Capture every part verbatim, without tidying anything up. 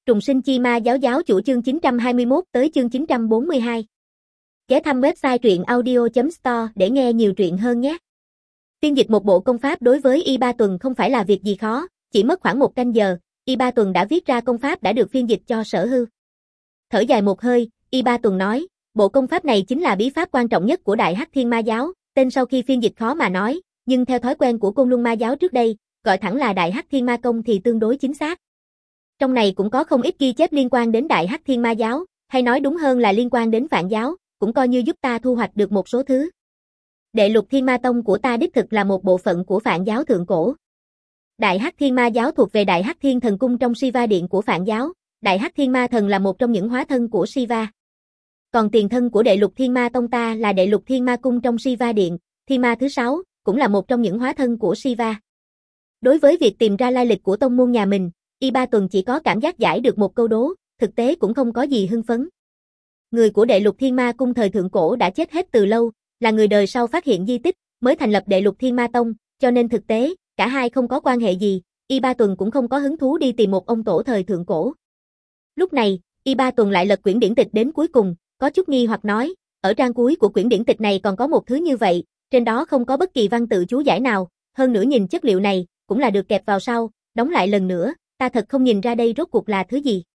Trùng sinh chi ma giáo giáo chủ chương chín trăm hai mươi mốt tới chương chín trăm bốn mươi hai. Ghé thăm website truyện audio chấm store để nghe nhiều truyện hơn nhé. Phiên dịch một bộ công pháp đối với Y Ba Tuần không phải là việc gì khó, chỉ mất khoảng một canh giờ, Y Ba Tuần đã viết ra công pháp đã được phiên dịch cho Sở Hưu. Thở dài một hơi, Y Ba Tuần nói, bộ công pháp này chính là bí pháp quan trọng nhất của Đại Hắc Thiên Ma giáo, tên sau khi phiên dịch khó mà nói, nhưng theo thói quen của Côn Luân Ma giáo trước đây, gọi thẳng là Đại Hắc Thiên Ma công thì tương đối chính xác. Trong này cũng có không ít ghi chép liên quan đến Đại Hắc Thiên Ma giáo, hay nói đúng hơn là liên quan đến Phạn giáo, cũng coi như giúp ta thu hoạch được một số thứ. Đệ Lục Thiên Ma tông của ta đích thực là một bộ phận của Phạn giáo thượng cổ. Đại Hắc Thiên Ma giáo thuộc về Đại Hắc Thiên Thần cung trong Siva điện của Phạn giáo, Đại Hắc Thiên Ma thần là một trong những hóa thân của Siva. Còn tiền thân của Đệ Lục Thiên Ma tông ta là Đệ Lục Thiên Ma cung trong Siva điện, Thiên Ma thứ sáu, cũng là một trong những hóa thân của Siva. Đối với việc tìm ra lai lịch của tông môn nhà mình, Y Ba Tuần chỉ có cảm giác giải được một câu đố, thực tế cũng không có gì hưng phấn. Người của Đệ Lục Thiên Ma cung thời thượng cổ đã chết hết từ lâu, là người đời sau phát hiện di tích, mới thành lập Đệ Lục Thiên Ma tông, cho nên thực tế, cả hai không có quan hệ gì, Y Ba Tuần cũng không có hứng thú đi tìm một ông tổ thời thượng cổ. Lúc này, Y Ba Tuần lại lật quyển điển tịch đến cuối cùng, có chút nghi hoặc nói, ở trang cuối của quyển điển tịch này còn có một thứ như vậy, trên đó không có bất kỳ văn tự chú giải nào, hơn nữa nhìn chất liệu này, cũng là được kẹp vào sau, đóng lại lần nữa, ta thật không nhìn ra đây rốt cuộc là thứ gì.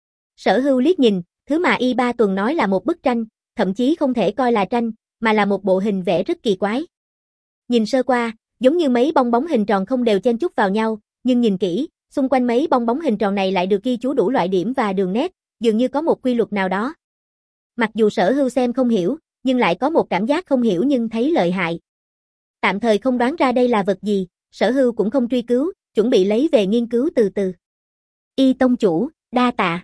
Sở Hưu liếc nhìn, thứ mà Y Ba Tuần nói là một bức tranh, thậm chí không thể coi là tranh, mà là một bộ hình vẽ rất kỳ quái. Nhìn sơ qua, giống như mấy bong bóng hình tròn không đều chen chúc vào nhau, nhưng nhìn kỹ, xung quanh mấy bong bóng hình tròn này lại được ghi chú đủ loại điểm và đường nét, dường như có một quy luật nào đó. Mặc dù Sở Hưu xem không hiểu, nhưng lại có một cảm giác không hiểu nhưng thấy lợi hại. Tạm thời không đoán ra đây là vật gì, Sở Hưu cũng không truy cứu, chuẩn bị lấy về nghiên cứu từ từ. Y tông chủ, đa tạ.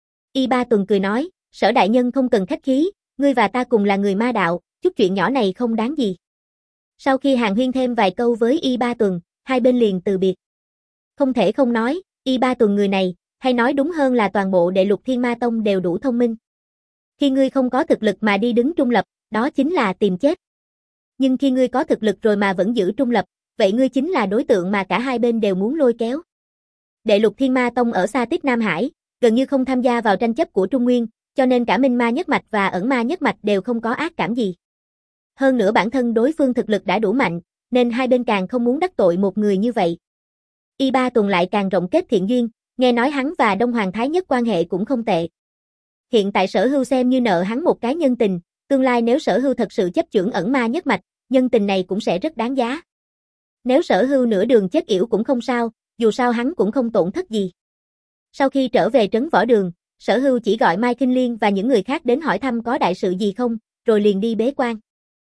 Y Ba Tuần cười nói, Sở đại nhân không cần khách khí, ngươi và ta cùng là người ma đạo, chút chuyện nhỏ này không đáng gì. Sau khi hàn huyên thêm vài câu với Y Ba Tuần, hai bên liền từ biệt. Không thể không nói, Y Ba Tuần người này, hay nói đúng hơn là toàn bộ Đệ Lục Thiên Ma tông đều đủ thông minh. Khi ngươi không có thực lực mà đi đứng trung lập, đó chính là tìm chết. Nhưng khi ngươi có thực lực rồi mà vẫn giữ trung lập, vậy ngươi chính là đối tượng mà cả hai bên đều muốn lôi kéo. Đệ Lục Thiên Ma tông ở Sa Tích Nam Hải, gần như không tham gia vào tranh chấp của Trung Nguyên, cho nên cả Minh Ma nhất mạch và Ẩn Ma nhất mạch đều không có ác cảm gì. Hơn nữa bản thân đối phương thực lực đã đủ mạnh, nên hai bên càng không muốn đắc tội một người như vậy. Y Ba Tuần lại càng rộng kết thiện duyên, nghe nói hắn và Đông Hoàng Thái Nhất quan hệ cũng không tệ. Hiện tại Sở Hưu xem như nợ hắn một cái nhân tình, tương lai nếu Sở Hưu thật sự chấp chưởng Ẩn Ma nhất mạch, nhân tình này cũng sẽ rất đáng giá. Nếu Sở Hưu nửa đường chết yểu cũng không sao, dù sao hắn cũng không tổn thất gì. Sau khi trở về trấn Võ Đường, Sở Hưu chỉ gọi Mai Kinh Liên và những người khác đến hỏi thăm có đại sự gì không, rồi liền đi bế quan.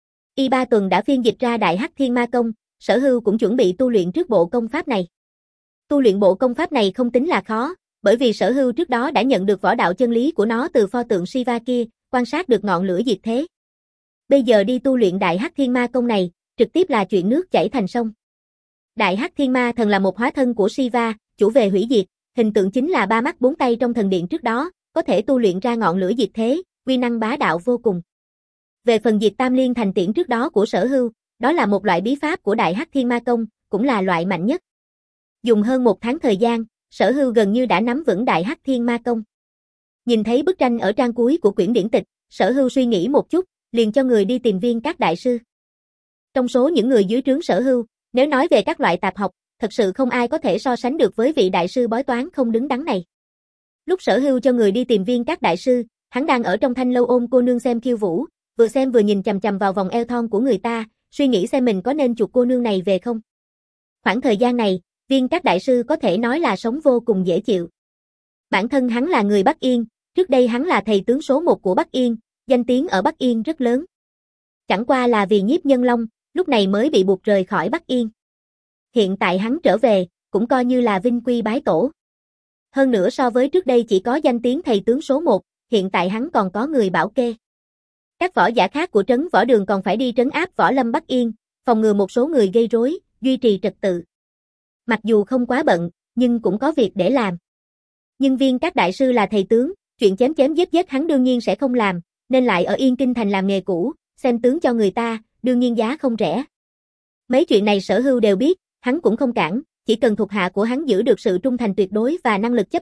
Y Ba Tuần đã phiên dịch ra Đại Hắc Thiên Ma công, Sở Hưu cũng chuẩn bị tu luyện trước bộ công pháp này. Tu luyện bộ công pháp này không tính là khó, bởi vì Sở Hưu trước đó đã nhận được võ đạo chân lý của nó từ pho tượng Shiva kia, quan sát được ngọn lửa diệt thế. Bây giờ đi tu luyện Đại Hắc Thiên Ma công này, trực tiếp là chuyện nước chảy thành sông. Đại Hắc Thiên Ma thần là một hóa thân của Shiva, chủ về hủy diệt, hình tượng chính là ba mắt bốn tay trong thần điện trước đó, có thể tu luyện ra ngọn lửa diệt thế, uy năng bá đạo vô cùng. Về phần diệt Tam Liên thành tiễn trước đó của Sở Hưu, đó là một loại bí pháp của Đại Hắc Thiên Ma công, cũng là loại mạnh nhất. Dùng hơn một tháng thời gian, Sở Hưu gần như đã nắm vững Đại Hắc Thiên Ma công. Nhìn thấy bức tranh ở trang cuối của quyển điển tịch, Sở Hưu suy nghĩ một chút, liền cho người đi tìm Viên Các đại sư. Trong số những người dưới trướng Sở Hưu, nếu nói về các loại tạp học, thật sự không ai có thể so sánh được với vị đại sư bói toán không đứng đắn này. Lúc Sở Hưu cho người đi tìm Viên Các đại sư, hắn đang ở trong thanh lâu ôm cô nương xem khiêu vũ, vừa xem vừa nhìn chằm chằm vào vòng eo thon của người ta, suy nghĩ xem mình có nên chuộc cô nương này về không. Khoảng thời gian này, Viên Các đại sư có thể nói là sống vô cùng dễ chịu. Bản thân hắn là người Bắc Yên, trước đây hắn là thầy tướng số một của Bắc Yên, danh tiếng ở Bắc Yên rất lớn. Chẳng qua là vì Nhiếp Nhân Long, lúc này mới bị buộc rời khỏi Bắc Yên. Hiện tại hắn trở về, cũng coi như là vinh quy bái tổ. Hơn nữa so với trước đây chỉ có danh tiếng thầy tướng số một, hiện tại hắn còn có người bảo kê. Các võ giả khác của trấn Võ Đường còn phải đi trấn áp Võ Lâm Bắc Yên, phòng ngừa một số người gây rối, duy trì trật tự. Mặc dù không quá bận, nhưng cũng có việc để làm. Nhưng Viên Các đại sư là thầy tướng, chuyện chém chém giết giết hắn đương nhiên sẽ không làm, nên lại ở Yên Kinh thành làm nghề cũ, xem tướng cho người ta, đương nhiên giá không rẻ. Mấy chuyện này Sở Hưu đều biết, hắn cũng không cản, chỉ cần thuộc hạ của hắn giữ được sự trung thành tuyệt đối và năng lực chấp hành,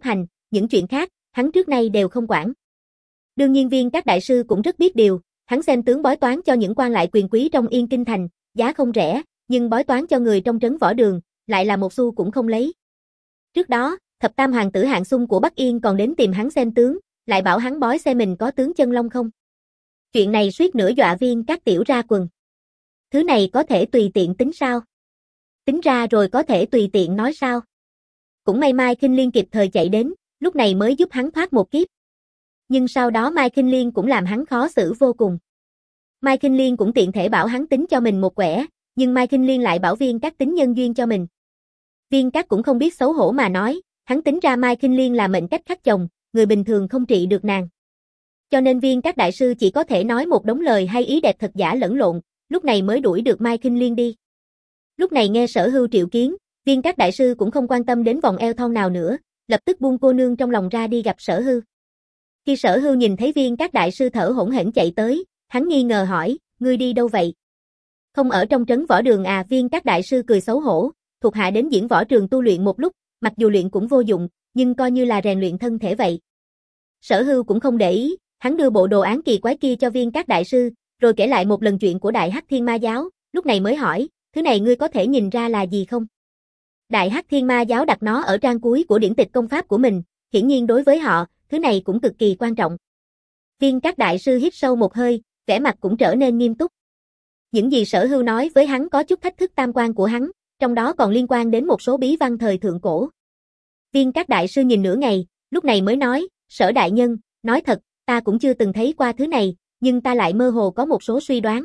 những chuyện khác, hắn trước nay đều không quản. Đương nhiên Viên các đại sư cũng rất biết điều, hắn xem tướng bói toán cho những quan lại quyền quý trong Yên Kinh thành, giá không rẻ, nhưng bói toán cho người trong trấn Võ Đường, lại là một xu cũng không lấy. Trước đó, thập tam hoàng tử Hạng Xung của Bắc Yên còn đến tìm hắn xem tướng, lại bảo hắn bói xem mình có tướng chân long không. Chuyện này suýt nữa dọa Viên các tiểu ra quần. Thứ này có thể tùy tiện tính sao? Tính ra rồi có thể tùy tiện nói sao? Cũng may Mai Khinh Liên kịp thời chạy đến, lúc này mới giúp hắn thoát một kiếp. Nhưng sau đó Mai Khinh Liên cũng làm hắn khó xử vô cùng. Mai Khinh Liên cũng tiện thể bảo hắn tính cho mình một quẻ, nhưng Mai Khinh Liên lại bảo Viên các tính nhân duyên cho mình. Viên các cũng không biết xấu hổ mà nói, hắn tính ra Mai Khinh Liên là mệnh cách khắc chồng, người bình thường không trị được nàng. Cho nên Viên các đại sư chỉ có thể nói một đống lời hay ý đẹp thật giả lẫn lộn, lúc này mới đuổi được Mai Khinh Liên đi. Lúc này nghe Sở Hưu triệu kiến, Viên các đại sư cũng không quan tâm đến vòng eo thon nào nữa, lập tức buông cô nương trong lòng ra đi gặp Sở Hưu. Khi Sở Hưu nhìn thấy Viên các đại sư thở hổn hển chạy tới, hắn nghi ngờ hỏi, ngươi đi đâu vậy? Không ở trong trấn Võ Đường à? Viên các đại sư cười xấu hổ, thuộc hạ đến diễn võ trường tu luyện một lúc, mặc dù luyện cũng vô dụng, nhưng coi như là rèn luyện thân thể vậy. Sở Hưu cũng không để ý, hắn đưa bộ đồ án kỳ quái kia cho Viên các đại sư, rồi kể lại một lần chuyện của Đại Hắc Thiên Ma Giáo, lúc này mới hỏi, thứ này ngươi có thể nhìn ra là gì không? Đại Hắc Thiên Ma Giáo đặt nó ở trang cuối của điển tịch công pháp của mình, hiển nhiên đối với họ, thứ này cũng cực kỳ quan trọng. Viên các đại sư hít sâu một hơi, vẻ mặt cũng trở nên nghiêm túc. Những gì Sở Hưu nói với hắn có chút thách thức tam quan của hắn, trong đó còn liên quan đến một số bí văn thời thượng cổ. Viên các đại sư nhìn nửa ngày, lúc này mới nói, Sở đại nhân, nói thật, ta cũng chưa từng thấy qua thứ này, nhưng ta lại mơ hồ có một số suy đoán.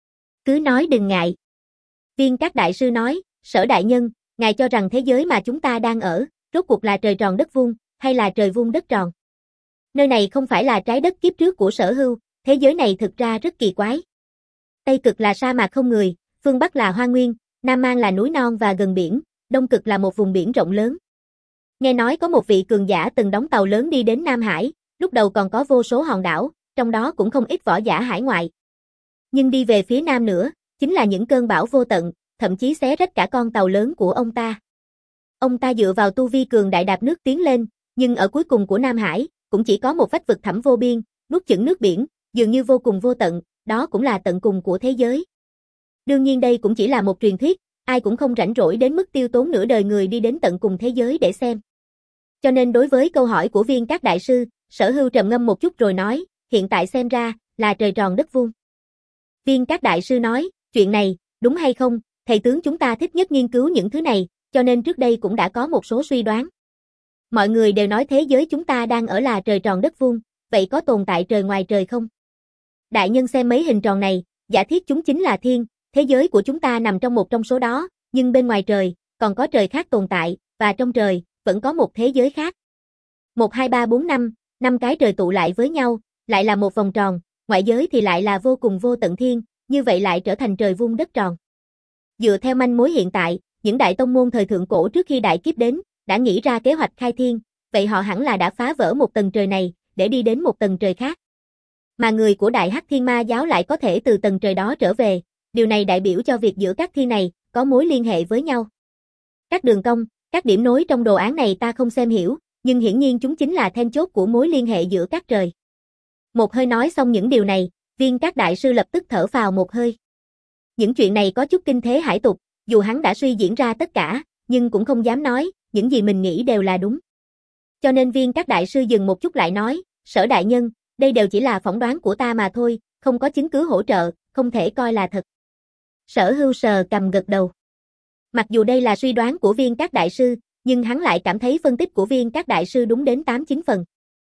Cứ nói đừng ngại. Viên các đại sư nói, Sở đại nhân, ngài cho rằng thế giới mà chúng ta đang ở, rốt cuộc là trời tròn đất vuông, hay là trời vuông đất tròn? Nơi này không phải là trái đất kiếp trước của Sở Hưu, thế giới này thực ra rất kỳ quái. Tây cực là sa mạc không người, phương Bắc là hoang nguyên, Nam Mang là núi non và gần biển, Đông cực là một vùng biển rộng lớn. Nghe nói có một vị cường giả từng đóng tàu lớn đi đến Nam Hải, lúc đầu còn có vô số hòn đảo, trong đó cũng không ít võ giả hải ngoại. Nhưng đi về phía Nam nữa, chính là những cơn bão vô tận, thậm chí xé rách cả con tàu lớn của ông ta. Ông ta dựa vào tu vi cường đại đạp nước tiến lên, nhưng ở cuối cùng của Nam Hải, cũng chỉ có một vách vực thẳm vô biên, nuốt chửng nước biển, dường như vô cùng vô tận, đó cũng là tận cùng của thế giới. Đương nhiên đây cũng chỉ là một truyền thuyết, ai cũng không rảnh rỗi đến mức tiêu tốn nửa đời người đi đến tận cùng thế giới để xem. Cho nên đối với câu hỏi của Viên các đại sư, Sở Hưu trầm ngâm một chút rồi nói, hiện tại xem ra, là trời tròn đất vuông. Viên các đại sư nói, chuyện này, đúng hay không, thầy tướng chúng ta thích nhất nghiên cứu những thứ này, cho nên trước đây cũng đã có một số suy đoán. Mọi người đều nói thế giới chúng ta đang ở là trời tròn đất vuông, vậy có tồn tại trời ngoài trời không? Đại nhân xem mấy hình tròn này, giả thiết chúng chính là thiên, thế giới của chúng ta nằm trong một trong số đó, nhưng bên ngoài trời, còn có trời khác tồn tại, và trong trời, vẫn có một thế giới khác. một, hai, ba, bốn, năm, năm cái trời tụ lại với nhau, lại là một vòng tròn, ngoại giới thì lại là vô cùng vô tận thiên, như vậy lại trở thành trời vuông đất tròn. Dựa theo manh mối hiện tại, những đại tông môn thời thượng cổ trước khi đại kiếp đến, đã nghĩ ra kế hoạch khai thiên, vậy họ hẳn là đã phá vỡ một tầng trời này, để đi đến một tầng trời khác. Mà người của Đại Hắc Thiên Ma Giáo lại có thể từ tầng trời đó trở về, điều này đại biểu cho việc giữa các thiên này, có mối liên hệ với nhau. Các đường cong, các điểm nối trong đồ án này ta không xem hiểu, nhưng hiển nhiên chúng chính là then chốt của mối liên hệ giữa các trời. Một hơi nói xong những điều này, Viên các đại sư lập tức thở phào một hơi. Những chuyện này có chút kinh thế hải tục, dù hắn đã suy diễn ra tất cả, nhưng cũng không dám nói, những gì mình nghĩ đều là đúng. Cho nên Viên các đại sư dừng một chút lại nói, Sở đại nhân, đây đều chỉ là phỏng đoán của ta mà thôi, không có chứng cứ hỗ trợ, không thể coi là thật. Sở Hưu sờ cầm gật đầu. Mặc dù đây là suy đoán của Viên các đại sư, nhưng hắn lại cảm thấy phân tích của Viên các đại sư đúng đến tám chín phần.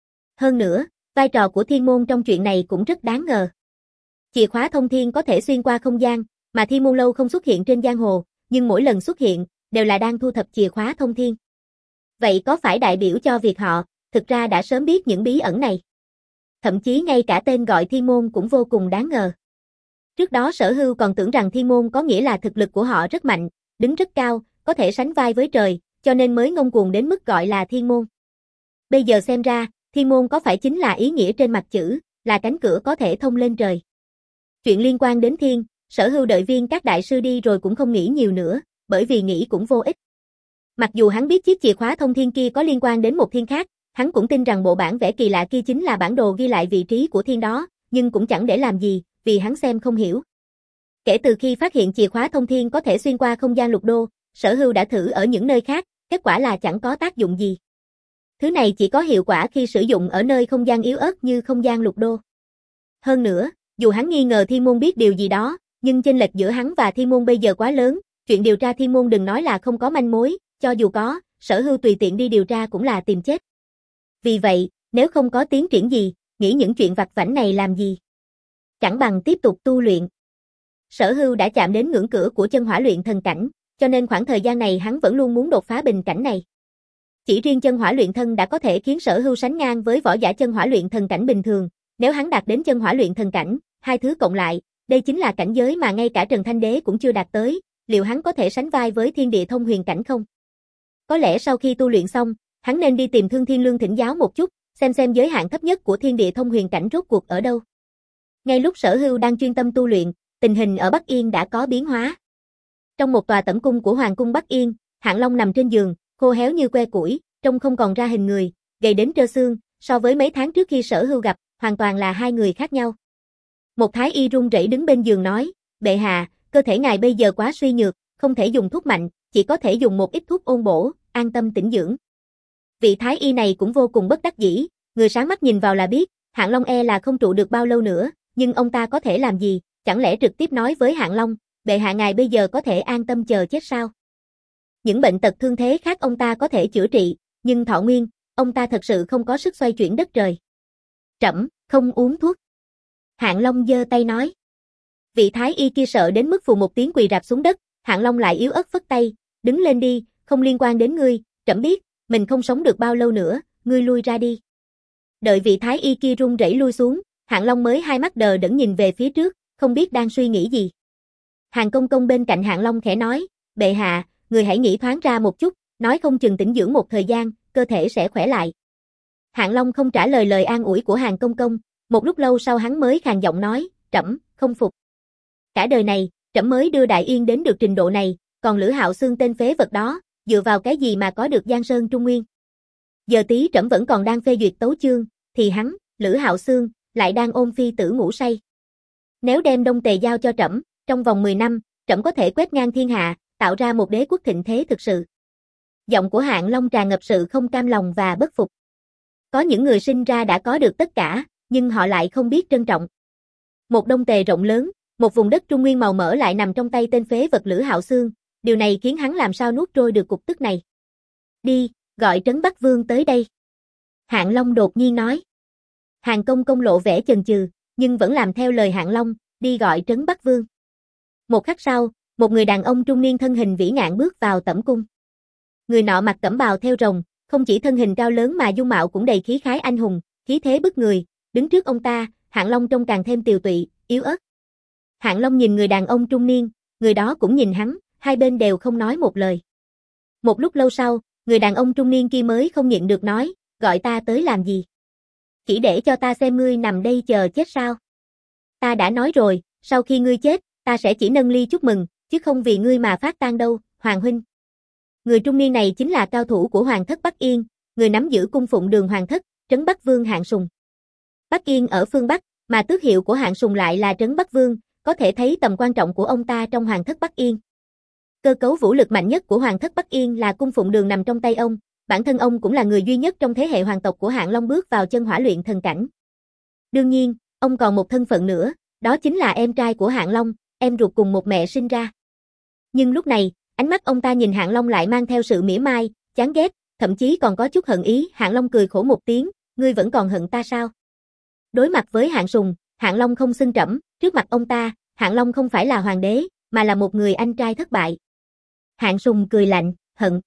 Hơn nữa, vai trò của thiên môn trong chuyện này cũng rất đáng ngờ. Chìa khóa thông thiên có thể xuyên qua không gian, mà thiên môn lâu không xuất hiện trên giang hồ, nhưng mỗi lần xuất hiện, đều là đang thu thập chìa khóa thông thiên. Vậy có phải đại biểu cho việc họ, thực ra đã sớm biết những bí ẩn này? Thậm chí ngay cả tên gọi thiên môn cũng vô cùng đáng ngờ. Trước đó Sở Hưu còn tưởng rằng thiên môn có nghĩa là thực lực của họ rất mạnh, đứng rất cao, có thể sánh vai với trời, cho nên mới ngông cuồng đến mức gọi là thiên môn. Bây giờ xem ra, thiên môn có phải chính là ý nghĩa trên mặt chữ, là cánh cửa có thể thông lên trời. Chuyện liên quan đến thiên, Sở Hưu đợi Viên các đại sư đi rồi cũng không nghĩ nhiều nữa, bởi vì nghĩ cũng vô ích. Mặc dù hắn biết chiếc chìa khóa thông thiên kia có liên quan đến một thiên khác, Hắn cũng tin rằng bộ bản vẽ kỳ lạ kia chính là bản đồ ghi lại vị trí của thiên đó, nhưng cũng chẳng để làm gì, vì hắn xem không hiểu. Kể từ khi phát hiện chìa khóa thông thiên có thể xuyên qua không gian lục đô, Sở Hưu đã thử ở những nơi khác, kết quả là chẳng có tác dụng gì. Thứ này chỉ có hiệu quả khi sử dụng ở nơi không gian yếu ớt như không gian lục đô. Hơn nữa, dù hắn nghi ngờ Thiên Môn biết điều gì đó, nhưng chênh lệch giữa hắn và Thiên Môn bây giờ quá lớn, chuyện điều tra Thiên Môn đừng nói là không có manh mối, cho dù có, Sở Hưu tùy tiện đi điều tra cũng là tìm chết. Vì vậy, nếu không có tiến triển gì, nghĩ những chuyện vặt vãnh này làm gì? Chẳng bằng tiếp tục tu luyện. Sở Hưu đã chạm đến ngưỡng cửa của chân hỏa luyện thần cảnh, cho nên khoảng thời gian này hắn vẫn luôn muốn đột phá bình cảnh này. Chỉ riêng chân hỏa luyện thân đã có thể khiến Sở Hưu sánh ngang với võ giả chân hỏa luyện thần cảnh bình thường, nếu hắn đạt đến chân hỏa luyện thần cảnh, hai thứ cộng lại, đây chính là cảnh giới mà ngay cả Trần Thanh Đế cũng chưa đạt tới, liệu hắn có thể sánh vai với thiên địa thông huyền cảnh không? Có lẽ sau khi tu luyện xong, hắn nên đi tìm Thương Thiên Lương thỉnh giáo một chút, xem xem giới hạn thấp nhất của thiên địa thông huyền cảnh rốt cuộc ở đâu. Ngay lúc Sở Hưu đang chuyên tâm tu luyện, tình hình ở Bắc Yên đã có biến hóa. Trong một tòa tẩm cung của Hoàng cung Bắc Yên, Hạng Long nằm trên giường, khô héo như que củi, trông không còn ra hình người, gầy đến trơ xương, so với mấy tháng trước khi Sở Hưu gặp, hoàn toàn là hai người khác nhau. Một thái y run rẩy đứng bên giường nói, bệ hạ, cơ thể ngài bây giờ quá suy nhược, không thể dùng thuốc mạnh, chỉ có thể dùng một ít thuốc ôn bổ, an tâm tĩnh dưỡng. Vị thái y này cũng vô cùng bất đắc dĩ, người sáng mắt nhìn vào là biết, Hạng Long e là không trụ được bao lâu nữa, nhưng ông ta có thể làm gì, chẳng lẽ trực tiếp nói với Hạng Long, bệ hạ ngài bây giờ có thể an tâm chờ chết sao? Những bệnh tật thương thế khác ông ta có thể chữa trị, nhưng thọ nguyên, ông ta thật sự không có sức xoay chuyển đất trời. Trẫm không uống thuốc. Hạng Long giơ tay nói. Vị thái y kia sợ đến mức phù một tiếng quỳ rạp xuống đất, Hạng Long lại yếu ớt phất tay, đứng lên đi, không liên quan đến ngươi, trẫm biết, mình không sống được bao lâu nữa, ngươi lui ra đi. Đợi vị thái y kia run rẩy lui xuống, Hạng Long mới hai mắt đờ đẫn nhìn về phía trước, không biết đang suy nghĩ gì. Hàng Công Công bên cạnh Hạng Long khẽ nói, bệ hạ, người hãy nghĩ thoáng ra một chút, nói không chừng tĩnh dưỡng một thời gian, cơ thể sẽ khỏe lại. Hạng Long không trả lời lời an ủi của Hàng Công Công, một lúc lâu sau hắn mới khàn giọng nói, trẫm không phục. Cả đời này, trẫm mới đưa Đại Yên đến được trình độ này, còn Lữ Hạo Xương tên phế vật đó, dựa vào cái gì mà có được Giang Sơn Trung Nguyên? Giờ tí trẫm vẫn còn đang phê duyệt tấu chương, thì hắn, Lữ Hạo Xương, lại đang ôm phi tử ngủ say. Nếu đem Đông Tề giao cho trẫm, trong vòng mười năm, trẫm có thể quét ngang thiên hạ, tạo ra một đế quốc thịnh thế thực sự. Giọng của Hạng Long tràn ngập sự không cam lòng và bất phục. Có những người sinh ra đã có được tất cả, nhưng họ lại không biết trân trọng. Một Đông Tề rộng lớn, một vùng đất Trung Nguyên màu mỡ lại nằm trong tay tên phế vật Lữ Hạo Xương, điều này khiến hắn làm sao nuốt trôi được cục tức này. Đi, gọi Trấn Bắc Vương tới đây. Hạng Long đột nhiên nói. Hàng Công Công lộ vẻ chần chừ, nhưng vẫn làm theo lời Hạng Long, đi gọi Trấn Bắc Vương. Một khắc sau, một người đàn ông trung niên thân hình vĩ ngạn bước vào tẩm cung. Người nọ mặc cẩm bào theo rồng, không chỉ thân hình cao lớn mà dung mạo cũng đầy khí khái anh hùng, khí thế bức người, đứng trước ông ta, Hạng Long trông càng thêm tiều tụy, yếu ớt. Hạng Long nhìn người đàn ông trung niên, người đó cũng nhìn hắn, hai bên đều không nói một lời. Một lúc lâu sau, người đàn ông trung niên kia mới không nhịn được nói, gọi ta tới làm gì? Chỉ để cho ta xem ngươi nằm đây chờ chết sao? Ta đã nói rồi, sau khi ngươi chết, ta sẽ chỉ nâng ly chúc mừng, chứ không vì ngươi mà phát tang đâu, Hoàng huynh. Người trung niên này chính là cao thủ của Hoàng thất Bắc Yên, người nắm giữ cung phụng Đường Hoàng thất, Trấn Bắc Vương Hạng Sùng. Bắc Yên ở phương Bắc, mà tước hiệu của Hạng Sùng lại là Trấn Bắc Vương, có thể thấy tầm quan trọng của ông ta trong Hoàng thất Bắc Yên. Cơ cấu vũ lực mạnh nhất của Hoàng thất Bắc Yên là cung phụng Đường nằm trong tay ông, bản thân ông cũng là người duy nhất trong thế hệ hoàng tộc của Hạng Long bước vào chân hỏa luyện thần cảnh. Đương nhiên, ông còn một thân phận nữa, đó chính là em trai của Hạng Long, em ruột cùng một mẹ sinh ra. Nhưng lúc này, ánh mắt ông ta nhìn Hạng Long lại mang theo sự mỉa mai, chán ghét, thậm chí còn có chút hận ý. Hạng Long cười khổ một tiếng, ngươi vẫn còn hận ta sao? Đối mặt với Hạng Sùng, Hạng Long không xưng trẫm, trước mặt ông ta, Hạng Long không phải là hoàng đế, mà là một người anh trai thất bại. Hạng Sùng cười lạnh, hận.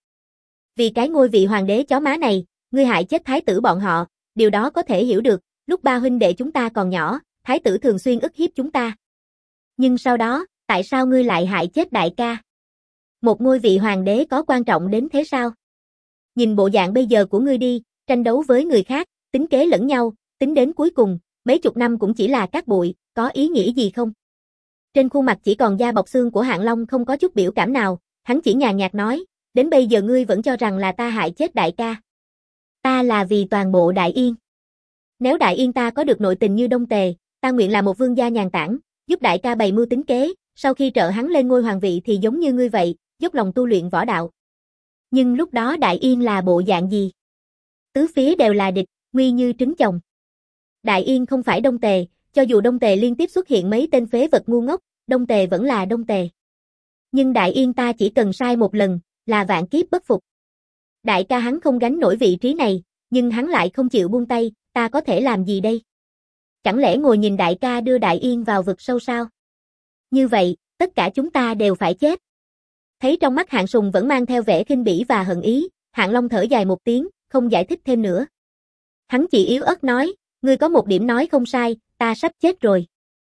Vì cái ngôi vị hoàng đế chó má này, ngươi hại chết thái tử bọn họ, điều đó có thể hiểu được, lúc ba huynh đệ chúng ta còn nhỏ, thái tử thường xuyên ức hiếp chúng ta. Nhưng sau đó, tại sao ngươi lại hại chết đại ca? Một ngôi vị hoàng đế có quan trọng đến thế sao? Nhìn bộ dạng bây giờ của ngươi đi, tranh đấu với người khác, tính kế lẫn nhau, tính đến cuối cùng, mấy chục năm cũng chỉ là cát bụi, có ý nghĩa gì không? Trên khuôn mặt chỉ còn da bọc xương của Hạng Long không có chút biểu cảm nào, hắn chỉ nhàn nhạt nói, đến bây giờ ngươi vẫn cho rằng là ta hại chết đại ca. Ta là vì toàn bộ Đại Yên. Nếu Đại Yên ta có được nội tình như Đông Tề, ta nguyện là một vương gia nhàn tản, giúp đại ca bày mưu tính kế, sau khi trợ hắn lên ngôi hoàng vị thì giống như ngươi vậy, dốc lòng tu luyện võ đạo. Nhưng lúc đó Đại Yên là bộ dạng gì? Tứ phía đều là địch, nguy như trứng chồng. Đại Yên không phải Đông Tề, cho dù Đông Tề liên tiếp xuất hiện mấy tên phế vật ngu ngốc, Đông Tề vẫn là Đông Tề. Nhưng Đại Yên ta chỉ cần sai một lần, là vạn kiếp bất phục. Đại ca hắn không gánh nổi vị trí này, nhưng hắn lại không chịu buông tay, ta có thể làm gì đây? Chẳng lẽ ngồi nhìn đại ca đưa Đại Yên vào vực sâu sao? Như vậy, tất cả chúng ta đều phải chết. Thấy trong mắt Hạng Sùng vẫn mang theo vẻ khinh bỉ và hận ý, Hạng Long thở dài một tiếng, không giải thích thêm nữa. Hắn chỉ yếu ớt nói, ngươi có một điểm nói không sai, ta sắp chết rồi.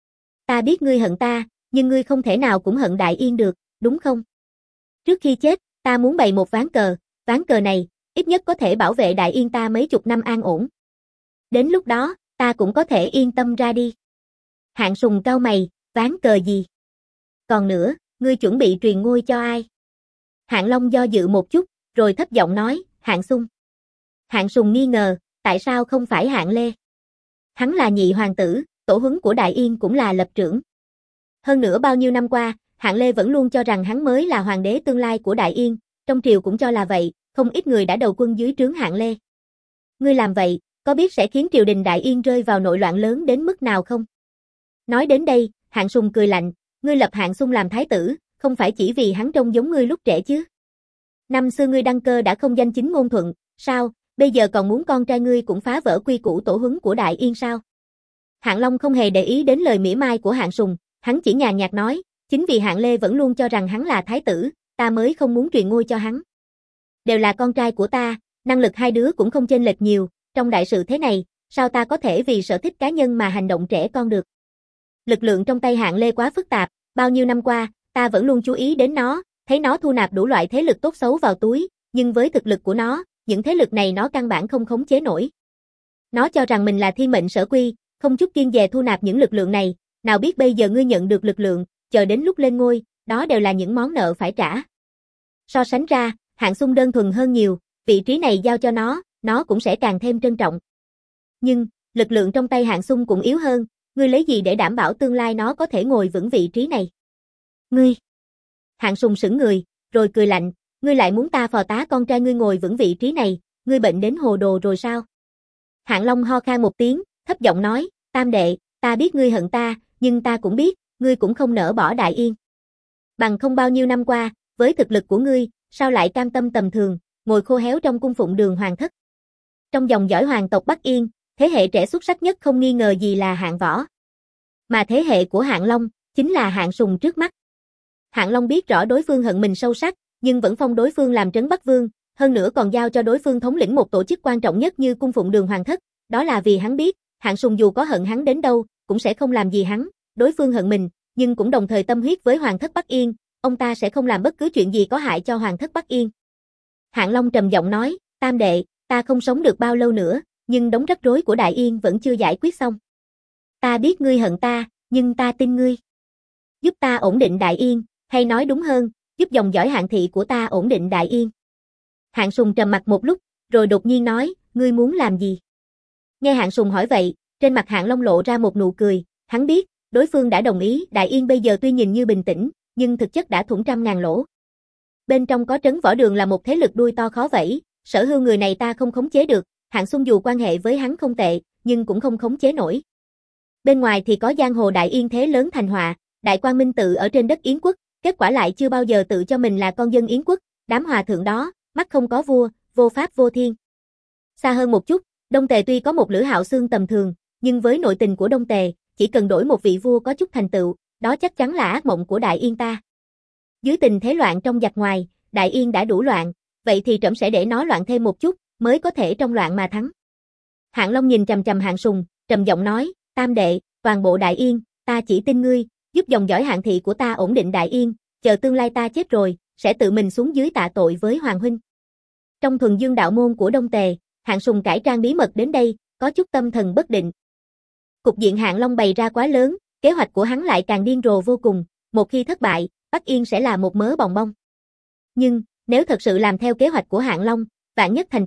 Ta biết ngươi hận ta, nhưng ngươi không thể nào cũng hận Đại Yên được, đúng không? Trước khi chết, ta muốn bày một ván cờ, ván cờ này, ít nhất có thể bảo vệ Đại Yên ta mấy chục năm an ổn. Đến lúc đó, ta cũng có thể yên tâm ra đi. Hạng Sùng cau mày, ván cờ gì? Còn nữa, ngươi chuẩn bị truyền ngôi cho ai? Hạng Long do dự một chút, rồi thấp giọng nói, Hạng Sung. Hạng Sùng nghi ngờ, tại sao không phải Hạng Lê? Hắn là nhị hoàng tử, tổ huấn của Đại Yên cũng là lập trưởng. Hơn nữa bao nhiêu năm qua, Hạng Lê vẫn luôn cho rằng hắn mới là hoàng đế tương lai của Đại Yên, trong triều cũng cho là vậy, không ít người đã đầu quân dưới trướng Hạng Lê. Ngươi làm vậy, có biết sẽ khiến triều đình Đại Yên rơi vào nội loạn lớn đến mức nào không? Nói đến đây, Hạng Sùng cười lạnh, ngươi lập Hạng Sung làm thái tử, không phải chỉ vì hắn trông giống ngươi lúc trẻ chứ? Năm xưa ngươi đăng cơ đã không danh chính ngôn thuận, sao, bây giờ còn muốn con trai ngươi cũng phá vỡ quy củ tổ huấn của Đại Yên sao? Hạng Long không hề để ý đến lời mỉa mai của Hạng Sùng, hắn chỉ nhàn nhạt nói, chính vì Hạng Lê vẫn luôn cho rằng hắn là thái tử, ta mới không muốn truyền ngôi cho hắn. Đều là con trai của ta, năng lực hai đứa cũng không chênh lệch nhiều, trong đại sự thế này, sao ta có thể vì sở thích cá nhân mà hành động trẻ con được? Lực lượng trong tay Hạng Lê quá phức tạp, bao nhiêu năm qua, ta vẫn luôn chú ý đến nó, thấy nó thu nạp đủ loại thế lực tốt xấu vào túi, nhưng với thực lực của nó, những thế lực này nó căn bản không khống chế nổi. Nó cho rằng mình là thiên mệnh sở quy, không chút kiêng dè thu nạp những lực lượng này, nào biết bây giờ ngươi nhận được lực lượng, chờ đến lúc lên ngôi, đó đều là những món nợ phải trả. So sánh ra, Hạng Sung đơn thuần hơn nhiều, vị trí này giao cho nó, nó cũng sẽ càng thêm trân trọng. Nhưng, lực lượng trong tay Hạng Sung cũng yếu hơn, ngươi lấy gì để đảm bảo tương lai nó có thể ngồi vững vị trí này? Ngươi! Hạng Sung sững người, rồi cười lạnh, ngươi lại muốn ta phò tá con trai ngươi ngồi vững vị trí này, ngươi bệnh đến hồ đồ rồi sao? Hạng Long ho khan một tiếng, thấp giọng nói, tam đệ, ta biết ngươi hận ta, nhưng ta cũng biết, ngươi cũng không nỡ bỏ Đại Yên. Bằng không bao nhiêu năm qua, với thực lực của ngươi, sao lại cam tâm tầm thường, ngồi khô héo trong cung phụng Đường hoàng thất. Trong dòng dõi hoàng tộc Bắc Yên, thế hệ trẻ xuất sắc nhất không nghi ngờ gì là Hạng Võ. Mà thế hệ của Hạng Long, chính là Hạng Sùng trước mắt. Hạng Long biết rõ đối phương hận mình sâu sắc, nhưng vẫn phong đối phương làm trấn Bắc Vương, hơn nữa còn giao cho đối phương thống lĩnh một tổ chức quan trọng nhất như cung phụng Đường hoàng thất, đó là vì hắn biết, Hạng Sùng dù có hận hắn đến đâu, cũng sẽ không làm gì hắn, đối phương hận mình, nhưng cũng đồng thời tâm huyết với hoàng thất Bắc Yên, ông ta sẽ không làm bất cứ chuyện gì có hại cho hoàng thất Bắc Yên. Hạng Long trầm giọng nói, tam đệ, ta không sống được bao lâu nữa, nhưng đống rắc rối của Đại Yên vẫn chưa giải quyết xong. Ta biết ngươi hận ta, nhưng ta tin ngươi. Giúp ta ổn định Đại Yên, hay nói đúng hơn, giúp dòng dõi Hạng thị của ta ổn định Đại Yên. Hạng Sùng trầm mặt một lúc, rồi đột nhiên nói, ngươi muốn làm gì? Nghe Hạng Sùng hỏi vậy, trên mặt Hạng Long lộ ra một nụ cười, hắn biết, đối phương đã đồng ý, Đại Yên bây giờ tuy nhìn như bình tĩnh, nhưng thực chất đã thủng trăm ngàn lỗ. Bên trong có Trấn Võ Đường là một thế lực đuôi to khó vẫy, Sở Hưu người này ta không khống chế được, Hạng Sung dù quan hệ với hắn không tệ, nhưng cũng không khống chế nổi. Bên ngoài thì có giang hồ Đại Yên thế lớn thành họa, Đại Quang Minh tự ở trên đất Yến quốc, kết quả lại chưa bao giờ tự cho mình là con dân Yến quốc, đám hòa thượng đó, mắt không có vua, vô pháp vô thiên. Xa hơn một chút, Đông Tề tuy có một Lữ Hạo Xương tầm thường, nhưng với nội tình của Đông Tề, chỉ cần đổi một vị vua có chút thành tựu, đó chắc chắn là ác mộng của Đại Yên ta. Dưới tình thế loạn trong giặc ngoài, Đại Yên đã đủ loạn, vậy thì trẫm sẽ để nó loạn thêm một chút, mới có thể trong loạn mà thắng. Hạng Long nhìn trầm trầm Hạng Sùng, trầm giọng nói, tam đệ, toàn bộ Đại Yên, ta chỉ tin ngươi, giúp dòng dõi Hạng thị của ta ổn định Đại Yên, chờ tương lai ta chết rồi, sẽ tự mình xuống dưới tạ tội với Hoàng huynh. Trong thuần dương đạo môn của Đông Tề, Hạng Sùng cải trang bí mật đến đây, có chút tâm thần bất định. Cục diện Hạng Long bày ra quá lớn, kế hoạch của hắn lại càng điên rồ vô cùng, một khi thất bại, Bắc Yên sẽ là một mớ bòng bong. Nhưng, nếu thật sự làm theo kế hoạch của Hạng Long, vạn nhất thành công,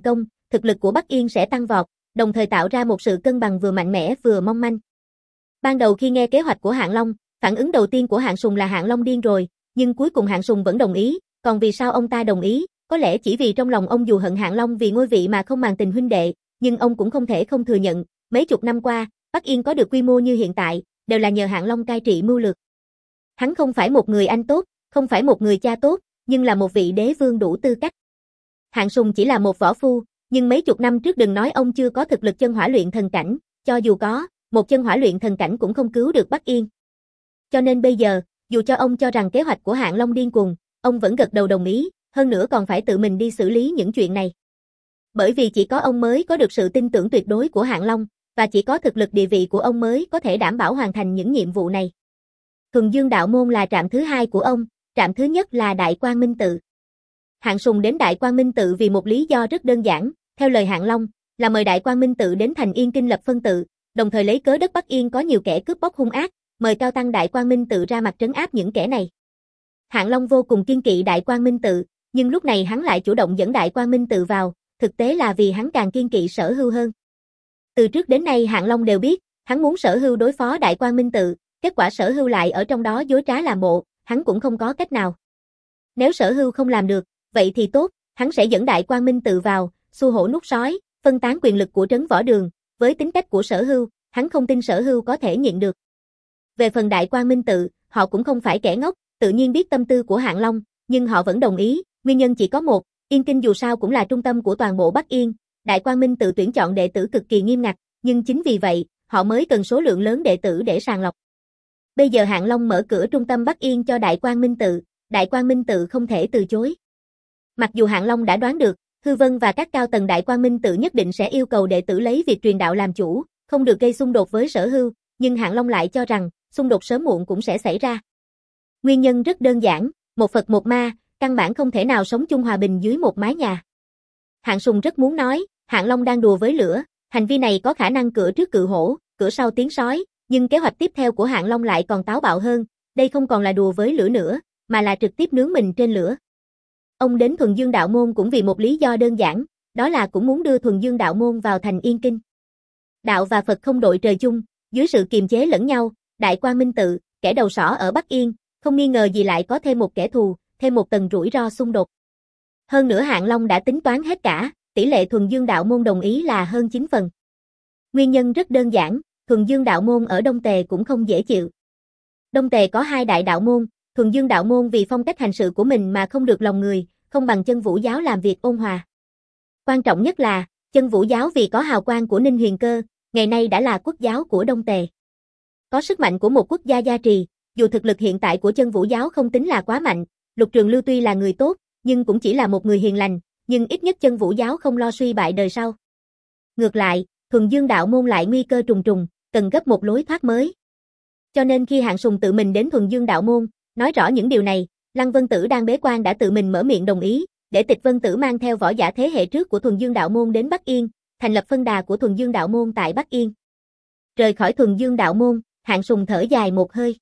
thực lực của Bắc Yên sẽ tăng vọt, đồng thời tạo ra một sự cân bằng vừa mạnh mẽ vừa mong manh. Ban đầu khi nghe kế hoạch của Hạng Long, phản ứng đầu tiên của Hạng Sùng là Hạng Long điên rồi, nhưng cuối cùng Hạng Sùng vẫn đồng ý, còn vì sao ông ta đồng ý? Có lẽ chỉ vì trong lòng ông dù hận Hạng Long vì ngôi vị mà không màng tình huynh đệ, nhưng ông cũng không thể không thừa nhận, mấy chục năm qua, Bắc Yên có được quy mô như hiện tại, đều là nhờ Hạng Long cai trị mưu lược. Hắn không phải một người anh tốt, không phải một người cha tốt, nhưng là một vị đế vương đủ tư cách. Hạng Sùng chỉ là một võ phu, nhưng mấy chục năm trước đừng nói ông chưa có thực lực chân hỏa luyện thần cảnh, cho dù có, một chân hỏa luyện thần cảnh cũng không cứu được Bắc Yên. Cho nên bây giờ, dù cho ông cho rằng kế hoạch của Hạng Long điên cuồng, ông vẫn gật đầu đồng ý, hơn nữa còn phải tự mình đi xử lý những chuyện này. Bởi vì chỉ có ông mới có được sự tin tưởng tuyệt đối của Hạng Long, và chỉ có thực lực địa vị của ông mới có thể đảm bảo hoàn thành những nhiệm vụ này. Thuần Dương Đạo Môn là trạm thứ hai của ông, trạm thứ nhất là Đại Quang Minh Tự. Hạng Sùng đến Đại Quang Minh Tự vì một lý do rất đơn giản, theo lời Hạng Long, là mời Đại Quang Minh Tự đến thành Yên Kinh lập phân tự, đồng thời lấy cớ đất Bắc Yên có nhiều kẻ cướp bóc hung ác, mời cao tăng Đại Quang Minh Tự ra mặt trấn áp những kẻ này. Hạng Long vô cùng kiên kỵ Đại Quang Minh Tự, nhưng lúc này hắn lại chủ động dẫn Đại Quang Minh Tự vào, thực tế là vì hắn càng kiên kỵ Sở Hưu hơn. Từ trước đến nay Hạng Long đều biết, hắn muốn Sở Hưu đối phó Đại Quang Minh Tự, kết quả Sở Hưu lại ở trong đó dối trá làm bộ, hắn cũng không có cách nào. Nếu Sở Hưu không làm được, vậy thì tốt, hắn sẽ dẫn Đại Quang Minh Tự vào, xu hổ nuốt sói, phân tán quyền lực của trấn võ đường, với tính cách của Sở Hưu, hắn không tin Sở Hưu có thể nhịn được. Về phần Đại Quang Minh Tự, họ cũng không phải kẻ ngốc, tự nhiên biết tâm tư của Hạng Long, nhưng họ vẫn đồng ý, nguyên nhân chỉ có một, Yên Kinh dù sao cũng là trung tâm của toàn bộ Bắc Yên, Đại Quang Minh Tự tuyển chọn đệ tử cực kỳ nghiêm ngặt, nhưng chính vì vậy, họ mới cần số lượng lớn đệ tử để sàng lọc. Bây giờ Hạng Long mở cửa trung tâm Bắc Yên cho Đại Quang Minh Tự, Đại Quang Minh Tự không thể từ chối. Mặc dù Hạng Long đã đoán được, Hư Vân và các cao tầng Đại Quang Minh Tự nhất định sẽ yêu cầu đệ tử lấy việc truyền đạo làm chủ, không được gây xung đột với Sở Hưu, nhưng Hạng Long lại cho rằng, xung đột sớm muộn cũng sẽ xảy ra. Nguyên nhân rất đơn giản, một Phật một ma, căn bản không thể nào sống chung hòa bình dưới một mái nhà. Hạng Sùng rất muốn nói, Hạng Long đang đùa với lửa, hành vi này có khả năng cửa trước cự hổ, cửa sau tiếng sói, nhưng kế hoạch tiếp theo của Hạng Long lại còn táo bạo hơn, đây không còn là đùa với lửa nữa, mà là trực tiếp nướng mình trên lửa. Ông đến Thuần Dương Đạo Môn cũng vì một lý do đơn giản, đó là cũng muốn đưa Thuần Dương Đạo Môn vào thành Yên Kinh. Đạo và Phật không đội trời chung, dưới sự kiềm chế lẫn nhau, Đại Quang Minh Tự, kẻ đầu sỏ ở Bắc Yên, không nghi ngờ gì lại có thêm một kẻ thù, thêm một tầng rủi ro xung đột. Hơn nữa Hạng Long đã tính toán hết cả, tỷ lệ Thuần Dương Đạo Môn đồng ý là hơn chín phần. Nguyên nhân rất đơn giản, Thuần Dương Đạo Môn ở Đông Tề cũng không dễ chịu. Đông Tề có hai đại đạo môn, Thuần Dương Đạo Môn vì phong cách hành sự của mình mà không được lòng người, không bằng Chân Vũ Giáo làm việc ôn hòa. Quan trọng nhất là, Chân Vũ Giáo vì có hào quang của Ninh Huyền Cơ, ngày nay đã là quốc giáo của Đông Tề. Có sức mạnh của một quốc gia gia trì, dù thực lực hiện tại của Chân Vũ Giáo không tính là quá mạnh, Lục Trường Lưu tuy là người tốt, nhưng cũng chỉ là một người hiền lành, nhưng ít nhất Chân Vũ Giáo không lo suy bại đời sau. Ngược lại, Thuần Dương Đạo Môn lại nguy cơ trùng trùng, cần gấp một lối thoát mới. Cho nên khi Hạng Sùng tự mình đến Thuần Dương Đạo Môn, nói rõ những điều này, Lăng Vân Tử đang bế quan đã tự mình mở miệng đồng ý, để Tịch Vân Tử mang theo võ giả thế hệ trước của Thuần Dương Đạo Môn đến Bắc Yên, thành lập phân đà của Thuần Dương Đạo Môn tại Bắc Yên. Rời khỏi Thuần Dương Đạo Môn, Hạng Sùng thở dài một hơi.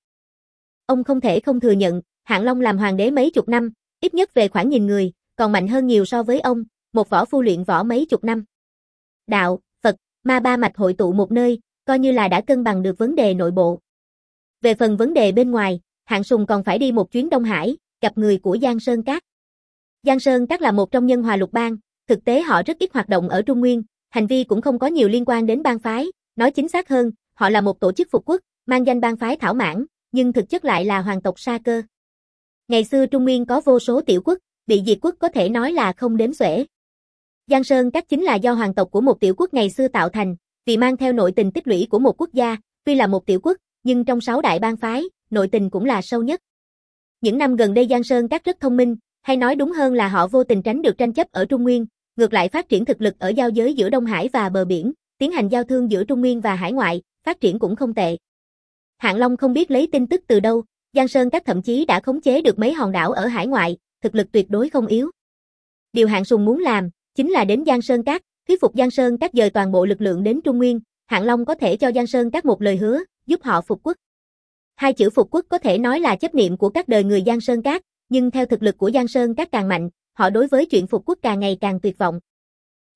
Ông không thể không thừa nhận, Hạng Long làm hoàng đế mấy chục năm, ít nhất về khoảng nhìn người, còn mạnh hơn nhiều so với ông, một võ phu luyện võ mấy chục năm. Đạo, Phật, ma ba mạch hội tụ một nơi, coi như là đã cân bằng được vấn đề nội bộ. Về phần vấn đề bên ngoài, Hạng Sùng còn phải đi một chuyến Đông Hải, gặp người của Giang Sơn Các. Giang Sơn Các là một trong nhân hòa lục bang, thực tế họ rất ít hoạt động ở Trung Nguyên, hành vi cũng không có nhiều liên quan đến bang phái, nói chính xác hơn, họ là một tổ chức phục quốc, mang danh bang phái thảo mãn, nhưng thực chất lại là hoàng tộc Sa Cơ. Ngày xưa Trung Nguyên có vô số tiểu quốc, bị diệt quốc có thể nói là không đếm xuể. Giang Sơn Các chính là do hoàng tộc của một tiểu quốc ngày xưa tạo thành, vì mang theo nội tình tích lũy của một quốc gia, tuy là một tiểu quốc, nhưng trong sáu đại bang phái, nội tình cũng là sâu nhất. Những năm gần đây Giang Sơn Các rất thông minh, hay nói đúng hơn là họ vô tình tránh được tranh chấp ở Trung Nguyên, ngược lại phát triển thực lực ở giao giới giữa Đông Hải và bờ biển, tiến hành giao thương giữa Trung Nguyên và hải ngoại, phát triển cũng không tệ. Hạng Long không biết lấy tin tức từ đâu, Giang Sơn Các thậm chí đã khống chế được mấy hòn đảo ở hải ngoại, thực lực tuyệt đối không yếu. Điều Hạng Sùng muốn làm, chính là đến Giang Sơn Các, thuyết phục Giang Sơn Các dời toàn bộ lực lượng đến Trung Nguyên, Hạng Long có thể cho Giang Sơn Các một lời hứa, giúp họ phục quốc. Hai chữ phục quốc có thể nói là chấp niệm của các đời người Giang Sơn Các, nhưng theo thực lực của Giang Sơn Các càng mạnh, họ đối với chuyện phục quốc càng ngày càng tuyệt vọng.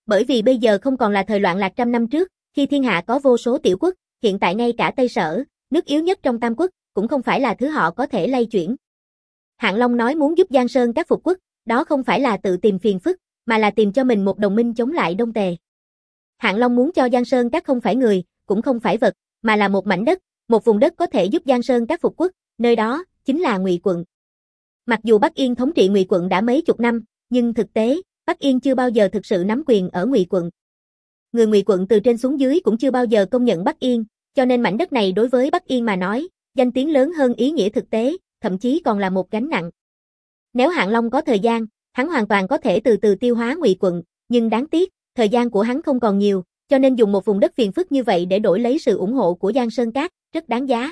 Bởi vì bây giờ không còn là thời loạn lạc trăm năm trước, khi thiên hạ có vô số tiểu quốc, hiện tại ngay cả Tây Sở, nước yếu nhất trong Tam Quốc, cũng không phải là thứ họ có thể lay chuyển. Hạng Long nói muốn giúp Giang Sơn các phục quốc, đó không phải là tự tìm phiền phức, mà là tìm cho mình một đồng minh chống lại Đông Tề. Hạng Long muốn cho Giang Sơn các không phải người, cũng không phải vật, mà là một mảnh đất, một vùng đất có thể giúp Giang Sơn các phục quốc, nơi đó chính là Ngụy quận. Mặc dù Bắc Yên thống trị Ngụy quận đã mấy chục năm, nhưng thực tế, Bắc Yên chưa bao giờ thực sự nắm quyền ở Ngụy quận. Người Ngụy quận từ trên xuống dưới cũng chưa bao giờ công nhận Bắc Yên, cho nên mảnh đất này đối với Bắc Yên mà nói, danh tiếng lớn hơn ý nghĩa thực tế, thậm chí còn là một gánh nặng. Nếu Hạng Long có thời gian, hắn hoàn toàn có thể từ từ tiêu hóa Ngụy quận, nhưng đáng tiếc, thời gian của hắn không còn nhiều, cho nên dùng một vùng đất phiền phức như vậy để đổi lấy sự ủng hộ của Giang Sơn Các, rất đáng giá.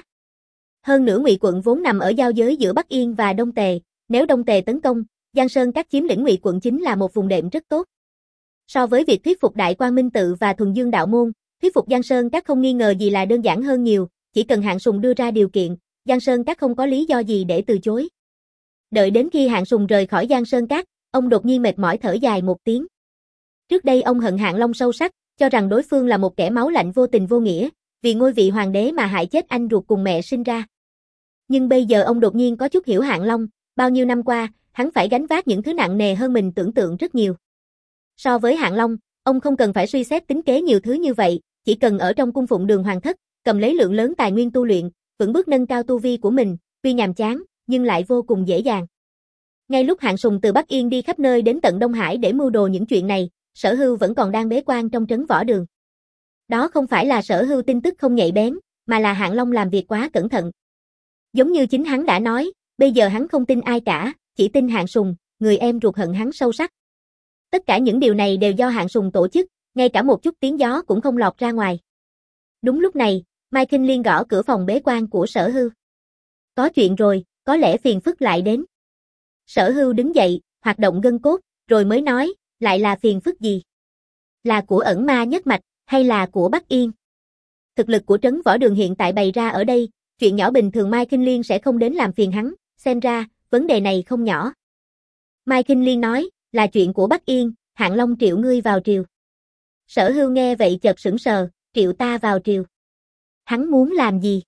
Hơn nữa Ngụy quận vốn nằm ở giao giới giữa Bắc Yên và Đông Tề, nếu Đông Tề tấn công, Giang Sơn Các chiếm lĩnh Ngụy quận chính là một vùng đệm rất tốt. So với việc thuyết phục Đại Quang Minh Tự và Thuần Dương Đạo Môn, thuyết phục Giang Sơn Các không nghi ngờ gì là đơn giản hơn nhiều, chỉ cần Hạng Sùng đưa ra điều kiện, Giang Sơn Các không có lý do gì để từ chối. Đợi đến khi Hạng Sùng rời khỏi Giang Sơn Các, ông đột nhiên mệt mỏi thở dài một tiếng. Trước đây ông hận Hạng Long sâu sắc, cho rằng đối phương là một kẻ máu lạnh vô tình vô nghĩa, vì ngôi vị hoàng đế mà hại chết anh ruột cùng mẹ sinh ra. Nhưng bây giờ ông đột nhiên có chút hiểu Hạng Long, bao nhiêu năm qua, hắn phải gánh vác những thứ nặng nề hơn mình tưởng tượng rất nhiều. So với Hạng Long, ông không cần phải suy xét tính kế nhiều thứ như vậy, chỉ cần ở trong cung phụng Đường Hoàng thất, cầm lấy lượng lớn tài nguyên tu luyện, vững bước nâng cao tu vi của mình, tuy nhàm chán, nhưng lại vô cùng dễ dàng. Ngay lúc Hạng Sùng từ Bắc Yên đi khắp nơi đến tận Đông Hải để mưu đồ những chuyện này, Sở Hưu vẫn còn đang bế quan trong trấn Võ Đường. Đó không phải là Sở Hưu tin tức không nhạy bén, mà là Hạng Long làm việc quá cẩn thận. Giống như chính hắn đã nói, bây giờ hắn không tin ai cả, chỉ tin Hạng Sùng, người em ruột hận hắn sâu sắc. Tất cả những điều này đều do Hạng Sùng tổ chức, ngay cả một chút tiếng gió cũng không lọt ra ngoài. Đúng lúc này, Mai Kinh Liên gõ cửa phòng bế quan của Sở Hưu. Có chuyện rồi, có lẽ phiền phức lại đến. Sở Hưu đứng dậy, hoạt động gân cốt, rồi mới nói, lại là phiền phức gì? Là của ẩn ma nhất mạch, hay là của Bắc Yên? Thực lực của trấn Võ Đường hiện tại bày ra ở đây, chuyện nhỏ bình thường Mai Kinh Liên sẽ không đến làm phiền hắn, xem ra, vấn đề này không nhỏ. Mai Kinh Liên nói, là chuyện của Bắc Yên, Hạng Long triệu ngươi vào triều. Sở Hưu nghe vậy chợt sững sờ, triệu ta vào triều. Hắn muốn làm gì?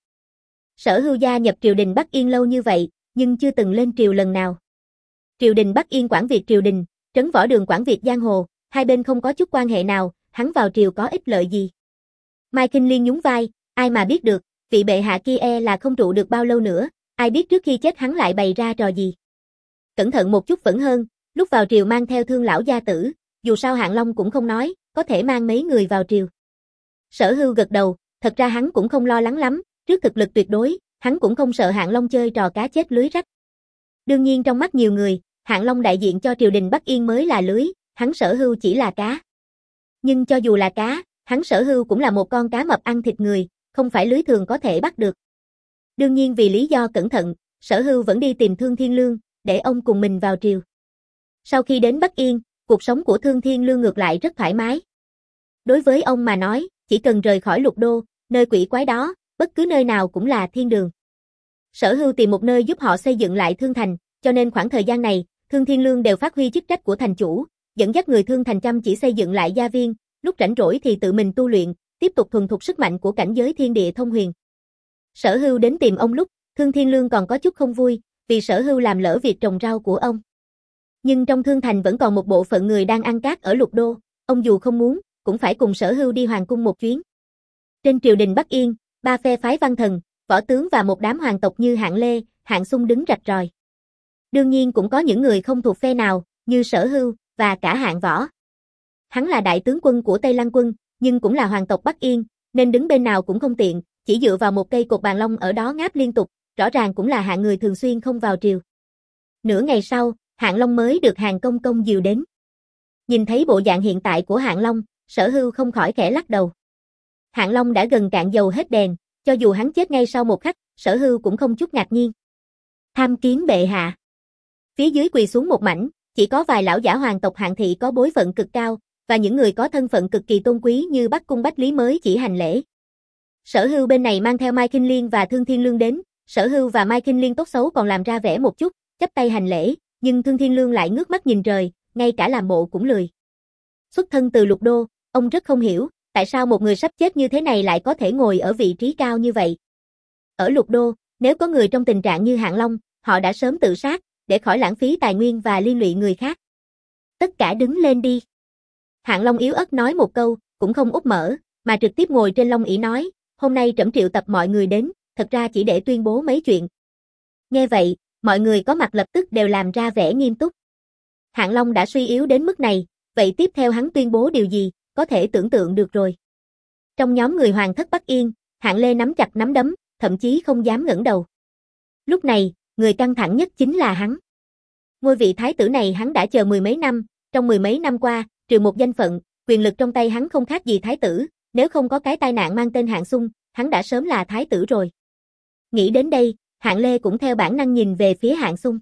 Sở Hưu gia nhập triều đình Bắc Yên lâu như vậy, nhưng chưa từng lên triều lần nào. Triều đình Bắc Yên quản việc triều đình, trấn Võ Đường quản việc giang hồ, hai bên không có chút quan hệ nào, hắn vào triều có ích lợi gì? Mai Kinh Liên nhún vai, ai mà biết được, vị bệ hạ kia e là không trụ được bao lâu nữa, ai biết trước khi chết hắn lại bày ra trò gì. Cẩn thận một chút vẫn hơn, lúc vào triều mang theo Thương lão gia tử, dù sao Hạng Long cũng không nói, có thể mang mấy người vào triều. Sở Hưu gật đầu, thật ra hắn cũng không lo lắng lắm, trước thực lực tuyệt đối, hắn cũng không sợ Hạng Long chơi trò cá chết lưới rách. Đương nhiên trong mắt nhiều người, Hạng Long đại diện cho triều đình Bắc Yên mới là lưới, hắn Sở Hưu chỉ là cá. Nhưng cho dù là cá, hắn Sở Hưu cũng là một con cá mập ăn thịt người, không phải lưới thường có thể bắt được. Đương nhiên vì lý do cẩn thận, Sở Hưu vẫn đi tìm Thương Thiên Lương, để ông cùng mình vào triều. Sau khi đến Bắc Yên, cuộc sống của Thương Thiên Lương ngược lại rất thoải mái. Đối với ông mà nói, chỉ cần rời khỏi Lục Đô, nơi quỷ quái đó, bất cứ nơi nào cũng là thiên đường. Sở Hưu tìm một nơi giúp họ xây dựng lại Thương Thành, cho nên khoảng thời gian này, Thương Thiên Lương đều phát huy chức trách của thành chủ, dẫn dắt người Thương Thành chăm chỉ xây dựng lại gia viên, lúc rảnh rỗi thì tự mình tu luyện, tiếp tục thuần thục sức mạnh của cảnh giới thiên địa thông huyền. Sở Hưu đến tìm ông lúc, Thương Thiên Lương còn có chút không vui, vì Sở Hưu làm lỡ việc trồng rau của ông. Nhưng trong Thương Thành vẫn còn một bộ phận người đang ăn cát ở Lục Đô, ông dù không muốn, cũng phải cùng Sở Hưu đi hoàng cung một chuyến. Trên triều đình Bắc Yên, ba phe phái văn thần, võ tướng và một đám hoàng tộc như Hạng Lê, Hạng Xung đứng rạch ròi. Đương nhiên cũng có những người không thuộc phe nào, như Sở Hưu, và cả Hạng Võ. Hắn là đại tướng quân của Tây Lăng quân, nhưng cũng là hoàng tộc Bắc Yên, nên đứng bên nào cũng không tiện, chỉ dựa vào một cây cột bàn long ở đó ngáp liên tục, rõ ràng cũng là hạng người thường xuyên không vào triều. Nửa ngày sau, Hạng Long mới được Hàn Công Công dìu đến. Nhìn thấy bộ dạng hiện tại của Hạng Long, Sở Hưu không khỏi khẽ lắc đầu. Hạng Long đã gần cạn dầu hết đèn, cho dù hắn chết ngay sau một khắc, Sở Hưu cũng không chút ngạc nhiên. Tham kiến bệ hạ. Phía dưới quỳ xuống một mảnh, chỉ có vài lão giả hoàng tộc Hạng thị có bối phận cực cao, và những người có thân phận cực kỳ tôn quý như Bắc Cung Bách Lý mới chỉ hành lễ. Sở Hưu bên này mang theo Mai Kinh Liên và Thương Thiên Lương đến, Sở Hưu và Mai Kinh Liên tốt xấu còn làm ra vẻ một chút, chắp tay hành lễ, nhưng Thương Thiên Lương lại ngước mắt nhìn trời, ngay cả làm bộ cũng lười. Xuất thân từ Lục Đô, ông rất không hiểu, tại sao một người sắp chết như thế này lại có thể ngồi ở vị trí cao như vậy. Ở Lục Đô, nếu có người trong tình trạng như Hạng Long, họ đã sớm tự sát, để khỏi lãng phí tài nguyên và liên lụy người khác. Tất cả đứng lên đi. Hạng Long yếu ớt nói một câu, cũng không úp mở, mà trực tiếp ngồi trên long ỷ nói, hôm nay trẫm triệu tập mọi người đến, thật ra chỉ để tuyên bố mấy chuyện. Nghe vậy, mọi người có mặt lập tức đều làm ra vẻ nghiêm túc. Hạng Long đã suy yếu đến mức này, vậy tiếp theo hắn tuyên bố điều gì, có thể tưởng tượng được rồi. Trong nhóm người hoàng thất Bắc Yên, Hạng Lê nắm chặt nắm đấm, thậm chí không dám ngẩng đầu. Lúc này, người căng thẳng nhất chính là hắn. Ngôi vị thái tử này hắn đã chờ mười mấy năm, trong mười mấy năm qua, trừ một danh phận, quyền lực trong tay hắn không khác gì thái tử, nếu không có cái tai nạn mang tên Hạng Xung, hắn đã sớm là thái tử rồi. Nghĩ đến đây, Hạng Lê cũng theo bản năng nhìn về phía Hạng Xung.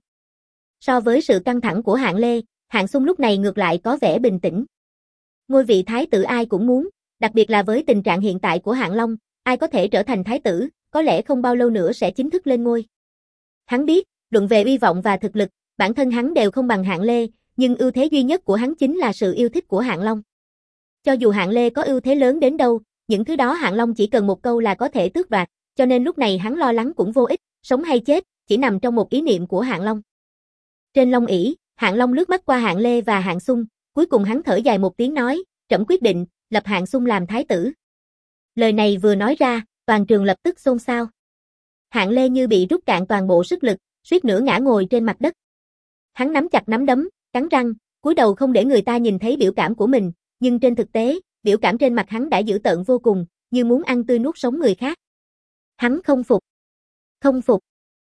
So với sự căng thẳng của Hạng Lê, Hạng Xung lúc này ngược lại có vẻ bình tĩnh. Ngôi vị thái tử ai cũng muốn, đặc biệt là với tình trạng hiện tại của Hạng Long, ai có thể trở thành thái tử, có lẽ không bao lâu nữa sẽ chính thức lên ngôi. Hắn biết, luận về uy vọng và thực lực, bản thân hắn đều không bằng Hạng Lê, nhưng ưu thế duy nhất của hắn chính là sự yêu thích của Hạng Long. Cho dù Hạng Lê có ưu thế lớn đến đâu, những thứ đó Hạng Long chỉ cần một câu là có thể tước đoạt, cho nên lúc này hắn lo lắng cũng vô ích, sống hay chết, chỉ nằm trong một ý niệm của Hạng Long. Trên long ỷ, Hạng Long lướt mắt qua Hạng Lê và Hạng Xung, cuối cùng hắn thở dài một tiếng nói, trẫm quyết định, lập Hạng Xung làm thái tử. Lời này vừa nói ra, toàn trường lập tức xôn xao. Hạng Lê như bị rút cạn toàn bộ sức lực, suýt nữa ngã ngồi trên mặt đất. Hắn nắm chặt nắm đấm, cắn răng, cúi đầu không để người ta nhìn thấy biểu cảm của mình, nhưng trên thực tế, biểu cảm trên mặt hắn đã dữ tợn vô cùng, như muốn ăn tươi nuốt sống người khác. Hắn không phục. Không phục.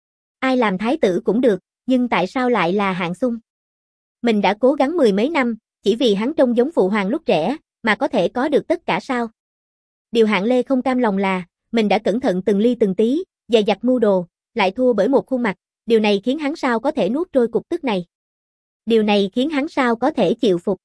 Ai làm thái tử cũng được, nhưng tại sao lại là Hạng Xung? Mình đã cố gắng mười mấy năm, chỉ vì hắn trông giống phụ hoàng lúc trẻ, mà có thể có được tất cả sao? Điều Hạng Lê không cam lòng là, mình đã cẩn thận từng ly từng tí, dè dặt mưu đồ, lại thua bởi một khuôn mặt, điều này khiến hắn sao có thể nuốt trôi cục tức này? Điều này khiến hắn sao có thể chịu phục?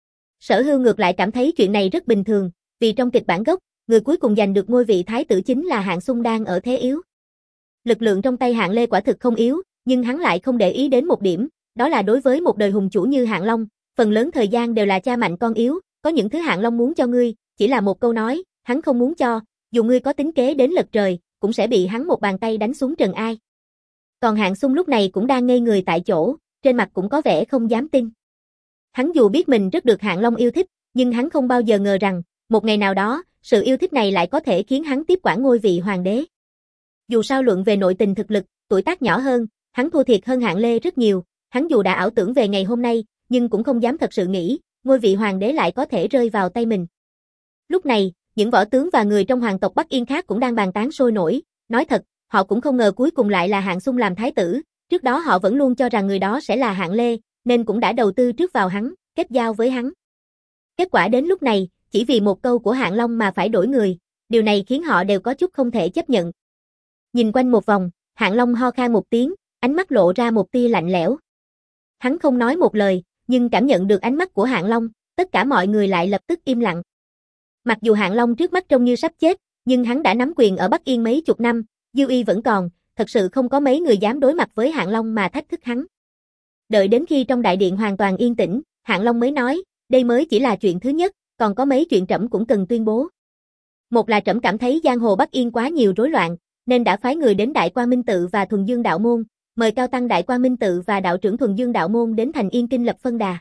Sở Hưu ngược lại cảm thấy chuyện này rất bình thường, vì trong kịch bản gốc, người cuối cùng giành được ngôi vị thái tử chính là Hạng Xung đang ở thế yếu. Lực lượng trong tay Hạng Lê quả thực không yếu, nhưng hắn lại không để ý đến một điểm, đó là đối với một đời hùng chủ như Hạng Long, phần lớn thời gian đều là cha mạnh con yếu, có những thứ Hạng Long muốn cho ngươi, chỉ là một câu nói, hắn không muốn cho, dù ngươi có tính kế đến lật trời, cũng sẽ bị hắn một bàn tay đánh xuống trần ai. Còn Hạng Xung lúc này cũng đang ngây người tại chỗ, trên mặt cũng có vẻ không dám tin. Hắn dù biết mình rất được Hạng Long yêu thích, nhưng hắn không bao giờ ngờ rằng, một ngày nào đó, sự yêu thích này lại có thể khiến hắn tiếp quản ngôi vị hoàng đế. Dù sao luận về nội tình thực lực, tuổi tác nhỏ hơn, hắn thua thiệt hơn Hạng Lê rất nhiều, hắn dù đã ảo tưởng về ngày hôm nay, nhưng cũng không dám thật sự nghĩ, ngôi vị hoàng đế lại có thể rơi vào tay mình. Lúc này, những võ tướng và người trong hoàng tộc Bắc Yên khác cũng đang bàn tán sôi nổi, nói thật, họ cũng không ngờ cuối cùng lại là Hạng Xung làm thái tử, trước đó họ vẫn luôn cho rằng người đó sẽ là Hạng Lê, nên cũng đã đầu tư trước vào hắn, kết giao với hắn. Kết quả đến lúc này, chỉ vì một câu của Hạng Long mà phải đổi người, điều này khiến họ đều có chút không thể chấp nhận. Nhìn quanh một vòng, Hạng Long ho khan một tiếng, ánh mắt lộ ra một tia lạnh lẽo. Hắn không nói một lời, nhưng cảm nhận được ánh mắt của Hạng Long, tất cả mọi người lại lập tức im lặng. Mặc dù Hạng Long trước mắt trông như sắp chết, nhưng hắn đã nắm quyền ở Bắc Yên mấy chục năm, dư uy vẫn còn, thật sự không có mấy người dám đối mặt với Hạng Long mà thách thức hắn. Đợi đến khi trong đại điện hoàn toàn yên tĩnh, Hạng Long mới nói, đây mới chỉ là chuyện thứ nhất, còn có mấy chuyện trẫm cũng cần tuyên bố. Một là trẫm cảm thấy giang hồ Bắc Yên quá nhiều rối loạn, nên đã phái người đến Đại Quang Minh Tự và Thuần Dương Đạo Môn, mời cao tăng Đại Quang Minh Tự và đạo trưởng Thuần Dương Đạo Môn đến thành Yên Kinh lập phân đà.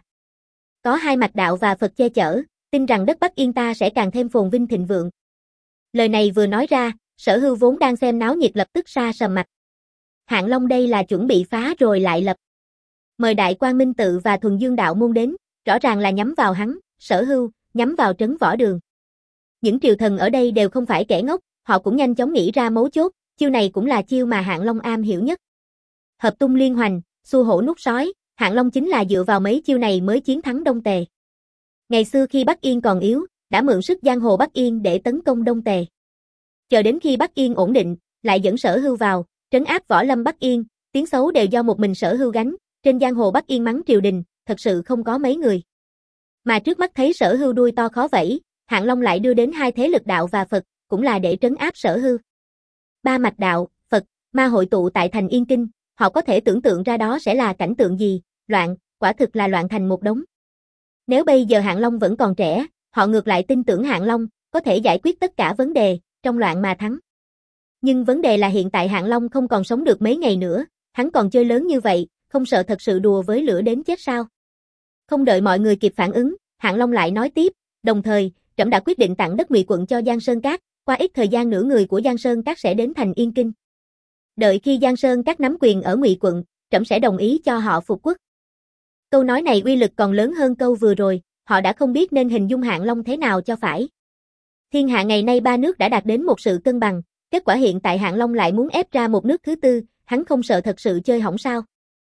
Có hai mặt đạo và Phật che chở, tin rằng đất Bắc Yên ta sẽ càng thêm phồn vinh thịnh vượng. Lời này vừa nói ra, Sở Hưu vốn đang xem náo nhiệt lập tức sa sầm mặt. Hạng Long đây là chuẩn bị phá rồi lại lập. Mời Đại Quang Minh Tự và Thuần Dương Đạo Môn đến, rõ ràng là nhắm vào hắn, Sở Hưu, nhắm vào Trấn Võ Đường. Những triều thần ở đây đều không phải kẻ ngốc, họ cũng nhanh chóng nghĩ ra mấu chốt, chiêu này cũng là chiêu mà Hạng Long am hiểu nhất. Hợp tung liên hoành, xu hổ nút sói, Hạng Long chính là dựa vào mấy chiêu này mới chiến thắng Đông Tề. Ngày xưa khi Bắc Yên còn yếu, đã mượn sức giang hồ Bắc Yên để tấn công Đông Tề. Chờ đến khi Bắc Yên ổn định, lại dẫn Sở Hưu vào, trấn áp võ lâm Bắc Yên, tiếng xấu đều do một mình Sở Hưu gánh, trên giang hồ Bắc Yên mắng triều đình, thật sự không có mấy người. Mà trước mắt thấy Sở Hưu đuôi to khó vẫy, Hạng Long lại đưa đến hai thế lực đạo và Phật, cũng là để trấn áp Sở Hưu. Ba mạch đạo, Phật, ma hội tụ tại thành Yên Kinh, họ có thể tưởng tượng ra đó sẽ là cảnh tượng gì, loạn, quả thực là loạn thành một đống. Nếu bây giờ Hạng Long vẫn còn trẻ, họ ngược lại tin tưởng Hạng Long có thể giải quyết tất cả vấn đề, trong loạn mà thắng. Nhưng vấn đề là hiện tại Hạng Long không còn sống được mấy ngày nữa, hắn còn chơi lớn như vậy, không sợ thật sự đùa với lửa đến chết sao? Không đợi mọi người kịp phản ứng, Hạng Long lại nói tiếp, đồng thời, trẫm đã quyết định tặng đất Ngụy quận cho Giang Sơn Các, qua ít thời gian nữa người của Giang Sơn Các sẽ đến thành Yên Kinh. Đợi khi Giang Sơn Các nắm quyền ở Ngụy quận, trẫm sẽ đồng ý cho họ phục quốc. Câu nói này uy lực còn lớn hơn câu vừa rồi, họ đã không biết nên hình dung Hạng Long thế nào cho phải. Thiên hạ ngày nay ba nước đã đạt đến một sự cân bằng, kết quả hiện tại Hạng Long lại muốn ép ra một nước thứ tư, hắn không sợ thật sự chơi hỏng sao?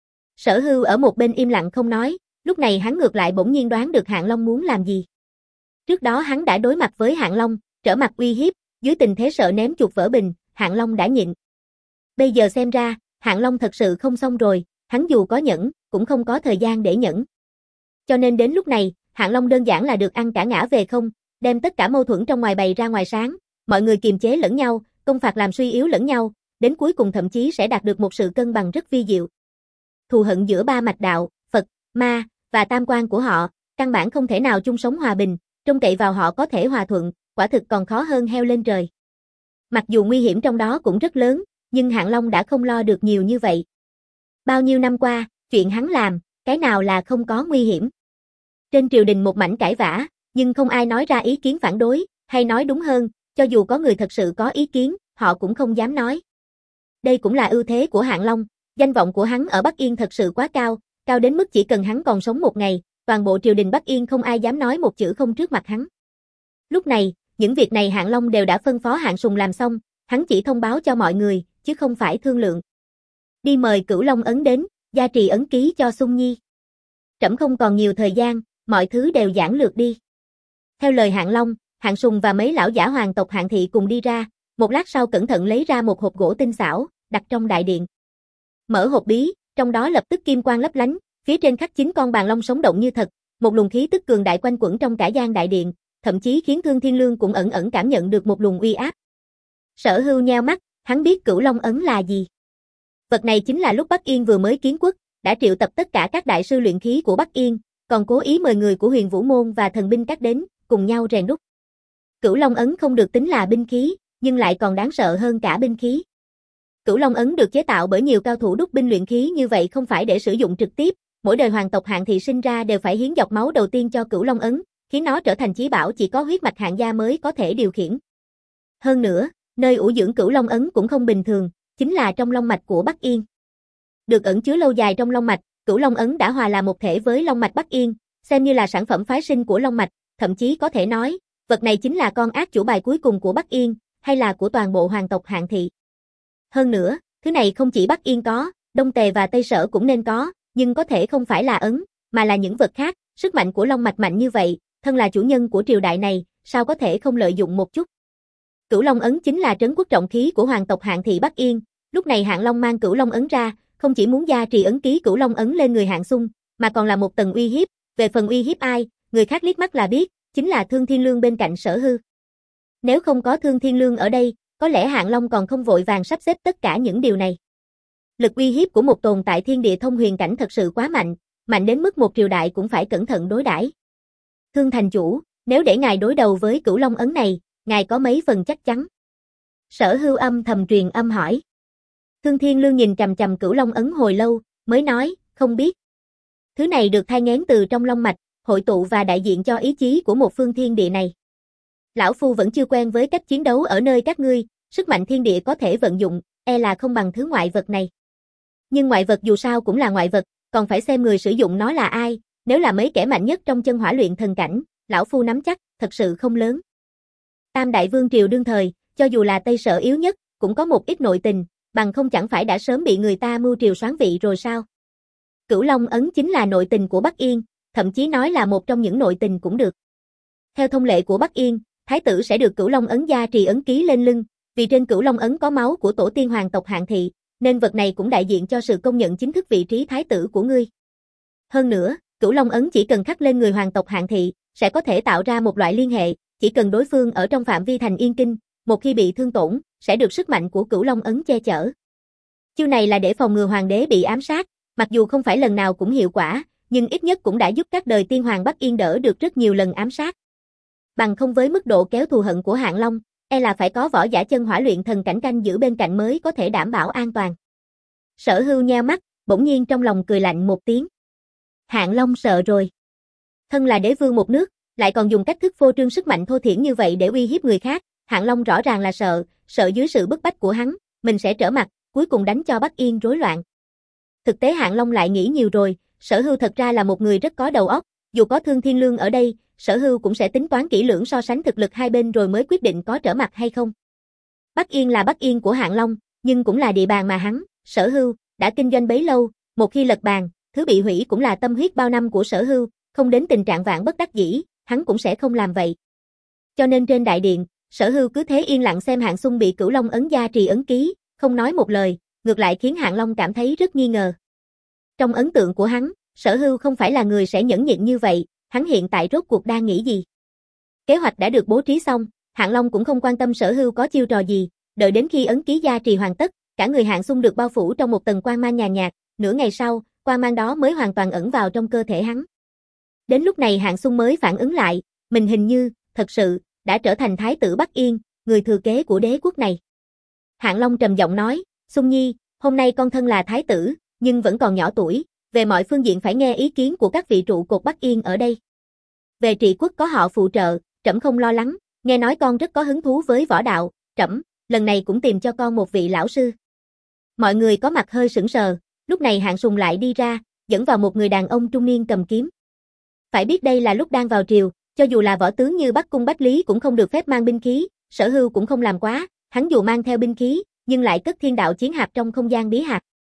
Sở Hưu ở một bên im lặng không nói, lúc này hắn ngược lại bỗng nhiên đoán được Hạng Long muốn làm gì. Trước đó hắn đã đối mặt với Hạng Long, trở mặt uy hiếp, dưới tình thế sợ ném chuột vỡ bình, Hạng Long đã nhịn. Bây giờ xem ra, Hạng Long thật sự không xong rồi, hắn dù có nhẫn, cũng không có thời gian để nhẫn. Cho nên đến lúc này, Hạng Long đơn giản là được ăn cả ngã về không, đem tất cả mâu thuẫn trong ngoài bày ra ngoài sáng, mọi người kiềm chế lẫn nhau, công phạt làm suy yếu lẫn nhau, đến cuối cùng thậm chí sẽ đạt được một sự cân bằng rất vi diệu. Thù hận giữa ba mạch đạo, Phật, Ma và tam quan của họ, căn bản không thể nào chung sống hòa bình, trông cậy vào họ có thể hòa thuận, quả thực còn khó hơn heo lên trời. Mặc dù nguy hiểm trong đó cũng rất lớn, nhưng Hạng Long đã không lo được nhiều như vậy. Bao nhiêu năm qua, chuyện hắn làm, cái nào là không có nguy hiểm. Trên triều đình một mảnh cãi vã, nhưng không ai nói ra ý kiến phản đối, hay nói đúng hơn, cho dù có người thật sự có ý kiến, họ cũng không dám nói. Đây cũng là ưu thế của Hạng Long, danh vọng của hắn ở Bắc Yên thật sự quá cao, cao đến mức chỉ cần hắn còn sống một ngày, toàn bộ triều đình Bắc Yên không ai dám nói một chữ không trước mặt hắn. Lúc này, những việc này Hạng Long đều đã phân phó Hạng Sùng làm xong, hắn chỉ thông báo cho mọi người, chứ không phải thương lượng. Đi mời Cửu Long Ấn đến, gia trì ấn ký cho Xung Nhi. Trẫm không còn nhiều thời gian, mọi thứ đều giản lược đi. Theo lời Hạng Long, Hạng Sùng và mấy lão giả hoàng tộc Hạng Thị cùng đi ra, một lát sau cẩn thận lấy ra một hộp gỗ tinh xảo, đặt trong đại điện. Mở hộp bí, trong đó lập tức kim quang lấp lánh, phía trên khắc chín con bàn long sống động như thật, một luồng khí tức cường đại quanh quẩn trong cả gian đại điện, thậm chí khiến Thương Thiên Lương cũng ẩn ẩn cảm nhận được một luồng uy áp. Sở Hưu nheo mắt, hắn biết Cửu Long Ấn là gì. Vật này chính là lúc Bắc Yên vừa mới kiến quốc, đã triệu tập tất cả các đại sư luyện khí của Bắc Yên, còn cố ý mời người của Huyền Vũ Môn và thần binh các đến, cùng nhau rèn đúc. Cửu Long Ấn không được tính là binh khí, nhưng lại còn đáng sợ hơn cả binh khí. Cửu Long Ấn được chế tạo bởi nhiều cao thủ đúc binh luyện khí như vậy không phải để sử dụng trực tiếp, mỗi đời hoàng tộc Hạng Thị sinh ra đều phải hiến giọt máu đầu tiên cho Cửu Long Ấn, khiến nó trở thành chí bảo chỉ có huyết mạch Hạng gia mới có thể điều khiển. Hơn nữa, nơi ủ dưỡng Cửu Long Ấn cũng không bình thường, chính là trong long mạch của Bắc Yên. Được ẩn chứa lâu dài trong long mạch, Cửu Long Ấn đã hòa là một thể với long mạch Bắc Yên, xem như là sản phẩm phái sinh của long mạch, thậm chí có thể nói, vật này chính là con ác chủ bài cuối cùng của Bắc Yên, hay là của toàn bộ hoàng tộc Hạng Thị. Hơn nữa, thứ này không chỉ Bắc Yên có, Đông Tề và Tây Sở cũng nên có, nhưng có thể không phải là ấn, mà là những vật khác, sức mạnh của long mạch mạnh như vậy, thân là chủ nhân của triều đại này, sao có thể không lợi dụng một chút. Cửu Long Ấn chính là trấn quốc trọng khí của hoàng tộc Hạng Thị Bắc Yên, lúc này Hạng Long mang Cửu Long Ấn ra, không chỉ muốn gia trì ấn ký Cửu Long Ấn lên người Hạng Xung, mà còn là một tầng uy hiếp, về phần uy hiếp ai, người khác liếc mắt là biết, chính là Thương Thiên Lương bên cạnh Sở Hư. Nếu không có Thương Thiên Lương ở đây, có lẽ Hạng Long còn không vội vàng sắp xếp tất cả những điều này. Lực uy hiếp của một tồn tại thiên địa thông huyền cảnh thật sự quá mạnh, mạnh đến mức một triều đại cũng phải cẩn thận đối đãi. Thương thành chủ, nếu để ngài đối đầu với Cửu Long Ấn này, ngài có mấy phần chắc chắn? Sở Hưu âm thầm truyền âm hỏi. Thương Thiên Lương nhìn chằm chằm Cửu Long Ấn hồi lâu, mới nói, không biết. Thứ này được thai nghén từ trong long mạch, hội tụ và đại diện cho ý chí của một phương thiên địa này. Lão Phu vẫn chưa quen với cách chiến đấu ở nơi các ngươi, sức mạnh thiên địa có thể vận dụng, e là không bằng thứ ngoại vật này. Nhưng ngoại vật dù sao cũng là ngoại vật, còn phải xem người sử dụng nó là ai, nếu là mấy kẻ mạnh nhất trong chân hỏa luyện thần cảnh, Lão Phu nắm chắc, thật sự không lớn. Tam Đại Vương Triều đương thời, cho dù là Tây Sở yếu nhất, cũng có một ít nội tình, bằng không chẳng phải đã sớm bị người ta mưu triều soán vị rồi sao? Cửu Long Ấn chính là nội tình của Bắc Yên, thậm chí nói là một trong những nội tình cũng được. Theo thông lệ của Bắc Yên, Thái tử sẽ được Cửu Long Ấn gia trì ấn ký lên lưng, vì trên Cửu Long Ấn có máu của tổ tiên hoàng tộc Hạng Thị, nên vật này cũng đại diện cho sự công nhận chính thức vị trí Thái tử của ngươi. Hơn nữa, Cửu Long Ấn chỉ cần khắc lên người hoàng tộc Hạng Thị, sẽ có thể tạo ra một loại liên hệ, chỉ cần đối phương ở trong phạm vi thành Yên Kinh, một khi bị thương tổn, sẽ được sức mạnh của Cửu Long Ấn che chở. Chiêu này là để phòng ngừa hoàng đế bị ám sát, mặc dù không phải lần nào cũng hiệu quả, nhưng ít nhất cũng đã giúp các đời tiên hoàng Bắc Yên đỡ được rất nhiều lần ám sát. Bằng không với mức độ kéo thù hận của Hạng Long, e là phải có võ giả chân hỏa luyện thần cảnh canh giữ bên cạnh mới có thể đảm bảo an toàn. Sở Hưu nheo mắt, bỗng nhiên trong lòng cười lạnh một tiếng. Hạng Long sợ rồi. Thân là đế vương một nước, lại còn dùng cách thức phô trương sức mạnh thô thiển như vậy để uy hiếp người khác, Hạng Long rõ ràng là sợ, sợ dưới sự bức bách của hắn, mình sẽ trở mặt, cuối cùng đánh cho Bắc Yên rối loạn. Thực tế Hạng Long lại nghĩ nhiều rồi, Sở Hưu thật ra là một người rất có đầu óc, dù có Thương Thiên Lương ở đây, Sở Hưu cũng sẽ tính toán kỹ lưỡng so sánh thực lực hai bên rồi mới quyết định có trở mặt hay không. Bắc Yên là Bắc Yên của Hạng Long, nhưng cũng là địa bàn mà hắn, Sở Hưu, đã kinh doanh bấy lâu, một khi lật bàn, thứ bị hủy cũng là tâm huyết bao năm của Sở Hưu, không đến tình trạng vạn bất đắc dĩ, hắn cũng sẽ không làm vậy. Cho nên trên đại điện, Sở Hưu cứ thế yên lặng xem Hạng Xung bị Cửu Long ấn gia trì ấn ký, không nói một lời, ngược lại khiến Hạng Long cảm thấy rất nghi ngờ. Trong ấn tượng của hắn, Sở Hưu không phải là người sẽ nhẫn nhịn như vậy, hắn hiện tại rốt cuộc đang nghĩ gì? Kế hoạch đã được bố trí xong, Hạng Long cũng không quan tâm Sở Hưu có chiêu trò gì, đợi đến khi ấn ký gia trì hoàn tất, cả người Hạng Xung được bao phủ trong một tầng quang mang nhàn nhạt, nửa ngày sau, quang mang đó mới hoàn toàn ẩn vào trong cơ thể hắn. Đến lúc này Hạng Xung mới phản ứng lại, mình hình như, thật sự, đã trở thành thái tử Bắc Yên, người thừa kế của đế quốc này. Hạng Long trầm giọng nói, Xung Nhi, hôm nay con thân là thái tử, nhưng vẫn còn nhỏ tuổi, về mọi phương diện phải nghe ý kiến của các vị trụ cột Bắc Yên ở đây. Về trị quốc có họ phụ trợ, trẫm không lo lắng, nghe nói con rất có hứng thú với võ đạo, trẫm, lần này cũng tìm cho con một vị lão sư. Mọi người có mặt hơi sững sờ, lúc này Hạng Sùng lại đi ra, dẫn vào một người đàn ông trung niên cầm kiếm. Phải biết đây là lúc đang vào triều, cho dù là võ tướng như Bắc Cung Bách Lý cũng không được phép mang binh khí, Sở Hưu cũng không làm quá, hắn dù mang theo binh khí, nhưng lại cất thiên đạo chiến hạp trong không gian bí hạp.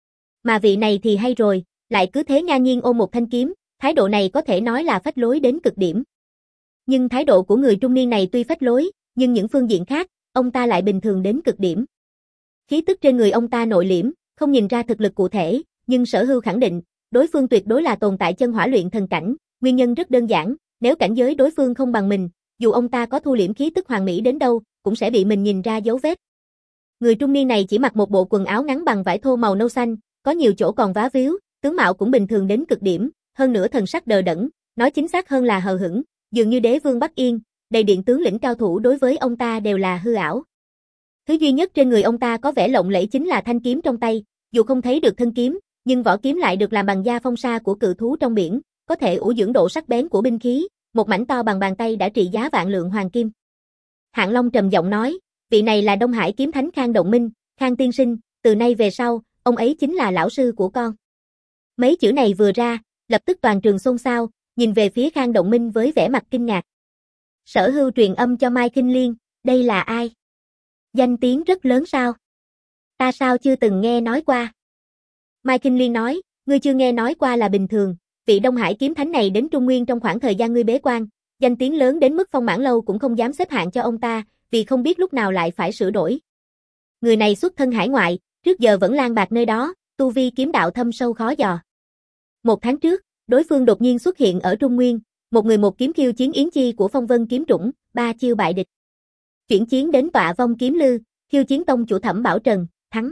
Mà vị này thì hay rồi, lại cứ thế ngang nhiên ôm một thanh kiếm, thái độ này có thể nói là phách lối đến cực điểm. Nhưng thái độ của người trung niên này tuy phách lối, nhưng những phương diện khác, ông ta lại bình thường đến cực điểm. Khí tức trên người ông ta nội liễm, không nhìn ra thực lực cụ thể, nhưng Sở Hưu khẳng định, đối phương tuyệt đối là tồn tại chân hỏa luyện thần cảnh, nguyên nhân rất đơn giản, nếu cảnh giới đối phương không bằng mình, dù ông ta có thu liễm khí tức hoàn mỹ đến đâu, cũng sẽ bị mình nhìn ra dấu vết. Người trung niên này chỉ mặc một bộ quần áo ngắn bằng vải thô màu nâu xanh, có nhiều chỗ còn vá víu, tướng mạo cũng bình thường đến cực điểm, hơn nữa thần sắc đờ đẫn, nói chính xác hơn là hờ hững, dường như đế vương Bắc Yên, đầy điện tướng lĩnh cao thủ đối với ông ta đều là hư ảo. Thứ duy nhất trên người ông ta có vẻ lộng lẫy chính là thanh kiếm trong tay, dù không thấy được thân kiếm, nhưng vỏ kiếm lại được làm bằng da phong sa của cự thú trong biển, có thể ủ dưỡng độ sắc bén của binh khí, một mảnh to bằng bàn tay đã trị giá vạn lượng hoàng kim. Hạng Long trầm giọng nói, vị này là Đông Hải kiếm thánh Khang Động Minh, Khang tiên sinh, từ nay về sau, ông ấy chính là lão sư của con. Mấy chữ này vừa ra, lập tức toàn trường xôn xao, nhìn về phía Khang Động Minh với vẻ mặt kinh ngạc. Sở Hưu truyền âm cho Mai Kinh Liên, đây là ai? Danh tiếng rất lớn sao? Ta sao chưa từng nghe nói qua? Mai Kinh Liên nói, ngươi chưa nghe nói qua là bình thường, vị Đông Hải kiếm thánh này đến Trung Nguyên trong khoảng thời gian ngươi bế quan, danh tiếng lớn đến mức Phong Mãn Lâu cũng không dám xếp hạng cho ông ta, vì không biết lúc nào lại phải sửa đổi. Người này xuất thân hải ngoại, trước giờ vẫn lang bạt nơi đó, tu vi kiếm đạo thâm sâu khó dò. Một tháng trước, đối phương đột nhiên xuất hiện ở Trung Nguyên, một người một kiếm khiêu chiến Yến Chi của Phong Vân kiếm trũng, ba chiêu bại địch. Chuyển chiến đến Tọa Vong kiếm lư, khiêu chiến tông chủ Thẩm Bảo Trần, thắng.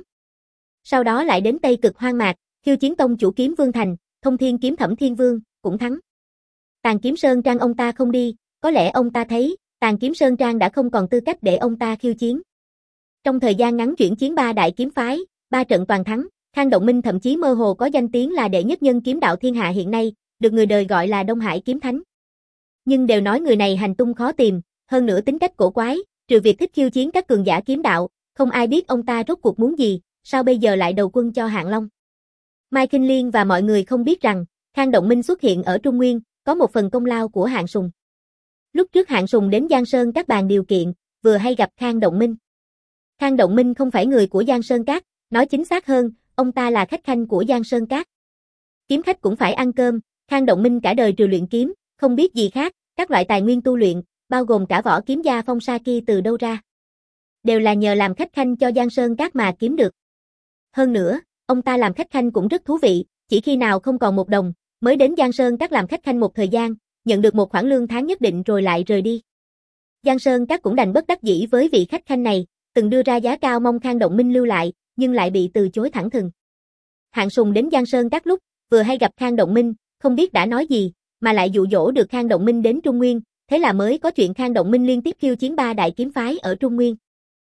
Sau đó lại đến Tây Cực Hoang Mạc, khiêu chiến tông chủ kiếm Vương Thành, Thông Thiên kiếm Thẩm Thiên Vương, cũng thắng. Tàn Kiếm Sơn Trang ông ta không đi, có lẽ ông ta thấy, Tàn Kiếm Sơn Trang đã không còn tư cách để ông ta khiêu chiến. Trong thời gian ngắn chuyển chiến ba đại kiếm phái, ba trận toàn thắng, Khang Động Minh thậm chí mơ hồ có danh tiếng là đệ nhất nhân kiếm đạo thiên hạ hiện nay, được người đời gọi là Đông Hải kiếm thánh. Nhưng đều nói người này hành tung khó tìm, hơn nữa tính cách cổ quái, trừ việc thích khiêu chiến các cường giả kiếm đạo, không ai biết ông ta rốt cuộc muốn gì, sao bây giờ lại đầu quân cho Hạng Long. Mai Kinh Liên và mọi người không biết rằng, Khang Động Minh xuất hiện ở Trung Nguyên, có một phần công lao của Hạng Sùng. Lúc trước Hạng Sùng đến Giang Sơn các bàn điều kiện, vừa hay gặp Khang Động Minh. Khang Động Minh không phải người của Giang Sơn Các, nói chính xác hơn, ông ta là khách khanh của Giang Sơn Các. Kiếm khách cũng phải ăn cơm, Khang Động Minh cả đời trừ luyện kiếm, không biết gì khác, các loại tài nguyên tu luyện, bao gồm cả võ kiếm gia phong sa kia từ đâu ra. Đều là nhờ làm khách khanh cho Giang Sơn Các mà kiếm được. Hơn nữa, ông ta làm khách khanh cũng rất thú vị, chỉ khi nào không còn một đồng, mới đến Giang Sơn Các làm khách khanh một thời gian, nhận được một khoản lương tháng nhất định rồi lại rời đi. Giang Sơn Các cũng đành bất đắc dĩ với vị khách khanh này, từng đưa ra giá cao mong Khang Động Minh lưu lại, nhưng lại bị từ chối thẳng thừng. Hạng Sùng đến Giang Sơn Các lúc, vừa hay gặp Khang Động Minh, không biết đã nói gì, mà lại dụ dỗ được Khang Động Minh đến Trung Nguyên, thế là mới có chuyện Khang Động Minh liên tiếp khiêu chiến ba đại kiếm phái ở Trung Nguyên.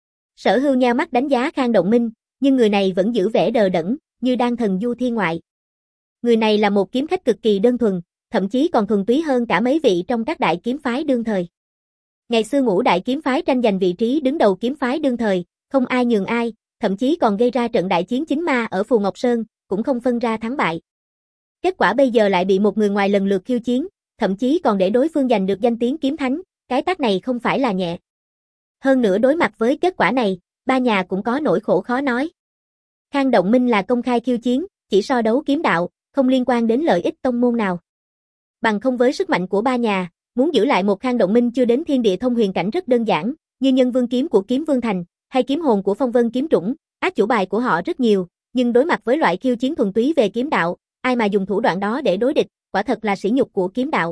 Sở Hưu nheo mắt đánh giá Khang Động Minh, nhưng người này vẫn giữ vẻ đờ đẫn, như đang thần du thiên ngoại. Người này là một kiếm khách cực kỳ đơn thuần, thậm chí còn thuần túy hơn cả mấy vị trong các đại kiếm phái đương thời. Ngày xưa ngũ đại kiếm phái tranh giành vị trí đứng đầu kiếm phái đương thời, không ai nhường ai, thậm chí còn gây ra trận đại chiến chính ma ở Phù Ngọc Sơn, cũng không phân ra thắng bại. Kết quả bây giờ lại bị một người ngoài lần lượt khiêu chiến, thậm chí còn để đối phương giành được danh tiếng kiếm thánh, cái tác này không phải là nhẹ. Hơn nữa đối mặt với kết quả này, ba nhà cũng có nỗi khổ khó nói. Khang Động Minh là công khai khiêu chiến, chỉ so đấu kiếm đạo, không liên quan đến lợi ích tông môn nào. Bằng không với sức mạnh của ba nhà, muốn giữ lại một Khang Động Minh chưa đến thiên địa thông huyền cảnh rất đơn giản, như Nhân Vương kiếm của Kiếm Vương Thành, hay kiếm hồn của Phong Vân kiếm trũng, át chủ bài của họ rất nhiều, nhưng đối mặt với loại khiêu chiến thuần túy về kiếm đạo, ai mà dùng thủ đoạn đó để đối địch, quả thật là sỉ nhục của kiếm đạo.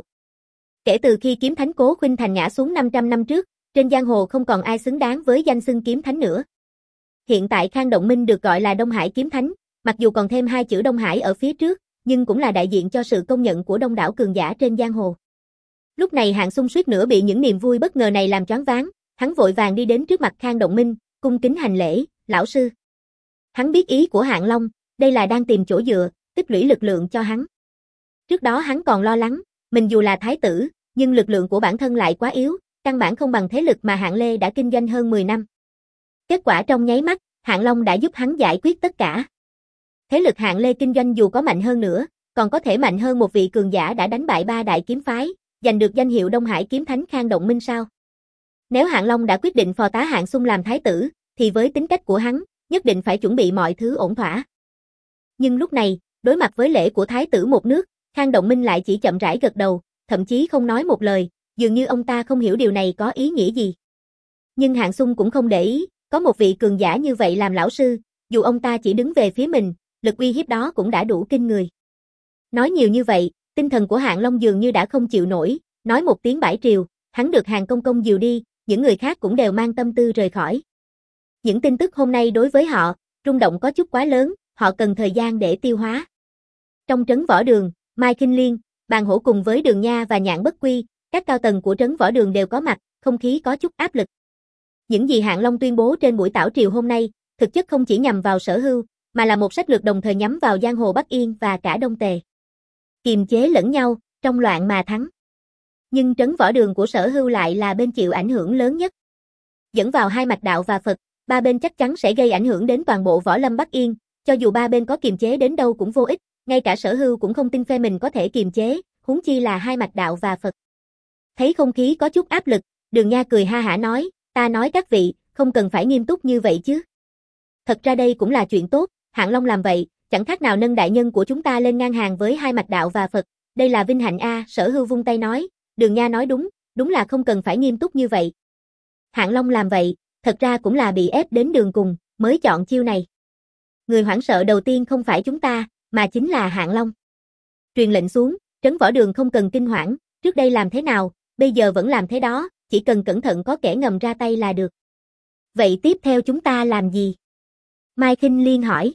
Kể từ khi kiếm thánh Cố Khuynh Thành ngã xuống năm trăm năm trước, trên giang hồ không còn ai xứng đáng với danh xưng kiếm thánh nữa. Hiện tại Khang Động Minh được gọi là Đông Hải kiếm thánh, mặc dù còn thêm hai chữ Đông Hải ở phía trước, nhưng cũng là đại diện cho sự công nhận của đông đảo cường giả trên giang hồ. Lúc này Hạng Xung suýt nữa bị những niềm vui bất ngờ này làm choáng váng, hắn vội vàng đi đến trước mặt Khang Động Minh, cung kính hành lễ, lão sư. Hắn biết ý của Hạng Long, đây là đang tìm chỗ dựa, tích lũy lực lượng cho hắn. Trước đó hắn còn lo lắng, mình dù là thái tử, nhưng lực lượng của bản thân lại quá yếu, căn bản không bằng thế lực mà Hạng Lê đã kinh doanh hơn mười năm. Kết quả trong nháy mắt, Hạng Long đã giúp hắn giải quyết tất cả. Thế lực Hạng Lê kinh doanh dù có mạnh hơn nữa, còn có thể mạnh hơn một vị cường giả đã đánh bại ba đại kiếm phái, giành được danh hiệu Đông Hải kiếm thánh Khang Động Minh sao? Nếu Hạng Long đã quyết định phò tá Hạng Xung làm thái tử, thì với tính cách của hắn, nhất định phải chuẩn bị mọi thứ ổn thỏa. Nhưng lúc này, đối mặt với lễ của thái tử một nước, Khang Động Minh lại chỉ chậm rãi gật đầu, thậm chí không nói một lời, dường như ông ta không hiểu điều này có ý nghĩa gì. Nhưng Hạng Xung cũng không để ý, có một vị cường giả như vậy làm lão sư, dù ông ta chỉ đứng về phía mình, lực uy hiếp đó cũng đã đủ kinh người. Nói nhiều như vậy, tinh thần của Hạng Long dường như đã không chịu nổi, nói một tiếng bãi triều, hắn được Hàn Công Công dìu đi, những người khác cũng đều mang tâm tư rời khỏi. Những tin tức hôm nay đối với họ, rung động có chút quá lớn, họ cần thời gian để tiêu hóa. Trong trấn Võ Đường, Mai Kinh Liên, Bàn Hổ cùng với Đường Nha và Nhạn Bất Quy, các cao tầng của trấn Võ Đường đều có mặt, không khí có chút áp lực. Những gì Hạng Long tuyên bố trên buổi tảo triều hôm nay, thực chất không chỉ nhằm vào Sở Hưu, mà là một sách lược đồng thời nhắm vào giang hồ Bắc Yên và cả Đông Tề. Kiềm chế lẫn nhau, trong loạn mà thắng. Nhưng trấn Võ Đường của Sở Hưu lại là bên chịu ảnh hưởng lớn nhất. Dẫn vào hai mạch đạo và Phật, ba bên chắc chắn sẽ gây ảnh hưởng đến toàn bộ võ lâm Bắc Yên, cho dù ba bên có kiềm chế đến đâu cũng vô ích, ngay cả Sở Hưu cũng không tin phe mình có thể kiềm chế, huống chi là hai mạch đạo và Phật. Thấy không khí có chút áp lực, Đường Nha cười ha hả nói, ta nói các vị, không cần phải nghiêm túc như vậy chứ. Thật ra đây cũng là chuyện tốt, Hạng Long làm vậy, chẳng khác nào nâng đại nhân của chúng ta lên ngang hàng với hai mạch đạo và Phật, đây là vinh hạnh a. Sở Hưu vung tay nói, Đường Nha nói đúng, đúng là không cần phải nghiêm túc như vậy. Hạng Long làm vậy, thật ra cũng là bị ép đến đường cùng, mới chọn chiêu này. Người hoảng sợ đầu tiên không phải chúng ta, mà chính là Hạng Long. Truyền lệnh xuống, trấn Võ Đường không cần kinh hoảng, trước đây làm thế nào, bây giờ vẫn làm thế đó, chỉ cần cẩn thận có kẻ ngầm ra tay là được. Vậy tiếp theo chúng ta làm gì? Mai Kinh Liên hỏi.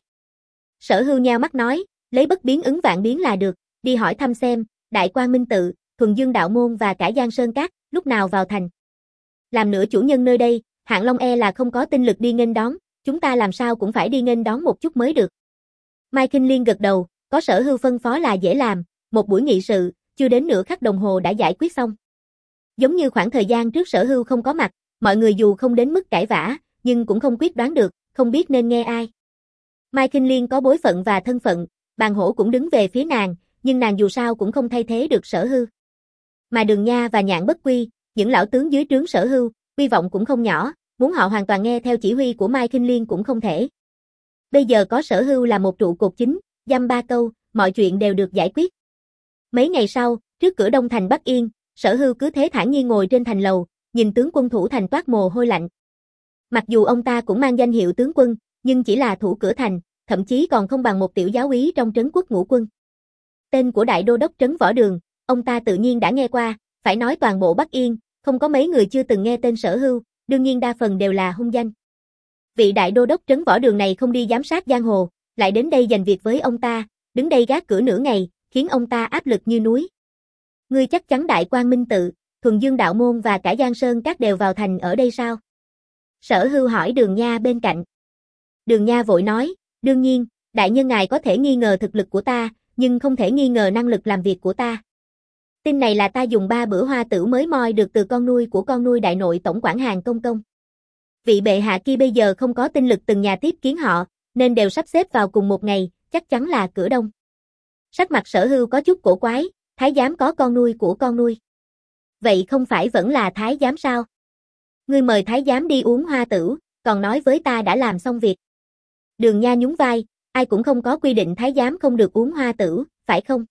Sở Hưu nheo mắt nói, lấy bất biến ứng vạn biến là được, đi hỏi thăm xem, Đại Quang Minh Tự, Thuần Dương Đạo Môn và cả Giang Sơn Các, lúc nào vào thành. Làm nửa chủ nhân nơi đây, Hạng Long e là không có tinh lực đi nghênh đón, chúng ta làm sao cũng phải đi nghênh đón một chút mới được. Mai Kinh Liên gật đầu, có Sở Hưu phân phó là dễ làm, một buổi nghị sự, chưa đến nửa khắc đồng hồ đã giải quyết xong. Giống như khoảng thời gian trước Sở Hưu không có mặt, mọi người dù không đến mức cãi vã, nhưng cũng không quyết đoán được, không biết nên nghe ai. Mai Kinh Liên có bối phận và thân phận, Bàn Hổ cũng đứng về phía nàng, nhưng nàng dù sao cũng không thay thế được Sở Hưu. Mà Đường Nha và Nhạn Bất Quy, những lão tướng dưới trướng Sở Hưu, hy vọng cũng không nhỏ, muốn họ hoàn toàn nghe theo chỉ huy của Mai Kinh Liên cũng không thể. Bây giờ có Sở Hưu là một trụ cột chính, dăm ba câu, mọi chuyện đều được giải quyết. Mấy ngày sau, trước cửa Đông thành Bắc Yên, Sở Hưu cứ thế thản nhiên ngồi trên thành lầu, nhìn tướng quân thủ thành toát mồ hôi lạnh. Mặc dù ông ta cũng mang danh hiệu tướng quân, nhưng chỉ là thủ cửa thành, thậm chí còn không bằng một tiểu giáo úy trong trấn Quốc Ngũ Quân. Tên của đại đô đốc trấn Võ Đường, ông ta tự nhiên đã nghe qua, phải nói toàn bộ Bắc Yên, không có mấy người chưa từng nghe tên Sở Hưu, đương nhiên đa phần đều là hung danh. Vị đại đô đốc trấn Võ Đường này không đi giám sát giang hồ, lại đến đây giành việc với ông ta, đứng đây gác cửa nửa ngày, khiến ông ta áp lực như núi. Ngươi chắc chắn Đại Quang Minh Tự, Thuần Dương Đạo Môn và cả Giang Sơn Các đều vào thành ở đây sao? Sở Hưu hỏi Đường Nha bên cạnh. Đường Nha vội nói, đương nhiên, đại nhân ngài có thể nghi ngờ thực lực của ta, nhưng không thể nghi ngờ năng lực làm việc của ta. Tin này là ta dùng ba bữa hoa tửu mới moi được từ con nuôi của con nuôi đại nội tổng quản Hàn Công Công. Vị bệ hạ kia bây giờ không có tinh lực từng nhà tiếp kiến họ, nên đều sắp xếp vào cùng một ngày, chắc chắn là cửa đông. Sắc mặt Sở Hưu có chút cổ quái, thái giám có con nuôi của con nuôi. Vậy không phải vẫn là thái giám sao? Ngươi mời thái giám đi uống hoa tửu, còn nói với ta đã làm xong việc. Đường Nha nhún vai, ai cũng không có quy định thái giám không được uống hoa tửu, phải không?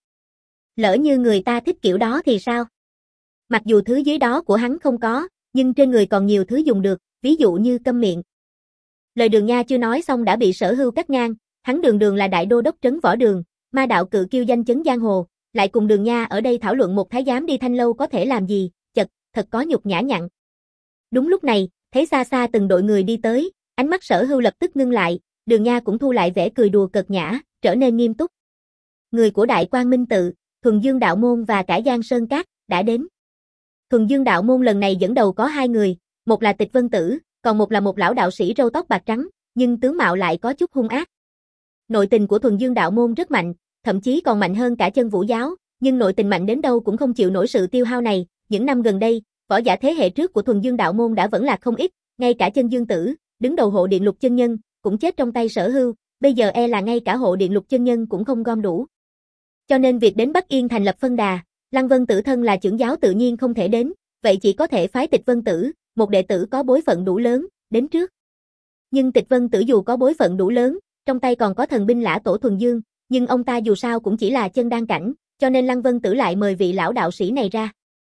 Lỡ như người ta thích kiểu đó thì sao? Mặc dù thứ dưới đó của hắn không có, nhưng trên người còn nhiều thứ dùng được, ví dụ như câm miệng. Lời Đường Nha chưa nói xong đã bị Sở Hưu cắt ngang, hắn Đường Đường là đại đô đốc trấn Võ Đường, ma đạo cự kiêu danh chấn giang hồ, lại cùng Đường Nha ở đây thảo luận một thái giám đi Thanh Lâu có thể làm gì, chật, thật có nhục nhã nhặn. Đúng lúc này, thấy xa xa từng đội người đi tới, ánh mắt Sở Hưu lập tức ngưng lại, Đường Nha cũng thu lại vẻ cười đùa cợt nhã, trở nên nghiêm túc. Người của Đại Quang Minh Tự, Thuần Dương Đạo Môn và cả Giang Sơn Các đã đến. Thuần Dương Đạo Môn lần này dẫn đầu có hai người, một là Tịch Vân Tử, còn một là một lão đạo sĩ râu tóc bạc trắng, nhưng tướng mạo lại có chút hung ác. Nội tình của Thuần Dương Đạo Môn rất mạnh, thậm chí còn mạnh hơn cả Chân Vũ giáo, nhưng nội tình mạnh đến đâu cũng không chịu nổi sự tiêu hao này, những năm gần đây, võ giả thế hệ trước của Thuần Dương Đạo Môn đã vẫn là không ít, ngay cả Chân Dương Tử, đứng đầu hộ điện Lục Chân Nhân, cũng chết trong tay Sở Hưu, bây giờ e là ngay cả hộ điện Lục Chân Nhân cũng không gom đủ. Cho nên việc đến Bắc Yên thành lập phân đà, Lăng Vân Tử thân là trưởng giáo tự nhiên không thể đến, vậy chỉ có thể phái Tịch Vân Tử, một đệ tử có bối phận đủ lớn, đến trước. Nhưng Tịch Vân Tử dù có bối phận đủ lớn, trong tay còn có thần binh Lã Tổ Thuần Dương, nhưng ông ta dù sao cũng chỉ là chân đan cảnh, cho nên Lăng Vân Tử lại mời vị lão đạo sĩ này ra.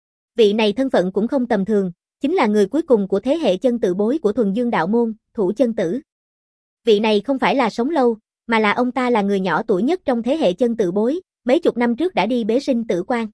Vị này thân phận cũng không tầm thường, chính là người cuối cùng của thế hệ chân tự bối của Thuần Dương Đạo Môn, Thủ Chân Tử. Vị này không phải là sống lâu, mà là ông ta là người nhỏ tuổi nhất trong thế hệ chân tự bối, mấy chục năm trước đã đi bế sinh tử quan.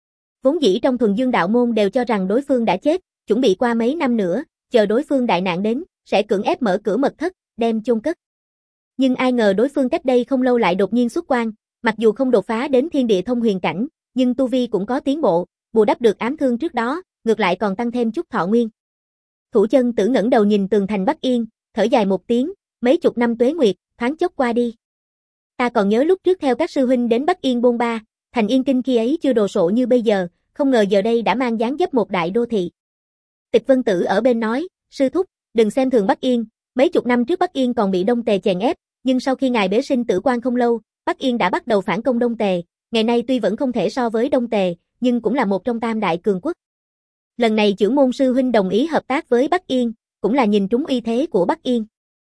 Vốn dĩ trong Thuần Dương Đạo Môn đều cho rằng đối phương đã chết, chuẩn bị qua mấy năm nữa, chờ đối phương đại nạn đến, sẽ cưỡng ép mở cửa mật thất, đem chôn cất. Nhưng ai ngờ đối phương cách đây không lâu lại đột nhiên xuất quan, mặc dù không đột phá đến thiên địa thông huyền cảnh, nhưng tu vi cũng có tiến bộ, bù đắp được ám thương trước đó, ngược lại còn tăng thêm chút thọ nguyên. Thủ Chân Tử ngẩng đầu nhìn tường thành Bắc Yên, thở dài một tiếng, mấy chục năm tuế nguyệt, thoáng chốc qua đi. Ta còn nhớ lúc trước theo các sư huynh đến Bắc Yên bôn ba, thành Yên Kinh khi ấy chưa đồ sộ như bây giờ, không ngờ giờ đây đã mang dáng dấp một đại đô thị. Tịch Vân Tử ở bên nói, sư thúc, đừng xem thường Bắc Yên, mấy chục năm trước Bắc Yên còn bị Đông Tề chèn ép, nhưng sau khi ngài bế sinh tử quan không lâu, Bắc Yên đã bắt đầu phản công Đông Tề, ngày nay tuy vẫn không thể so với Đông Tề, nhưng cũng là một trong tam đại cường quốc. Lần này trưởng môn sư huynh đồng ý hợp tác với Bắc Yên, cũng là nhìn trúng uy thế của Bắc Yên.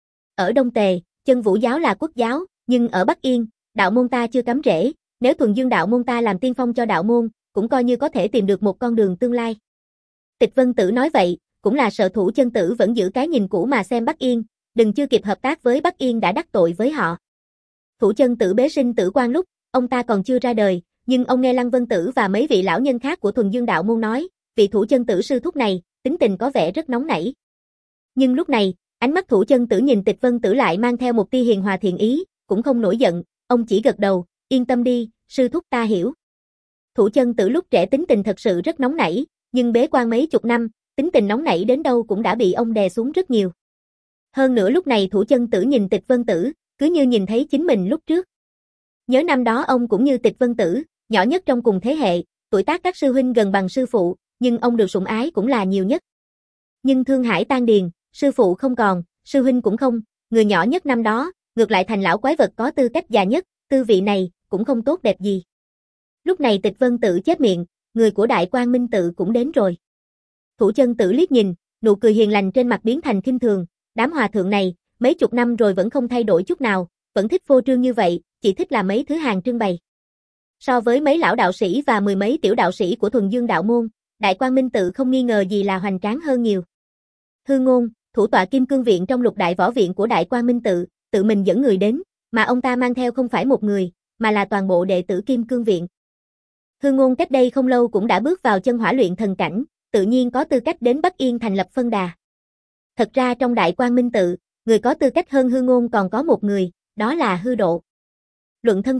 Ở Đông Tề, Chân Vũ giáo là quốc giáo, nhưng ở Bắc Yên, đạo môn ta chưa cắm rễ, nếu Thuần Dương đạo môn ta làm tiên phong cho đạo môn, cũng coi như có thể tìm được một con đường tương lai. Tịch Vân Tử nói vậy, cũng là sợ Thủ Chân Tử vẫn giữ cái nhìn cũ mà xem Bắc Yên, đừng chưa kịp hợp tác với Bắc Yên đã đắc tội với họ. Thủ Chân Tử bế sinh tử quan lúc, ông ta còn chưa ra đời, nhưng ông nghe Lăng Vân Tử và mấy vị lão nhân khác của Thuần Dương đạo môn nói, vị Thủ Chân Tử sư thúc này, tính tình có vẻ rất nóng nảy. Nhưng lúc này, ánh mắt Thủ Chân Tử nhìn Tịch Vân Tử lại mang theo một tia hiền hòa thiện ý, cũng không nổi giận, ông chỉ gật đầu, yên tâm đi, sư thúc ta hiểu. Thủ Chân Tử lúc trẻ tính tình thật sự rất nóng nảy, nhưng bế quan mấy chục năm, tính tình nóng nảy đến đâu cũng đã bị ông đè xuống rất nhiều. Hơn nữa lúc này Thủ Chân Tử nhìn Tịch Vân Tử, cứ như nhìn thấy chính mình lúc trước. Nhớ năm đó ông cũng như Tịch Vân Tử, nhỏ nhất trong cùng thế hệ, tuổi tác các sư huynh gần bằng sư phụ, nhưng ông được sủng ái cũng là nhiều nhất. Nhưng thương hải tan điền, sư phụ không còn, sư huynh cũng không, người nhỏ nhất năm đó, ngược lại thành lão quái vật có tư cách già nhất, tư vị này, cũng không tốt đẹp gì. Lúc này Tịch Vân Tử chép miệng, người của Đại Quang Minh Tự cũng đến rồi. Thủ Chân Tử liếc nhìn, nụ cười hiền lành trên mặt biến thành khinh thường, đám hòa thượng này, mấy chục năm rồi vẫn không thay đổi chút nào, vẫn thích phô trương như vậy, chỉ thích làm mấy thứ hàng trưng bày. So với mấy lão đạo sĩ và mười mấy tiểu đạo sĩ của Thuần Dương đạo môn, Đại Quang Minh Tự không nghi ngờ gì là hoành tráng hơn nhiều. Hư Ngôn, thủ tọa Kim Cương viện trong Lục đại võ viện của Đại Quang Minh Tự, tự mình dẫn người đến, mà ông ta mang theo không phải một người, mà là toàn bộ đệ tử Kim Cương viện. Hư Ngôn cách đây không lâu cũng đã bước vào chân hỏa luyện thần cảnh, tự nhiên có tư cách đến Bắc Yên thành lập phân đà. Thật ra trong Đại Quang Minh Tự, người có tư cách hơn Hư Ngôn còn có một người, đó là Hư Độ. Luận thân phận,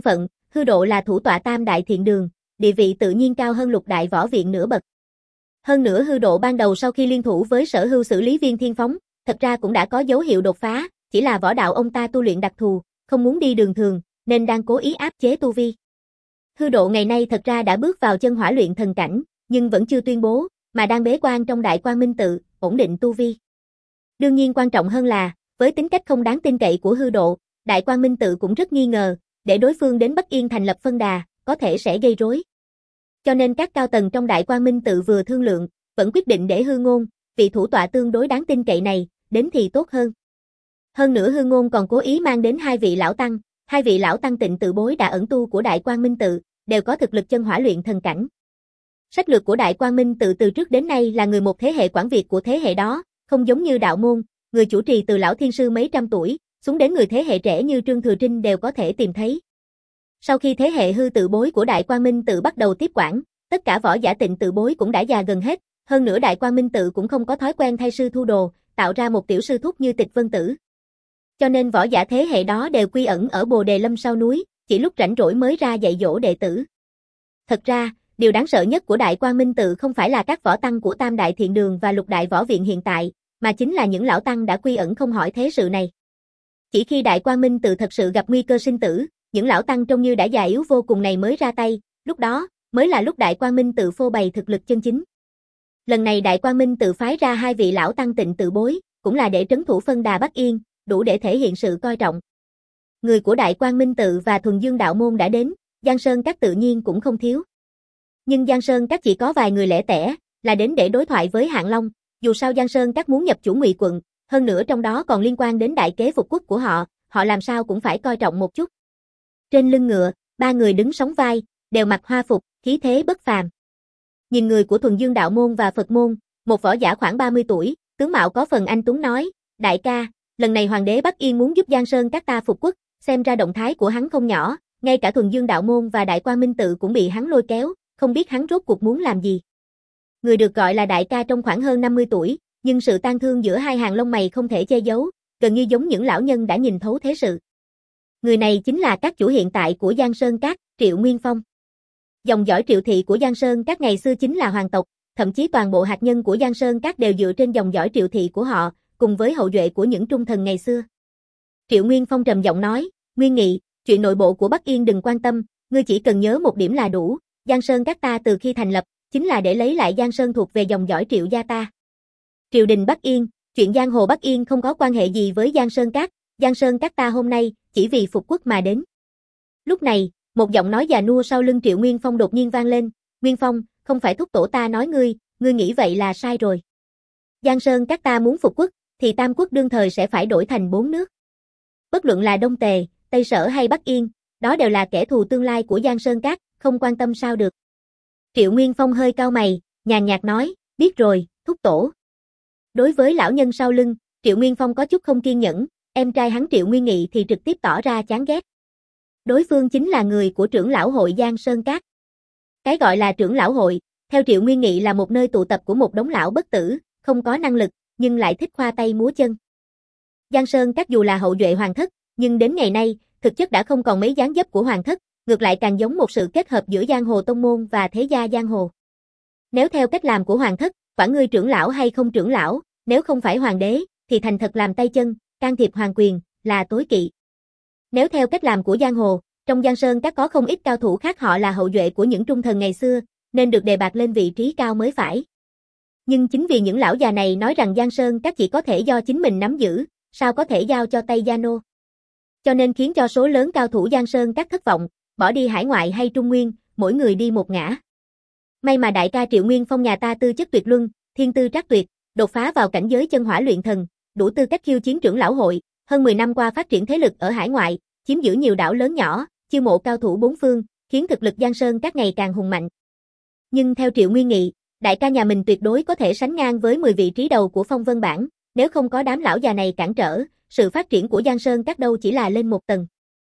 Hư Độ là thủ tọa tam đại thiện đường, địa vị tự nhiên cao hơn lục đại võ viện nửa bậc. Hơn nữa Hư Độ ban đầu sau khi liên thủ với Sở Hưu xử lý Viên Thiên Phóng, thật ra cũng đã có dấu hiệu đột phá, chỉ là võ đạo ông ta tu luyện đặc thù, không muốn đi đường thường, nên đang cố ý áp chế tu vi. Hư Độ ngày nay thật ra đã bước vào chân hỏa luyện thần cảnh, nhưng vẫn chưa tuyên bố, mà đang bế quan trong Đại Quang Minh Tự, ổn định tu vi. Đương nhiên quan trọng hơn là, với tính cách không đáng tin cậy của Hư Độ, Đại Quang Minh Tự cũng rất nghi ngờ, để đối phương đến Bắc Yên thành lập phân đà, có thể sẽ gây rối. Cho nên các cao tầng trong Đại Quang Minh Tự vừa thương lượng, vẫn quyết định để Hư Ngôn, vị thủ tọa tương đối đáng tin cậy này, đến thì tốt hơn. Hơn nữa Hư Ngôn còn cố ý mang đến hai vị lão tăng, hai vị lão tăng Tịnh Tự Bối đã ẩn tu của Đại Quang Minh Tự, đều có thực lực chân hỏa luyện thần cảnh. Sách lược của Đại Quang Minh Tự từ trước đến nay là người một thế hệ quản việc của thế hệ đó, không giống như đạo môn, người chủ trì từ lão thiên sư mấy trăm tuổi, xuống đến người thế hệ trẻ như Trương Thừa Trinh đều có thể tìm thấy. Sau khi thế hệ Hư Tự Bối của Đại Quang Minh Tự bắt đầu tiếp quản, tất cả võ giả Tịnh Tự Bối cũng đã già gần hết, hơn nữa Đại Quang Minh Tự cũng không có thói quen thay sư thu đồ, tạo ra một tiểu sư thúc như Tịch Vân Tử. Cho nên võ giả thế hệ đó đều quy ẩn ở Bồ Đề Lâm sau núi, chỉ lúc rảnh rỗi mới ra dạy dỗ đệ tử. Thật ra, điều đáng sợ nhất của Đại Quang Minh Tự không phải là các võ tăng của Tam Đại Thiện Đường và Lục Đại Võ Viện hiện tại, mà chính là những lão tăng đã quy ẩn không hỏi thế sự này. Chỉ khi Đại Quang Minh Tự thật sự gặp nguy cơ sinh tử, những lão tăng trông như đã già yếu vô cùng này mới ra tay, lúc đó, mới là lúc Đại Quang Minh Tự phô bày thực lực chân chính. Lần này Đại Quang Minh Tự phái ra hai vị lão tăng Tịnh Tự Bối, cũng là để trấn thủ phân đà Bắc Yên, đủ để thể hiện sự coi trọng. Người của Đại Quang Minh Tự và Thuần Dương Đạo Môn đã đến, Giang Sơn Các tự nhiên cũng không thiếu. Nhưng Giang Sơn Các chỉ có vài người lẻ tẻ, là đến để đối thoại với Hạng Long, dù sao Giang Sơn Các muốn nhập chủ Ngụy quận, hơn nữa trong đó còn liên quan đến đại kế phục quốc của họ, họ làm sao cũng phải coi trọng một chút. Trên lưng ngựa, ba người đứng sóng vai, đều mặc hoa phục, khí thế bất phàm. Nhìn người của Thuần Dương Đạo Môn và Phật Môn, một võ giả khoảng ba mươi tuổi, tướng mạo có phần anh tuấn nói, đại ca, lần này Hoàng đế Bắc Yên muốn giúp Giang Sơn Các ta phục quốc, xem ra động thái của hắn không nhỏ, ngay cả Thuần Dương Đạo Môn và Đại Quang Minh Tự cũng bị hắn lôi kéo, không biết hắn rốt cuộc muốn làm gì. Người được gọi là đại ca trong khoảng hơn năm mươi tuổi, nhưng sự tang thương giữa hai hàng lông mày không thể che giấu, gần như giống những lão nhân đã nhìn thấu thế sự. Người này chính là các chủ hiện tại của Giang Sơn Các, Triệu Nguyên Phong. Dòng dõi Triệu thị của Giang Sơn Các ngày xưa chính là hoàng tộc, thậm chí toàn bộ hạt nhân của Giang Sơn Các đều dựa trên dòng dõi Triệu thị của họ, cùng với hậu duệ của những trung thần ngày xưa. Triệu Nguyên Phong trầm giọng nói, Nguyên Nghị, chuyện nội bộ của Bắc Yên đừng quan tâm, ngươi chỉ cần nhớ một điểm là đủ, Giang Sơn Các ta từ khi thành lập, chính là để lấy lại Giang Sơn thuộc về dòng dõi Triệu gia ta. Triều đình Bắc Yên, chuyện giang hồ Bắc Yên không có quan hệ gì với Giang Sơn Các, Giang Sơn Các ta hôm nay, chỉ vì phục quốc mà đến. Lúc này, một giọng nói già nua sau lưng Triệu Nguyên Phong đột nhiên vang lên, Nguyên Phong, không phải thúc tổ ta nói ngươi, ngươi nghĩ vậy là sai rồi. Giang Sơn Các ta muốn phục quốc, thì Tam Quốc đương thời sẽ phải đổi thành bốn nước. Bất luận là Đông Tề, Tây Sở hay Bắc Yên, đó đều là kẻ thù tương lai của Giang Sơn Các, không quan tâm sao được. Triệu Nguyên Phong hơi cau mày, nhàn nhạt nói, biết rồi, thúc tổ. Đối với lão nhân sau lưng, Triệu Nguyên Phong có chút không kiên nhẫn, em trai hắn Triệu Nguyên Nghị thì trực tiếp tỏ ra chán ghét. Đối phương chính là người của trưởng lão hội Giang Sơn Các. Cái gọi là trưởng lão hội, theo Triệu Nguyên Nghị là một nơi tụ tập của một đống lão bất tử, không có năng lực, nhưng lại thích khoa tay múa chân. Giang Sơn Các dù là hậu duệ hoàng thất, nhưng đến ngày nay, thực chất đã không còn mấy dáng dấp của hoàng thất, ngược lại càng giống một sự kết hợp giữa giang hồ tông môn và thế gia giang hồ. Nếu theo cách làm của hoàng thất, quản ngươi trưởng lão hay không trưởng lão, nếu không phải hoàng đế, thì thành thật làm tay chân, can thiệp hoàng quyền, là tối kỵ. Nếu theo cách làm của giang hồ, trong Giang Sơn Các có không ít cao thủ khác họ là hậu duệ của những trung thần ngày xưa, nên được đề bạt lên vị trí cao mới phải. Nhưng chính vì những lão già này nói rằng Giang Sơn Các chỉ có thể do chính mình nắm giữ, sao có thể giao cho tay gia nô. Cho nên khiến cho số lớn cao thủ Giang Sơn Các thất vọng, bỏ đi hải ngoại hay Trung Nguyên, mỗi người đi một ngã. May mà đại ca Triệu Nguyên Phong nhà ta tư chất tuyệt luân, thiên tư trắc tuyệt, đột phá vào cảnh giới chân hỏa luyện thần, đủ tư cách khiêu chiến trưởng lão hội, hơn mười năm qua phát triển thế lực ở hải ngoại, chiếm giữ nhiều đảo lớn nhỏ, chiêu mộ cao thủ bốn phương, khiến thực lực Giang Sơn Các ngày càng hùng mạnh. Nhưng theo Triệu Nguyên Nghị, đại ca nhà mình tuyệt đối có thể sánh ngang với mười vị trí đầu của Phong Vân bảng, nếu không có đám lão già này cản trở, sự phát triển của Giang Sơn Các đâu chỉ là lên một tầng.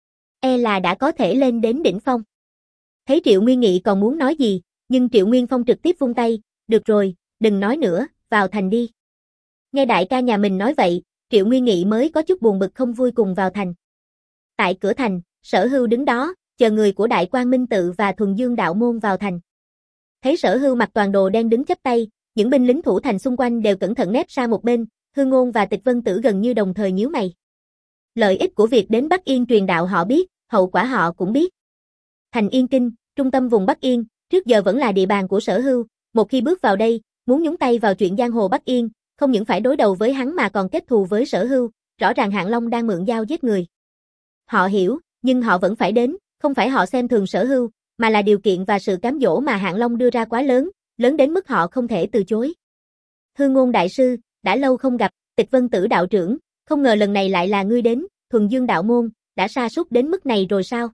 E là đã có thể lên đến đỉnh phong. Thấy Triệu Nguyên Nghị còn muốn nói gì, nhưng Triệu Nguyên Phong trực tiếp vung tay, được rồi, đừng nói nữa, vào thành đi. Nghe đại ca nhà mình nói vậy, Triệu Nguyên Nghị mới có chút buồn bực không vui cùng vào thành. Tại cửa thành, Sở Hưu đứng đó, chờ người của Đại Quang Minh Tự và Thuần Dương Đạo Môn vào thành. Thấy Sở Hưu mặc toàn đồ đen đứng chắp tay, những binh lính thủ thành xung quanh đều cẩn thận nép sang một bên, Hương Ngôn và Tịch Vân Tử gần như đồng thời nhíu mày. Lợi ích của việc đến Bắc Yên truyền đạo họ biết, hậu quả họ cũng biết. Thành Yên Kinh, trung tâm vùng Bắc Yên, trước giờ vẫn là địa bàn của Sở Hưu, một khi bước vào đây, muốn nhúng tay vào chuyện giang hồ Bắc Yên, không những phải đối đầu với hắn mà còn kết thù với Sở Hưu, rõ ràng Hạng Long đang mượn dao giết người. Họ hiểu, nhưng họ vẫn phải đến, không phải họ xem thường Sở Hưu, mà là điều kiện và sự cám dỗ mà Hạng Long đưa ra quá lớn, lớn đến mức họ không thể từ chối. Hương Ngôn đại sư, đã lâu không gặp, Tịch Vân Tử đạo trưởng, không ngờ lần này lại là ngươi đến, Thuần Dương đạo môn, đã sa sút đến mức này rồi sao?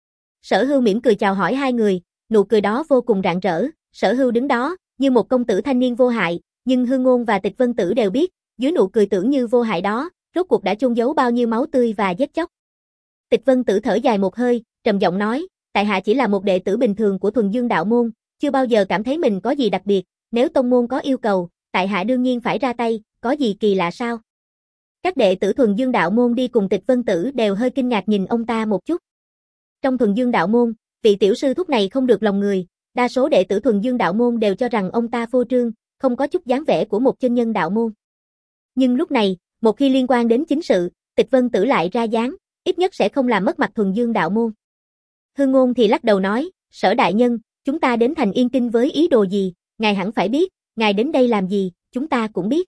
Sở Hưu mỉm cười chào hỏi hai người, nụ cười đó vô cùng rạng rỡ, Sở Hưu đứng đó, như một công tử thanh niên vô hại, nhưng Hương Ngôn và Tịch Vân Tử đều biết, dưới nụ cười tưởng như vô hại đó, rốt cuộc đã chôn giấu bao nhiêu máu tươi và giết chóc. Tịch Vân Tử thở dài một hơi, trầm giọng nói, tại hạ chỉ là một đệ tử bình thường của Thuần Dương đạo môn, chưa bao giờ cảm thấy mình có gì đặc biệt, nếu tông môn có yêu cầu, tại hạ đương nhiên phải ra tay, có gì kỳ lạ sao? Các đệ tử Thuần Dương đạo môn đi cùng Tịch Vân Tử đều hơi kinh ngạc nhìn ông ta một chút. Trong Thuần Dương đạo môn, vị tiểu sư thúc này không được lòng người, đa số đệ tử Thuần Dương đạo môn đều cho rằng ông ta phô trương, không có chút dáng vẻ của một chân nhân đạo môn. Nhưng lúc này, một khi liên quan đến chính sự, Tịch Vân Tử lại ra dáng, ít nhất sẽ không làm mất mặt Thuần Dương đạo môn. Hương Ngôn thì lắc đầu nói, Sở đại nhân, chúng ta đến thành Yên Kinh với ý đồ gì, ngài hẳn phải biết, ngài đến đây làm gì, chúng ta cũng biết.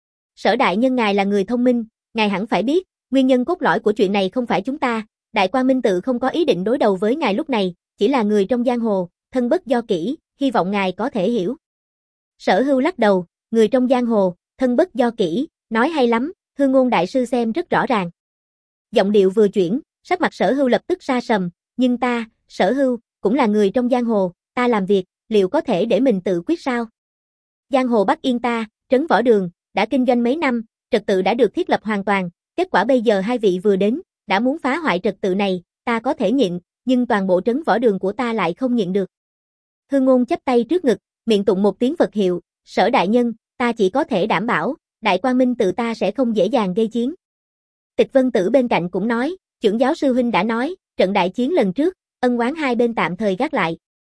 Sở đại nhân ngài là người thông minh, ngài hẳn phải biết, nguyên nhân cốt lõi của chuyện này không phải chúng ta, Đại Quang Minh Tự không có ý định đối đầu với ngài lúc này, chỉ là người trong giang hồ, thân bất do kỹ, hy vọng ngài có thể hiểu. Sở Hưu lắc đầu, người trong giang hồ, thân bất do kỹ, nói hay lắm, Hương Ngôn đại sư xem rất rõ ràng. Giọng điệu vừa chuyển, sắc mặt Sở Hưu lập tức sa sầm, nhưng ta, Sở Hưu, cũng là người trong giang hồ, ta làm việc, liệu có thể để mình tự quyết sao? Giang hồ Bắc Yên ta, Trấn Võ Đường, đã kinh doanh mấy năm, trật tự đã được thiết lập hoàn toàn, kết quả bây giờ hai vị vừa đến, đã muốn phá hoại trật tự này, ta có thể nhịn, nhưng toàn bộ Trấn Võ Đường của ta lại không nhịn được. Hương Ngôn chắp tay trước ngực, miệng tụng một tiếng Phật hiệu, Sở đại nhân, ta chỉ có thể đảm bảo, Đại Quang Minh Tự ta sẽ không dễ dàng gây chiến. Tịch Vân Tử bên cạnh cũng nói, trưởng giáo sư huynh đã nói, trận đại chiến lần trước, ân oán hai bên tạm thời gác lại.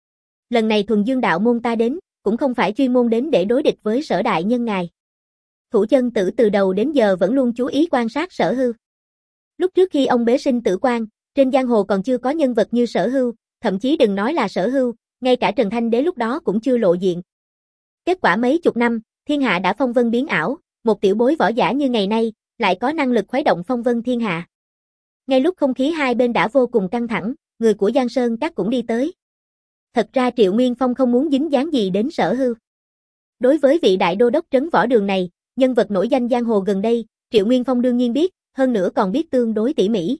Lần này Thuần Dương đạo môn ta đến, cũng không phải chuyên môn đến để đối địch với Sở đại nhân ngài. Thủ Chân Tử từ đầu đến giờ vẫn luôn chú ý quan sát Sở Hưu. Lúc trước khi ông bế sinh tử quan, trên giang hồ còn chưa có nhân vật như Sở Hưu, thậm chí đừng nói là Sở Hưu, ngay cả Trần Thanh Đế lúc đó cũng chưa lộ diện. Kết quả mấy chục năm, thiên hạ đã phong vân biến ảo, một tiểu bối võ giả như ngày nay, lại có năng lực khuấy động phong vân thiên hạ. Ngay lúc không khí hai bên đã vô cùng căng thẳng, người của Giang Sơn Các cũng đi tới. Thật ra Triệu Nguyên Phong không muốn dính dáng gì đến Sở Hưu. Đối với vị đại đô đốc Trấn Võ Đường này, nhân vật nổi danh giang hồ gần đây, Triệu Nguyên Phong đương nhiên biết, hơn nữa còn biết tương đối tỉ mỉ.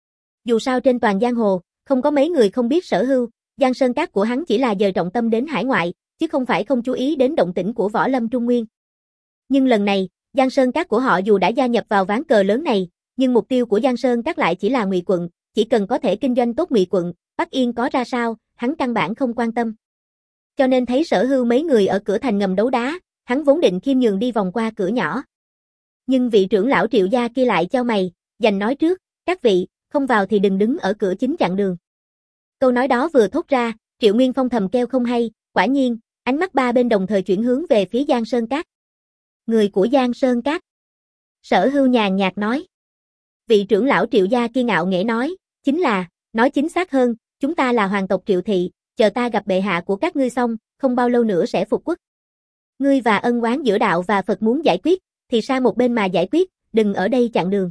Dù sao trên toàn giang hồ, không có mấy người không biết Sở Hưu, Giang Sơn Các của hắn chỉ là dời trọng tâm đến hải ngoại, chứ không phải không chú ý đến động tĩnh của Võ Lâm Trung Nguyên. Nhưng lần này, Giang Sơn Các của họ dù đã gia nhập vào ván cờ lớn này, nhưng mục tiêu của Giang Sơn Các lại chỉ là Ngụy quận, chỉ cần có thể kinh doanh tốt Ngụy quận, Bắc Yên có ra sao, hắn căn bản không quan tâm. Cho nên thấy Sở Hưu mấy người ở cửa thành ngầm đấu đá, hắn vốn định khiêm nhường đi vòng qua cửa nhỏ. Nhưng vị trưởng lão Triệu gia kia lại chau mày, dành nói trước, các vị, không vào thì đừng đứng ở cửa chính chặn đường. Câu nói đó vừa thốt ra, Triệu Nguyên Phong thầm kêu không hay, quả nhiên, ánh mắt ba bên đồng thời chuyển hướng về phía Giang Sơn Các. Người của Giang Sơn Các. Sở Hưu nhàn nhạt nói. Vị trưởng lão Triệu gia kia ngạo nghễ nói, chính là, nói chính xác hơn, chúng ta là hoàng tộc Triệu thị, chờ ta gặp bệ hạ của các ngươi xong, không bao lâu nữa sẽ phục quốc. Ngươi và ân oán giữa đạo và Phật muốn giải quyết, thì sang một bên mà giải quyết, đừng ở đây chặn đường.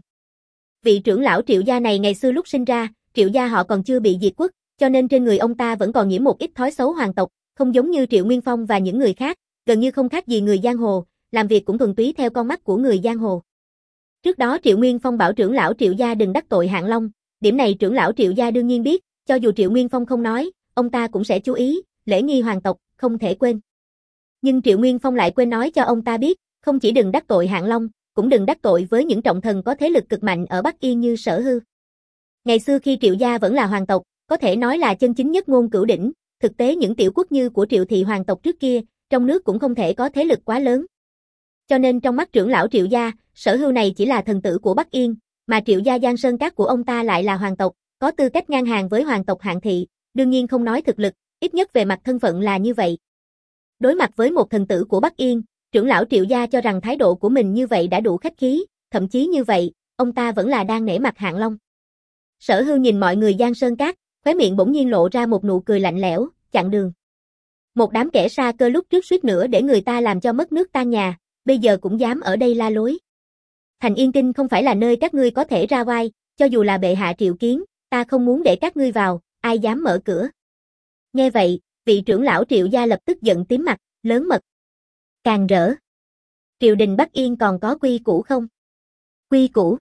Vị trưởng lão Triệu gia này ngày xưa lúc sinh ra, Triệu gia họ còn chưa bị diệt quốc, cho nên trên người ông ta vẫn còn nhiễm một ít thói xấu hoàng tộc, không giống như Triệu Nguyên Phong và những người khác, gần như không khác gì người giang hồ, làm việc cũng thuần túy theo con mắt của người giang hồ. Trước đó Triệu Nguyên Phong bảo trưởng lão Triệu gia đừng đắc tội Hạng Long, điểm này trưởng lão Triệu gia đương nhiên biết, cho dù Triệu Nguyên Phong không nói, ông ta cũng sẽ chú ý, lễ nghi hoàng tộc, không thể quên. Nhưng Triệu Nguyên Phong lại quên nói cho ông ta biết, không chỉ đừng đắc tội Hạng Long, cũng đừng đắc tội với những trọng thần có thế lực cực mạnh ở Bắc Yên như Sở Hưu. Ngày xưa khi Triệu gia vẫn là hoàng tộc, có thể nói là chân chính nhất ngôn cửu đỉnh, thực tế những tiểu quốc như của Triệu thị hoàng tộc trước kia, trong nước cũng không thể có thế lực quá lớn. Cho nên trong mắt trưởng lão Triệu gia, Sở Hưu này chỉ là thần tử của Bắc Yên, mà Triệu gia Giang Sơn Các của ông ta lại là hoàng tộc, có tư cách ngang hàng với hoàng tộc Hạng Thị, đương nhiên không nói thực lực, ít nhất về mặt thân phận là như vậy. Đối mặt với một thần tử của Bắc Yên, trưởng lão Triệu gia cho rằng thái độ của mình như vậy đã đủ khách khí, thậm chí như vậy, ông ta vẫn là đang nể mặt Hạng Long. Sở Hưu nhìn mọi người Giang Sơn Các, khóe miệng bỗng nhiên lộ ra một nụ cười lạnh lẽo, chặn đường. Một đám kẻ sa cơ lúc trước suýt nữa để người ta làm cho mất nước tan nhà, bây giờ cũng dám ở đây la lối. Thành Yên Kinh không phải là nơi các ngươi có thể ra oai, cho dù là bệ hạ triệu kiến, ta không muốn để các ngươi vào, ai dám mở cửa. Nghe vậy, vị trưởng lão Triệu gia lập tức giận tím mặt, lớn mật. Càng rỡ. Triều đình Bắc Yên còn có quy củ không? Quy củ.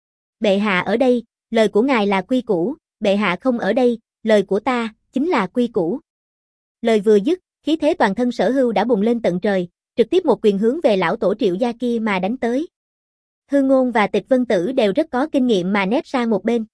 Bệ hạ ở đây, lời của ngài là quy củ, bệ hạ không ở đây, lời của ta, chính là quy củ. Lời vừa dứt, khí thế toàn thân Sở Hưu đã bùng lên tận trời, trực tiếp một quyền hướng về lão tổ Triệu gia kia mà đánh tới. Hư Ngôn và Tịch Vân Tử đều rất có kinh nghiệm mà nép sang một bên.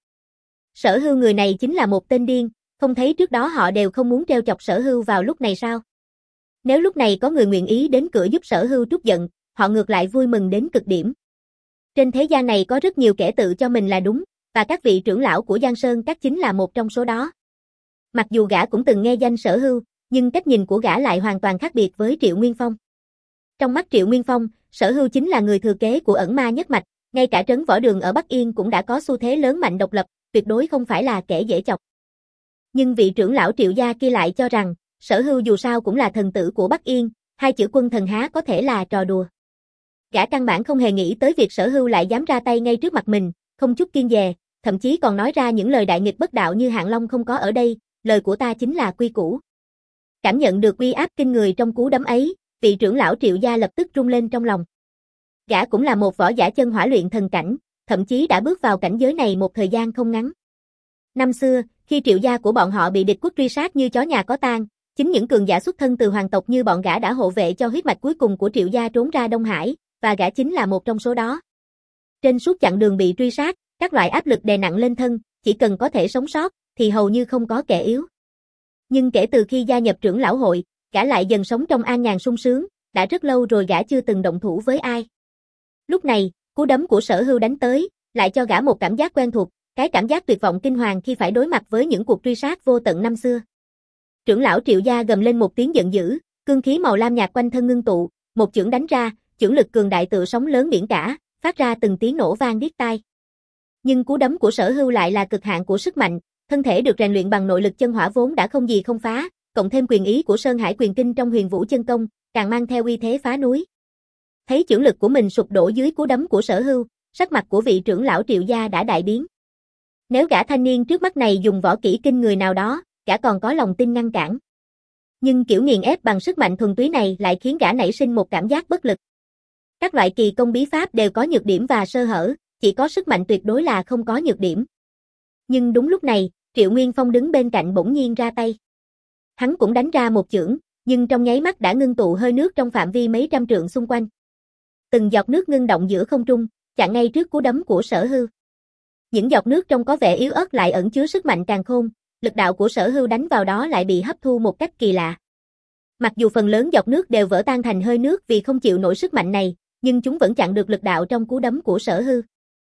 Sở Hưu người này chính là một tên điên, không thấy trước đó họ đều không muốn treo chọc Sở Hưu vào lúc này sao? Nếu lúc này có người nguyện ý đến cửa giúp Sở Hưu trút giận, họ ngược lại vui mừng đến cực điểm. Trên thế gian này có rất nhiều kẻ tự cho mình là đúng, và các vị trưởng lão của Giang Sơn Các chính là một trong số đó. Mặc dù gã cũng từng nghe danh Sở Hưu, nhưng cách nhìn của gã lại hoàn toàn khác biệt với Triệu Nguyên Phong. Trong mắt Triệu Nguyên Phong, Sở Hưu chính là người thừa kế của ẩn ma nhất mạch, ngay cả trấn võ đường ở Bắc Yên cũng đã có xu thế lớn mạnh độc lập, tuyệt đối không phải là kẻ dễ chọc. Nhưng vị trưởng lão Triệu gia kia lại cho rằng, Sở Hưu dù sao cũng là thần tử của Bắc Yên, hai chữ quân thần há có thể là trò đùa. Gã căn bản không hề nghĩ tới việc Sở Hưu lại dám ra tay ngay trước mặt mình, không chút kiêng dè, thậm chí còn nói ra những lời đại nghịch bất đạo như Hạng Long không có ở đây, lời của ta chính là quy củ. Cảm nhận được uy áp kinh người trong cú đấm ấy, vị trưởng lão Triệu gia lập tức rung lên trong lòng. Gã cũng là một võ giả chân hỏa luyện thần cảnh, thậm chí đã bước vào cảnh giới này một thời gian không ngắn. Năm xưa, khi Triệu gia của bọn họ bị địch quốc truy sát như chó nhà có tang, chính những cường giả xuất thân từ hoàng tộc như bọn gã đã hộ vệ cho huyết mạch cuối cùng của Triệu gia trốn ra Đông Hải, và gã chính là một trong số đó. Trên suốt chặng đường bị truy sát, các loại áp lực đè nặng lên thân, chỉ cần có thể sống sót, thì hầu như không có kẻ yếu. Nhưng kể từ khi gia nhập trưởng lão hội, gã lại dần sống trong an nhàn sung sướng, đã rất lâu rồi gã chưa từng động thủ với ai. Lúc này, cú đấm của Sở Hưu đánh tới, lại cho gã một cảm giác quen thuộc, cái cảm giác tuyệt vọng kinh hoàng khi phải đối mặt với những cuộc truy sát vô tận năm xưa. Trưởng lão Triệu gia gầm lên một tiếng giận dữ, cương khí màu lam nhạt quanh thân ngưng tụ, một chưởng đánh ra, chưởng lực cường đại tựa sóng lớn biển cả, phát ra từng tiếng nổ vang điếc tai. Nhưng cú đấm của Sở Hưu lại là cực hạn của sức mạnh, thân thể được rèn luyện bằng nội lực chân hỏa vốn đã không gì không phá, cộng thêm quyền ý của Sơn Hải quyền kinh trong Huyền Vũ chân công, càng mang theo uy thế phá núi. Thấy chưởng lực của mình sụp đổ dưới cú đấm của Sở Hưu, sắc mặt của vị trưởng lão Triệu gia đã đại biến. Nếu gã thanh niên trước mắt này dùng võ kỹ kinh người nào đó, gã còn có lòng tin ngăn cản. Nhưng kiểu nghiền ép bằng sức mạnh thuần túy này lại khiến gã nảy sinh một cảm giác bất lực. Các loại kỳ công bí pháp đều có nhược điểm và sơ hở, chỉ có sức mạnh tuyệt đối là không có nhược điểm. Nhưng đúng lúc này, Triệu Nguyên Phong đứng bên cạnh bỗng nhiên ra tay. Hắn cũng đánh ra một chưởng, nhưng trong nháy mắt đã ngưng tụ hơi nước trong phạm vi mấy trăm trượng xung quanh. Từng giọt nước ngưng động giữa không trung, chặn ngay trước cú đấm của Sở Hưu. Những giọt nước trông có vẻ yếu ớt lại ẩn chứa sức mạnh càn khôn, lực đạo của Sở Hưu đánh vào đó lại bị hấp thu một cách kỳ lạ. Mặc dù phần lớn giọt nước đều vỡ tan thành hơi nước vì không chịu nổi sức mạnh này, nhưng chúng vẫn chặn được lực đạo trong cú đấm của Sở Hưu.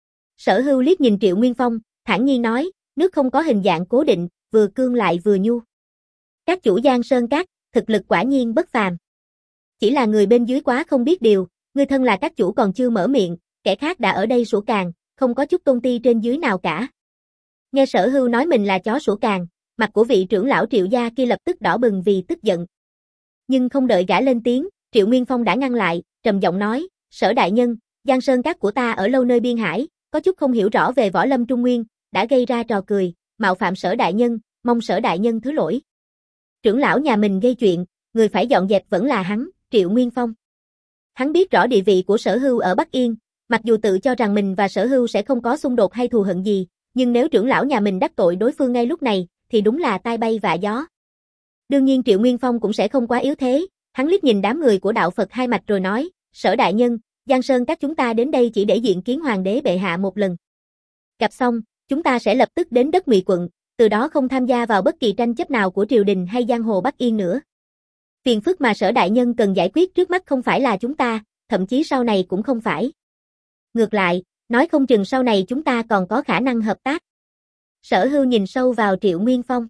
Sở Hưu liếc nhìn Triệu Nguyên Phong, thản nhiên nói, nước không có hình dạng cố định, vừa cương lại vừa nhu. Các chủ Giang Sơn Các, thực lực quả nhiên bất phàm. Chỉ là người bên dưới quá không biết điều, ngươi thân là các chủ còn chưa mở miệng, kẻ khác đã ở đây sủa càn, không có chút tôn ti trên dưới nào cả. Nghe Sở Hưu nói mình là chó sủa càn, mặt của vị trưởng lão Triệu gia kia lập tức đỏ bừng vì tức giận. Nhưng không đợi gã lên tiếng, Triệu Nguyên Phong đã ngăn lại, trầm giọng nói, Sở đại nhân, Giang Sơn Các của ta ở lâu nơi biên hải, có chút không hiểu rõ về võ lâm Trung Nguyên, đã gây ra trò cười, mạo phạm Sở đại nhân, mong Sở đại nhân thứ lỗi. Trưởng lão nhà mình gây chuyện, người phải dọn dẹp vẫn là hắn, Triệu Nguyên Phong. Hắn biết rõ địa vị của Sở Hưu ở Bắc Yên, mặc dù tự cho rằng mình và Sở Hưu sẽ không có xung đột hay thù hận gì, nhưng nếu trưởng lão nhà mình đắc tội đối phương ngay lúc này, thì đúng là tai bay vạ gió. Đương nhiên Triệu Nguyên Phong cũng sẽ không quá yếu thế, hắn liếc nhìn đám người của đạo Phật hai mạch rồi nói, Sở đại nhân, Giang Sơn Các chúng ta đến đây chỉ để diện kiến hoàng đế bệ hạ một lần. Gặp xong, chúng ta sẽ lập tức đến đất Ngụy quận, từ đó không tham gia vào bất kỳ tranh chấp nào của triều đình hay giang hồ Bắc Yên nữa. Phiền phức mà Sở đại nhân cần giải quyết trước mắt không phải là chúng ta, thậm chí sau này cũng không phải. Ngược lại, nói không chừng sau này chúng ta còn có khả năng hợp tác. Sở Hưu nhìn sâu vào Triệu Nguyên Phong.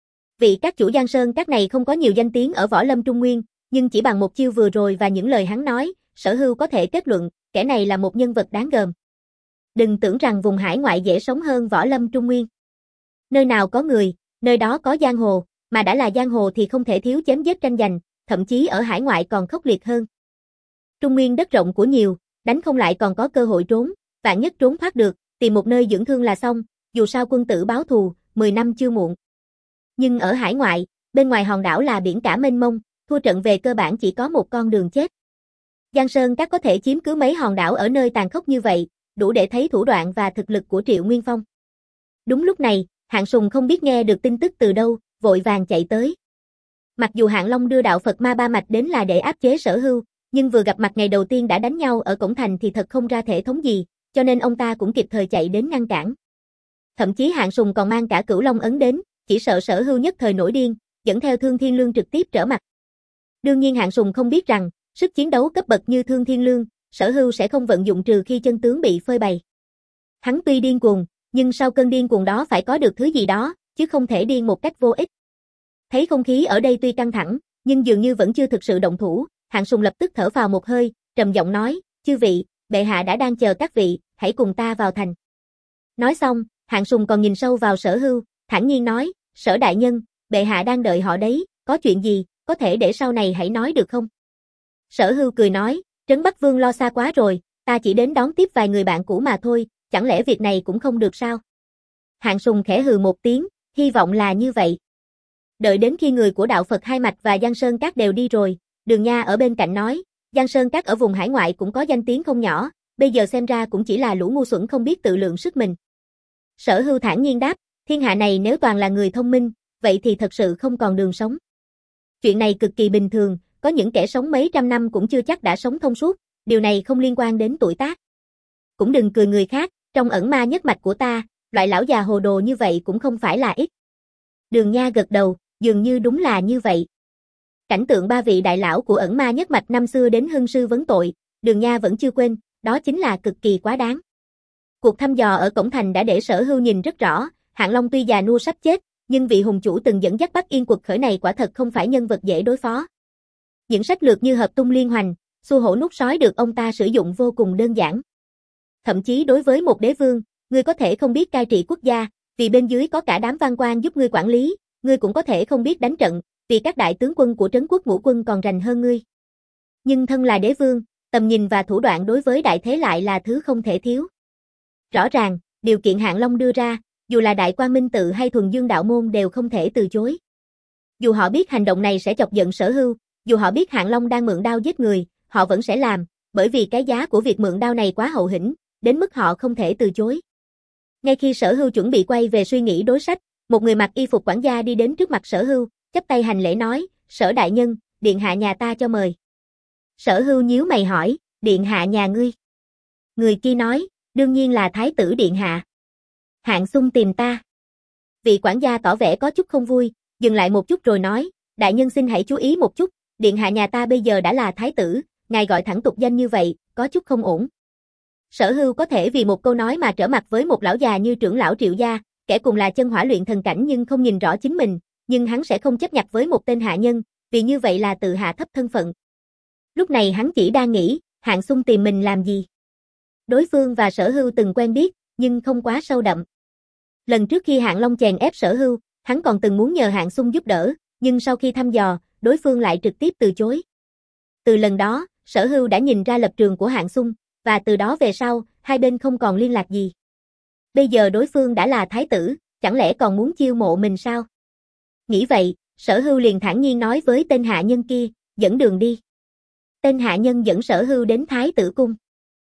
Vị các chủ Giang Sơn các này không có nhiều danh tiếng ở võ lâm Trung Nguyên, nhưng chỉ bằng một chiêu vừa rồi và những lời hắn nói, Sở Hưu có thể kết luận, kẻ này là một nhân vật đáng gờm. Đừng tưởng rằng vùng hải ngoại dễ sống hơn võ lâm Trung Nguyên. Nơi nào có người, nơi đó có giang hồ, mà đã là giang hồ thì không thể thiếu chém giết tranh giành, thậm chí ở hải ngoại còn khốc liệt hơn. Trung Nguyên đất rộng của nhiều, đánh không lại còn có cơ hội trốn, vạn nhất trốn thoát được, tìm một nơi dưỡng thương là xong, dù sao quân tử báo thù, mười năm chưa muộn. Nhưng ở hải ngoại, bên ngoài hòn đảo là biển cả mênh mông, thua trận về cơ bản chỉ có một con đường chết. Giang Sơn các có thể chiếm cứ mấy hòn đảo ở nơi tàn khốc như vậy, đủ để thấy thủ đoạn và thực lực của Triệu Nguyên Phong. Đúng lúc này, Hạng Sùng không biết nghe được tin tức từ đâu, vội vàng chạy tới. Mặc dù Hạng Long đưa đạo Phật Ma Ba Mạch đến là để áp chế Sở Hưu, nhưng vừa gặp mặt ngày đầu tiên đã đánh nhau ở cổng thành thì thật không ra thể thống gì, cho nên ông ta cũng kịp thời chạy đến ngăn cản. Thậm chí Hạng Sùng còn mang cả Cửu Long ấn đến, chỉ sợ Sở Hưu nhất thời nổi điên, dẫn theo Thương Thiên Lương trực tiếp trở mặt. Đương nhiên Hạng Sùng không biết rằng, sức chiến đấu cấp bậc như Thương Thiên Lương, Sở Hưu sẽ không vận dụng trừ khi chân tướng bị phơi bày. Hắn tuy điên cuồng, nhưng sau cơn điên cuồng đó phải có được thứ gì đó, chứ không thể điên một cách vô ích. Thấy không khí ở đây tuy căng thẳng, nhưng dường như vẫn chưa thực sự động thủ, Hạng Sùng lập tức thở phào một hơi, trầm giọng nói, chư vị, bệ hạ đã đang chờ các vị, hãy cùng ta vào thành. Nói xong, Hạng Sùng còn nhìn sâu vào Sở Hưu, thản nhiên nói, Sở đại nhân, bệ hạ đang đợi họ đấy, có chuyện gì, có thể để sau này hãy nói được không? Sở Hưu cười nói, Trấn Bắc Vương lo xa quá rồi, ta chỉ đến đón tiếp vài người bạn cũ mà thôi, chẳng lẽ việc này cũng không được sao? Hạng Sùng khẽ hừ một tiếng, hy vọng là như vậy. Đợi đến khi người của đạo Phật Hai Mạch và Giang Sơn Các đều đi rồi, Đường Nha ở bên cạnh nói, Giang Sơn Các ở vùng hải ngoại cũng có danh tiếng không nhỏ, bây giờ xem ra cũng chỉ là lũ ngu xuẩn không biết tự lượng sức mình. Sở Hưu thản nhiên đáp, thiên hạ này nếu toàn là người thông minh, vậy thì thật sự không còn đường sống. Chuyện này cực kỳ bình thường, có những kẻ sống mấy trăm năm cũng chưa chắc đã sống thông suốt, điều này không liên quan đến tuổi tác. Cũng đừng cười người khác, trong ẩn ma nhất mạch của ta, loại lão già hồ đồ như vậy cũng không phải là ít. Đường Nha gật đầu, dường như đúng là như vậy. Cảnh tượng ba vị đại lão của ẩn ma nhất mạch năm xưa đến hưng sư vấn tội, Đường Nha vẫn chưa quên, đó chính là cực kỳ quá đáng. Cuộc thăm dò ở cổng thành đã để Sở Hưu nhìn rất rõ, Hạng Long tuy già nua sắp chết, nhưng vị hùng chủ từng dẫn dắt Bắc Yên quật khởi này quả thật không phải nhân vật dễ đối phó. Những sách lược như hợp tung liên hoành, xu hổ nút sói được ông ta sử dụng vô cùng đơn giản. Thậm chí đối với một đế vương, ngươi có thể không biết cai trị quốc gia, vì bên dưới có cả đám văn quan giúp ngươi quản lý, ngươi cũng có thể không biết đánh trận, vì các đại tướng quân của trấn quốc ngũ quân còn rành hơn ngươi. Nhưng thân là đế vương, tầm nhìn và thủ đoạn đối với đại thế lại là thứ không thể thiếu. Rõ ràng, điều kiện Hạng Long đưa ra, dù là Đại Quang Minh Tự hay Thuần Dương Đạo Môn đều không thể từ chối. Dù họ biết hành động này sẽ chọc giận Sở Hưu, dù họ biết Hạng Long đang mượn đao giết người, họ vẫn sẽ làm, bởi vì cái giá của việc mượn đao này quá hậu hĩnh, đến mức họ không thể từ chối. Ngay khi Sở Hưu chuẩn bị quay về suy nghĩ đối sách, một người mặc y phục quản gia đi đến trước mặt Sở Hưu, chắp tay hành lễ nói, Sở đại nhân, điện hạ nhà ta cho mời. Sở Hưu nhíu mày hỏi, điện hạ nhà ngươi? Người kia nói, đương nhiên là thái tử điện hạ. Hạng Xung tìm ta. Vị quản gia tỏ vẻ có chút không vui, dừng lại một chút rồi nói, đại nhân xin hãy chú ý một chút, điện hạ nhà ta bây giờ đã là thái tử, ngài gọi thẳng tục danh như vậy, có chút không ổn. Sở Hưu có thể vì một câu nói mà trở mặt với một lão già như trưởng lão Triệu gia, kẻ cùng là chân hỏa luyện thần cảnh nhưng không nhìn rõ chính mình, nhưng hắn sẽ không chấp nhặt với một tên hạ nhân, vì như vậy là tự hạ thấp thân phận. Lúc này hắn chỉ đang nghĩ, Hạng Xung tìm mình làm gì? Đối phương và Sở Hưu từng quen biết, nhưng không quá sâu đậm. Lần trước khi Hạng Long chèn ép Sở Hưu, hắn còn từng muốn nhờ Hạng Xung giúp đỡ, nhưng sau khi thăm dò, đối phương lại trực tiếp từ chối. Từ lần đó, Sở Hưu đã nhìn ra lập trường của Hạng Xung, và từ đó về sau, hai bên không còn liên lạc gì. Bây giờ đối phương đã là thái tử, chẳng lẽ còn muốn chiêu mộ mình sao? Nghĩ vậy, Sở Hưu liền thản nhiên nói với tên hạ nhân kia, dẫn đường đi. Tên hạ nhân dẫn Sở Hưu đến Thái tử cung.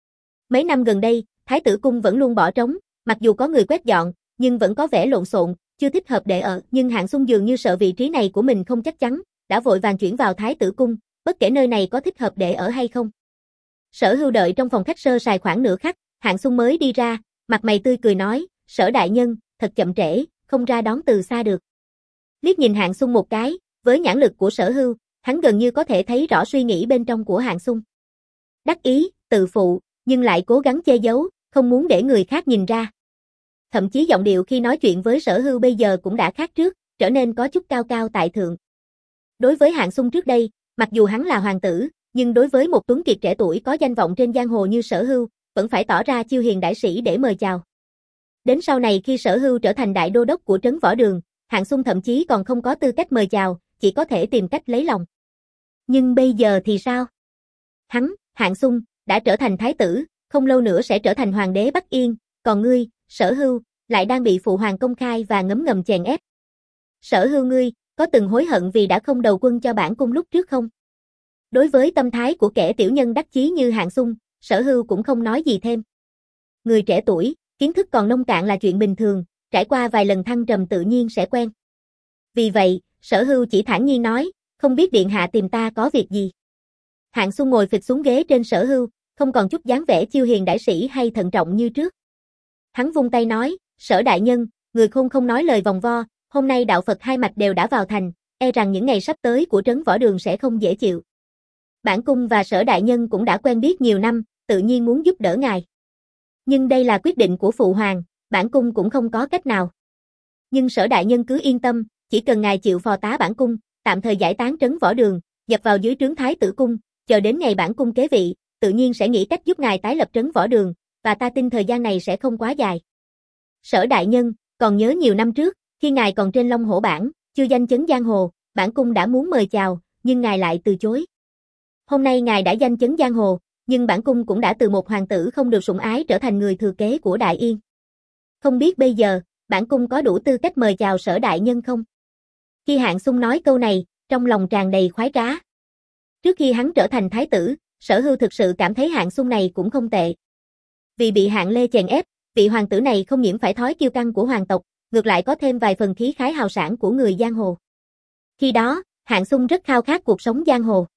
Mấy năm gần đây, Thái tử cung vẫn luôn bỏ trống, mặc dù có người quét dọn, nhưng vẫn có vẻ lộn xộn, chưa thích hợp để ở, nhưng Hạng Xung dường như sợ vị trí này của mình không chắc chắn, đã vội vàng chuyển vào Thái tử cung, bất kể nơi này có thích hợp để ở hay không. Sở Hưu đợi trong phòng khách sơ sài khoảng nửa khắc, Hạng Xung mới đi ra, mặt mày tươi cười nói, Sở đại nhân, thật chậm trễ, không ra đón từ xa được. Liếc nhìn Hạng Xung một cái, với nhãn lực của Sở Hưu, hắn gần như có thể thấy rõ suy nghĩ bên trong của Hạng Xung. Đắc ý, tự phụ, nhưng lại cố gắng che giấu, không muốn để người khác nhìn ra. Thậm chí giọng điệu khi nói chuyện với Sở Hưu bây giờ cũng đã khác trước, trở nên có chút cao cao tại thượng. Đối với Hạng Xung trước đây, mặc dù hắn là hoàng tử, nhưng đối với một tuấn kiệt trẻ tuổi có danh vọng trên giang hồ như Sở Hưu, vẫn phải tỏ ra chiêu hiền đãi sĩ để mời chào. Đến sau này khi Sở Hưu trở thành đại đô đốc của trấn Võ Đường, Hạng Xung thậm chí còn không có tư cách mời chào, chỉ có thể tìm cách lấy lòng. Nhưng bây giờ thì sao? Hắn, Hạng Xung, đã trở thành thái tử, không lâu nữa sẽ trở thành hoàng đế Bắc Yên, còn ngươi, Sở Hưu, lại đang bị phụ hoàng công khai và ngấm ngầm chèn ép. Sở Hưu ngươi, có từng hối hận vì đã không đầu quân cho bản cung lúc trước không? Đối với tâm thái của kẻ tiểu nhân đắc chí như Hạng Xung, Sở Hưu cũng không nói gì thêm. Người trẻ tuổi, kiến thức còn nông cạn là chuyện bình thường, trải qua vài lần thăng trầm tự nhiên sẽ quen. Vì vậy, Sở Hưu chỉ thản nhiên nói, không biết điện hạ tìm ta có việc gì. Hạng Xung ngồi phịch xuống ghế trên Sở Hưu, không còn chút dáng vẻ chiêu hiền đãi sĩ hay thận trọng như trước. Hắn vung tay nói, Sở đại nhân, người khôn không nói lời vòng vo, hôm nay đạo Phật hai mạch đều đã vào thành, e rằng những ngày sắp tới của trấn Võ Đường sẽ không dễ chịu. Bản cung và Sở đại nhân cũng đã quen biết nhiều năm, tự nhiên muốn giúp đỡ ngài. Nhưng đây là quyết định của phụ hoàng, bản cung cũng không có cách nào. Nhưng Sở đại nhân cứ yên tâm, chỉ cần ngài chịu phò tá bản cung, tạm thời giải tán trấn Võ Đường, nhập vào dưới trướng Thái tử cung, chờ đến ngày bản cung kế vị, tự nhiên sẽ nghĩ cách giúp ngài tái lập trấn Võ Đường, và ta tin thời gian này sẽ không quá dài. Sở đại nhân, còn nhớ nhiều năm trước, khi ngài còn trên Long Hổ bảng, chưa danh chấn giang hồ, bản cung đã muốn mời chào, nhưng ngài lại từ chối. Hôm nay ngài đã danh chấn giang hồ, nhưng bản cung cũng đã từ một hoàng tử không được sủng ái trở thành người thừa kế của Đại Yên. Không biết bây giờ, bản cung có đủ tư cách mời chào Sở đại nhân không? Khi Hạng Xung nói câu này, trong lòng tràn đầy khoái trá. Trước khi hắn trở thành thái tử, Sở Hưu thực sự cảm thấy Hạng Xung này cũng không tệ. Vì bị Hạng Lê chèn ép, vị hoàng tử này không nhiễm phải thói kiêu căng của hoàng tộc, ngược lại có thêm vài phần khí khái hào sảng của người giang hồ. Khi đó, Hạng Xung rất khao khát cuộc sống giang hồ.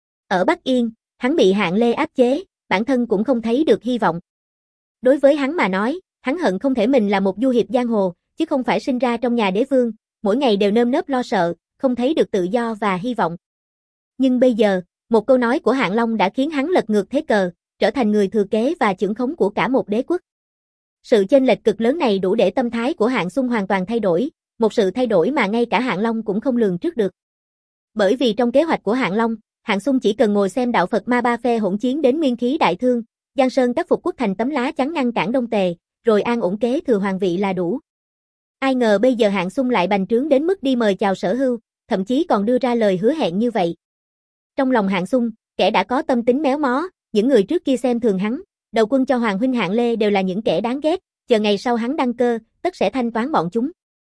Ở Bắc Yên, hắn bị Hạng Lê áp chế, bản thân cũng không thấy được hy vọng. Đối với hắn mà nói, hắn hận không thể mình là một du hiệp giang hồ, chứ không phải sinh ra trong nhà đế vương, mỗi ngày đều nơm nớp lo sợ, không thấy được tự do và hy vọng. Nhưng bây giờ, một câu nói của Hạng Long đã khiến hắn lật ngược thế cờ, trở thành người thừa kế và trưởng khống của cả một đế quốc. Sự chênh lệch cực lớn này đủ để tâm thái của Hạng Xung hoàn toàn thay đổi, một sự thay đổi mà ngay cả Hạng Long cũng không lường trước được. Bởi vì trong kế hoạch của Hạng Long, Hạng Xung chỉ cần ngồi xem đạo Phật ma ba phe hỗn chiến đến nguyên khí đại thương, Giang Sơn các phục quốc thành tấm lá chắn ngăn cản Đông Tề, rồi an ổn kế thừa hoàng vị là đủ. Ai ngờ bây giờ Hạng Xung lại bành trướng đến mức đi mời chào Sở Hưu, thậm chí còn đưa ra lời hứa hẹn như vậy. Trong lòng Hạng Xung, kẻ đã có tâm tính méo mó, những người trước kia xem thường hắn, đầu quân cho Hoàng huynh Hạng Lê đều là những kẻ đáng ghét, chờ ngày sau hắn đăng cơ, tất sẽ thanh toán bọn chúng.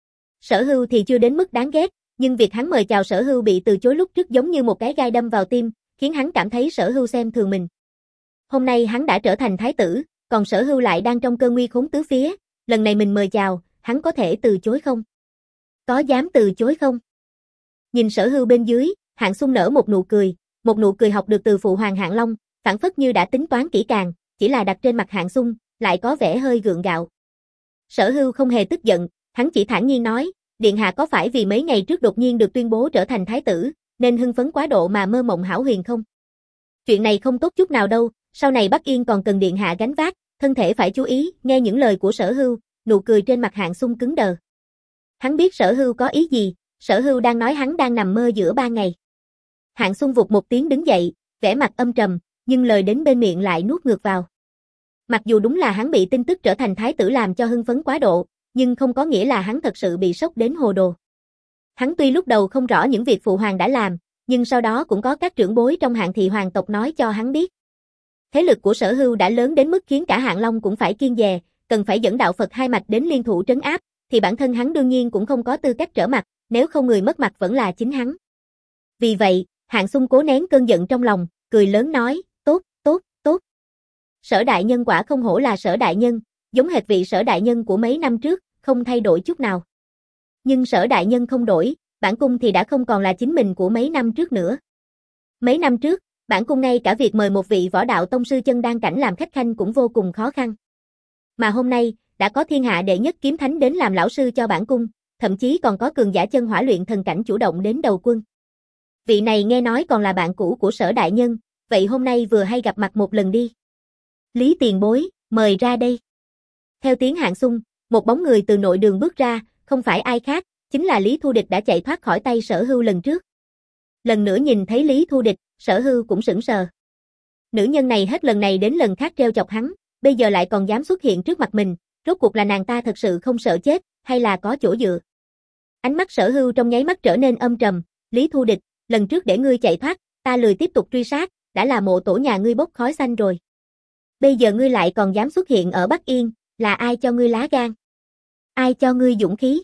Sở Hưu thì chưa đến mức đáng ghét, nhưng việc hắn mời chào Sở Hưu bị từ chối lúc trước giống như một cái gai đâm vào tim, khiến hắn cảm thấy Sở Hưu xem thường mình. Hôm nay hắn đã trở thành thái tử, còn Sở Hưu lại đang trong cơn nguy khốn tứ phía, lần này mình mời chào, hắn có thể từ chối không? Có dám từ chối không? Nhìn Sở Hưu bên dưới, Hạng Xung nở một nụ cười, một nụ cười học được từ phụ hoàng Hạng Long, phảng phất như đã tính toán kỹ càng, chỉ là đặt trên mặt Hạng Xung, lại có vẻ hơi gượng gạo. Sở Hưu không hề tức giận, hắn chỉ thản nhiên nói, điện hạ có phải vì mấy ngày trước đột nhiên được tuyên bố trở thành thái tử, nên hưng phấn quá độ mà mơ mộng hão huyền không? Chuyện này không tốt chút nào đâu, sau này Bắc Yên còn cần điện hạ gánh vác, thân thể phải chú ý. Nghe những lời của Sở Hưu, nụ cười trên mặt Hạng Xung cứng đờ. Hắn biết Sở Hưu có ý gì, Sở Hưu đang nói hắn đang nằm mơ giữa ba ngày. Hạng Xung vụt một tiếng đứng dậy, vẻ mặt âm trầm, nhưng lời đến bên miệng lại nuốt ngược vào. Mặc dù đúng là hắn bị tin tức trở thành thái tử làm cho hưng phấn quá độ, nhưng không có nghĩa là hắn thật sự bị sốc đến hồ đồ. Hắn tuy lúc đầu không rõ những việc phụ hoàng đã làm, nhưng sau đó cũng có các trưởng bối trong Hạng thị hoàng tộc nói cho hắn biết. Thế lực của Sở Hưu đã lớn đến mức khiến cả Hạng Long cũng phải kiêng dè, cần phải dẫn đạo Phật hai mạch đến liên thủ trấn áp, thì bản thân hắn đương nhiên cũng không có tư cách trở mặt, nếu không người mất mặt vẫn là chính hắn. Vì vậy, Hạng Xung cố nén cơn giận trong lòng, cười lớn nói, tốt, tốt, tốt. Sở đại nhân quả không hổ là Sở đại nhân, giống hệt vị Sở đại nhân của mấy năm trước, không thay đổi chút nào. Nhưng Sở đại nhân không đổi, bản cung thì đã không còn là chính mình của mấy năm trước nữa. Mấy năm trước, bản cung ngay cả việc mời một vị võ đạo tông sư chân đan cảnh làm khách khanh cũng vô cùng khó khăn. Mà hôm nay, đã có thiên hạ đệ nhất kiếm thánh đến làm lão sư cho bản cung, thậm chí còn có cường giả chân hỏa luyện thần cảnh chủ động đến đầu quân. Vị này nghe nói còn là bạn cũ của Sở đại nhân, vậy hôm nay vừa hay gặp mặt một lần đi. Lý tiền bối, mời ra đây. Theo tiếng Hạng Xung, Một bóng người từ nội đường bước ra, không phải ai khác, chính là Lý Thu Địch đã chạy thoát khỏi tay Sở Hưu lần trước. Lần nữa nhìn thấy Lý Thu Địch, Sở Hưu cũng sững sờ. Nữ nhân này hết lần này đến lần khác trêu chọc hắn, bây giờ lại còn dám xuất hiện trước mặt mình, rốt cuộc là nàng ta thật sự không sợ chết, hay là có chỗ dựa. Ánh mắt Sở Hưu trong nháy mắt trở nên âm trầm, Lý Thu Địch, lần trước để ngươi chạy thoát, ta lười tiếp tục truy sát, đã là mộ tổ nhà ngươi bốc khói xanh rồi. Bây giờ ngươi lại còn dám xuất hiện ở Bắc Yên, là ai cho ngươi lá gan? Ai cho ngươi dũng khí?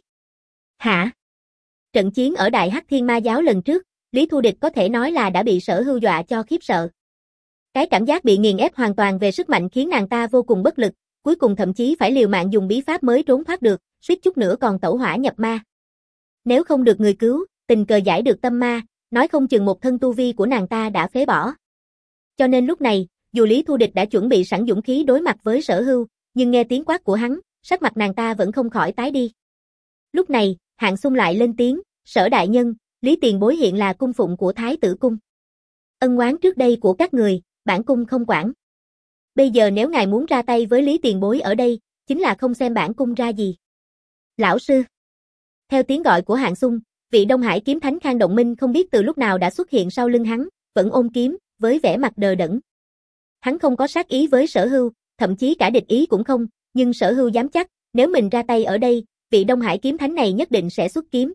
Hả? Trận chiến ở Đại Hắc Thiên Ma Giáo lần trước, Lý Thu Địch có thể nói là đã bị Sở Hưu dọa cho khiếp sợ. Cái cảm giác bị nghiền ép hoàn toàn về sức mạnh khiến nàng ta vô cùng bất lực, cuối cùng thậm chí phải liều mạng dùng bí pháp mới trốn thoát được, suýt chút nữa còn tẩu hỏa nhập ma. Nếu không được người cứu, tình cờ giải được tâm ma, nói không chừng một thân tu vi của nàng ta đã phế bỏ. Cho nên lúc này, dù Lý Thu Địch đã chuẩn bị sẵn dũng khí đối mặt với Sở Hưu, nhưng nghe tiếng quát của hắn, sắc mặt nàng ta vẫn không khỏi tái đi. Lúc này, Hạng Xung lại lên tiếng, Sở đại nhân, Lý tiền bối hiện là cung phụng của Thái tử cung. Ân oán trước đây của các người, bản cung không quản. Bây giờ nếu ngài muốn ra tay với Lý tiền bối ở đây, chính là không xem bản cung ra gì. Lão sư. Theo tiếng gọi của Hạng Xung, vị Đông Hải kiếm thánh Khang Động Minh không biết từ lúc nào đã xuất hiện sau lưng hắn, vẫn ôm kiếm, với vẻ mặt đờ đẫn. Hắn không có sát ý với Sở Hưu, thậm chí cả địch ý cũng không, nhưng Sở Hưu dám chắc, nếu mình ra tay ở đây, vị Đông Hải kiếm thánh này nhất định sẽ xuất kiếm.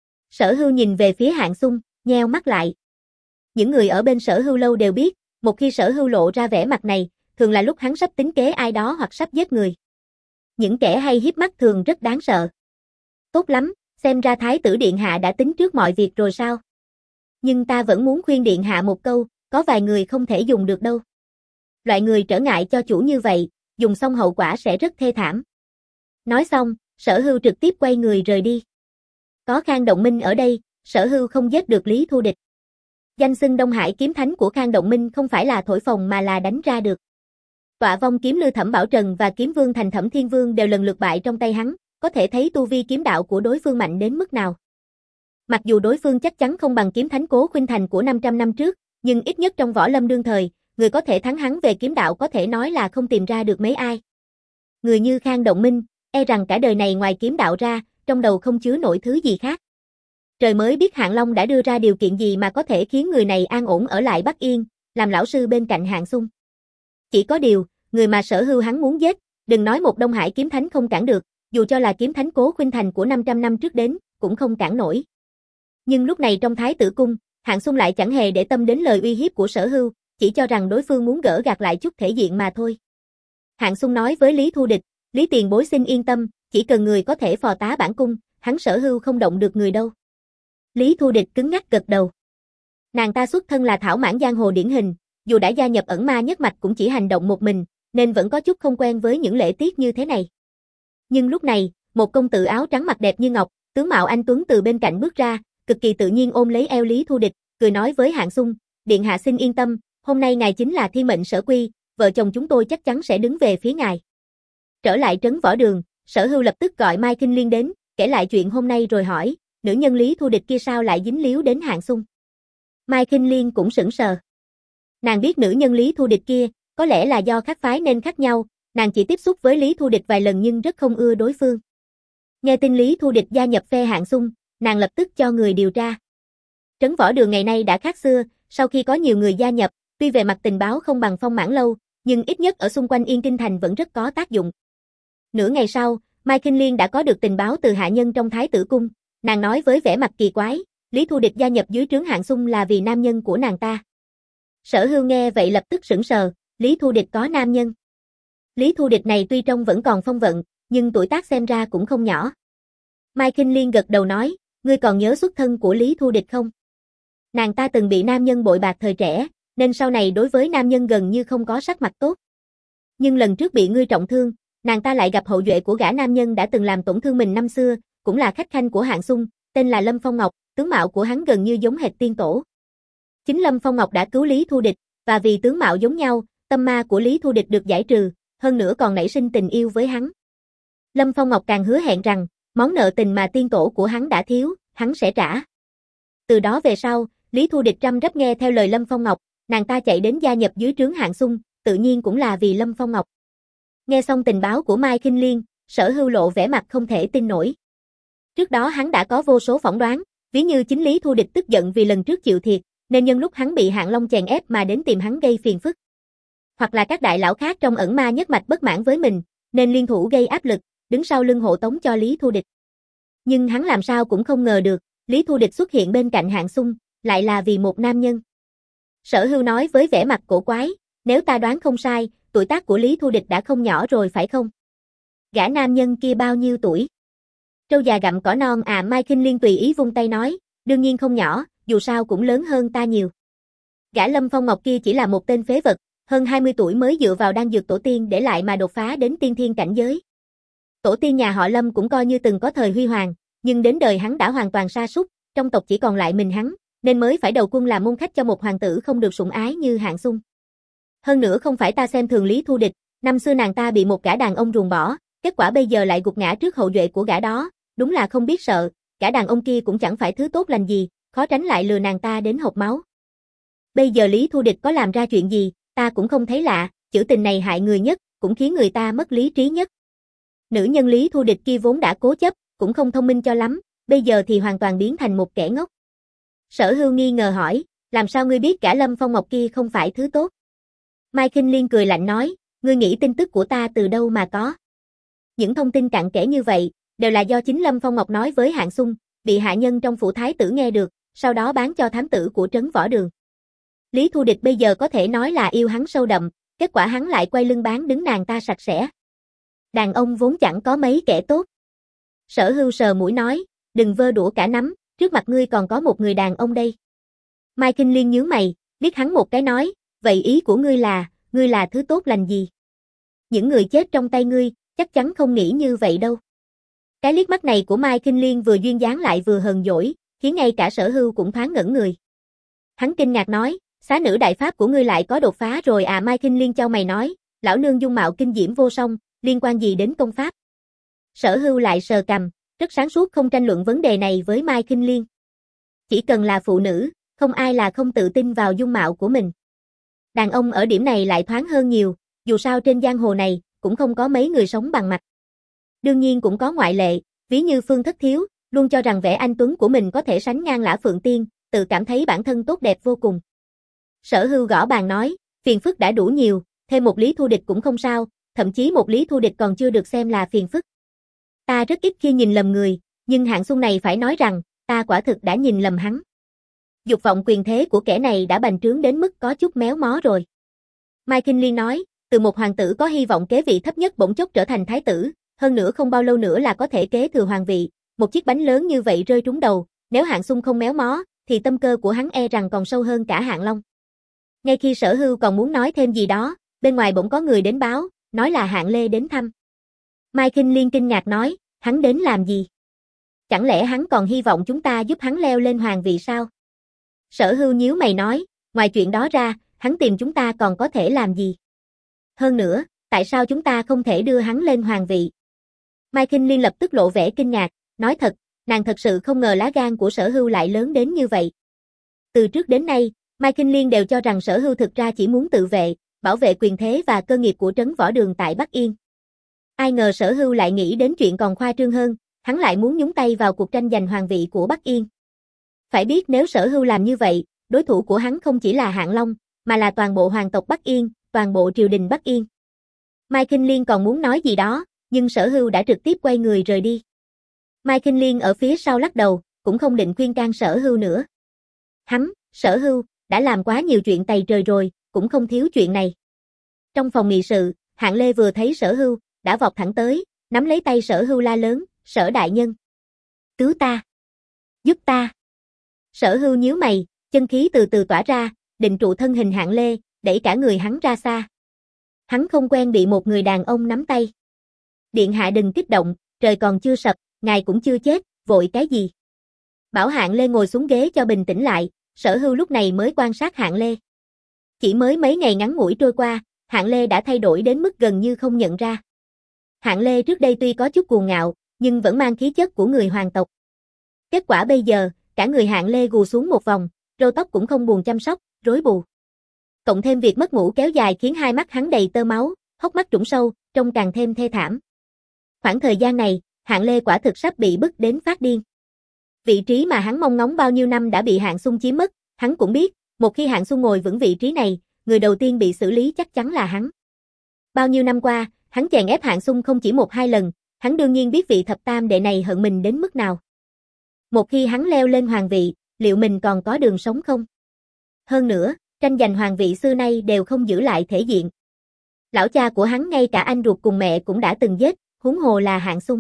Sở Hưu nhìn về phía Hạng Xung, nheo mắt lại. Những người ở bên Sở Hưu lâu đều biết, một khi Sở Hưu lộ ra vẻ mặt này, thường là lúc hắn sắp tính kế ai đó hoặc sắp giết người. Những kẻ hay hiếp mắt thường rất đáng sợ. Tốt lắm, xem ra Thái tử Điện Hạ đã tính trước mọi việc rồi sao? Nhưng ta vẫn muốn khuyên Điện Hạ một câu, có vài người không thể dùng được đâu. Loại người trở ngại cho chủ như vậy, dùng xong hậu quả sẽ rất thê thảm. Nói xong, Sở Hưu trực tiếp quay người rời đi. Có Khang Động Minh ở đây, Sở Hưu không giết được Lý Thu Địch. Danh xưng Đông Hải kiếm thánh của Khang Động Minh không phải là thổi phồng mà là đánh ra được. Tọa vong kiếm Lư Thẩm Bảo Trần và kiếm vương Thành Thẩm Thiên Vương đều lần lượt bại trong tay hắn, có thể thấy tu vi kiếm đạo của đối phương mạnh đến mức nào. Mặc dù đối phương chắc chắn không bằng kiếm thánh Cố Khuynh Thành của năm trăm năm trước, nhưng ít nhất trong võ lâm đương thời, người có thể thắng hắn về kiếm đạo có thể nói là không tìm ra được mấy ai. Người như Khang Động Minh, e rằng cả đời này ngoài kiếm đạo ra, trong đầu không chứa nổi thứ gì khác. Trời mới biết Hạng Long đã đưa ra điều kiện gì mà có thể khiến người này an ổn ở lại Bắc Yên, làm lão sư bên cạnh Hạng Xung. Chỉ có điều, người mà Sở Hưu hắn muốn giết, đừng nói một Đông Hải kiếm thánh không cản được, dù cho là kiếm thánh Cố Khuynh Thành của năm trăm năm trước đến, cũng không cản nổi. Nhưng lúc này trong Thái tử cung, Hạng Xung lại chẳng hề để tâm đến lời uy hiếp của Sở Hưu, chỉ cho rằng đối phương muốn gỡ gạc lại chút thể diện mà thôi. Hạng Xung nói với Lý Thu Địch, Lý tiền bối xin yên tâm, chỉ cần người có thể phò tá bản cung, hắn Sở Hưu không động được người đâu. Lý Thu Địch cứng ngắc gật đầu. Nàng ta xuất thân là thảo mãn giang hồ điển hình, dù đã gia nhập ẩn ma nhất mạch cũng chỉ hành động một mình, nên vẫn có chút không quen với những lễ tiết như thế này. Nhưng lúc này, một công tử áo trắng mặt đẹp như ngọc, tướng mạo anh tuấn từ bên cạnh bước ra, cực kỳ tự nhiên ôm lấy eo Lý Thu Địch, cười nói với Hạng Xung, Điện Hạ xin yên tâm, hôm nay ngài chính là thiên mệnh Sở Quy, vợ chồng chúng tôi chắc chắn sẽ đứng về phía ngài. Trở lại trấn võ đường, Sở Hưu lập tức gọi Mai Kinh Liên đến, kể lại chuyện hôm nay rồi hỏi, nữ nhân Lý Thu Địch kia sao lại dính líu đến Hạng Xung. Mai Kinh Liên cũng sững sờ. Nàng biết nữ nhân Lý Thu Địch kia, có lẽ là do khác phái nên khác nhau, nàng chỉ tiếp xúc với Lý Thu Địch vài lần nhưng rất không ưa đối phương. Nghe tin Lý Thu Địch gia nhập phe Hạng Xung, nàng lập tức cho người điều tra. Trấn võ đường ngày nay đã khác xưa, sau khi có nhiều người gia nhập, tuy về mặt tình báo không bằng Phong Mãn Lâu, nhưng ít nhất ở xung quanh Yên Kinh Thành vẫn rất có tác dụng. Nửa ngày sau, Mai Kinh Liên đã có được tình báo từ hạ nhân trong Thái tử cung, nàng nói với vẻ mặt kỳ quái, Lý Thu Địch gia nhập dưới trướng Hạng Xung là vì nam nhân của nàng ta. Sở Hưu nghe vậy lập tức sững sờ, Lý Thu Địch có nam nhân. Lý Thu Địch này tuy trông vẫn còn phong vận, nhưng tuổi tác xem ra cũng không nhỏ. Mai Kinh Liên gật đầu nói, ngươi còn nhớ xuất thân của Lý Thu Địch không? Nàng ta từng bị nam nhân bội bạc thời trẻ, nên sau này đối với nam nhân gần như không có sắc mặt tốt. Nhưng lần trước bị ngươi trọng thương, nàng ta lại gặp hậu duệ của gã nam nhân đã từng làm tổn thương mình năm xưa, cũng là khách khanh của Hạng Xung, tên là Lâm Phong Ngọc, tướng mạo của hắn gần như giống hệt tiên tổ. Chính Lâm Phong Ngọc đã cứu Lý Thu Địch, và vì tướng mạo giống nhau, tâm ma của Lý Thu Địch được giải trừ, hơn nữa còn nảy sinh tình yêu với hắn. Lâm Phong Ngọc càng hứa hẹn rằng, món nợ tình mà tiên tổ của hắn đã thiếu, hắn sẽ trả. Từ đó về sau, Lý Thu Địch răm rắp nghe theo lời Lâm Phong Ngọc, nàng ta chạy đến gia nhập dưới trướng Hạng Xung, tự nhiên cũng là vì Lâm Phong Ngọc. Nghe xong tình báo của Mai Kinh Liên, Sở Hưu lộ vẻ mặt không thể tin nổi. Trước đó hắn đã có vô số phỏng đoán, ví như chính Lý Thu Địch tức giận vì lần trước chịu thiệt, nên nhân lúc hắn bị Hạng Long chèn ép mà đến tìm hắn gây phiền phức. Hoặc là các đại lão khác trong ẩn ma nhất mạch bất mãn với mình, nên liên thủ gây áp lực, đứng sau lưng hộ tống cho Lý Thu Địch. Nhưng hắn làm sao cũng không ngờ được, Lý Thu Địch xuất hiện bên cạnh Hạng Xung, lại là vì một nam nhân. Sở Hưu nói với vẻ mặt cổ quái, nếu ta đoán không sai, tuổi tác của Lý Thu Địch đã không nhỏ rồi phải không? Gã nam nhân kia bao nhiêu tuổi? Trâu già gặm cỏ non à? Mai Khinh Liên tùy ý vung tay nói, đương nhiên không nhỏ, dù sao cũng lớn hơn ta nhiều. Gã Lâm Phong Ngọc kia chỉ là một tên phế vật, hơn hai mươi tuổi mới dựa vào đan dược tổ tiên để lại mà đột phá đến tiên thiên cảnh giới. Tổ tiên nhà họ Lâm cũng coi như từng có thời huy hoàng, nhưng đến đời hắn đã hoàn toàn sa sút, trong tộc chỉ còn lại mình hắn, nên mới phải đầu quân làm môn khách cho một hoàng tử không được sủng ái như Hạng Xung. Hơn nữa không phải ta xem thường Lý Thu Địch, năm xưa nàng ta bị một gã đàn ông ruồng bỏ, kết quả bây giờ lại gục ngã trước hậu duệ của gã đó, đúng là không biết sợ, gã đàn ông kia cũng chẳng phải thứ tốt lành gì, khó tránh lại lừa nàng ta đến hộc máu. Bây giờ Lý Thu Địch có làm ra chuyện gì, ta cũng không thấy lạ, chữ tình này hại người nhất, cũng khiến người ta mất lý trí nhất. Nữ nhân Lý Thu Địch kia vốn đã cố chấp, cũng không thông minh cho lắm, bây giờ thì hoàn toàn biến thành một kẻ ngốc. Sở Hưu nghi ngờ hỏi, làm sao ngươi biết gã Lâm Phong Ngọc kia không phải thứ tốt? Mai Khinh Liên cười lạnh nói, ngươi nghĩ tin tức của ta từ đâu mà có? Những thông tin cặn kẽ như vậy, đều là do chính Lâm Phong Ngọc nói với Hạng Xung, bị hạ nhân trong phủ thái tử nghe được, sau đó bán cho thám tử của Trấn Võ Đường. Lý Thu Địch bây giờ có thể nói là yêu hắn sâu đậm, kết quả hắn lại quay lưng bán đứng nàng ta sạch sẽ. Đàn ông vốn chẳng có mấy kẻ tốt. Sở Hưu sờ mũi nói, đừng vơ đũa cả nắm, trước mặt ngươi còn có một người đàn ông đây. Mai Khinh Liên nhướng mày, liếc hắn một cái nói, vậy ý của ngươi là, ngươi là thứ tốt lành gì? Những người chết trong tay ngươi, chắc chắn không nghĩ như vậy đâu. Cái liếc mắt này của Mai Khinh Liên vừa duyên dáng lại vừa hờn dỗi, khiến ngay cả Sở Hưu cũng thoáng ngẩn người. Hắn kinh ngạc nói, xá nữ đại pháp của ngươi lại có đột phá rồi à? Mai Khinh Liên chau mày nói, lão nương dung mạo kinh diễm vô song, liên quan gì đến công pháp? Sở Hưu lại sờ cằm, rất sáng suốt không tranh luận vấn đề này với Mai Khinh Liên. Chỉ cần là phụ nữ, không ai là không tự tin vào dung mạo của mình. Đàn ông ở điểm này lại thoáng hơn nhiều, dù sao trên giang hồ này, cũng không có mấy người sống bằng mặt. Đương nhiên cũng có ngoại lệ, ví như Phương Thất Thiếu, luôn cho rằng vẻ anh tuấn của mình có thể sánh ngang Lã Phượng Tiên, tự cảm thấy bản thân tốt đẹp vô cùng. Sở Hưu gõ bàn nói, phiền phức đã đủ nhiều, thêm một Lý Thu Địch cũng không sao, thậm chí một Lý Thu Địch còn chưa được xem là phiền phức. Ta rất ít khi nhìn lầm người, nhưng Hạng Xung này phải nói rằng, ta quả thực đã nhìn lầm hắn. Dục vọng quyền thế của kẻ này đã bành trướng đến mức có chút méo mó rồi. Mai Khinh Liên nói, từ một hoàng tử có hy vọng kế vị thấp nhất bỗng chốc trở thành thái tử, hơn nữa không bao lâu nữa là có thể kế thừa hoàng vị, một chiếc bánh lớn như vậy rơi trúng đầu, nếu Hạng Xung không méo mó, thì tâm cơ của hắn e rằng còn sâu hơn cả Hạng Long. Ngay khi Sở Hưu còn muốn nói thêm gì đó, bên ngoài bỗng có người đến báo, nói là Hạng Lê đến thăm. Mai Khinh Liên kinh ngạc nói, hắn đến làm gì? Chẳng lẽ hắn còn hy vọng chúng ta giúp hắn leo lên hoàng vị sao? Sở Hưu nhíu mày nói, ngoài chuyện đó ra, hắn tìm chúng ta còn có thể làm gì? Hơn nữa, tại sao chúng ta không thể đưa hắn lên hoàng vị? Mai Khinh Liên lập tức lộ vẻ kinh ngạc, nói thật, nàng thật sự không ngờ lá gan của Sở Hưu lại lớn đến như vậy. Từ trước đến nay, Mai Khinh Liên đều cho rằng Sở Hưu thực ra chỉ muốn tự vệ, bảo vệ quyền thế và cơ nghiệp của Trấn Võ Đường tại Bắc Yên. Ai ngờ Sở Hưu lại nghĩ đến chuyện còn khoa trương hơn, hắn lại muốn nhúng tay vào cuộc tranh giành hoàng vị của Bắc Yên. Phải biết nếu Sở Hưu làm như vậy, đối thủ của hắn không chỉ là Hạng Long, mà là toàn bộ hoàng tộc Bắc Yên, toàn bộ triều đình Bắc Yên. Mai Khinh Liên còn muốn nói gì đó, nhưng Sở Hưu đã trực tiếp quay người rời đi. Mai Khinh Liên ở phía sau lắc đầu, cũng không định khuyên can Sở Hưu nữa. Hắn, Sở Hưu, đã làm quá nhiều chuyện tày trời rồi, cũng không thiếu chuyện này. Trong phòng nghị sự, Hạng Lê vừa thấy Sở Hưu, đã vọt thẳng tới, nắm lấy tay Sở Hưu la lớn, Sở đại nhân. Cứu ta. Giúp ta. Sở Hưu nhíu mày, chân khí từ từ tỏa ra, định trụ thân hình Hạng Lê, đẩy cả người hắn ra xa. Hắn không quen bị một người đàn ông nắm tay. Điện hạ đừng kích động, trời còn chưa sập, ngài cũng chưa chết, vội cái gì. Bảo Hạng Lê ngồi xuống ghế cho bình tĩnh lại, Sở Hưu lúc này mới quan sát Hạng Lê. Chỉ mới mấy ngày ngắn ngủi trôi qua, Hạng Lê đã thay đổi đến mức gần như không nhận ra. Hạng Lê trước đây tuy có chút cuồng ngạo, nhưng vẫn mang khí chất của người hoàng tộc. Kết quả bây giờ, cả người Hạng Lê gù xuống một vòng, râu tóc cũng không buồn chăm sóc, rối bù. Cộng thêm việc mất ngủ kéo dài khiến hai mắt hắn đầy tơ máu, hốc mắt trũng sâu, trông càng thêm thê thảm. Khoảng thời gian này, Hạng Lê quả thực sắp bị bức đến phát điên. Vị trí mà hắn mong ngóng bao nhiêu năm đã bị Hạng Xung chiếm mất, hắn cũng biết, một khi Hạng Xung ngồi vững vị trí này, người đầu tiên bị xử lý chắc chắn là hắn. Bao nhiêu năm qua, hắn chèn ép Hạng Xung không chỉ một hai lần, hắn đương nhiên biết vị thập tam đệ này hận mình đến mức nào. Một khi hắn leo lên hoàng vị, liệu mình còn có đường sống không? Hơn nữa, tranh giành hoàng vị xưa nay đều không giữ lại thể diện. Lão cha của hắn ngay cả anh ruột cùng mẹ cũng đã từng giết, huống hồ là Hạng Xung.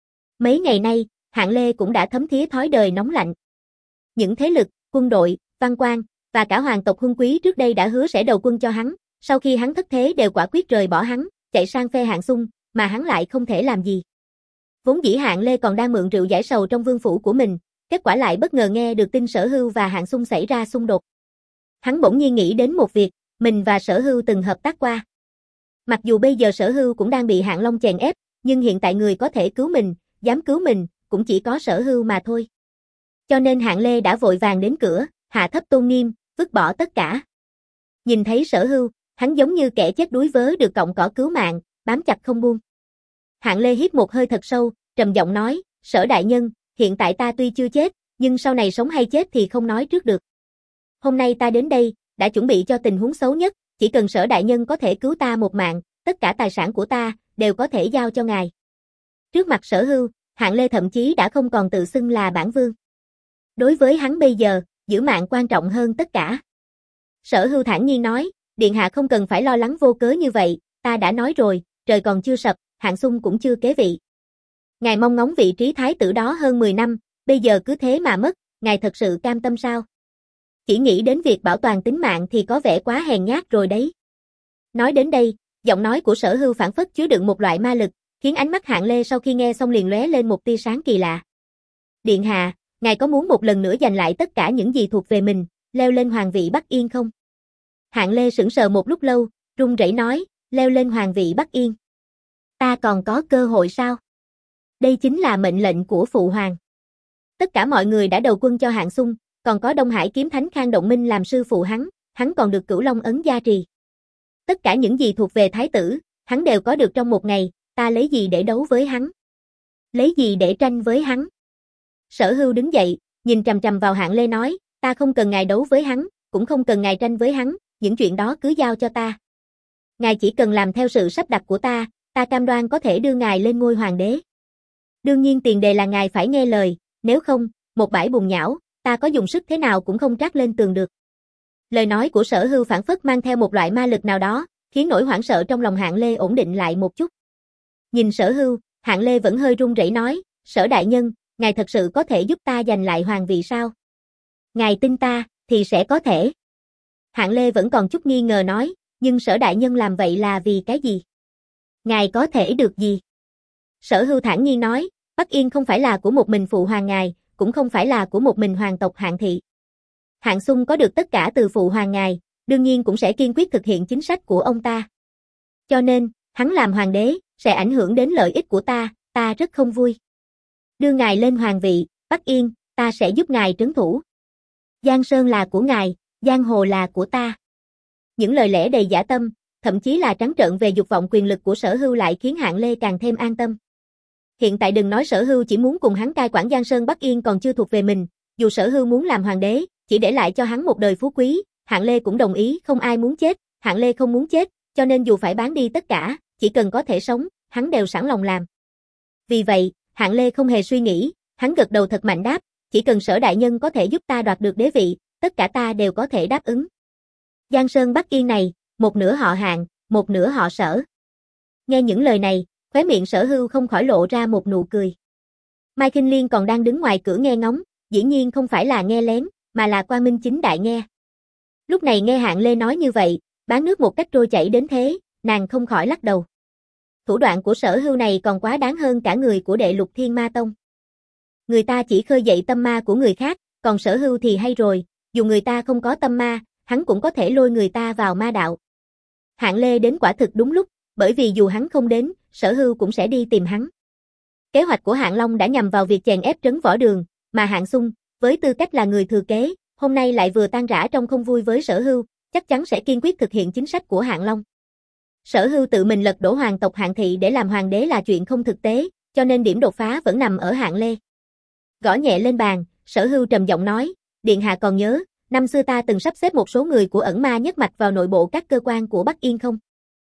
Mấy ngày nay, Hạng Lê cũng đã thấm thía thói đời nóng lạnh. Những thế lực, quân đội, văn quan và cả hoàng tộc Huân Quý trước đây đã hứa sẽ đầu quân cho hắn, sau khi hắn thất thế đều quả quyết rời bỏ hắn, chạy sang phe Hạng Xung, mà hắn lại không thể làm gì. Vốn dĩ Hạng Lê còn đang mượn rượu giải sầu trong vương phủ của mình, kết quả lại bất ngờ nghe được tin Sở Hưu và Hạng Xung xảy ra xung đột. Hắn bỗng nhiên nghĩ đến một việc, mình và Sở Hưu từng hợp tác qua. Mặc dù bây giờ Sở Hưu cũng đang bị Hạng Long chèn ép, nhưng hiện tại người có thể cứu mình, dám cứu mình, cũng chỉ có Sở Hưu mà thôi. Cho nên Hạng Lê đã vội vàng đến cửa, hạ thấp tôn nghiêm, vứt bỏ tất cả. Nhìn thấy Sở Hưu, hắn giống như kẻ chết đuối vớ được cọng cỏ cứu mạng, bám chặt không buông. Hạng Lê hít một hơi thật sâu, trầm giọng nói, Sở đại nhân, hiện tại ta tuy chưa chết, nhưng sau này sống hay chết thì không nói trước được. Hôm nay ta đến đây, đã chuẩn bị cho tình huống xấu nhất, chỉ cần Sở đại nhân có thể cứu ta một mạng, tất cả tài sản của ta, đều có thể giao cho ngài. Trước mặt Sở Hưu, Hạng Lê thậm chí đã không còn tự xưng là bản vương. Đối với hắn bây giờ, giữ mạng quan trọng hơn tất cả. Sở Hưu thản nhiên nói, điện hạ không cần phải lo lắng vô cớ như vậy, ta đã nói rồi, trời còn chưa sập, Hạng Xung cũng chưa kế vị. Ngài mong ngóng vị trí thái tử đó hơn mười năm, bây giờ cứ thế mà mất, ngài thật sự cam tâm sao? Chỉ nghĩ đến việc bảo toàn tính mạng thì có vẻ quá hèn nhát rồi đấy. Nói đến đây, giọng nói của Sở Hưu phảng phất chứa đựng một loại ma lực, khiến ánh mắt Hạng Lê sau khi nghe xong liền lóe lên một tia sáng kỳ lạ. Điện hạ, ngài có muốn một lần nữa giành lại tất cả những gì thuộc về mình, leo lên hoàng vị Bắc Yên không? Hạng Lê sững sờ một lúc lâu, run rẩy nói, leo lên hoàng vị Bắc Yên. Ta còn có cơ hội sao? Đây chính là mệnh lệnh của phụ hoàng. Tất cả mọi người đã đầu quân cho Hạng Xung, còn có Đông Hải kiếm thánh Khang Động Minh làm sư phụ hắn, hắn còn được Cửu Long ấn gia trì. Tất cả những gì thuộc về thái tử, hắn đều có được trong một ngày, ta lấy gì để đấu với hắn? Lấy gì để tranh với hắn? Sở Hưu đứng dậy, nhìn trầm trầm vào Hạng Lê nói, ta không cần ngài đấu với hắn, cũng không cần ngài tranh với hắn, những chuyện đó cứ giao cho ta. Ngài chỉ cần làm theo sự sắp đặt của ta, ta cam đoan có thể đưa ngài lên ngôi hoàng đế. Đương nhiên tiền đề là ngài phải nghe lời, nếu không, một bãi bùn nhão, ta có dùng sức thế nào cũng không trát lên tường được. Lời nói của Sở Hưu phảng phất mang theo một loại ma lực nào đó, khiến nỗi hoảng sợ trong lòng Hạng Lê ổn định lại một chút. Nhìn Sở Hưu, Hạng Lê vẫn hơi run rẩy nói, Sở đại nhân, ngài thật sự có thể giúp ta giành lại hoàng vị sao? Ngài tin ta, thì sẽ có thể. Hạng Lê vẫn còn chút nghi ngờ nói, nhưng Sở đại nhân làm vậy là vì cái gì? Ngài có thể được gì? Sở Hưu thản nhiên nói, Bắc Yên không phải là của một mình phụ hoàng ngài, cũng không phải là của một mình hoàng tộc Hạng thị. Hạng Xung có được tất cả từ phụ hoàng ngài, đương nhiên cũng sẽ kiên quyết thực hiện chính sách của ông ta. Cho nên, hắn làm hoàng đế, sẽ ảnh hưởng đến lợi ích của ta, ta rất không vui. Đưa ngài lên hoàng vị, Bắc Yên, ta sẽ giúp ngài trấn thủ. Giang Sơn là của ngài, giang hồ là của ta. Những lời lẽ đầy dã tâm, thậm chí là trắng trợn về dục vọng quyền lực của Sở Hưu lại khiến Hạng Lê càng thêm an tâm. Hiện tại đừng nói Sở Hưu chỉ muốn cùng hắn cai quản Giang Sơn Bắc Yên còn chưa thuộc về mình, dù Sở Hưu muốn làm hoàng đế, chỉ để lại cho hắn một đời phú quý, Hạng Lê cũng đồng ý, không ai muốn chết, Hạng Lê không muốn chết, cho nên dù phải bán đi tất cả, chỉ cần có thể sống, hắn đều sẵn lòng làm. Vì vậy, Hạng Lê không hề suy nghĩ, hắn gật đầu thật mạnh đáp, chỉ cần Sở đại nhân có thể giúp ta đoạt được đế vị, tất cả ta đều có thể đáp ứng. Giang Sơn Bắc Yên này, một nửa họ Hạng, một nửa họ Sở. Nghe những lời này, khóe miệng Sở Hưu không khỏi lộ ra một nụ cười. Mai Kinh Liên còn đang đứng ngoài cửa nghe ngóng, dĩ nhiên không phải là nghe lén, mà là quang minh chính đại nghe. Lúc này nghe Hạng Lê nói như vậy, bán nước một cách trôi chảy đến thế, nàng không khỏi lắc đầu. Thủ đoạn của Sở Hưu này còn quá đáng hơn cả người của Đệ Lục Thiên Ma Tông. Người ta chỉ khơi dậy tâm ma của người khác, còn Sở Hưu thì hay rồi, dù người ta không có tâm ma, hắn cũng có thể lôi người ta vào ma đạo. Hạng Lê đến quả thực đúng lúc, bởi vì dù hắn không đến, Sở Hưu cũng sẽ đi tìm hắn. Kế hoạch của Hạng Long đã nhằm vào việc chèn ép Trấn Võ Đường, mà Hạng Xung, với tư cách là người thừa kế, hôm nay lại vừa tan rã trong không vui với Sở Hưu, chắc chắn sẽ kiên quyết thực hiện chính sách của Hạng Long. Sở Hưu tự mình lật đổ hoàng tộc Hạng Thị để làm hoàng đế là chuyện không thực tế, cho nên điểm đột phá vẫn nằm ở Hạng Lê. Gõ nhẹ lên bàn, Sở Hưu trầm giọng nói, điện hạ còn nhớ, năm xưa ta từng sắp xếp một số người của ẩn ma nhất mạch vào nội bộ các cơ quan của Bắc Yên không?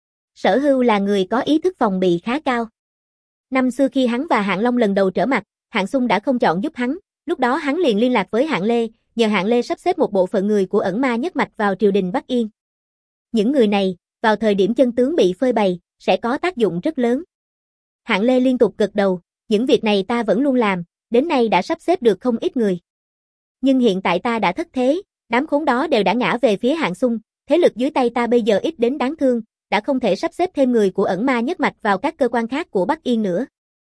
Sở Hưu là người có ý thức phòng bị khá cao. Năm xưa khi hắn và Hạng Long lần đầu trở mặt, Hạng Xung đã không chọn giúp hắn, lúc đó hắn liền liên lạc với Hạng Lê, nhờ Hạng Lê sắp xếp một bộ phận người của ẩn ma nhất mạch vào triều đình Bắc Yên. Những người này, vào thời điểm chân tướng bị phơi bày, sẽ có tác dụng rất lớn. Hạng Lê liên tục gật đầu, những việc này ta vẫn luôn làm, đến nay đã sắp xếp được không ít người. Nhưng hiện tại ta đã thất thế, đám khốn đó đều đã ngã về phía Hạng Xung, thế lực dưới tay ta bây giờ ít đến đáng thương, đã không thể sắp xếp thêm người của ẩn ma nhất mạch vào các cơ quan khác của Bắc Yên nữa.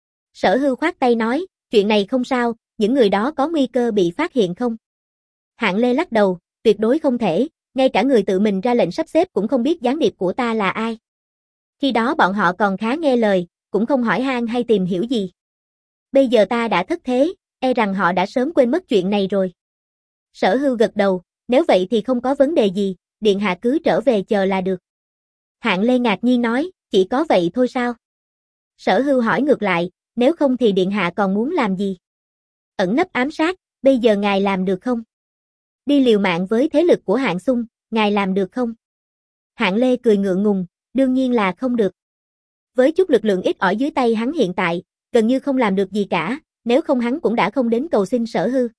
Sở Hưu khoát tay nói, chuyện này không sao, những người đó có nguy cơ bị phát hiện không? Hạng Lê lắc đầu, tuyệt đối không thể, ngay cả người tự mình ra lệnh sắp xếp cũng không biết gián điệp của ta là ai. Khi đó bọn họ còn khá nghe lời, cũng không hỏi han hay tìm hiểu gì. Bây giờ ta đã thất thế, e rằng họ đã sớm quên mất chuyện này rồi. Sở Hưu gật đầu, nếu vậy thì không có vấn đề gì, điện hạ cứ trở về chờ là được. Hạng Lê ngạc nhiên nói, chỉ có vậy thôi sao? Sở Hưu hỏi ngược lại, nếu không thì điện hạ còn muốn làm gì? Ẩn nấp ám sát, bây giờ ngài làm được không? Đi liều mạng với thế lực của Hạng Xung, ngài làm được không? Hạng Lê cười ngượng ngùng, đương nhiên là không được. Với chút lực lượng ít ỏi dưới tay hắn hiện tại, gần như không làm được gì cả, nếu không hắn cũng đã không đến cầu xin Sở Hưu.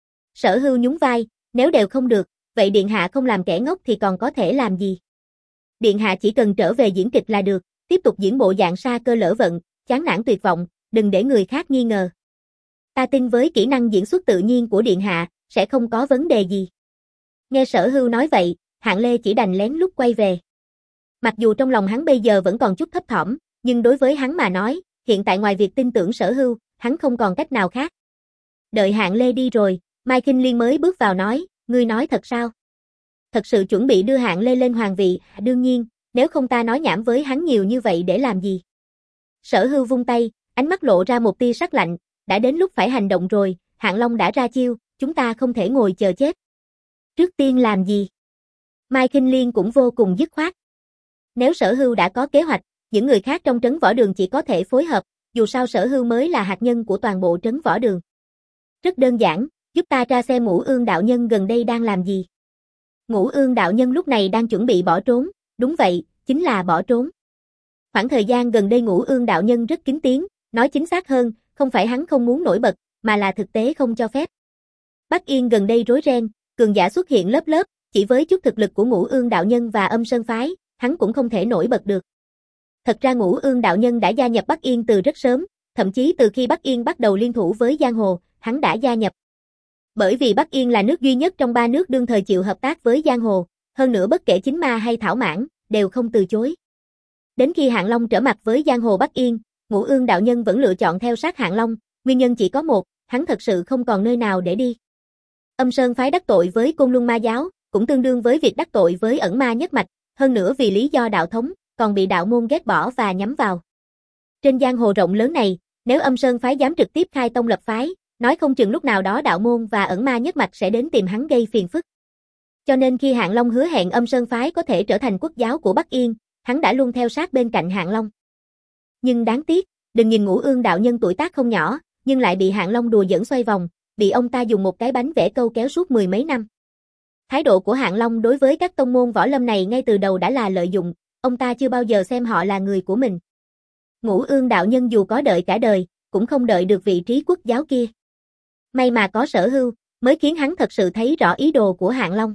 Sở Hưu nhún vai, nếu đều không được, vậy điện hạ không làm kẻ ngốc thì còn có thể làm gì? Điện hạ chỉ cần trở về diễn kịch là được, tiếp tục diễn bộ dạng sa cơ lỡ vận, chán nản tuyệt vọng, đừng để người khác nghi ngờ. Ta tin với kỹ năng diễn xuất tự nhiên của điện hạ, sẽ không có vấn đề gì. Nghe Sở Hưu nói vậy, Hạng Lê chỉ đành lén lút quay về. Mặc dù trong lòng hắn bây giờ vẫn còn chút thấp thỏm, nhưng đối với hắn mà nói, hiện tại ngoài việc tin tưởng Sở Hưu, hắn không còn cách nào khác. Đợi Hạng Lê đi rồi, Mai Kinh Liên mới bước vào nói, ngươi nói thật sao? Thật sự chuẩn bị đưa Hạng Lê lên hoàng vị, đương nhiên, nếu không ta nói nhảm với hắn nhiều như vậy để làm gì? Sở Hưu vung tay, ánh mắt lộ ra một tia sắc lạnh, đã đến lúc phải hành động rồi, Hạng Long đã ra chiêu, chúng ta không thể ngồi chờ chết. Trước tiên làm gì? Mai Kinh Liên cũng vô cùng dứt khoát. Nếu Sở Hưu đã có kế hoạch, những người khác trong trấn võ đường chỉ có thể phối hợp, dù sao Sở Hưu mới là hạt nhân của toàn bộ trấn võ đường. Rất đơn giản, giúp ta tra xem Ngũ Ương đạo nhân gần đây đang làm gì. Ngũ Ương đạo nhân lúc này đang chuẩn bị bỏ trốn, đúng vậy, chính là bỏ trốn. Khoảng thời gian gần đây Ngũ Ương đạo nhân rất kín tiếng, nói chính xác hơn, không phải hắn không muốn nổi bật, mà là thực tế không cho phép. Bắc Yên gần đây rối ren, cường giả xuất hiện lớp lớp, chỉ với chút thực lực của Ngũ Ương đạo nhân và Âm Sơn phái, hắn cũng không thể nổi bật được. Thật ra Ngũ Ương đạo nhân đã gia nhập Bắc Yên từ rất sớm, thậm chí từ khi Bắc Yên bắt đầu liên thủ với Giang Hồ, hắn đã gia nhập. Bởi vì Bắc Yên là nước duy nhất trong ba nước đương thời chịu hợp tác với Giang Hồ, hơn nữa bất kể chính ma hay thảo mãn, đều không từ chối. Đến khi Hạng Long trở mặt với Giang Hồ Bắc Yên, Ngũ Ương đạo nhân vẫn lựa chọn theo sát Hạng Long, nguyên nhân chỉ có một, hắn thật sự không còn nơi nào để đi. Âm Sơn phái đắc tội với Côn Luân Ma giáo, cũng tương đương với việc đắc tội với ẩn ma nhất mạch, hơn nữa vì lý do đạo thống, còn bị đạo môn ghét bỏ và nhắm vào. Trên giang hồ rộng lớn này, nếu Âm Sơn phái dám trực tiếp khai tông lập phái, nói không chừng lúc nào đó đạo môn và ẩn ma nhất mạch sẽ đến tìm hắn gây phiền phức. Cho nên khi Hạng Long hứa hẹn Âm Sơn phái có thể trở thành quốc giáo của Bắc Yên, hắn đã luôn theo sát bên cạnh Hạng Long. Nhưng đáng tiếc, đừng nhìn Ngũ Ương đạo nhân tuổi tác không nhỏ, nhưng lại bị Hạng Long đùa giỡn xoay vòng, bị ông ta dùng một cái bánh vẽ câu kéo suốt mười mấy năm. Thái độ của Hạng Long đối với các tông môn võ lâm này ngay từ đầu đã là lợi dụng, ông ta chưa bao giờ xem họ là người của mình. Ngũ Ương đạo nhân dù có đợi cả đời, cũng không đợi được vị trí quốc giáo kia. May mà có Sở Hưu, mới khiến hắn thật sự thấy rõ ý đồ của Hạng Long.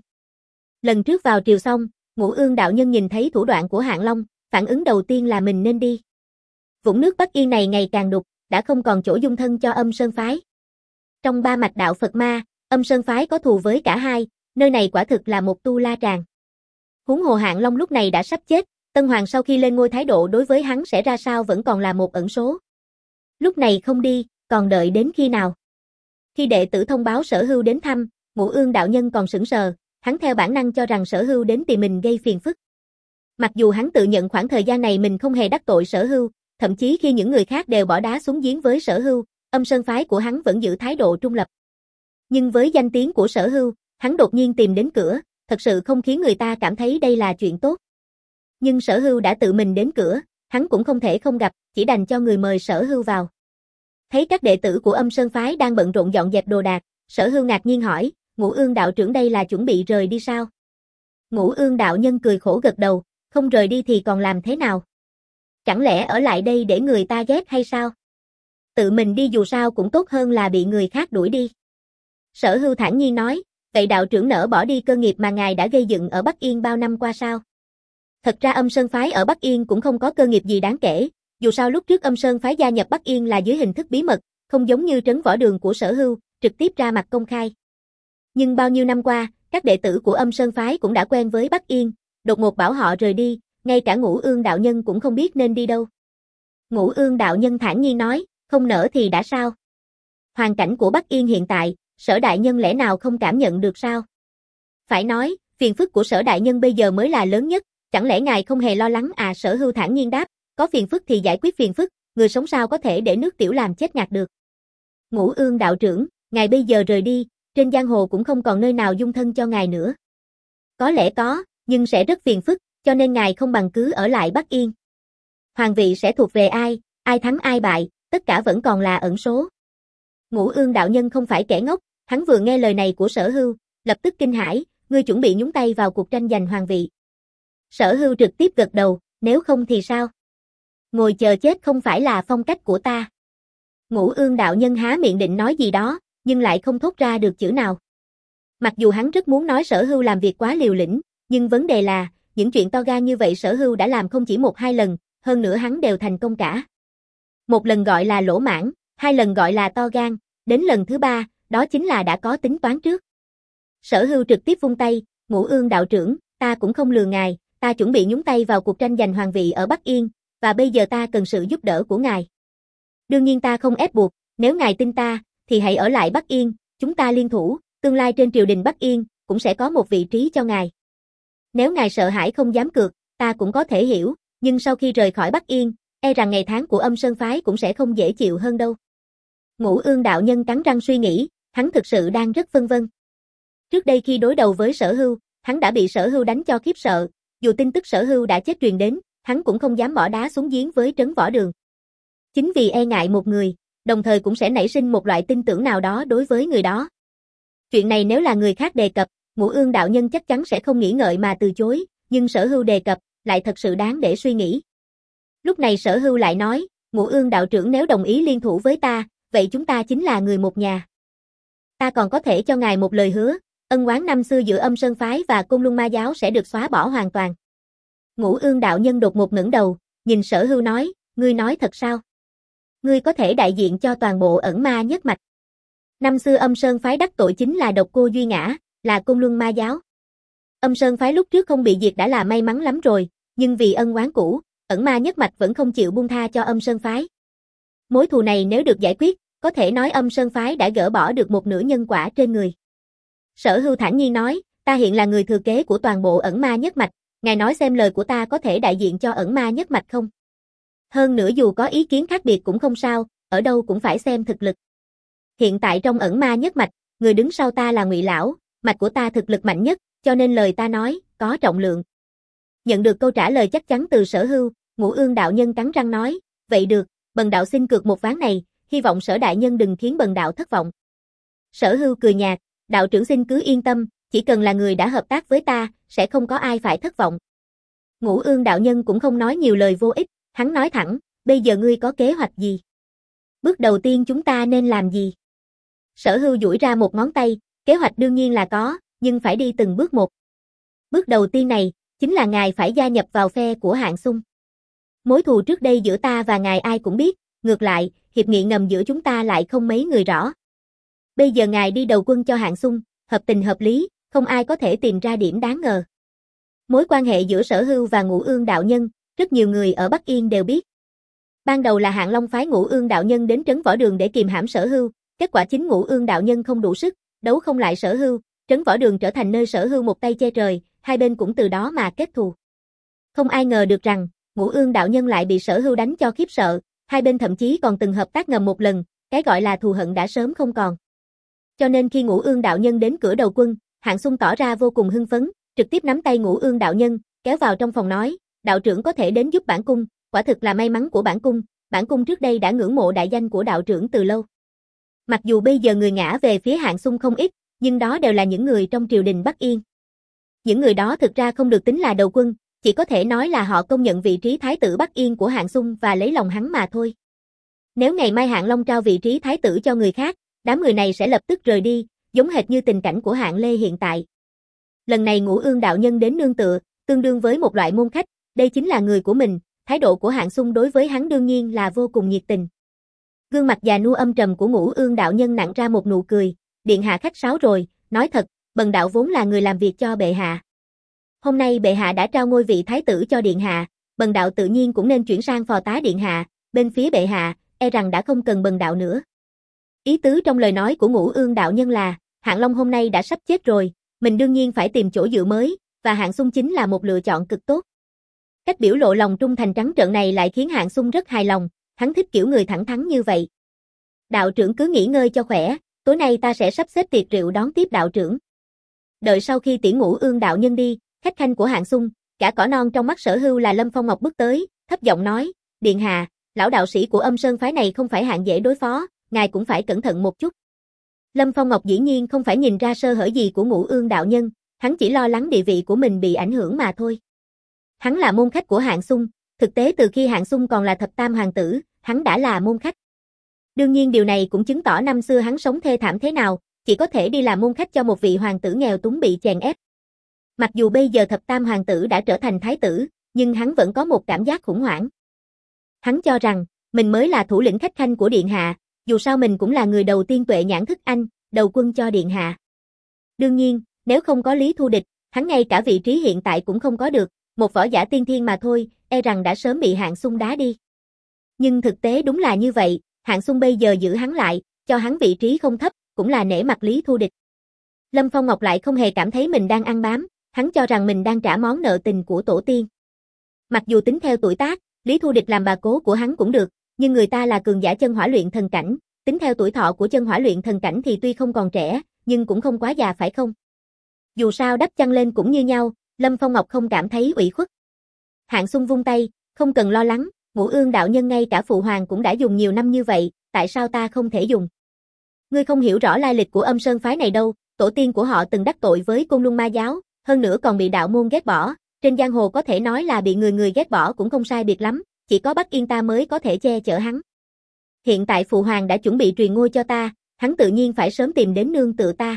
Lần trước vào triều xong, Ngũ Ương đạo nhân nhìn thấy thủ đoạn của Hạng Long, phản ứng đầu tiên là mình nên đi. Vũng nước Bắc Yên này ngày càng đục, đã không còn chỗ dung thân cho Âm Sơn phái. Trong ba mạch đạo Phật Ma, Âm Sơn phái có thù với cả hai, nơi này quả thực là một tu la tràng. Huống hồ Hạng Long lúc này đã sắp chết, Tân Hoàng sau khi lên ngôi thái độ đối với hắn sẽ ra sao vẫn còn là một ẩn số. Lúc này không đi, còn đợi đến khi nào? Khi đệ tử thông báo Sở Hưu đến thăm, Ngũ Ương đạo nhân còn sững sờ, hắn theo bản năng cho rằng Sở Hưu đến tìm mình gây phiền phức. Mặc dù hắn tự nhận khoảng thời gian này mình không hề đắc tội Sở Hưu, thậm chí khi những người khác đều bỏ đá xuống giếng với Sở Hưu, Âm Sơn phái của hắn vẫn giữ thái độ trung lập. Nhưng với danh tiếng của Sở Hưu, hắn đột nhiên tìm đến cửa, thật sự không khiến người ta cảm thấy đây là chuyện tốt. Nhưng Sở Hưu đã tự mình đến cửa, hắn cũng không thể không gặp, chỉ đành cho người mời Sở Hưu vào. Thấy các đệ tử của Âm Sơn phái đang bận rộn dọn dẹp đồ đạc, Sở Hưu ngạc nhiên hỏi, Ngũ Ương đạo trưởng đây là chuẩn bị rời đi sao? Ngũ Ương đạo nhân cười khổ gật đầu, không rời đi thì còn làm thế nào? Chẳng lẽ ở lại đây để người ta ghét hay sao? Tự mình đi dù sao cũng tốt hơn là bị người khác đuổi đi. Sở Hưu thản nhiên nói, vậy đạo trưởng nỡ bỏ đi cơ nghiệp mà ngài đã gây dựng ở Bắc Yên bao năm qua sao? Thật ra Âm Sơn phái ở Bắc Yên cũng không có cơ nghiệp gì đáng kể, dù sao lúc trước Âm Sơn phái gia nhập Bắc Yên là dưới hình thức bí mật, không giống như trấn võ đường của Sở Hưu, trực tiếp ra mặt công khai. Nhưng bao nhiêu năm qua, các đệ tử của Âm Sơn phái cũng đã quen với Bắc Yên, đột ngột bảo họ rời đi, ngay cả Ngũ Ương đạo nhân cũng không biết nên đi đâu. Ngũ Ương đạo nhân thản nhiên nói, không nỡ thì đã sao? Hoàn cảnh của Bắc Yên hiện tại, Sở đại nhân lẽ nào không cảm nhận được sao? Phải nói, phiền phức của Sở đại nhân bây giờ mới là lớn nhất, chẳng lẽ ngài không hề lo lắng à? Sở Hưu thản nhiên đáp, có phiền phức thì giải quyết phiền phức, người sống sao có thể để nước tiểu làm chết ngạt được. Ngũ Ương đạo trưởng, ngài bây giờ rời đi, trên giang hồ cũng không còn nơi nào dung thân cho ngài nữa. Có lẽ có, nhưng sẽ rất phiền phức, cho nên ngài không bằng cứ ở lại Bắc Yên. Hoàng vị sẽ thuộc về ai, ai thắng ai bại, tất cả vẫn còn là ẩn số. Ngũ Ương đạo nhân không phải kẻ ngốc, hắn vừa nghe lời này của Sở Hưu, lập tức kinh hãi, ngươi chuẩn bị nhúng tay vào cuộc tranh giành hoàng vị. Sở Hưu trực tiếp gật đầu, nếu không thì sao? Ngồi chờ chết không phải là phong cách của ta. Ngũ Ương đạo nhân há miệng định nói gì đó, nhưng lại không thốt ra được chữ nào. Mặc dù hắn rất muốn nói Sở Hưu làm việc quá liều lĩnh, nhưng vấn đề là, những chuyện to gan như vậy Sở Hưu đã làm không chỉ một hai lần, hơn nữa hắn đều thành công cả. Một lần gọi là lỗ mãng, hai lần gọi là to gan, đến lần thứ ba, đó chính là đã có tính toán trước. Sở Hưu trực tiếp vung tay, Ngũ Ương đạo trưởng, ta cũng không lừa ngài, ta chuẩn bị nhúng tay vào cuộc tranh giành hoàng vị ở Bắc Yên, và bây giờ ta cần sự giúp đỡ của ngài. Đương nhiên ta không ép buộc, nếu ngài tin ta, thì hãy ở lại Bắc Yên, chúng ta liên thủ, tương lai trên triều đình Bắc Yên, cũng sẽ có một vị trí cho ngài. Nếu ngài sợ hãi không dám cược, ta cũng có thể hiểu, nhưng sau khi rời khỏi Bắc Yên, e rằng ngày tháng của Âm Sơn phái cũng sẽ không dễ chịu hơn đâu. Ngũ Ương đạo nhân cắn răng suy nghĩ, hắn thực sự đang rất phân vân. Trước đây khi đối đầu với Sở Hưu, hắn đã bị Sở Hưu đánh cho khiếp sợ, dù tin tức Sở Hưu đã chết truyền đến, hắn cũng không dám bỏ đá xuống giếng với trấn võ đường. Chính vì e ngại một người, đồng thời cũng sẽ nảy sinh một loại tin tưởng nào đó đối với người đó. Chuyện này nếu là người khác đề cập, Ngũ Ương đạo nhân chắc chắn sẽ không nghĩ ngợi mà từ chối, nhưng Sở Hưu đề cập, lại thật sự đáng để suy nghĩ. Lúc này Sở Hưu lại nói, Ngũ Ương đạo trưởng nếu đồng ý liên thủ với ta, vậy chúng ta chính là người một nhà. Ta còn có thể cho ngài một lời hứa, ân oán năm xưa giữa Âm Sơn phái và Côn Luân Ma giáo sẽ được xóa bỏ hoàn toàn. Ngũ Ương đạo nhân đột ngột ngẩng đầu, nhìn Sở Hưu nói, ngươi nói thật sao? Ngươi có thể đại diện cho toàn bộ ẩn ma nhất mạch. Năm xưa Âm Sơn phái đắc tội chính là độc cô Duy Ngã, là Côn Luân Ma giáo. Âm Sơn phái lúc trước không bị diệt đã là may mắn lắm rồi, nhưng vì ân oán cũ, ẩn ma nhất mạch vẫn không chịu buông tha cho Âm Sơn phái. Mối thù này nếu được giải quyết, có thể nói Âm Sơn phái đã gỡ bỏ được một nửa nhân quả trên người. Sở Hưu thản nhiên nói, ta hiện là người thừa kế của toàn bộ ẩn ma nhất mạch, ngài nói xem lời của ta có thể đại diện cho ẩn ma nhất mạch không? Hơn nữa dù có ý kiến khác biệt cũng không sao, ở đâu cũng phải xem thực lực. Hiện tại trong ẩn ma nhất mạch, người đứng sau ta là Ngụy lão, mạch của ta thực lực mạnh nhất, cho nên lời ta nói có trọng lượng. Nhận được câu trả lời chắc chắn từ Sở Hưu, Ngũ Ương đạo nhân cắn răng nói, vậy được, bần đạo xin cược một ván này, hy vọng Sở đại nhân đừng khiến bần đạo thất vọng. Sở Hưu cười nhạt, đạo trưởng xin cứ yên tâm, chỉ cần là người đã hợp tác với ta, sẽ không có ai phải thất vọng. Ngũ Ương đạo nhân cũng không nói nhiều lời vô ích, hắn nói thẳng, bây giờ ngươi có kế hoạch gì? Bước đầu tiên chúng ta nên làm gì? Sở Hưu duỗi ra một ngón tay, kế hoạch đương nhiên là có, nhưng phải đi từng bước một. Bước đầu tiên này, chính là ngài phải gia nhập vào phe của Hạng Xung. Mối thù trước đây giữa ta và ngài ai cũng biết, ngược lại, hiệp nghị ngầm giữa chúng ta lại không mấy người rõ. Bây giờ ngài đi đầu quân cho Hạng Xung, hợp tình hợp lý, không ai có thể tìm ra điểm đáng ngờ. Mối quan hệ giữa Sở Hưu và Ngũ Ương đạo nhân, rất nhiều người ở Bắc Yên đều biết. Ban đầu là Hạng Long phái Ngũ Ương đạo nhân đến trấn võ đường để kìm hãm Sở Hưu, kết quả chính Ngũ Ương đạo nhân không đủ sức, đấu không lại Sở Hưu, trấn võ đường trở thành nơi Sở Hưu một tay che trời, hai bên cũng từ đó mà kết thù. Không ai ngờ được rằng, Ngũ Ương đạo nhân lại bị Sở Hưu đánh cho khiếp sợ, hai bên thậm chí còn từng hợp tác ngầm một lần, cái gọi là thù hận đã sớm không còn. Cho nên khi Ngũ Ương đạo nhân đến cửa đầu quân, Hạng Xung tỏ ra vô cùng hưng phấn, trực tiếp nắm tay Ngũ Ương đạo nhân, kéo vào trong phòng nói, đạo trưởng có thể đến giúp bản cung, quả thực là may mắn của bản cung, bản cung trước đây đã ngưỡng mộ đại danh của đạo trưởng từ lâu. Mặc dù bây giờ người ngã về phía Hạng Xung không ít, nhưng đó đều là những người trong triều đình Bắc Yên. Những người đó thực ra không được tính là đầu quân, chỉ có thể nói là họ công nhận vị trí thái tử Bắc Yên của Hạng Xung và lấy lòng hắn mà thôi. Nếu ngày mai Hạng Long trao vị trí thái tử cho người khác, đám người này sẽ lập tức rời đi, giống hệt như tình cảnh của Hạng Lê hiện tại. Lần này Ngũ Ương đạo nhân đến nương tựa, tương đương với một loại môn khách, đây chính là người của mình, thái độ của Hạng Xung đối với hắn đương nhiên là vô cùng nhiệt tình. Gương mặt già nua âm trầm của Ngũ Ương đạo nhân nặn ra một nụ cười, điện hạ khách sáo rồi, nói thật, bần đạo vốn là người làm việc cho bệ hạ. Hôm nay bệ hạ đã trao ngôi vị thái tử cho điện hạ, bần đạo tự nhiên cũng nên chuyển sang phò tá điện hạ, bên phía bệ hạ, e rằng đã không cần bần đạo nữa. Ý tứ trong lời nói của Ngũ Ương đạo nhân là, Hạng Long hôm nay đã sắp chết rồi, mình đương nhiên phải tìm chỗ dựa mới, và Hạng Xung chính là một lựa chọn cực tốt. Cách biểu lộ lòng trung thành trắng trợn này lại khiến Hạng Xung rất hài lòng, hắn thích kiểu người thẳng thắn như vậy. Đạo trưởng cứ nghỉ ngơi cho khỏe, tối nay ta sẽ sắp xếp tiệc rượu đón tiếp đạo trưởng. Đợi sau khi tiễn Ngũ Ương đạo nhân đi, khách khanh của Hạng Xung, cả cỏ non trong mắt Sở Hưu là Lâm Phong Ngọc bước tới, thấp giọng nói, điện hạ, lão đạo sĩ của Âm Sơn phái này không phải hạng dễ đối phó, ngài cũng phải cẩn thận một chút. Lâm Phong Ngọc dĩ nhiên không phải nhìn ra sơ hở gì của Ngũ Ương đạo nhân, hắn chỉ lo lắng địa vị của mình bị ảnh hưởng mà thôi. Hắn là môn khách của Hạng Xung, thực tế từ khi Hạng Xung còn là thập tam hoàng tử, hắn đã là môn khách. Đương nhiên điều này cũng chứng tỏ năm xưa hắn sống thê thảm thế nào, chỉ có thể đi làm môn khách cho một vị hoàng tử nghèo túng bị chèn ép. Mặc dù bây giờ thập tam hoàng tử đã trở thành thái tử, nhưng hắn vẫn có một cảm giác khủng hoảng. Hắn cho rằng, mình mới là thủ lĩnh khách khanh của điện hạ, dù sao mình cũng là người đầu tiên tuệ nhãn thức anh, đầu quân cho điện hạ. Đương nhiên, nếu không có Lý Thu Địch, hắn ngay cả vị trí hiện tại cũng không có được, một võ giả tiên thiên mà thôi, e rằng đã sớm bị Hạng Xung đá đi. Nhưng thực tế đúng là như vậy, Hạng Xung bây giờ giữ hắn lại, cho hắn vị trí không thấp, cũng là nể mặt Lý Thu Địch. Lâm Phong Ngọc lại không hề cảm thấy mình đang ăn bám, hắn cho rằng mình đang trả món nợ tình của tổ tiên. Mặc dù tính theo tuổi tác, Lý Thu Địch làm bà cố của hắn cũng được, nhưng người ta là cường giả chân hỏa luyện thần cảnh, tính theo tuổi thọ của chân hỏa luyện thần cảnh thì tuy không còn trẻ, nhưng cũng không quá già phải không? Dù sao đắp chăn lên cũng như nhau, Lâm Phong Ngọc không cảm thấy ủy khuất. Hạng Xung vung tay, không cần lo lắng, Ngũ Ương đạo nhân ngay cả phụ hoàng cũng đã dùng nhiều năm như vậy, tại sao ta không thể dùng? Ngươi không hiểu rõ lai lịch của Âm Sơn phái này đâu, tổ tiên của họ từng đắc tội với Côn Luân Ma giáo, hơn nữa còn bị đạo môn ghét bỏ, trên giang hồ có thể nói là bị người người ghét bỏ cũng không sai biệt lắm, chỉ có Bắc Yên ta mới có thể che chở hắn. Hiện tại phụ hoàng đã chuẩn bị truyền ngôi cho ta, hắn tự nhiên phải sớm tìm đến nương tựa ta.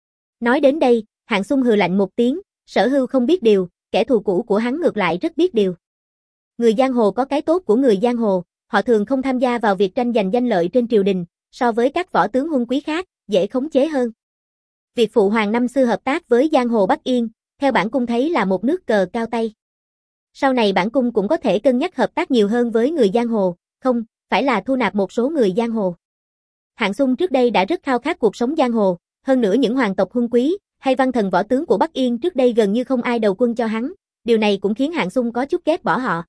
Nói đến đây, Hạng Xung hừ lạnh một tiếng, Sở Hưu không biết điều, kẻ thù cũ của hắn ngược lại rất biết điều. Người giang hồ có cái tốt của người giang hồ, họ thường không tham gia vào việc tranh giành danh lợi trên triều đình, so với các võ tướng huân quý khác, dễ khống chế hơn. Việc phụ hoàng năm xưa hợp tác với giang hồ Bắc Yên, theo bản cung thấy là một nước cờ cao tay. Sau này bản cung cũng có thể cân nhắc hợp tác nhiều hơn với người giang hồ, không, phải là thu nạp một số người giang hồ. Hạng Xung trước đây đã rất khao khát cuộc sống giang hồ, hơn nữa những hoàng tộc huân quý, hay văn thần võ tướng của Bắc Yên trước đây gần như không ai đầu quân cho hắn, điều này cũng khiến Hạng Xung có chút ghét bỏ họ.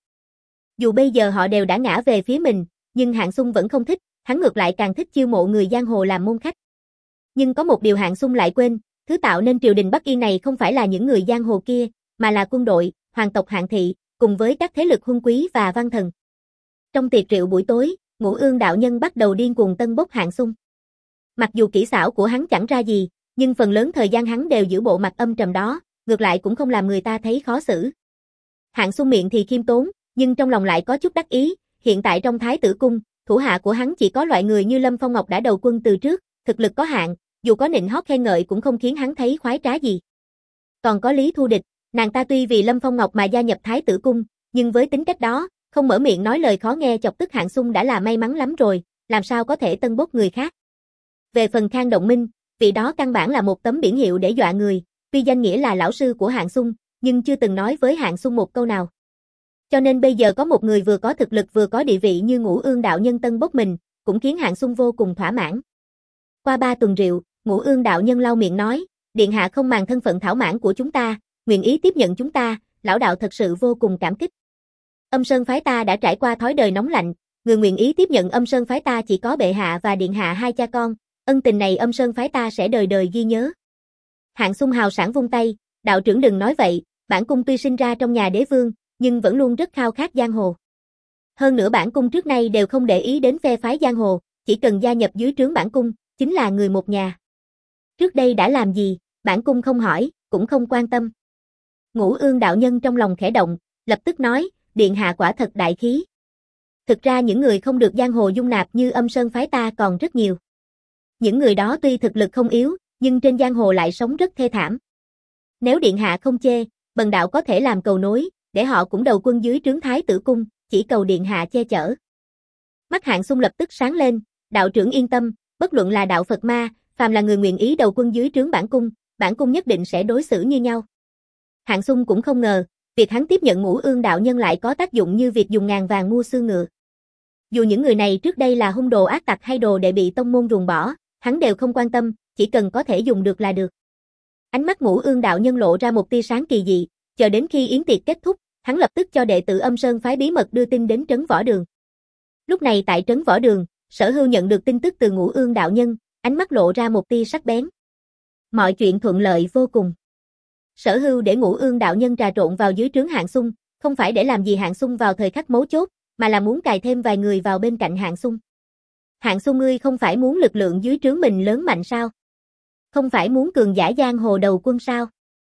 Dù bây giờ họ đều đã ngã về phía mình, nhưng Hạng Xung vẫn không thích, hắn ngược lại càng thích chiêu mộ người giang hồ làm môn khách. Nhưng có một điều Hạng Xung lại quên, thứ tạo nên triều đình Bắc Yên này không phải là những người giang hồ kia, mà là quân đội, hoàng tộc Hạng thị, cùng với các thế lực huân quý và văn thần. Trong tiệc rượu buổi tối, Ngũ Ương đạo nhân bắt đầu điên cuồng tân bốc Hạng Xung. Mặc dù kỹ xảo của hắn chẳng ra gì, nhưng phần lớn thời gian hắn đều giữ bộ mặt âm trầm đó, ngược lại cũng không làm người ta thấy khó xử. Hạng Xung miệng thì khiêm tốn, nhưng trong lòng lại có chút đắc ý, hiện tại trong Thái tử cung, thủ hạ của hắn chỉ có loại người như Lâm Phong Ngọc đã đầu quân từ trước, thực lực có hạn, dù có nịnh hót khen ngợi cũng không khiến hắn thấy khoái trá gì. Còn có Lý Thu Địch, nàng ta tuy vì Lâm Phong Ngọc mà gia nhập Thái tử cung, nhưng với tính cách đó, không mở miệng nói lời khó nghe chọc tức Hạng Xung đã là may mắn lắm rồi, làm sao có thể tân bốc người khác. Về phần Khang Động Minh, vị đó căn bản là một tấm biển hiệu để dọa người, tuy danh nghĩa là lão sư của Hạng Xung, nhưng chưa từng nói với Hạng Xung một câu nào. Cho nên bây giờ có một người vừa có thực lực vừa có địa vị như Ngũ Ương đạo nhân tân bốc mình, cũng khiến Hạng Xung vô cùng thỏa mãn. Qua ba tuần rượu, Ngũ Ương đạo nhân lau miệng nói, điện hạ không màng thân phận thảo mãn của chúng ta, nguyện ý tiếp nhận chúng ta, lão đạo thật sự vô cùng cảm kích. Âm Sơn phái ta đã trải qua thói đời nóng lạnh, người nguyện ý tiếp nhận Âm Sơn phái ta chỉ có bệ hạ và điện hạ hai cha con, ân tình này Âm Sơn phái ta sẽ đời đời ghi nhớ. Hạng Xung hào sảng vung tay, đạo trưởng đừng nói vậy, bản cung tuy sinh ra trong nhà đế vương, nhưng vẫn luôn rất khao khát giang hồ. Hơn nữa bản cung trước nay đều không để ý đến phe phái giang hồ, chỉ cần gia nhập dưới trướng bản cung, chính là người một nhà. Trước đây đã làm gì, bản cung không hỏi, cũng không quan tâm. Ngũ Ương đạo nhân trong lòng khẽ động, lập tức nói, điện hạ quả thật đại khí. Thực ra những người không được giang hồ dung nạp như Âm Sơn phái ta còn rất nhiều. Những người đó tuy thực lực không yếu, nhưng trên giang hồ lại sống rất thê thảm. Nếu điện hạ không chê, bần đạo có thể làm cầu nối, để họ cũng đầu quân dưới trướng Thái Tử cung, chỉ cầu điện hạ che chở. Mắt Hạng Xung lập tức sáng lên, đạo trưởng yên tâm, bất luận là đạo Phật ma, phàm là người nguyện ý đầu quân dưới trướng bản cung, bản cung nhất định sẽ đối xử như nhau. Hạng Xung cũng không ngờ, việc hắn tiếp nhận Ngũ Ương đạo nhân lại có tác dụng như việc dùng ngàn vàng mua xương ngựa. Dù những người này trước đây là hung đồ ác tặc hay đồ đệ bị tông môn ruồng bỏ, hắn đều không quan tâm, chỉ cần có thể dùng được là được. Ánh mắt Ngũ Ương đạo nhân lộ ra một tia sáng kỳ dị, chờ đến khi yến tiệc kết thúc, hắn lập tức cho đệ tử Âm Sơn phái bí mật đưa tin đến trấn Võ Đường. Lúc này tại trấn Võ Đường, Sở Hưu nhận được tin tức từ Ngũ Ương đạo nhân, ánh mắt lộ ra một tia sắc bén. Mọi chuyện thuận lợi vô cùng. Sở Hưu để Ngũ Ương đạo nhân trà trộn vào dưới trướng Hạng Xung, không phải để làm gì Hạng Xung vào thời khắc mấu chốt, mà là muốn cài thêm vài người vào bên cạnh Hạng Xung. Hạng Xung ngươi không phải muốn lực lượng dưới trướng mình lớn mạnh sao? Không phải muốn cường giả giang hồ đầu quân sao?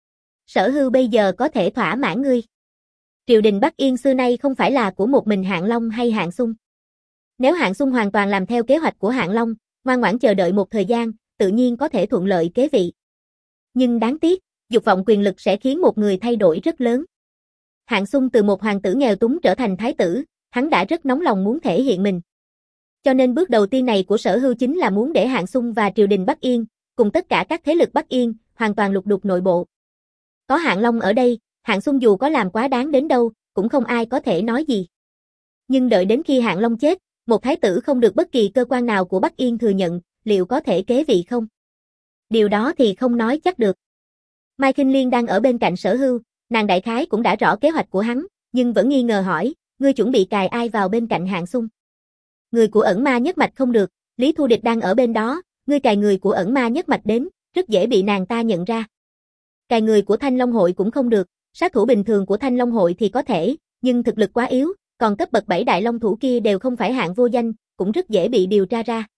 Sở Hưu bây giờ có thể thỏa mãn ngươi. Triều đình Bắc Yên xưa nay không phải là của một mình Hạng Long hay Hạng Xung. Nếu Hạng Xung hoàn toàn làm theo kế hoạch của Hạng Long, ngoan ngoãn chờ đợi một thời gian, tự nhiên có thể thuận lợi kế vị. Nhưng đáng tiếc, dục vọng quyền lực sẽ khiến một người thay đổi rất lớn. Hạng Xung từ một hoàng tử nghèo túng trở thành thái tử, hắn đã rất nóng lòng muốn thể hiện mình. Cho nên bước đầu tiên này của Sở Hưu chính là muốn để Hạng Xung và triều đình Bắc Yên, cùng tất cả các thế lực Bắc Yên, hoàn toàn lục đục nội bộ. Có Hạng Long ở đây, Hạng Xung dù có làm quá đáng đến đâu, cũng không ai có thể nói gì. Nhưng đợi đến khi Hạng Long chết, một thái tử không được bất kỳ cơ quan nào của Bắc Yên thừa nhận, liệu có thể kế vị không? Điều đó thì không nói chắc được. Mai Khinh Liên đang ở bên cạnh Sở Hưu, nàng đại khái cũng đã rõ kế hoạch của hắn, nhưng vẫn nghi ngờ hỏi, ngươi chuẩn bị cài ai vào bên cạnh Hạng Xung? Người của Ẩn Ma nhất mạch không được, Lý Thu Địch đang ở bên đó, ngươi cài người của Ẩn Ma nhất mạch đến, rất dễ bị nàng ta nhận ra. Cài người của Thanh Long hội cũng không được, sát thủ bình thường của Thanh Long hội thì có thể, nhưng thực lực quá yếu, còn cấp bậc bảy đại long thủ kia đều không phải hạng vô danh, cũng rất dễ bị điều tra ra.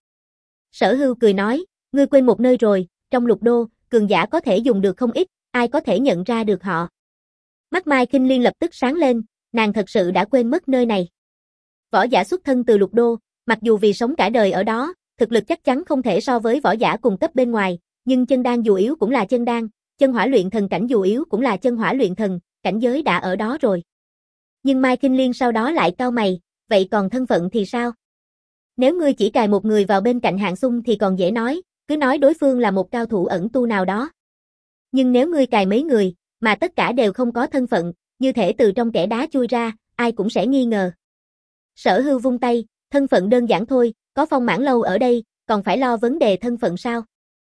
Sở Hưu cười nói, ngươi quên một nơi rồi, trong lục đô, cường giả có thể dùng được không ít, ai có thể nhận ra được họ. Mắt Mai Khinh Liên lập tức sáng lên, nàng thật sự đã quên mất nơi này. Võ giả xuất thân từ lục đô, mặc dù vì sống cả đời ở đó, thực lực chắc chắn không thể so với võ giả cùng cấp bên ngoài, nhưng chân đan dù yếu cũng là chân đan, chân hỏa luyện thần cảnh dù yếu cũng là chân hỏa luyện thần, cảnh giới đã ở đó rồi. Nhưng Mai Khinh Liên sau đó lại cau mày, vậy còn thân phận thì sao? Nếu ngươi chỉ cài một người vào bên cạnh Hạng Xung thì còn dễ nói, cứ nói đối phương là một cao thủ ẩn tu nào đó. Nhưng nếu ngươi cài mấy người, mà tất cả đều không có thân phận, như thể từ trong kẽ đá chui ra, ai cũng sẽ nghi ngờ. Sở Hưu vung tay, thân phận đơn giản thôi, có Phong Mãn Lâu ở đây, còn phải lo vấn đề thân phận sao?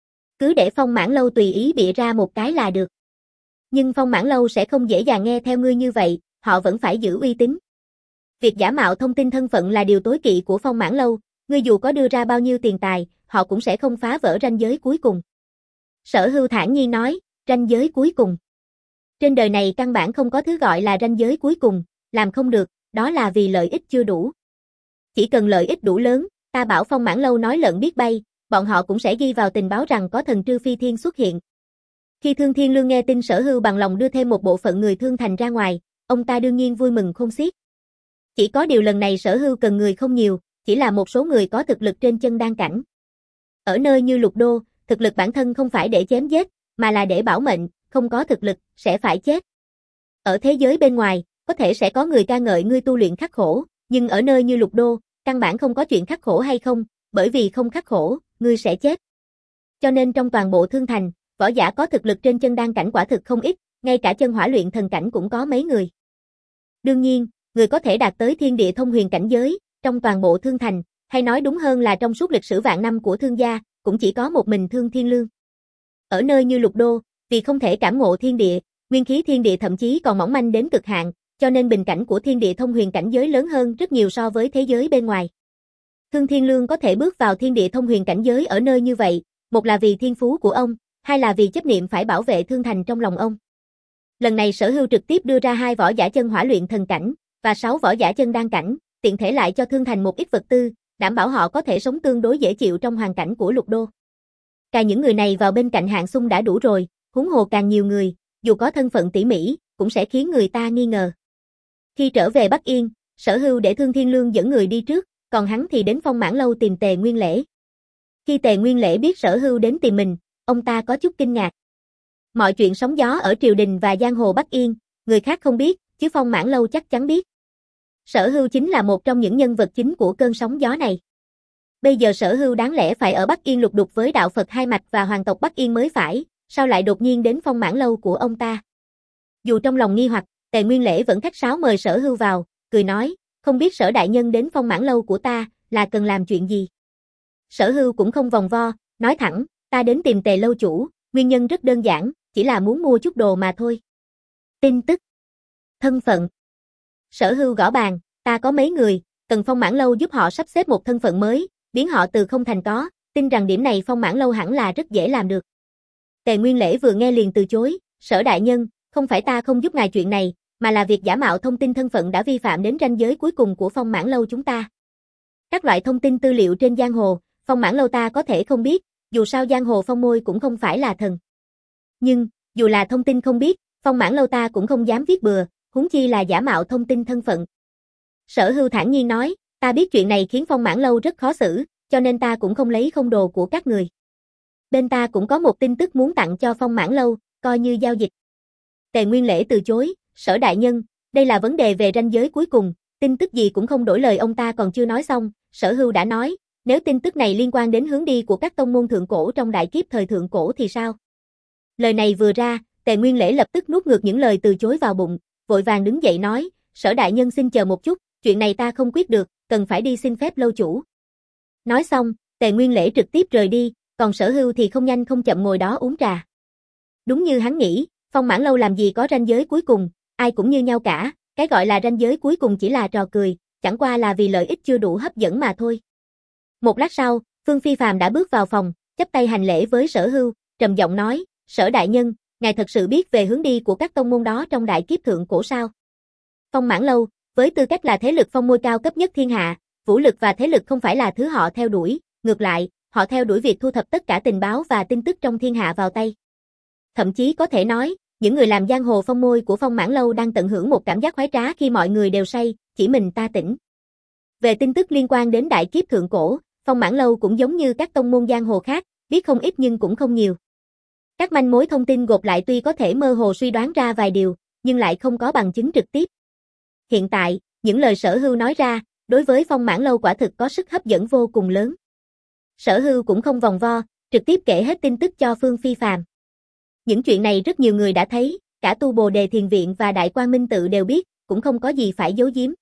Cứ để Phong Mãn Lâu tùy ý bịa ra một cái là được. Nhưng Phong Mãn Lâu sẽ không dễ dàng nghe theo ngươi như vậy, họ vẫn phải giữ uy tín. Việc giả mạo thông tin thân phận là điều tối kỵ của Phong Mãn Lâu, ngươi dù có đưa ra bao nhiêu tiền tài, họ cũng sẽ không phá vỡ ranh giới cuối cùng. Sở Hưu thản nhiên nói, ranh giới cuối cùng. Trên đời này căn bản không có thứ gọi là ranh giới cuối cùng, làm không được, đó là vì lợi ích chưa đủ. Chỉ cần lợi ích đủ lớn, ta bảo Phong Mãn Lâu nói lợn biết bay, bọn họ cũng sẽ ghi vào tình báo rằng có thần trư phi thiên xuất hiện. Khi Thương Thiên Lương nghe tin Sở Hưu bằng lòng đưa thêm một bộ phận người Thương Thành ra ngoài, ông ta đương nhiên vui mừng khôn xiết. Chỉ có điều lần này Sở Hưu cần người không nhiều, chỉ là một số người có thực lực trên chân đan cảnh. Ở nơi như Lục Đô, thực lực bản thân không phải để chém giết, mà là để bảo mệnh, không có thực lực, sẽ phải chết. Ở thế giới bên ngoài, có thể sẽ có người ca ngợi ngươi tu luyện khắc khổ, nhưng ở nơi như Lục Đô, căn bản không có chuyện khắc khổ hay không, bởi vì không khắc khổ, ngươi sẽ chết. Cho nên trong toàn bộ Thương Thành, võ giả có thực lực trên chân đan cảnh quả thực không ít, ngay cả chân hỏa luyện thần cảnh cũng có mấy người. Đương nhiên, người có thể đạt tới thiên địa thông huyền cảnh giới, trong toàn bộ Thương Thành, hay nói đúng hơn là trong suốt lịch sử vạn năm của Thương gia, cũng chỉ có một mình Thương Thiên Lương. Ở nơi như Lục Đô, vì không thể cảm ngộ thiên địa, nguyên khí thiên địa thậm chí còn mỏng manh đến cực hạn, cho nên bình cảnh của thiên địa thông huyền cảnh giới lớn hơn rất nhiều so với thế giới bên ngoài. Thương Thiên Lương có thể bước vào thiên địa thông huyền cảnh giới ở nơi như vậy, một là vì thiên phú của ông, hai là vì chấp niệm phải bảo vệ Thương Thành trong lòng ông. Lần này Sở Hưu trực tiếp đưa ra hai võ giả chân hỏa luyện thần cảnh, và sáu võ giả chân đan cảnh, tiện thể lại cho Thương Thành một ít vật tư, đảm bảo họ có thể sống tương đối dễ chịu trong hoàn cảnh của lục đô. Càng những người này vào bên cạnh Hạng Xung đã đủ rồi, huống hồ càng nhiều người, dù có thân phận tỉ mỉ, cũng sẽ khiến người ta nghi ngờ. Khi trở về Bắc Yên, Sở Hưu để Thương Thiên Lương dẫn người đi trước, còn hắn thì đến Phong Mãn Lâu tìm Tề Nguyên Lễ. Khi Tề Nguyên Lễ biết Sở Hưu đến tìm mình, ông ta có chút kinh ngạc. Mọi chuyện sóng gió ở triều đình và giang hồ Bắc Yên, người khác không biết, chứ Phong Mãn Lâu chắc chắn biết. Sở Hưu chính là một trong những nhân vật chính của cơn sóng gió này. Bây giờ Sở Hưu đáng lẽ phải ở Bắc Yên lục đục với đạo Phật hai mạch và hoàng tộc Bắc Yên mới phải, sao lại đột nhiên đến Phong Mãn Lâu của ông ta? Dù trong lòng nghi hoặc, Tề Nguyên Lễ vẫn khách sáo mời Sở Hưu vào, cười nói, không biết Sở đại nhân đến Phong Mãn Lâu của ta, là cần làm chuyện gì? Sở Hưu cũng không vòng vo, nói thẳng, ta đến tìm Tề lâu chủ, nguyên nhân rất đơn giản, chỉ là muốn mua chút đồ mà thôi. Tin tức. Thân phận. Sở Hưu gõ bàn, ta có mấy người, cần Phong Mãn Lâu giúp họ sắp xếp một thân phận mới, biến họ từ không thành có, tin rằng điểm này Phong Mãn Lâu hẳn là rất dễ làm được. Tề Nguyên Lễ vừa nghe liền từ chối, Sở đại nhân, không phải ta không giúp ngài chuyện này, mà là việc giả mạo thông tin thân phận đã vi phạm đến ranh giới cuối cùng của Phong Mãn Lâu chúng ta. Các loại thông tin tư liệu trên giang hồ, Phong Mãn Lâu ta có thể không biết, dù sao giang hồ phong môi cũng không phải là thần. Nhưng, dù là thông tin không biết, Phong Mãn Lâu ta cũng không dám viết bừa, huống chi là giả mạo thông tin thân phận. Sở Hưu thản nhiên nói, ta biết chuyện này khiến Phong Mãn Lâu rất khó xử, cho nên ta cũng không lấy không đồ của các người. Bên ta cũng có một tin tức muốn tặng cho Phong Mãn Lâu, coi như giao dịch. Tề Nguyên Lễ từ chối, Sở đại nhân, đây là vấn đề về ranh giới cuối cùng, tin tức gì cũng không đổi lời ông ta còn chưa nói xong, Sở Hưu đã nói, nếu tin tức này liên quan đến hướng đi của các tông môn thượng cổ trong đại kiếp thời thượng cổ thì sao? Lời này vừa ra, Tề Nguyên Lễ lập tức nuốt ngược những lời từ chối vào bụng, vội vàng đứng dậy nói, Sở đại nhân xin chờ một chút, chuyện này ta không quyết được, cần phải đi xin phép lâu chủ. Nói xong, Tề Nguyên Lễ trực tiếp rời đi, còn Sở Hưu thì không nhanh không chậm ngồi đó uống trà. Đúng như hắn nghĩ, Phong Mãn Lâu làm gì có ranh giới cuối cùng, ai cũng như nhau cả, cái gọi là ranh giới cuối cùng chỉ là trò cười, chẳng qua là vì lợi ích chưa đủ hấp dẫn mà thôi. Một lát sau, Phương Phi Phàm đã bước vào phòng, chắp tay hành lễ với Sở Hưu, trầm giọng nói, Sở đại nhân, ngài thật sự biết về hướng đi của các tông môn đó trong đại kiếp thượng cổ sao? Phong Mãn Lâu, với tư cách là thế lực phong môi cao cấp nhất thiên hạ, vũ lực và thế lực không phải là thứ họ theo đuổi, ngược lại, họ theo đuổi việc thu thập tất cả tình báo và tin tức trong thiên hạ vào tay. Thậm chí có thể nói, những người làm giang hồ phong môi của Phong Mãn Lâu đang tận hưởng một cảm giác khoái trá khi mọi người đều say, chỉ mình ta tỉnh. Về tin tức liên quan đến đại kiếp thượng cổ, Phong Mãn Lâu cũng giống như các tông môn giang hồ khác, biết không ít nhưng cũng không nhiều. Các manh mối thông tin gộp lại tuy có thể mơ hồ suy đoán ra vài điều, nhưng lại không có bằng chứng trực tiếp. Hiện tại, những lời Sở Hưu nói ra, đối với Phong Mãn Lâu quả thực có sức hấp dẫn vô cùng lớn. Sở Hưu cũng không vòng vo, trực tiếp kể hết tin tức cho Phương Phi Phàm. Những chuyện này rất nhiều người đã thấy, cả Tu Bồ Đề Thiền Viện và Đại Quang Minh Tự đều biết, cũng không có gì phải giấu giếm.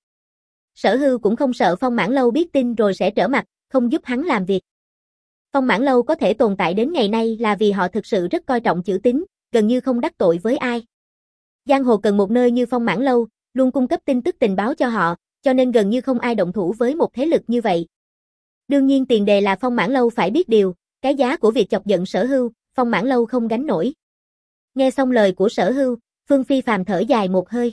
Sở Hưu cũng không sợ Phong Mãn Lâu biết tin rồi sẽ trở mặt, không giúp hắn làm việc. Phong Mãn Lâu có thể tồn tại đến ngày nay là vì họ thực sự rất coi trọng chữ tín, gần như không đắc tội với ai. Giang hồ cần một nơi như Phong Mãn Lâu, luôn cung cấp tin tức tình báo cho họ, cho nên gần như không ai động thủ với một thế lực như vậy. Đương nhiên tiền đề là Phong Mãn Lâu phải biết điều, cái giá của việc chọc giận Sở Hưu, Phong Mãn Lâu không gánh nổi. Nghe xong lời của Sở Hưu, Phương Phi Phàm thở dài một hơi.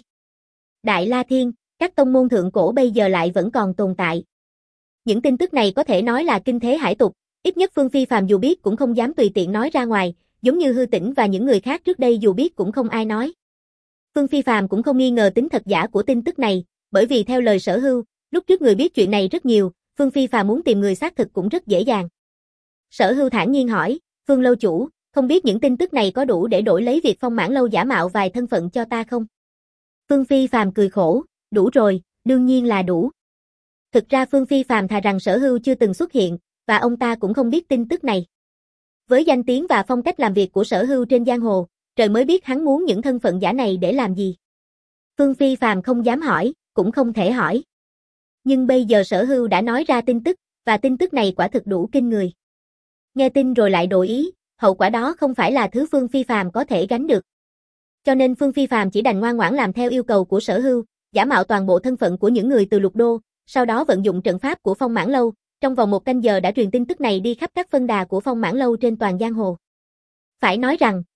Đại La Thiên, các tông môn thượng cổ bây giờ lại vẫn còn tồn tại. Những tin tức này có thể nói là kinh thế hải tục, ít nhất Phương Phi Phàm dù biết cũng không dám tùy tiện nói ra ngoài, giống như Hư Tĩnh và những người khác trước đây dù biết cũng không ai nói. Phương Phi Phàm cũng không nghi ngờ tính thật giả của tin tức này, bởi vì theo lời Sở Hưu, lúc trước người biết chuyện này rất nhiều, Phương Phi Phàm muốn tìm người xác thực cũng rất dễ dàng. Sở Hưu thản nhiên hỏi, Phương lâu chủ, không biết những tin tức này có đủ để đổi lấy việc Phong Mãn Lâu giả mạo vài thân phận cho ta không? Phương Phi Phàm cười khổ, đủ rồi, đương nhiên là đủ. Thực ra Phương Phi Phàm thà rằng Sở Hưu chưa từng xuất hiện, và ông ta cũng không biết tin tức này. Với danh tiếng và phong cách làm việc của Sở Hưu trên giang hồ, trời mới biết hắn muốn những thân phận giả này để làm gì. Phương Phi Phàm không dám hỏi, cũng không thể hỏi. Nhưng bây giờ Sở Hưu đã nói ra tin tức, và tin tức này quả thực đủ kinh người. Nghe tin rồi lại đổi ý, hậu quả đó không phải là thứ Phương Phi Phàm có thể gánh được. Cho nên Phương Phi Phàm chỉ đành ngoan ngoãn làm theo yêu cầu của Sở Hưu, giả mạo toàn bộ thân phận của những người từ Lục Đô, sau đó vận dụng trận pháp của Phong Mãn Lâu, trong vòng một canh giờ đã truyền tin tức này đi khắp các phân đà của Phong Mãn Lâu trên toàn giang hồ. Phải nói rằng,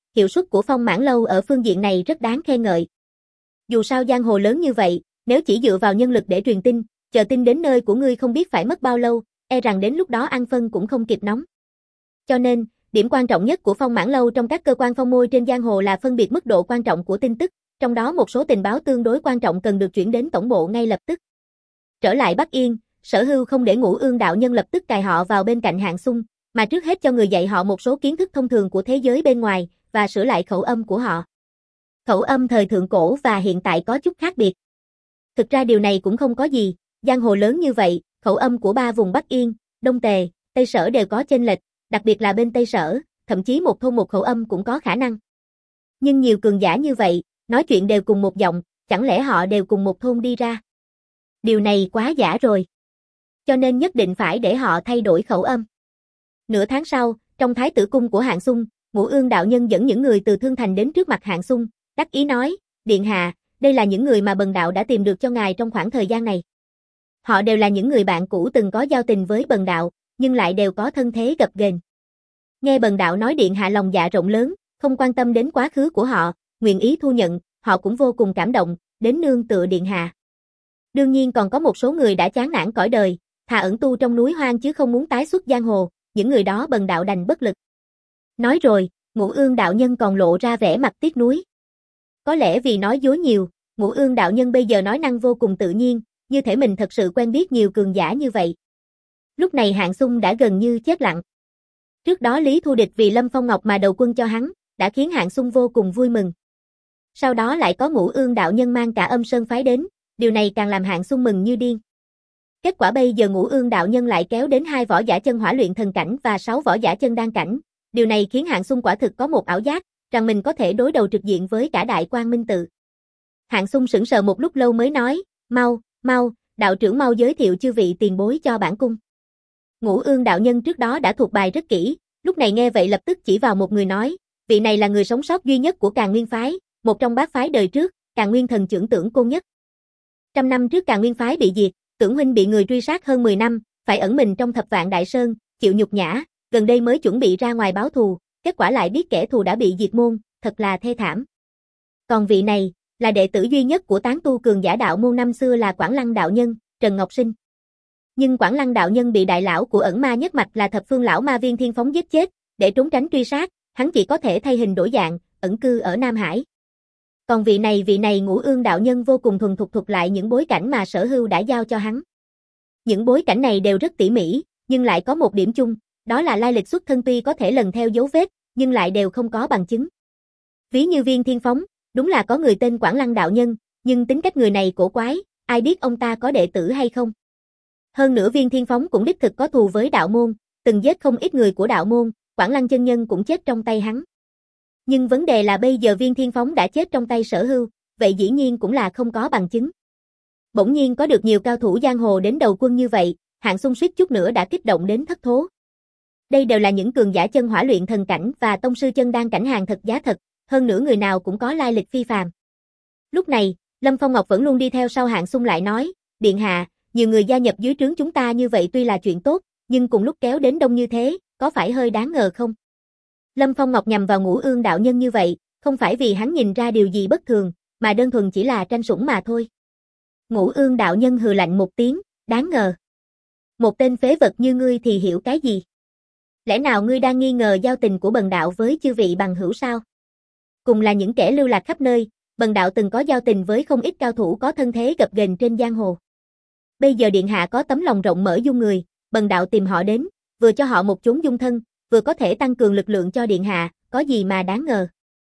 hiệu suất của Phong Mãn Lâu ở phương diện này rất đáng khen ngợi. Dù sao giang hồ lớn như vậy, nếu chỉ dựa vào nhân lực để truyền tin, chờ tin đến nơi của ngươi không biết phải mất bao lâu, e rằng đến lúc đó ăn phân cũng không kịp nóng. Cho nên, điểm quan trọng nhất của Phong Mãn Lâu trong các cơ quan phong môi trên giang hồ là phân biệt mức độ quan trọng của tin tức, trong đó một số tình báo tương đối quan trọng cần được chuyển đến tổng bộ ngay lập tức. Trở lại Bắc Yên, Sở Hưu không để Ngũ Ương đạo nhân lập tức cài họ vào bên cạnh Hạng Xung, mà trước hết cho người dạy họ một số kiến thức thông thường của thế giới bên ngoài và sửa lại khẩu âm của họ. Khẩu âm thời thượng cổ và hiện tại có chút khác biệt. Thực ra điều này cũng không có gì, giang hồ lớn như vậy, khẩu âm của ba vùng Bắc Yên, Đông Tề, Tây Sở đều có chênh lệch, đặc biệt là bên Tây Sở, thậm chí một thôn một khẩu âm cũng có khả năng. Nhưng nhiều cường giả như vậy, nói chuyện đều cùng một giọng, chẳng lẽ họ đều cùng một thôn đi ra? Điều này quá giả rồi. Cho nên nhất định phải để họ thay đổi khẩu âm. Nửa tháng sau, trong Thái tử cung của Hạng Xung, Ngũ Ương đạo nhân dẫn những người từ Thương Thành đến trước mặt Hạng Xung, đắc ý nói, Điện hạ, đây là những người mà bần đạo đã tìm được cho ngài trong khoảng thời gian này. Họ đều là những người bạn cũ từng có giao tình với bần đạo, nhưng lại đều có thân thế gập ghềnh. Nghe bần đạo nói điện hạ lòng dạ rộng lớn, không quan tâm đến quá khứ của họ, nguyện ý thu nhận, họ cũng vô cùng cảm động, đến nương tựa điện hạ. Đương nhiên còn có một số người đã chán nản cõi đời, thà ẩn tu trong núi hoang chứ không muốn tái xuất giang hồ, những người đó bần đạo đành bất lực. Nói rồi, Ngũ Ương đạo nhân còn lộ ra vẻ mặt tiếc nuối. Có lẽ vì nói dối nhiều, Ngũ Ương đạo nhân bây giờ nói năng vô cùng tự nhiên, như thể mình thật sự quen biết nhiều cường giả như vậy. Lúc này Hạng Xung đã gần như chết lặng. Trước đó Lý Thu Địch vì Lâm Phong Ngọc mà đầu quân cho hắn, đã khiến Hạng Xung vô cùng vui mừng. Sau đó lại có Ngũ Ương đạo nhân mang cả Âm Sơn phái đến, điều này càng làm Hạng Xung mừng như điên. Kết quả bây giờ Ngũ Ương đạo nhân lại kéo đến hai võ giả chân hỏa luyện thần cảnh và sáu võ giả chân đan cảnh, điều này khiến Hạng Xung quả thực có một ảo giác, rằng mình có thể đối đầu trực diện với cả Đại Quang Minh Tự. Hạng Xung sững sờ một lúc lâu mới nói, mau, mau, đạo trưởng mau giới thiệu chư vị tiền bối cho bản cung. Ngũ Ương đạo nhân trước đó đã thuộc bài rất kỹ, lúc này nghe vậy lập tức chỉ vào một người nói, vị này là người sống sót duy nhất của Càn Nguyên phái, một trong bát phái đời trước, Càn Nguyên thần trưởng Tưởng Côn Nhất. Trăm năm trước Càn Nguyên phái bị diệt, Tưởng huynh bị người truy sát hơn mười năm, phải ẩn mình trong Thập Vạn Đại Sơn, chịu nhục nhã, gần đây mới chuẩn bị ra ngoài báo thù, kết quả lại biết kẻ thù đã bị diệt môn, thật là thê thảm. Còn vị này, là đệ tử duy nhất của tán tu cường giả đạo môn năm xưa là Quảng Lăng đạo nhân, Trần Ngọc Sinh. Nhưng Quảng Lăng đạo nhân bị đại lão của ẩn ma nhất mạch là Thập Phương lão ma Viên Thiên Phóng giết chết, để trốn tránh truy sát, hắn chỉ có thể thay hình đổi dạng, ẩn cư ở Nam Hải. Còn vị này vị này Ngũ Ương đạo nhân vô cùng thuần thục thuật lại những bối cảnh mà Sở Hưu đã giao cho hắn. Những bối cảnh này đều rất tỉ mỉ, nhưng lại có một điểm chung, đó là lai lịch xuất thân tuy có thể lần theo dấu vết, nhưng lại đều không có bằng chứng. Ví như Viên Thiên Phóng, đúng là có người tên Quảng Lăng đạo nhân, nhưng tính cách người này cổ quái, ai biết ông ta có đệ tử hay không. Hơn nữa Viên Thiên Phóng cũng đích thực có thù với đạo môn, từng giết không ít người của đạo môn, Quảng Lăng chân nhân cũng chết trong tay hắn. Nhưng vấn đề là bây giờ Viên Thiên Phóng đã chết trong tay Sở Hưu, vậy dĩ nhiên cũng là không có bằng chứng. Bỗng nhiên có được nhiều cao thủ giang hồ đến đầu quân như vậy, Hạng Xung suýt chút nữa đã kích động đến thất thố. Đây đều là những cường giả chân hỏa luyện thần cảnh và tông sư chân đan cảnh hàng thật giá thật, hơn nữa người nào cũng có lai lịch phi phàm. Lúc này, Lâm Phong Ngọc vẫn luôn đi theo sau Hạng Xung lại nói, điện hạ, nhiều người gia nhập dưới trướng chúng ta như vậy tuy là chuyện tốt, nhưng cùng lúc kéo đến đông như thế, có phải hơi đáng ngờ không? Lâm Phong Ngọc nhằm vào Ngũ Ương đạo nhân như vậy, không phải vì hắn nhìn ra điều gì bất thường, mà đơn thuần chỉ là tranh sủng mà thôi. Ngũ Ương đạo nhân hừ lạnh một tiếng, đáng ngờ. Một tên phế vật như ngươi thì hiểu cái gì? Lẽ nào ngươi đang nghi ngờ giao tình của bần đạo với chư vị bằng hữu sao? Cùng là những kẻ lưu lạc khắp nơi, bần đạo từng có giao tình với không ít cao thủ có thân thế gập ghềnh trên giang hồ. Bây giờ điện hạ có tấm lòng rộng mở dung người, bần đạo tìm họ đến, vừa cho họ một chốn dung thân, vừa có thể tăng cường lực lượng cho điện hạ, có gì mà đáng ngờ.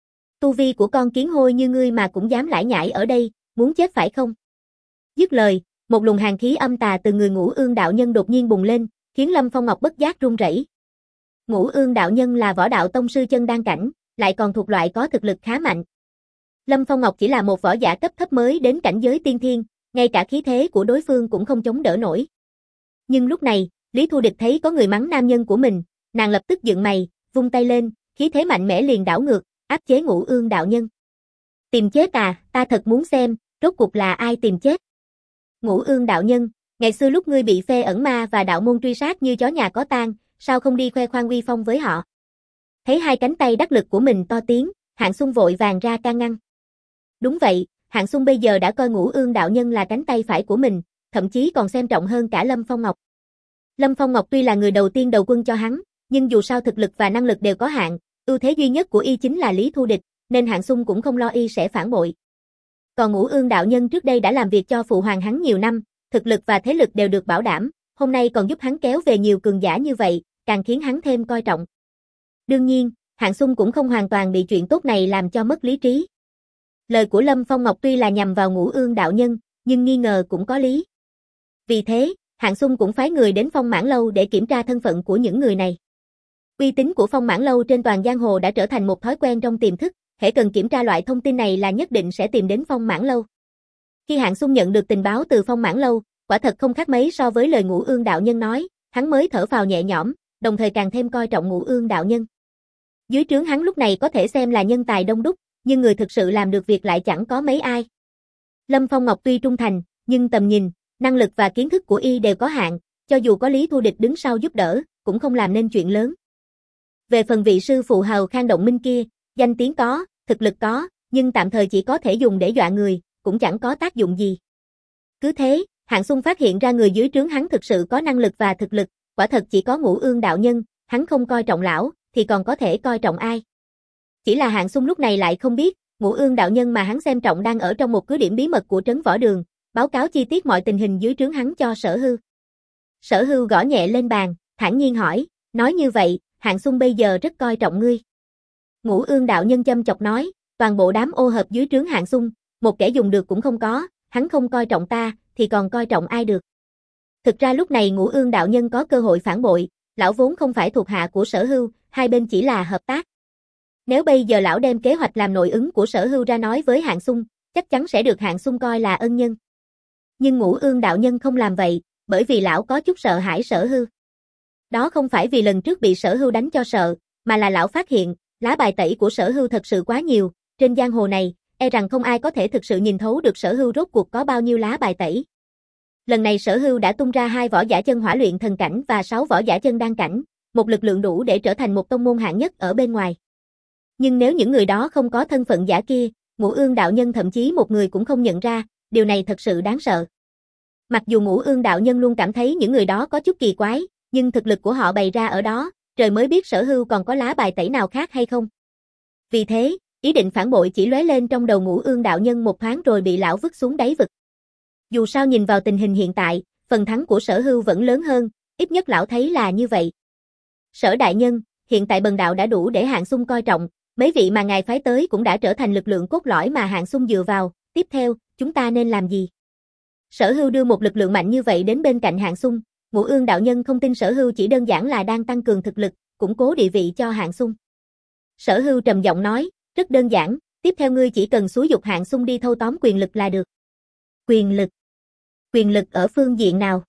Tu vi của con kiến hôi như ngươi mà cũng dám lải nhải ở đây, muốn chết phải không? Dứt lời, một luồng hàn khí âm tà từ người Ngũ Ương đạo nhân đột nhiên bùng lên, khiến Lâm Phong Ngọc bất giác run rẩy. Ngũ Ương đạo nhân là võ đạo tông sư chân đan cảnh, lại còn thuộc loại có thực lực khá mạnh. Lâm Phong Ngọc chỉ là một võ giả cấp thấp mới đến cảnh giới tiên thiên, ngay cả khí thế của đối phương cũng không chống đỡ nổi. Nhưng lúc này, Lý Thu Địch thấy có người mắng nam nhân của mình, nàng lập tức dựng mày, vung tay lên, khí thế mạnh mẽ liền đảo ngược, áp chế Ngũ Ương đạo nhân. Tìm chết à, ta thật muốn xem, rốt cuộc là ai tìm chết. Ngũ Ương đạo nhân, ngày xưa lúc ngươi bị phê ẩn ma và đạo môn truy sát như chó nhà có tang, sao không đi khoe khoang uy phong với họ? Thấy hai cánh tay đắc lực của mình to tiếng, Hạng Xung vội vàng ra can ngăn. Đúng vậy, Hạng Xung bây giờ đã coi Ngũ Ương đạo nhân là cánh tay phải của mình, thậm chí còn xem trọng hơn cả Lâm Phong Ngọc. Lâm Phong Ngọc tuy là người đầu tiên đầu quân cho hắn, nhưng dù sao thực lực và năng lực đều có hạn, ưu thế duy nhất của y chính là lý thu địch, nên Hạng Xung cũng không lo y sẽ phản bội. Còn Ngũ Ương đạo nhân trước đây đã làm việc cho phụ hoàng hắn nhiều năm, thực lực và thế lực đều được bảo đảm, hôm nay còn giúp hắn kéo về nhiều cường giả như vậy, càng khiến hắn thêm coi trọng. Đương nhiên, Hạng Xung cũng không hoàn toàn bị chuyện tốt này làm cho mất lý trí. Lời của Lâm Phong Ngọc tuy là nhằm vào Ngũ Ương đạo nhân, nhưng nghi ngờ cũng có lý. Vì thế, Hạng Xung cũng phái người đến Phong Mãn Lâu để kiểm tra thân phận của những người này. Uy tín của Phong Mãn Lâu trên toàn giang hồ đã trở thành một thói quen trong tiềm thức, hễ cần kiểm tra loại thông tin này là nhất định sẽ tìm đến Phong Mãn Lâu. Khi Hạng Xung nhận được tình báo từ Phong Mãn Lâu, quả thật không khác mấy so với lời Ngũ Ương đạo nhân nói, hắn mới thở phào nhẹ nhõm, đồng thời càng thêm coi trọng Ngũ Ương đạo nhân. Dưới trướng hắn lúc này có thể xem là nhân tài đông đúc, nhưng người thực sự làm được việc lại chẳng có mấy ai. Lâm Phong Ngọc tuy trung thành, nhưng tầm nhìn, năng lực và kiến thức của y đều có hạn, cho dù có Lý Thu Địch đứng sau giúp đỡ, cũng không làm nên chuyện lớn. Về phần vị sư phụ Hào Khang Động Minh kia, danh tiếng có, thực lực có, nhưng tạm thời chỉ có thể dùng để dọa người, cũng chẳng có tác dụng gì. Cứ thế, Hạng Xung phát hiện ra người dưới trướng hắn thực sự có năng lực và thực lực, quả thật chỉ có Ngũ Ương đạo nhân, hắn không coi trọng lão, thì còn có thể coi trọng ai. Chỉ là Hạng Xung lúc này lại không biết, Ngũ Ương đạo nhân mà hắn xem trọng đang ở trong một cứ điểm bí mật của trấn Võ Đường, báo cáo chi tiết mọi tình hình dưới trướng hắn cho Sở Hưu. Sở Hưu gõ nhẹ lên bàn, thản nhiên hỏi, nói như vậy, Hạng Xung bây giờ rất coi trọng ngươi. Ngũ Ương đạo nhân châm chọc nói, toàn bộ đám ô hợp dưới trướng Hạng Xung, một kẻ dùng được cũng không có, hắn không coi trọng ta, thì còn coi trọng ai được. Thực ra lúc này Ngũ Ương đạo nhân có cơ hội phản bội, lão vốn không phải thuộc hạ của Sở Hưu, hai bên chỉ là hợp tác. Nếu bây giờ lão đem kế hoạch làm nội ứng của Sở Hưu ra nói với Hạng Xung, chắc chắn sẽ được Hạng Xung coi là ân nhân. Nhưng Ngũ Ương đạo nhân không làm vậy, bởi vì lão có chút sợ hãi Sở Hưu. Đó không phải vì lần trước bị Sở Hưu đánh cho sợ, mà là lão phát hiện, lá bài tẩy của Sở Hưu thật sự quá nhiều, trên giang hồ này, e rằng không ai có thể thực sự nhìn thấu được Sở Hưu rốt cuộc có bao nhiêu lá bài tẩy. Lần này Sở Hưu đã tung ra hai võ giả chân hỏa luyện thần cảnh và sáu võ giả chân đan cảnh, một lực lượng đủ để trở thành một tông môn hạng nhất ở bên ngoài. Nhưng nếu những người đó không có thân phận giả kia, Ngũ Ương đạo nhân thậm chí một người cũng không nhận ra, điều này thật sự đáng sợ. Mặc dù Ngũ Ương đạo nhân luôn cảm thấy những người đó có chút kỳ quái, nhưng thực lực của họ bày ra ở đó, trời mới biết Sở Hưu còn có lá bài tẩy nào khác hay không. Vì thế, ý định phản bội chỉ lóe lên trong đầu Ngũ Ương đạo nhân một thoáng rồi bị lão vứt xuống đáy vực. Dù sao nhìn vào tình hình hiện tại, phần thắng của Sở Hưu vẫn lớn hơn, ít nhất lão thấy là như vậy. Sở đại nhân, hiện tại bần đạo đã đủ để Hạng Xung coi trọng, mấy vị mà ngài phái tới cũng đã trở thành lực lượng cốt lõi mà Hạng Xung dựa vào, tiếp theo, chúng ta nên làm gì? Sở Hưu đưa một lực lượng mạnh như vậy đến bên cạnh Hạng Xung, Ngũ Ương đạo nhân không tin Sở Hưu chỉ đơn giản là đang tăng cường thực lực, củng cố địa vị cho Hạng Xung. Sở Hưu trầm giọng nói, rất đơn giản, tiếp theo ngươi chỉ cần xúi dục Hạng Xung đi thâu tóm quyền lực là được. Quyền lực? Quyền lực ở phương diện nào?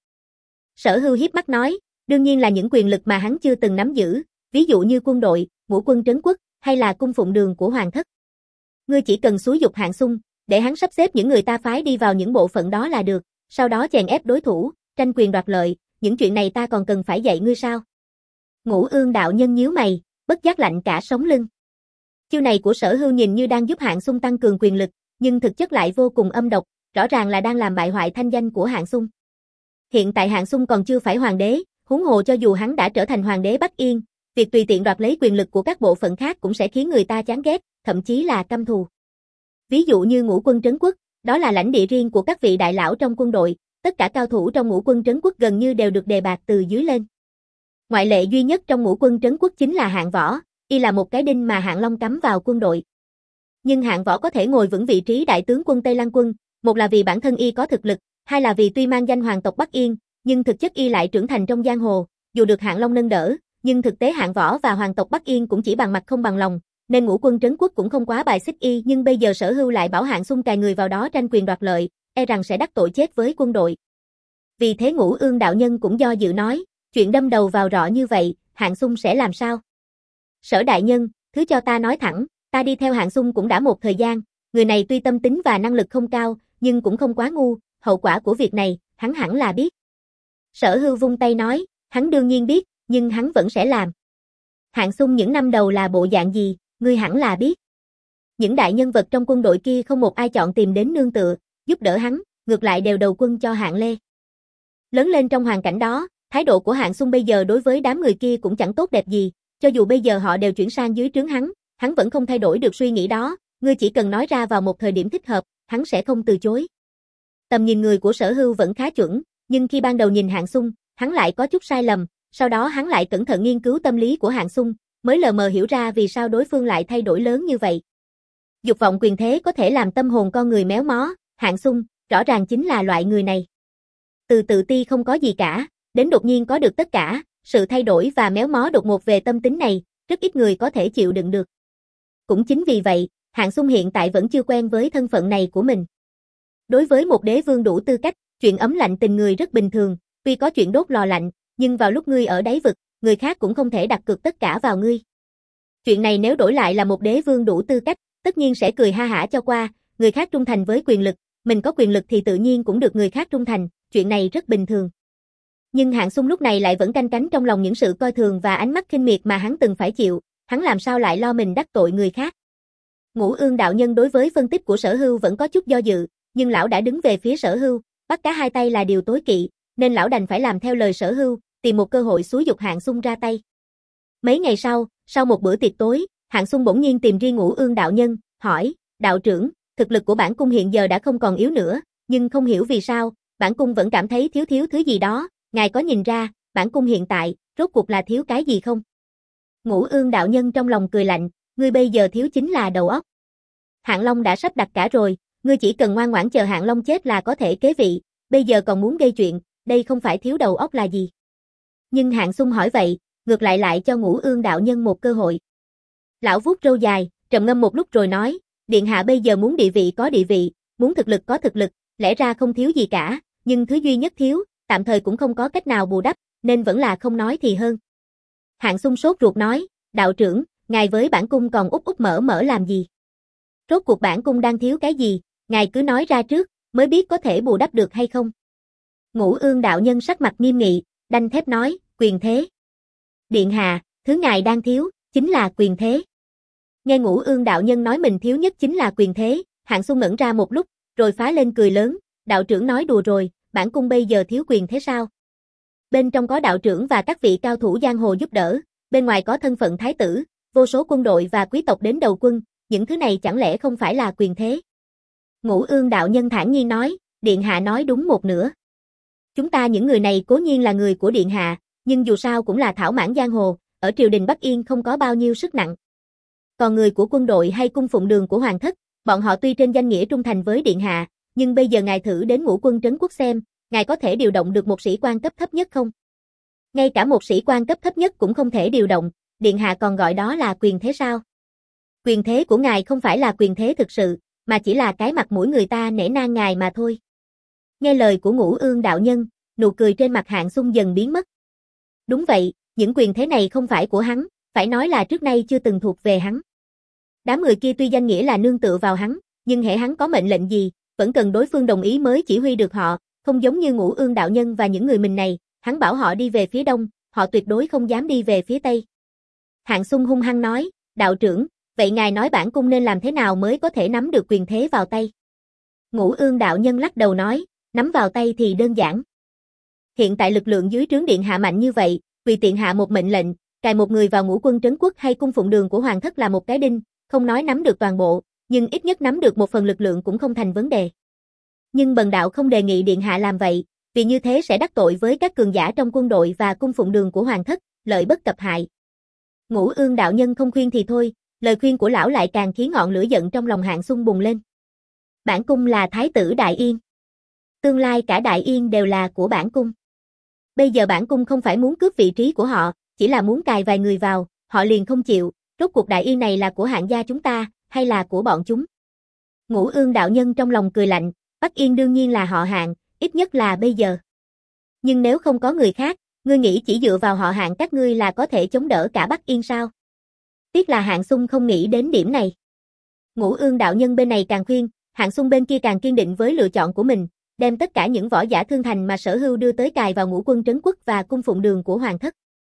Sở Hưu hiếp mắt nói, đương nhiên là những quyền lực mà hắn chưa từng nắm giữ, ví dụ như quân đội, ngũ quân trấn quốc, hay là cung phụng đường của hoàng thất. Ngươi chỉ cần xúi dục Hạng Xung, để hắn sắp xếp những người ta phái đi vào những bộ phận đó là được, sau đó chèn ép đối thủ, tranh quyền đoạt lợi, những chuyện này ta còn cần phải dạy ngươi sao? Ngũ Ương đạo nhân nhíu mày, bất giác lạnh cả sống lưng. Chiêu này của Sở Hưu nhìn như đang giúp Hạng Xung tăng cường quyền lực, nhưng thực chất lại vô cùng âm độc, rõ ràng là đang làm bại hoại thanh danh của Hạng Xung. Hiện tại Hạng Xung còn chưa phải hoàng đế, huống hồ cho dù hắn đã trở thành hoàng đế Bắc Yên, việc tùy tiện đoạt lấy quyền lực của các bộ phận khác cũng sẽ khiến người ta chán ghét, thậm chí là căm thù. Ví dụ như ngũ quân trấn quốc, đó là lãnh địa riêng của các vị đại lão trong quân đội, tất cả cao thủ trong ngũ quân trấn quốc gần như đều được đề bạt từ dưới lên. Ngoại lệ duy nhất trong ngũ quân trấn quốc chính là Hạng Võ, y là một cái đinh mà Hạng Long cắm vào quân đội. Nhưng Hạng Võ có thể ngồi vững vị trí đại tướng quân Tây Lăng quân, một là vì bản thân y có thực lực, hai là vì tuy mang danh hoàng tộc Bắc Yên, nhưng thực chất y lại trưởng thành trong giang hồ, dù được Hạng Long nâng đỡ, nhưng thực tế Hạng Võ và hoàng tộc Bắc Yên cũng chỉ bằng mặt không bằng lòng, nên ngũ quân trấn quốc cũng không quá bài xích y, nhưng bây giờ Sở Hưu lại bảo Hạng Xung cài người vào đó tranh quyền đoạt lợi, e rằng sẽ đắc tội chết với quân đội. Vì thế Ngũ Ương đạo nhân cũng do dự nói, chuyện đâm đầu vào rọ như vậy, Hạng Xung sẽ làm sao? Sở đại nhân, thứ cho ta nói thẳng, ta đi theo Hạng Xung cũng đã một thời gian, người này tuy tâm tính và năng lực không cao, nhưng cũng không quá ngu, hậu quả của việc này, hắn hẳn là biết. Sở Hưu vung tay nói, hắn đương nhiên biết, nhưng hắn vẫn sẽ làm. Hạng Xung những năm đầu là bộ dạng gì, ngươi hẳn là biết. Những đại nhân vật trong quân đội kia không một ai chọn tìm đến nương tựa, giúp đỡ hắn, ngược lại đều đầu quân cho Hạng Lê. Lớn lên trong hoàn cảnh đó, thái độ của Hạng Xung bây giờ đối với đám người kia cũng chẳng tốt đẹp gì, cho dù bây giờ họ đều chuyển sang dưới trướng hắn, hắn vẫn không thay đổi được suy nghĩ đó, ngươi chỉ cần nói ra vào một thời điểm thích hợp, hắn sẽ không từ chối. Tầm nhìn người của Sở Hưu vẫn khá chuẩn, nhưng khi ban đầu nhìn Hạng Xung, hắn lại có chút sai lầm, sau đó hắn lại cẩn thận nghiên cứu tâm lý của Hạng Xung, mới lờ mờ hiểu ra vì sao đối phương lại thay đổi lớn như vậy. Dục vọng quyền thế có thể làm tâm hồn con người méo mó, Hạng Xung, rõ ràng chính là loại người này. Từ tự ti không có gì cả, đến đột nhiên có được tất cả, sự thay đổi và méo mó đột ngột về tâm tính này, rất ít người có thể chịu đựng được. Cũng chính vì vậy, Hạng Xung hiện tại vẫn chưa quen với thân phận này của mình. Đối với một đế vương đủ tư cách, chuyện ấm lạnh tình người rất bình thường, tuy có chuyện đốt lò lạnh, nhưng vào lúc ngươi ở đáy vực, người khác cũng không thể đặt cược tất cả vào ngươi. Chuyện này nếu đổi lại là một đế vương đủ tư cách, tất nhiên sẽ cười ha hả cho qua, người khác trung thành với quyền lực, mình có quyền lực thì tự nhiên cũng được người khác trung thành, chuyện này rất bình thường. Nhưng Hạng Xung lúc này lại vẫn canh cánh trong lòng những sự coi thường và ánh mắt khinh miệt mà hắn từng phải chịu, hắn làm sao lại lo mình đắc tội người khác. Ngũ Ương đạo nhân đối với phân tích của Sở Hưu vẫn có chút do dự, nhưng lão đã đứng về phía Sở Hưu, bắt cá hai tay là điều tối kỵ, nên lão đành phải làm theo lời Sở Hưu, tìm một cơ hội xúi giục Hạng Xung ra tay. Mấy ngày sau, sau một bữa tiệc tối, Hạng Xung bỗng nhiên tìm riêng Ngũ Ương đạo nhân, hỏi, đạo trưởng, thực lực của bản cung hiện giờ đã không còn yếu nữa, nhưng không hiểu vì sao, bản cung vẫn cảm thấy thiếu thiếu thứ gì đó, ngài có nhìn ra, bản cung hiện tại, rốt cuộc là thiếu cái gì không? Ngũ Ương đạo nhân trong lòng cười lạnh, ngươi bây giờ thiếu chính là đầu óc. Hạng Long đã sắp đặt cả rồi, ngươi chỉ cần ngoan ngoãn chờ Hạng Long chết là có thể kế vị, bây giờ còn muốn gây chuyện, đây không phải thiếu đầu óc là gì. Nhưng Hạng Xung hỏi vậy, ngược lại lại cho Ngũ Ương đạo nhân một cơ hội. Lão vuốt râu dài, trầm ngâm một lúc rồi nói, điện hạ bây giờ muốn địa vị có địa vị, muốn thực lực có thực lực, lẽ ra không thiếu gì cả, nhưng thứ duy nhất thiếu, tạm thời cũng không có cách nào bù đắp, nên vẫn là không nói thì hơn. Hạng Xung sốt ruột nói, đạo trưởng, ngài với bản cung còn úp úp mở mở làm gì? Rốt cuộc bản cung đang thiếu cái gì, ngài cứ nói ra trước, mới biết có thể bù đắp được hay không. Ngũ Ương đạo nhân sắc mặt nghiêm nghị, đanh thép nói, quyền thế. Điện hạ, thứ ngài đang thiếu, chính là quyền thế. Nghe Ngũ Ương đạo nhân nói mình thiếu nhất chính là quyền thế, Hạng Xung ngẩn ra một lúc, rồi phá lên cười lớn, đạo trưởng nói đùa rồi, bản cung bây giờ thiếu quyền thế sao? Bên trong có đạo trưởng và các vị cao thủ giang hồ giúp đỡ, bên ngoài có thân phận thái tử, vô số quân đội và quý tộc đến đầu quân, những thứ này chẳng lẽ không phải là quyền thế? Ngũ Ương đạo nhân thản nhiên nói, điện hạ nói đúng một nửa. Chúng ta những người này cố nhiên là người của điện hạ, nhưng dù sao cũng là thảo mãn giang hồ, ở triều đình Bắc Yên không có bao nhiêu sức nặng. Còn người của quân đội hay cung phụng đường của hoàng thất, bọn họ tuy trên danh nghĩa trung thành với điện hạ, nhưng bây giờ ngài thử đến Ngũ Quân trấn quốc xem, ngài có thể điều động được một sĩ quan cấp thấp nhất không? Ngay cả một sĩ quan cấp thấp nhất cũng không thể điều động, điện hạ còn gọi đó là quyền thế sao? Quyền thế của ngài không phải là quyền thế thực sự, mà chỉ là cái mặt mũi người ta nể nang ngài mà thôi. Nghe lời của Ngũ Ương đạo nhân, nụ cười trên mặt Hạng Xung dần biến mất. Đúng vậy, những quyền thế này không phải của hắn, phải nói là trước nay chưa từng thuộc về hắn. Đám người kia tuy danh nghĩa là nương tựa vào hắn, nhưng hễ hắn có mệnh lệnh gì, vẫn cần đối phương đồng ý mới chỉ huy được họ, không giống như Ngũ Ương đạo nhân và những người mình này, hắn bảo họ đi về phía đông, họ tuyệt đối không dám đi về phía tây. Hạng Xung hung hăng nói, đạo trưởng, vậy ngài nói bản cung nên làm thế nào mới có thể nắm được quyền thế vào tay? Ngũ Ương đạo nhân lắc đầu nói, nắm vào tay thì đơn giản. Hiện tại lực lượng dưới trướng điện hạ mạnh như vậy, vì tiện hạ một mệnh lệnh, cài một người vào Ngũ Quân trấn quốc hay cung phụng đường của hoàng thất là một cái đinh, không nói nắm được toàn bộ, nhưng ít nhất nắm được một phần lực lượng cũng không thành vấn đề. Nhưng bần đạo không đề nghị điện hạ làm vậy, vì như thế sẽ đắc tội với các cường giả trong quân đội và cung phụng đường của hoàng thất, lợi bất cập hại. Ngũ Ương đạo nhân không khuyên thì thôi, lời khuyên của lão lại càng khiến ngọn lửa giận trong lòng Hạng Xung bùng lên. Bản cung là thái tử Đại Yên. Tương lai cả Đại Yên đều là của bản cung. Bây giờ bản cung không phải muốn cướp vị trí của họ, chỉ là muốn cài vài người vào, họ liền không chịu, rốt cuộc Đại Yên này là của Hạng gia chúng ta, hay là của bọn chúng? Ngũ Ương đạo nhân trong lòng cười lạnh, Bắc Yên đương nhiên là họ Hạng, ít nhất là bây giờ. Nhưng nếu không có người khác, ngươi nghĩ chỉ dựa vào họ Hạng các ngươi là có thể chống đỡ cả Bắc Yên sao? Tiếc là Hạng Xung không nghĩ đến điểm này. Ngũ Ương đạo nhân bên này càng khuyên, Hạng Xung bên kia càng kiên định với lựa chọn của mình, đem tất cả những võ giả thương thành mà Sở Hưu đưa tới cài vào Ngũ Quân trấn quốc và cung phụng đường của hoàng thất.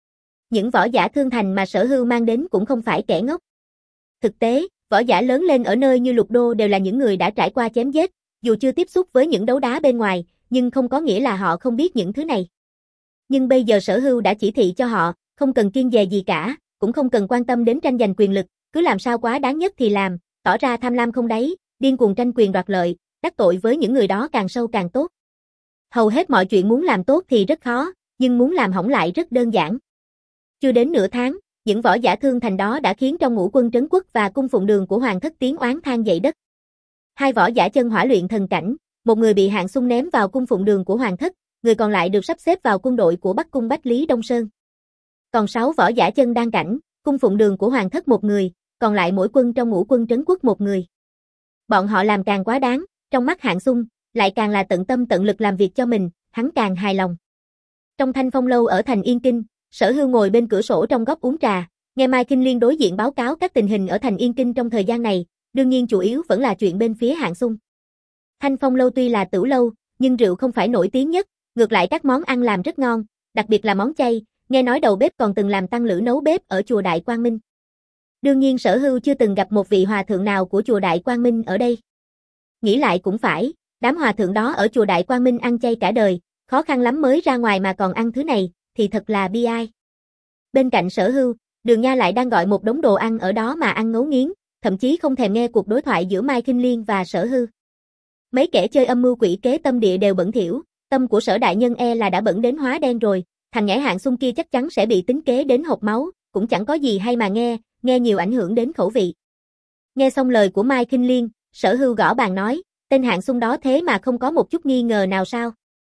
những võ giả thương thành mà Sở Hưu mang đến cũng không phải kẻ ngốc. Thực tế, võ giả lớn lên ở nơi như Lục Đô đều là những người đã trải qua chém giết, dù chưa tiếp xúc với những đấu đá bên ngoài, nhưng không có nghĩa là họ không biết những thứ này. Nhưng bây giờ Sở Hưu đã chỉ thị cho họ, không cần kiêng dè gì cả, cũng không cần quan tâm đến tranh giành quyền lực, cứ làm sao quá đáng nhất thì làm, tỏ ra tham lam không đáy, điên cuồng tranh quyền đoạt lợi, đắc tội với những người đó càng sâu càng tốt. Hầu hết mọi chuyện muốn làm tốt thì rất khó, nhưng muốn làm hỏng lại rất đơn giản. Chưa đến nửa tháng, những võ giả thương thành đó đã khiến trong ngũ quân trấn quốc và cung phụng đường của hoàng thất tiếng oán than dậy đất. Hai võ giả chân hỏa luyện thần cảnh, một người bị Hạng Xung ném vào cung phụng đường của hoàng thất, người còn lại được sắp xếp vào quân đội của Bắc cung Bách Lý Đông Sơn. Còn sáu võ giả chân đan cảnh, cung phụng đường của hoàng thất một người, còn lại mỗi quân trong ngũ quân trấn quốc một người. Bọn họ làm càng quá đáng, trong mắt Hạng Xung, lại càng là tận tâm tận lực làm việc cho mình, hắn càng hài lòng. Trong Thanh Phong lâu ở thành Yên Kinh, Sở Hưu ngồi bên cửa sổ trong góc uống trà, nghe Mai Kinh Liên đối diện báo cáo các tình hình ở thành Yên Kinh trong thời gian này, đương nhiên chủ yếu vẫn là chuyện bên phía Hạng Xung. Thanh Phong lâu tuy là tửu lâu, nhưng rượu không phải nổi tiếng nhất, ngược lại các món ăn làm rất ngon, đặc biệt là món chay, nghe nói đầu bếp còn từng làm tăng lữ nấu bếp ở chùa Đại Quang Minh. Đương nhiên Sở Hưu chưa từng gặp một vị hòa thượng nào của chùa Đại Quang Minh ở đây. Nghĩ lại cũng phải, đám hòa thượng đó ở chùa Đại Quang Minh ăn chay cả đời, khó khăn lắm mới ra ngoài mà còn ăn thứ này, thì thật là bi ai. Bên cạnh Sở Hưu, Đường Nha lại đang gọi một đống đồ ăn ở đó mà ăn ngấu nghiến, thậm chí không thèm nghe cuộc đối thoại giữa Mai Kinh Liên và Sở Hưu. Mấy kẻ chơi âm mưu quỷ kế tâm địa đều bẩn thỉu, tâm của Sở đại nhân e là đã bẩn đến hóa đen rồi, thằng nhãi Hạng Xung kia chắc chắn sẽ bị tính kế đến hộc máu, cũng chẳng có gì hay mà nghe, nghe nhiều ảnh hưởng đến khẩu vị. Nghe xong lời của Mai Kinh Liên, Sở Hưu gõ bàn nói, tên Hạng Xung đó thế mà không có một chút nghi ngờ nào sao?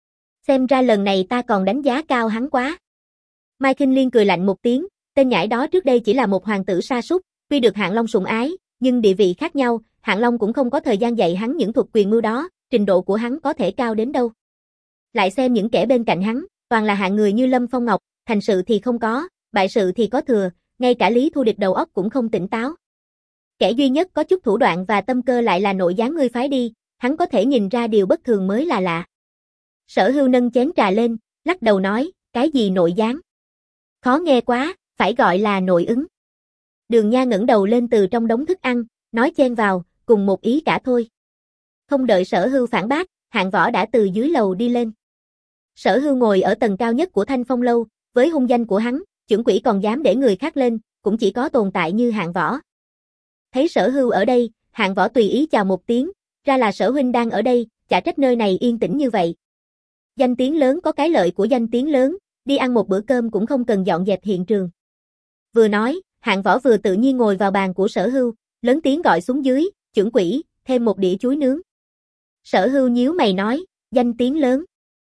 Xem ra lần này ta còn đánh giá cao hắn quá. Mai Kinh Liên cười lạnh một tiếng, tên nhãi đó trước đây chỉ là một hoàng tử sa sút, tuy được Hạng Long sủng ái, nhưng địa vị khác nhau, Hạng Long cũng không có thời gian dạy hắn những thuật quyền mưu đó, trình độ của hắn có thể cao đến đâu. Lại xem những kẻ bên cạnh hắn, toàn là hạng người như Lâm Phong Ngọc, thành sự thì không có, bại sự thì có thừa, ngay cả Lý Thu Địch đầu óc cũng không tỉnh táo. Kẻ duy nhất có chút thủ đoạn và tâm cơ lại là nội gián ngươi phái đi, hắn có thể nhìn ra điều bất thường mới là lạ. Sở Hưu nâng chén trà lên, lắc đầu nói, cái gì nội gián? Khó nghe quá, phải gọi là nội ứng. Đường Nha ngẩng đầu lên từ trong đống thức ăn, nói chen vào, cùng một ý cả thôi. Không đợi Sở Hưu phản bác, Hạng Võ đã từ dưới lầu đi lên. Sở Hưu ngồi ở tầng cao nhất của Thanh Phong lâu, với hung danh của hắn, chưởng quỷ còn dám để người khác lên, cũng chỉ có tồn tại như Hạng Võ. Thấy Sở Hưu ở đây, Hạng Võ tùy ý chào một tiếng, ra là Sở huynh đang ở đây, chả trách nơi này yên tĩnh như vậy. Danh tiếng lớn có cái lợi của danh tiếng lớn, đi ăn một bữa cơm cũng không cần dọn dẹp hiện trường. Vừa nói, Hạng Võ vừa tự nhiên ngồi vào bàn của Sở Hưu, lớn tiếng gọi xuống dưới, chưởng quỷ, thêm một đĩa chuối nướng. Sở Hưu nhíu mày nói, danh tiếng lớn.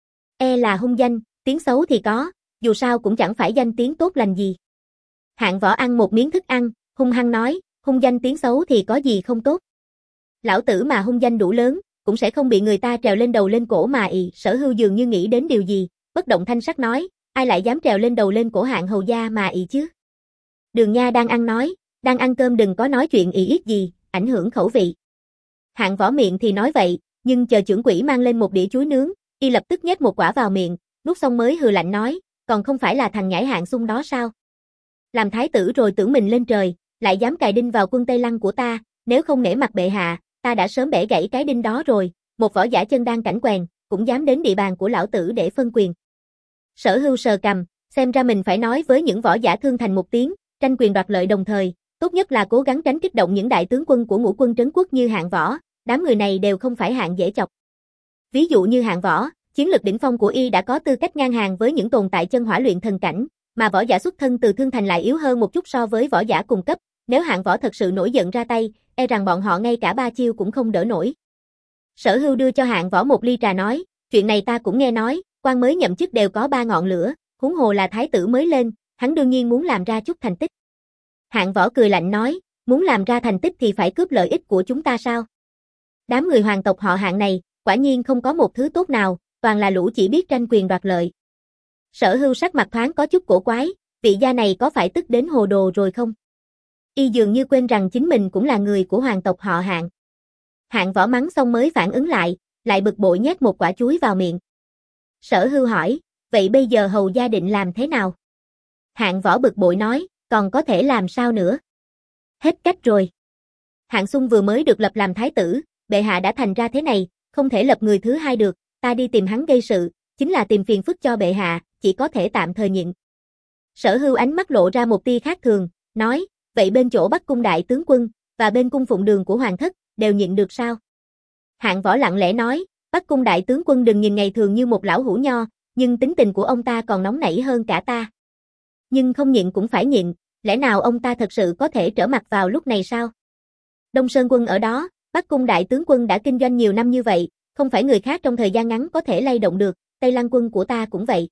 E là hung danh, tiếng xấu thì có, dù sao cũng chẳng phải danh tiếng tốt lành gì. Hạng Võ ăn một miếng thức ăn, hung hăng nói, hung danh tiếng xấu thì có gì không tốt. Lão tử mà hung danh đủ lớn, cũng sẽ không bị người ta trèo lên đầu lên cổ mà ì. Sở Hưu dường như nghĩ đến điều gì, bất động thanh sắc nói, ai lại dám trèo lên đầu lên cổ Hạng hầu gia mà ì chứ. Đường Nha đang ăn nói, đang ăn cơm đừng có nói chuyện ì yết gì, ảnh hưởng khẩu vị. Hạng Võ miệng thì nói vậy, nhưng chờ chưởng quỷ mang lên một đĩa chuối nướng, y lập tức nhét một quả vào miệng, nuốt xong mới hừ lạnh nói, còn không phải là thằng nhãi Hạng Xung đó sao? Làm thái tử rồi tưởng mình lên trời, lại dám cài đinh vào quân Tây Lăng của ta, nếu không nể mặt bệ hạ, ta đã sớm bẻ gãy cái đinh đó rồi, một võ giả chân đan cảnh quèn, cũng dám đến địa bàn của lão tử để phân quyền. Sở Hưu sờ cằm, xem ra mình phải nói với những võ giả thương thành một tiếng, tranh quyền đoạt lợi đồng thời, tốt nhất là cố gắng tránh kích động những đại tướng quân của ngũ quân trấn quốc như Hạng Võ, đám người này đều không phải hạng dễ chọc. Ví dụ như Hạng Võ, chiến lực đỉnh phong của y đã có tư cách ngang hàng với những tồn tại chân hỏa luyện thần cảnh, mà võ giả xuất thân từ thương thành lại yếu hơn một chút so với võ giả cùng cấp, nếu Hạng Võ thật sự nổi giận ra tay, e rằng bọn họ ngay cả ba chiêu cũng không đỡ nổi. Sở Hưu đưa cho Hạng Võ một ly trà nói, chuyện này ta cũng nghe nói, quan mới nhậm chức đều có ba ngọn lửa, huống hồ là thái tử mới lên, hắn đương nhiên muốn làm ra chút thành tích. Hạng Võ cười lạnh nói, muốn làm ra thành tích thì phải cướp lợi ích của chúng ta sao? Đám người hoàng tộc họ Hạng này, quả nhiên không có một thứ tốt nào, toàn là lũ chỉ biết tranh quyền đoạt lợi. Sở Hưu sắc mặt thoáng có chút cổ quái, vị gia này có phải tức đến hồ đồ rồi không? Y dường như quên rằng chính mình cũng là người của hoàng tộc họ Hạng. Hạng Võ mắng xong mới phản ứng lại, lại bực bội nhét một quả chuối vào miệng. Sở Hưu hỏi, vậy bây giờ hầu gia định làm thế nào? Hạng Võ bực bội nói, còn có thể làm sao nữa? Hết cách rồi. Hạng Xung vừa mới được lập làm thái tử, bệ hạ đã thành ra thế này, không thể lập người thứ hai được, ta đi tìm hắn gây sự, chính là tìm phiền phức cho bệ hạ, chỉ có thể tạm thời nhịn. Sở Hưu ánh mắt lộ ra một tia khác thường, nói, vậy bên chỗ Bắc cung đại tướng quân, và bên cung phụng đường của hoàng thất, đều nhịn được sao? Hạng Võ lặng lẽ nói, Bắc cung đại tướng quân đừng nhìn ngày thường như một lão hủ nho, nhưng tính tình của ông ta còn nóng nảy hơn cả ta. Nhưng không nhịn cũng phải nhịn, lẽ nào ông ta thật sự có thể trở mặt vào lúc này sao? Đông Sơn quân ở đó, Bắc cung đại tướng quân đã kinh doanh nhiều năm như vậy, không phải người khác trong thời gian ngắn có thể lay động được, Tây Lăng quân của ta cũng vậy.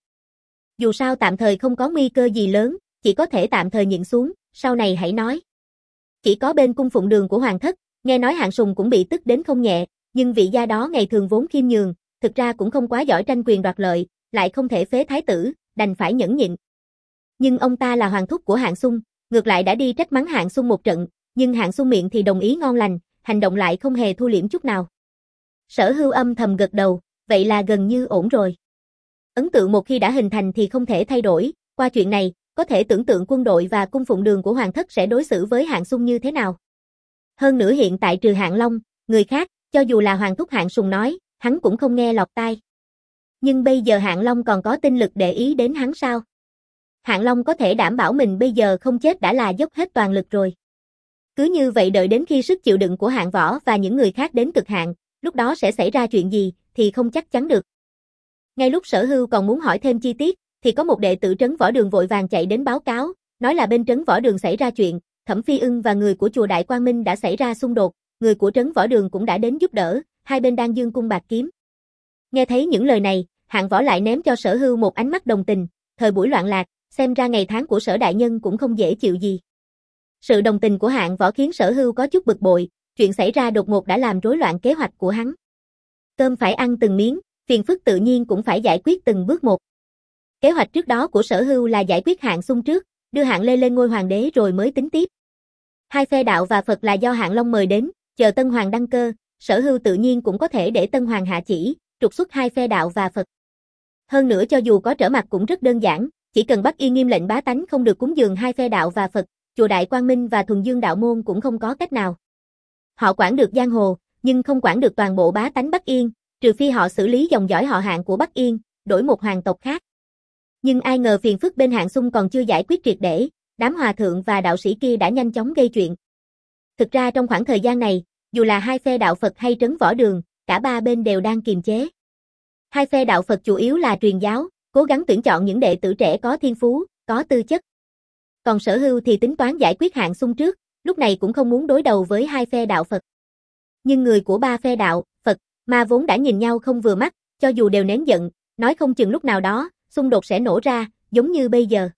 Dù sao tạm thời không có nguy cơ gì lớn, chỉ có thể tạm thời nhịn xuống, sau này hãy nói. Chỉ có bên cung phụng đường của hoàng thất, nghe nói Hạng Sùng cũng bị tức đến không nhẹ, nhưng vị gia đó ngày thường vốn khiêm nhường, thực ra cũng không quá giỏi tranh quyền đoạt lợi, lại không thể phế thái tử, đành phải nhẫn nhịn. Nhưng ông ta là hoàng thúc của Hạng Xung, ngược lại đã đi trách mắng Hạng Xung một trận, nhưng Hạng Xung miệng thì đồng ý ngon lành, hành động lại không hề thu liễm chút nào. Sở Hưu âm thầm gật đầu, vậy là gần như ổn rồi. Ấn tượng một khi đã hình thành thì không thể thay đổi, qua chuyện này, có thể tưởng tượng quân đội và cung phụng đường của hoàng thất sẽ đối xử với Hạng Xung như thế nào. Hơn nữa hiện tại trừ Hạng Long, người khác, cho dù là hoàng thúc Hạng Sùng nói, hắn cũng không nghe lọt tai. Nhưng bây giờ Hạng Long còn có tinh lực để ý đến hắn sao? Hạng Long có thể đảm bảo mình bây giờ không chết đã là dốc hết toàn lực rồi. Cứ như vậy đợi đến khi sức chịu đựng của Hạng Võ và những người khác đến cực hạn, lúc đó sẽ xảy ra chuyện gì, thì không chắc chắn được. Ngay lúc Sở Hưu còn muốn hỏi thêm chi tiết, thì có một đệ tử Trấn Võ Đường vội vàng chạy đến báo cáo, nói là bên Trấn Võ Đường xảy ra chuyện, Thẩm Phi Ưng và người của chùa Đại Quang Minh đã xảy ra xung đột, người của Trấn Võ Đường cũng đã đến giúp đỡ, hai bên đang dương cung bạt kiếm. Nghe thấy những lời này, Hạng Võ lại ném cho Sở Hưu một ánh mắt đồng tình, thời buổi loạn lạc, xem ra ngày tháng của Sở đại nhân cũng không dễ chịu gì. Sự đồng tình của Hạng Võ khiến Sở Hưu có chút bực bội, chuyện xảy ra đột ngột đã làm rối loạn kế hoạch của hắn. Cơm phải ăn từng miếng, phiền phức tự nhiên cũng phải giải quyết từng bước một. Kế hoạch trước đó của Sở Hưu là giải quyết Hạng Xung trước, đưa Hạng Lê lên ngôi hoàng đế rồi mới tính tiếp. Hai phe đạo và Phật là do Hạng Long mời đến, chờ Tân Hoàng đăng cơ, Sở Hưu tự nhiên cũng có thể để Tân Hoàng hạ chỉ, trục xuất hai phe đạo và Phật. Hơn nữa cho dù có trở mặt cũng rất đơn giản, chỉ cần Bắc Yên nghiêm lệnh bá tánh không được cúng dường hai phe đạo và Phật, chùa Đại Quang Minh và Thuần Dương đạo môn cũng không có cách nào. Họ quản được giang hồ, nhưng không quản được toàn bộ bá tánh Bắc Yên, trừ phi họ xử lý dòng dõi họ Hạng của Bắc Yên, đổi một hoàng tộc khác. Nhưng ai ngờ phiền phức bên Hạng Xung còn chưa giải quyết triệt để, đám hòa thượng và đạo sĩ kia đã nhanh chóng gây chuyện. Thực ra trong khoảng thời gian này, dù là hai phe đạo Phật hay Trấn Võ Đường, cả ba bên đều đang kiềm chế. Hai phe đạo Phật chủ yếu là truyền giáo, cố gắng tuyển chọn những đệ tử trẻ có thiên phú, có tư chất. Còn Sở Hưu thì tính toán giải quyết Hạng Xung trước, lúc này cũng không muốn đối đầu với hai phe đạo Phật. Nhưng người của ba phe đạo, Phật, Ma vốn đã nhìn nhau không vừa mắt, cho dù đều nén giận, nói không chừng lúc nào đó, xung đột sẽ nổ ra, giống như bây giờ.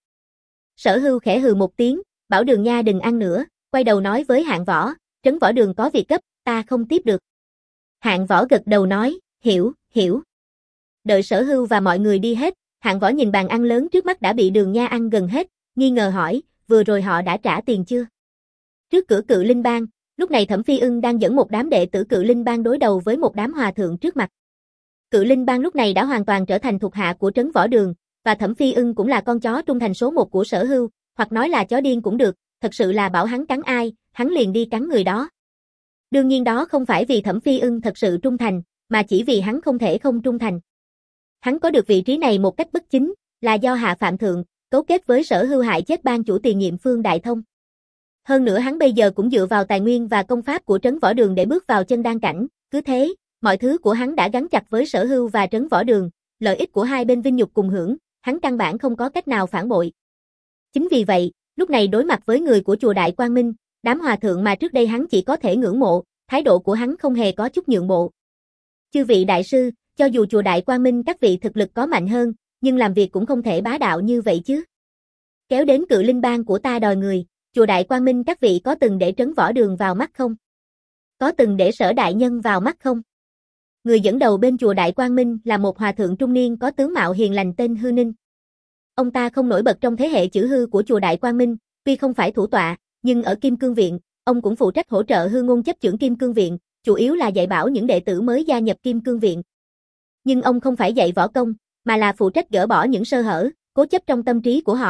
Sở Hưu khẽ hừ một tiếng, bảo Đường Nha đừng ăn nữa, quay đầu nói với Hạng Võ, Trấn Võ Đường có việc gấp, ta không tiếp được. Hạng Võ gật đầu nói, hiểu, hiểu. Đợi Sở Hưu và mọi người đi hết, Hạng Võ nhìn bàn ăn lớn trước mắt đã bị Đường Nha ăn gần hết, nghi ngờ hỏi, vừa rồi họ đã trả tiền chưa? Trước cửa Cự Linh Bang, lúc này Thẩm Phi Ưng đang dẫn một đám đệ tử Cự Linh Bang đối đầu với một đám hòa thượng trước mặt. Cự Linh Bang lúc này đã hoàn toàn trở thành thuộc hạ của Trấn Võ Đường, và Thẩm Phi Ưng cũng là con chó trung thành số một của Sở Hưu, hoặc nói là chó điên cũng được, thật sự là bảo hắn cắn ai, hắn liền đi cắn người đó. Đương nhiên đó không phải vì Thẩm Phi Ưng thật sự trung thành, mà chỉ vì hắn không thể không trung thành. Hắn có được vị trí này một cách bất chính, là do Hạ Phạm Thượng, cấu kết với Sở Hưu hại chết ban chủ tiền nhiệm Phương Đại Thông. Hơn nữa hắn bây giờ cũng dựa vào tài nguyên và công pháp của Trấn Võ Đường để bước vào chân đan cảnh, cứ thế, mọi thứ của hắn đã gắn chặt với Sở Hưu và Trấn Võ Đường, lợi ích của hai bên vinh nhục cùng hưởng, hắn căn bản không có cách nào phản bội. Chính vì vậy, lúc này đối mặt với người của chùa Đại Quang Minh, đám hòa thượng mà trước đây hắn chỉ có thể ngưỡng mộ, thái độ của hắn không hề có chút nhượng bộ. Chư vị đại sư, cho dù chùa Đại Quang Minh các vị thực lực có mạnh hơn, nhưng làm việc cũng không thể bá đạo như vậy chứ. Kéo đến Cự Linh Bang của ta đòi người, chùa Đại Quang Minh các vị có từng để Trấn Võ Đường vào mắt không? Có từng để Sở đại nhân vào mắt không? Người dẫn đầu bên chùa Đại Quang Minh là một hòa thượng trung niên có tướng mạo hiền lành tên Hư Ninh. Ông ta không nổi bật trong thế hệ chữ Hư của chùa Đại Quang Minh, tuy không phải thủ tọa, nhưng ở Kim Cương Viện, ông cũng phụ trách hỗ trợ Hư Ngôn chấp chưởng Kim Cương Viện, chủ yếu là dạy bảo những đệ tử mới gia nhập Kim Cương Viện. Nhưng ông không phải dạy võ công, mà là phụ trách gỡ bỏ những sơ hở, cố chấp trong tâm trí của họ,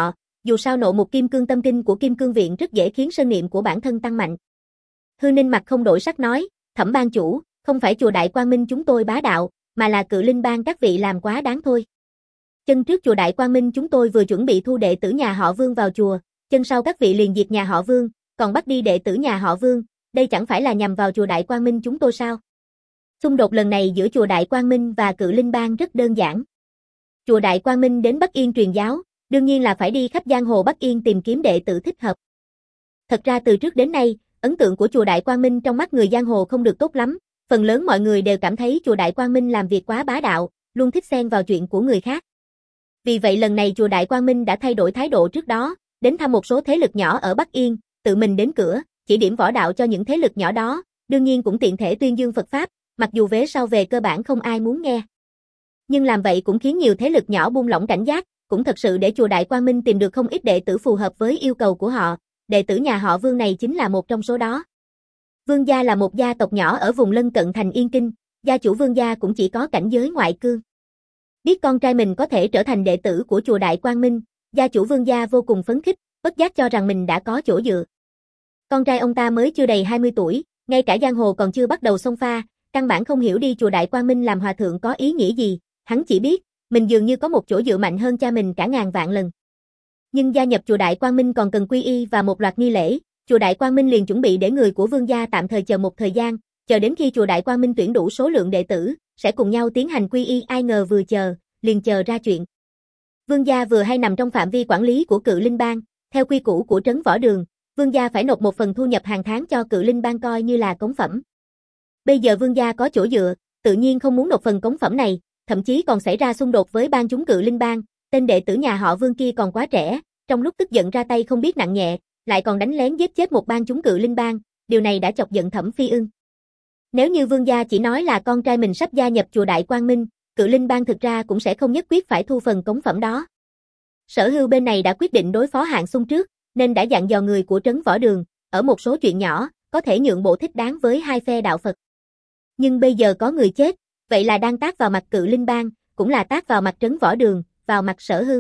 dù sao nộ một kim cương tâm kinh của kim cương viện rất dễ khiến sơn niệm của bản thân tăng mạnh. Hư Ninh mặt không đổi sắc nói, Thẩm ban chủ, không phải chùa Đại Quang Minh chúng tôi bá đạo, mà là Cự Linh Bang các vị làm quá đáng thôi. Chân trước chùa Đại Quang Minh chúng tôi vừa chuẩn bị thu đệ tử nhà họ Vương vào chùa, chân sau các vị liền diệt nhà họ Vương, còn bắt đi đệ tử nhà họ Vương, đây chẳng phải là nhằm vào chùa Đại Quang Minh chúng tôi sao? Xung đột lần này giữa chùa Đại Quang Minh và Cự Linh Bang rất đơn giản. Chùa Đại Quang Minh đến Bắc Yên truyền giáo, đương nhiên là phải đi khắp giang hồ Bắc Yên tìm kiếm đệ tử thích hợp. Thật ra từ trước đến nay, ấn tượng của chùa Đại Quang Minh trong mắt người giang hồ không được tốt lắm, phần lớn mọi người đều cảm thấy chùa Đại Quang Minh làm việc quá bá đạo, luôn thích xen vào chuyện của người khác. Vì vậy lần này chùa Đại Quang Minh đã thay đổi thái độ trước đó, đến thăm một số thế lực nhỏ ở Bắc Yên, tự mình đến cửa, chỉ điểm võ đạo cho những thế lực nhỏ đó, đương nhiên cũng tiện thể tuyên dương Phật Pháp, mặc dù vế sau về cơ bản không ai muốn nghe. Nhưng làm vậy cũng khiến nhiều thế lực nhỏ buông lỏng cảnh giác, cũng thật sự để chùa Đại Quang Minh tìm được không ít đệ tử phù hợp với yêu cầu của họ, đệ tử nhà họ Vương này chính là một trong số đó. Vương gia là một gia tộc nhỏ ở vùng lân cận thành Yên Kinh, gia chủ Vương gia cũng chỉ có cảnh giới ngoại cương. Biết con trai mình có thể trở thành đệ tử của chùa Đại Quang Minh, gia chủ Vương gia vô cùng phấn khích, bất giác cho rằng mình đã có chỗ dựa. Con trai ông ta mới chưa đầy hai mươi tuổi, ngay cả giang hồ còn chưa bắt đầu xông pha, căn bản không hiểu đi chùa Đại Quang Minh làm hòa thượng có ý nghĩa gì, hắn chỉ biết, mình dường như có một chỗ dựa mạnh hơn cha mình cả ngàn vạn lần. Nhưng gia nhập chùa Đại Quang Minh còn cần quy y và một loạt nghi lễ, chùa Đại Quang Minh liền chuẩn bị để người của Vương gia tạm thời chờ một thời gian, chờ đến khi chùa Đại Quang Minh tuyển đủ số lượng đệ tử, sẽ cùng nhau tiến hành quy y, ai ngờ vừa chờ, liền chờ ra chuyện. Vương gia vừa hay nằm trong phạm vi quản lý của Cự Linh Bang, theo quy củ của trấn võ đường, Vương gia phải nộp một phần thu nhập hàng tháng cho Cự Linh Bang coi như là cống phẩm. Bây giờ Vương gia có chỗ dựa, tự nhiên không muốn nộp phần cống phẩm này, thậm chí còn xảy ra xung đột với bang chúng Cự Linh Bang, tên đệ tử nhà họ Vương kia còn quá trẻ, trong lúc tức giận ra tay không biết nặng nhẹ, lại còn đánh lén giết chết một bang chúng Cự Linh Bang, điều này đã chọc giận Thẩm Phi Ưng. Nếu như Vương gia chỉ nói là con trai mình sắp gia nhập chùa Đại Quang Minh, Cự Linh Bang thực ra cũng sẽ không nhất quyết phải thu phần cống phẩm đó. Sở Hưu bên này đã quyết định đối phó Hạng Xung trước, nên đã dặn dò người của trấn võ đường, ở một số chuyện nhỏ, có thể nhượng bộ thích đáng với hai phe đạo Phật. Nhưng bây giờ có người chết, vậy là đang tác vào mặt Cự Linh Bang, cũng là tác vào mặt trấn võ đường, vào mặt Sở Hưu.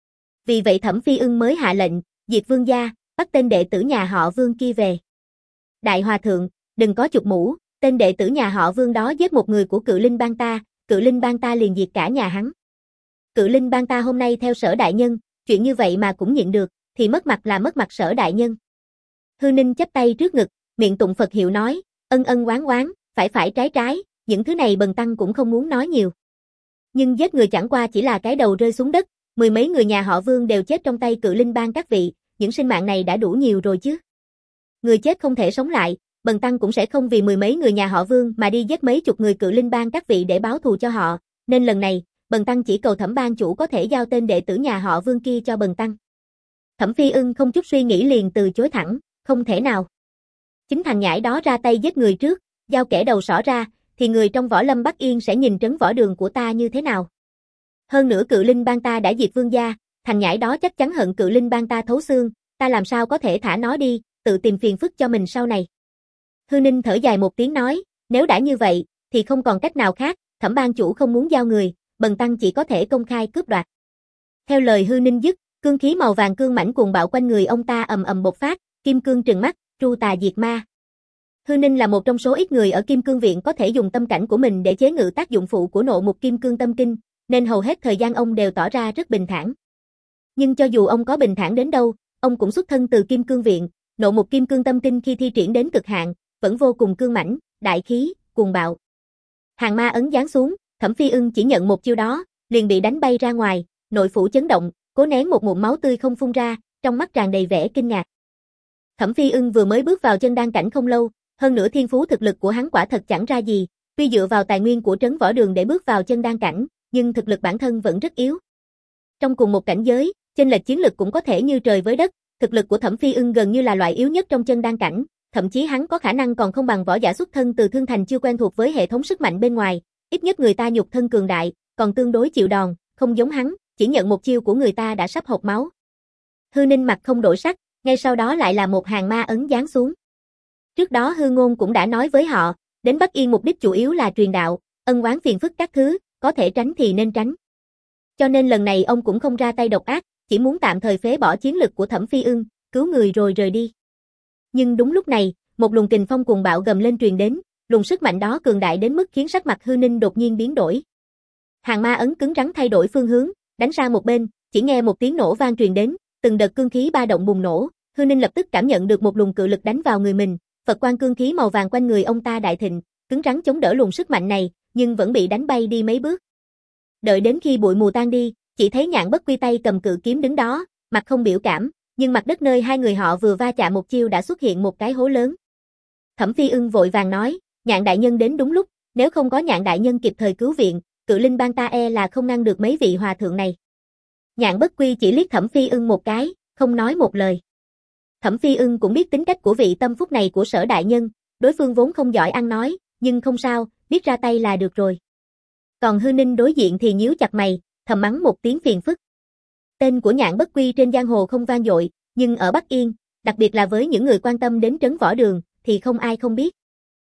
Vì vậy Thẩm Phi Ưng mới hạ lệnh, diệt Vương gia, bắt tên đệ tử nhà họ Vương kia về. Đại hòa thượng, đừng có chụp mũ, tên đệ tử nhà họ Vương đó giết một người của Cự Linh Bang ta, Cự Linh Bang ta liền diệt cả nhà hắn. Cự Linh Bang ta hôm nay theo Sở đại nhân, chuyện như vậy mà cũng nhịn được, thì mất mặt là mất mặt Sở đại nhân. Hư Ninh chắp tay trước ngực, miệng tụng Phật hiệu nói, ân ân oán oán, phải phải trái trái, những thứ này bần tăng cũng không muốn nói nhiều. Nhưng giết người chẳng qua chỉ là cái đầu rơi xuống đất, mười mấy người nhà họ Vương đều chết trong tay Cự Linh Bang các vị, những sinh mạng này đã đủ nhiều rồi chứ. Người chết không thể sống lại, bần tăng cũng sẽ không vì mười mấy người nhà họ Vương mà đi giết mấy chục người Cự Linh Bang các vị để báo thù cho họ, nên lần này, bần tăng chỉ cầu Thẩm ban chủ có thể giao tên đệ tử nhà họ Vương kia cho bần tăng. Thẩm Phi Ưng không chút suy nghĩ liền từ chối thẳng, không thể nào. Chính thằng nhãi đó ra tay giết người trước, giao kẻ đầu sỏ ra, thì người trong võ lâm Bắc Yên sẽ nhìn trấn võ đường của ta như thế nào. Hơn nữa Cự Linh Bang ta đã diệt Vương gia, thằng nhãi đó chắc chắn hận Cự Linh Bang ta thấu xương, ta làm sao có thể thả nó đi, tự tìm phiền phức cho mình sau này. Hư Ninh thở dài một tiếng nói, nếu đã như vậy, thì không còn cách nào khác, Thẩm ban chủ không muốn giao người, bần tăng chỉ có thể công khai cướp đoạt. Theo lời Hư Ninh dứt, cương khí màu vàng cương mãnh cuồng bạo quanh người ông ta ầm ầm bộc phát, kim cương trừng mắt, tru tà diệt ma. Hư Ninh là một trong số ít người ở Kim Cương Viện có thể dùng tâm cảnh của mình để chế ngự tác dụng phụ của nộ mục kim cương tâm kinh, nên hầu hết thời gian ông đều tỏ ra rất bình thản. Nhưng cho dù ông có bình thản đến đâu, ông cũng xuất thân từ Kim Cương Viện, nộ mục kim cương tâm kinh khi thi triển đến cực hạn, vẫn vô cùng cương mãnh, đại khí, cuồng bạo. Hàng ma ấn giáng xuống, Thẩm Phi Ưng chỉ nhận một chiêu đó, liền bị đánh bay ra ngoài, nội phủ chấn động, cố nén một ngụm máu tươi không phun ra, trong mắt tràn đầy vẻ kinh ngạc. Thẩm Phi Ưng vừa mới bước vào chân đan cảnh không lâu, hơn nữa thiên phú thực lực của hắn quả thật chẳng ra gì, tuy dựa vào tài nguyên của trấn võ đường để bước vào chân đan cảnh, nhưng thực lực bản thân vẫn rất yếu. Trong cùng một cảnh giới, chênh lệch chiến lực cũng có thể như trời với đất, thực lực của Thẩm Phi Ưng gần như là loại yếu nhất trong chân đan cảnh, thậm chí hắn có khả năng còn không bằng võ giả xuất thân từ Thương Thành chưa quen thuộc với hệ thống sức mạnh bên ngoài, ít nhất người ta nhục thân cường đại, còn tương đối chịu đòn, không giống hắn, chỉ nhận một chiêu của người ta đã sắp hộc máu. Hư Ninh mặt không đổi sắc, ngay sau đó lại là một hàng ma ấn giáng xuống. Trước đó Hư Ngôn cũng đã nói với họ, đến Bắc Yên mục đích chủ yếu là truyền đạo, ân oán phiền phức các thứ, có thể tránh thì nên tránh. Cho nên lần này ông cũng không ra tay độc ác, chỉ muốn tạm thời phế bỏ chiến lực của Thẩm Phi Ưng, cứu người rồi rời đi. Nhưng đúng lúc này, một luồng kình phong cuồng bạo gầm lên truyền đến, luồng sức mạnh đó cường đại đến mức khiến sắc mặt Hư Ninh đột nhiên biến đổi. Hàng ma ấn cứng rắn thay đổi phương hướng, đánh sang một bên, chỉ nghe một tiếng nổ vang truyền đến, từng đợt cương khí ba động bùng nổ, Hư Ninh lập tức cảm nhận được một luồng cự lực đánh vào người mình, Phật quang cương khí màu vàng quanh người ông ta đại thịnh, cứng rắn chống đỡ luồng sức mạnh này, nhưng vẫn bị đánh bay đi mấy bước. Đợi đến khi bụi mù tan đi, chỉ thấy Nhạn Bất Quy tay cầm cự kiếm đứng đó, mặt không biểu cảm, nhưng mặt đất nơi hai người họ vừa va chạm một chiêu đã xuất hiện một cái hố lớn. Thẩm Phi Ưng vội vàng nói, Nhạn đại nhân đến đúng lúc, nếu không có Nhạn đại nhân kịp thời cứu viện, Cự Linh bang ta e là không ngăn được mấy vị hòa thượng này. Nhạn Bất Quy chỉ liếc Thẩm Phi Ưng một cái, không nói một lời. Thẩm Phi Ưng cũng biết tính cách của vị tâm phúc này của Sở đại nhân, đối phương vốn không giỏi ăn nói, nhưng không sao, biết ra tay là được rồi. Còn Hư Ninh đối diện thì nhíu chặt mày, thầm mắng một tiếng phiền phức. Tên của Nhạn Bất Quy trên giang hồ không vang dội, nhưng ở Bắc Yên, đặc biệt là với những người quan tâm đến trấn võ đường, thì không ai không biết.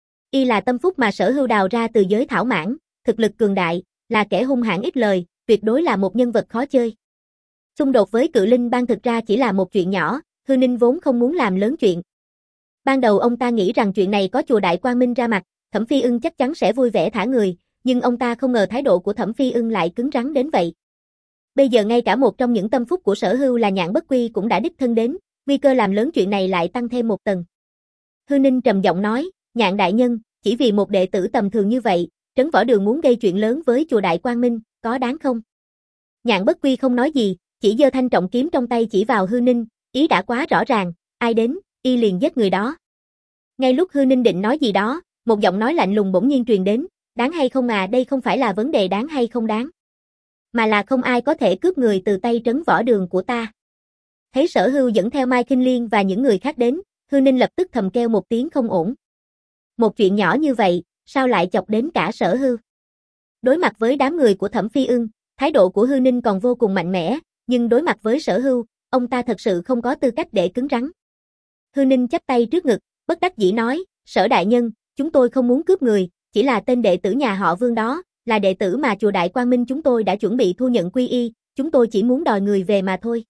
Y là tâm phúc mà Sở Hưu đào ra từ giới thảo mãn, thực lực cường đại, là kẻ hung hãn ít lời, tuyệt đối là một nhân vật khó chơi. Xung đột với Cự Linh bang thực ra chỉ là một chuyện nhỏ, Hư Ninh vốn không muốn làm lớn chuyện. Ban đầu ông ta nghĩ rằng chuyện này có chùa Đại Quang Minh ra mặt, Thẩm Phi Ưng chắc chắn sẽ vui vẻ thả người, nhưng ông ta không ngờ thái độ của Thẩm Phi Ưng lại cứng rắn đến vậy. Bây giờ ngay cả một trong những tâm phúc của Sở Hưu là Nhạn Bất Quy cũng đã đích thân đến, nguy cơ làm lớn chuyện này lại tăng thêm một tầng. Hư Ninh trầm giọng nói, Nhạn đại nhân, chỉ vì một đệ tử tầm thường như vậy, trấn võ đường muốn gây chuyện lớn với chùa Đại Quang Minh, có đáng không? Nhạn Bất Quy không nói gì, chỉ giơ thanh trọng kiếm trong tay chỉ vào Hư Ninh, ý đã quá rõ ràng, ai đến, y liền giết người đó. Ngay lúc Hư Ninh định nói gì đó, một giọng nói lạnh lùng bỗng nhiên truyền đến, đáng hay không à, đây không phải là vấn đề đáng hay không đáng, mà là không ai có thể cướp người từ tay trấn võ đường của ta. Thấy Sở Hưu dẫn theo Mai Kinh Liên và những người khác đến, Hư Ninh lập tức thầm kêu một tiếng không ổn. Một chuyện nhỏ như vậy, sao lại chọc đến cả Sở Hưu? Đối mặt với đám người của Thẩm Phi Ưng, thái độ của Hư Ninh còn vô cùng mạnh mẽ, nhưng đối mặt với Sở Hưu, ông ta thật sự không có tư cách để cứng rắn. Hư Ninh chắp tay trước ngực, bất đắc dĩ nói, Sở đại nhân, chúng tôi không muốn cướp người, chỉ là tên đệ tử nhà họ Vương đó, là đệ tử mà chùa Đại Quang Minh chúng tôi đã chuẩn bị thu nhận quy y, chúng tôi chỉ muốn đòi người về mà thôi.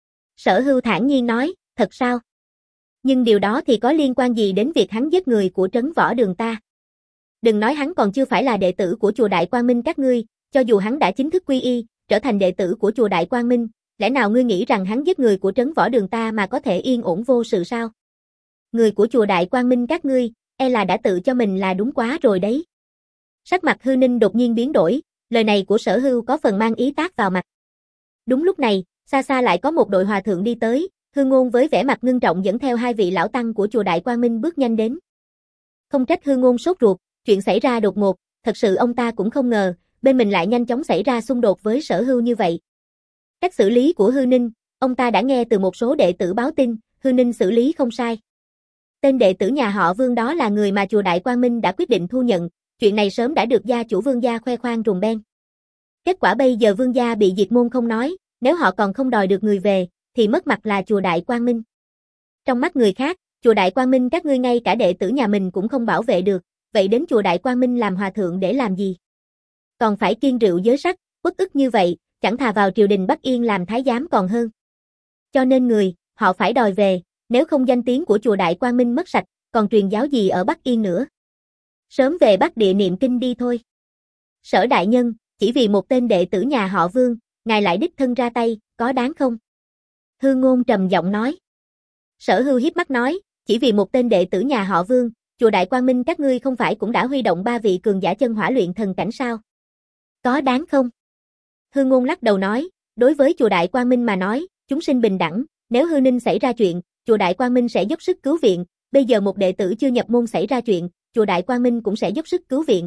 Sở Hưu thản nhiên nói, thật sao? Nhưng điều đó thì có liên quan gì đến việc hắn giết người của trấn võ đường ta? Đừng nói hắn còn chưa phải là đệ tử của chùa Đại Quang Minh các ngươi, cho dù hắn đã chính thức quy y, trở thành đệ tử của chùa Đại Quang Minh, lẽ nào ngươi nghĩ rằng hắn giết người của trấn võ đường ta mà có thể yên ổn vô sự sao? Người của chùa Đại Quang Minh các ngươi, e là đã tự cho mình là đúng quá rồi đấy. Sắc mặt Hư Ninh đột nhiên biến đổi, lời này của Sở Hưu có phần mang ý tát vào mặt. Đúng lúc này, xa xa lại có một đội hòa thượng đi tới, Hư Ngôn với vẻ mặt ngưng trọng dẫn theo hai vị lão tăng của chùa Đại Quang Minh bước nhanh đến. Không trách Hư Ngôn sốt ruột, chuyện xảy ra đột ngột, thật sự ông ta cũng không ngờ, bên mình lại nhanh chóng xảy ra xung đột với Sở Hưu như vậy. Cách xử lý của Hư Ninh, ông ta đã nghe từ một số đệ tử báo tin, Hư Ninh xử lý không sai. Tên đệ tử nhà họ Vương đó là người mà chùa Đại Quang Minh đã quyết định thu nhận, chuyện này sớm đã được gia chủ Vương gia khoe khoang rùng beng. Kết quả bây giờ Vương gia bị diệt môn không nói, nếu họ còn không đòi được người về, thì mất mặt là chùa Đại Quang Minh. Trong mắt người khác, chùa Đại Quang Minh các ngươi ngay cả đệ tử nhà mình cũng không bảo vệ được, vậy đến chùa Đại Quang Minh làm hòa thượng để làm gì? Còn phải kiêng rượu giới sắc, uất ức như vậy, chẳng thà vào triều đình Bắc Yên làm thái giám còn hơn. Cho nên người, họ phải đòi về, nếu không danh tiếng của chùa Đại Quang Minh mất sạch, còn truyền giáo gì ở Bắc Yên nữa. Sớm về Bắc Địa niệm kinh đi thôi. Sở đại nhân, chỉ vì một tên đệ tử nhà họ Vương, ngài lại đích thân ra tay, có đáng không? Hư Ngôn trầm giọng nói. Sở Hưu hiếp mắt nói, chỉ vì một tên đệ tử nhà họ Vương, chùa Đại Quang Minh các ngươi không phải cũng đã huy động ba vị cường giả chân hỏa luyện thần cảnh sao? Có đáng không? Hư Ngôn lắc đầu nói, đối với chùa Đại Quang Minh mà nói, chúng sinh bình đẳng, nếu Hư Ninh xảy ra chuyện, chùa Đại Quang Minh sẽ dốc sức cứu viện, bây giờ một đệ tử chưa nhập môn xảy ra chuyện, chùa Đại Quang Minh cũng sẽ dốc sức cứu viện.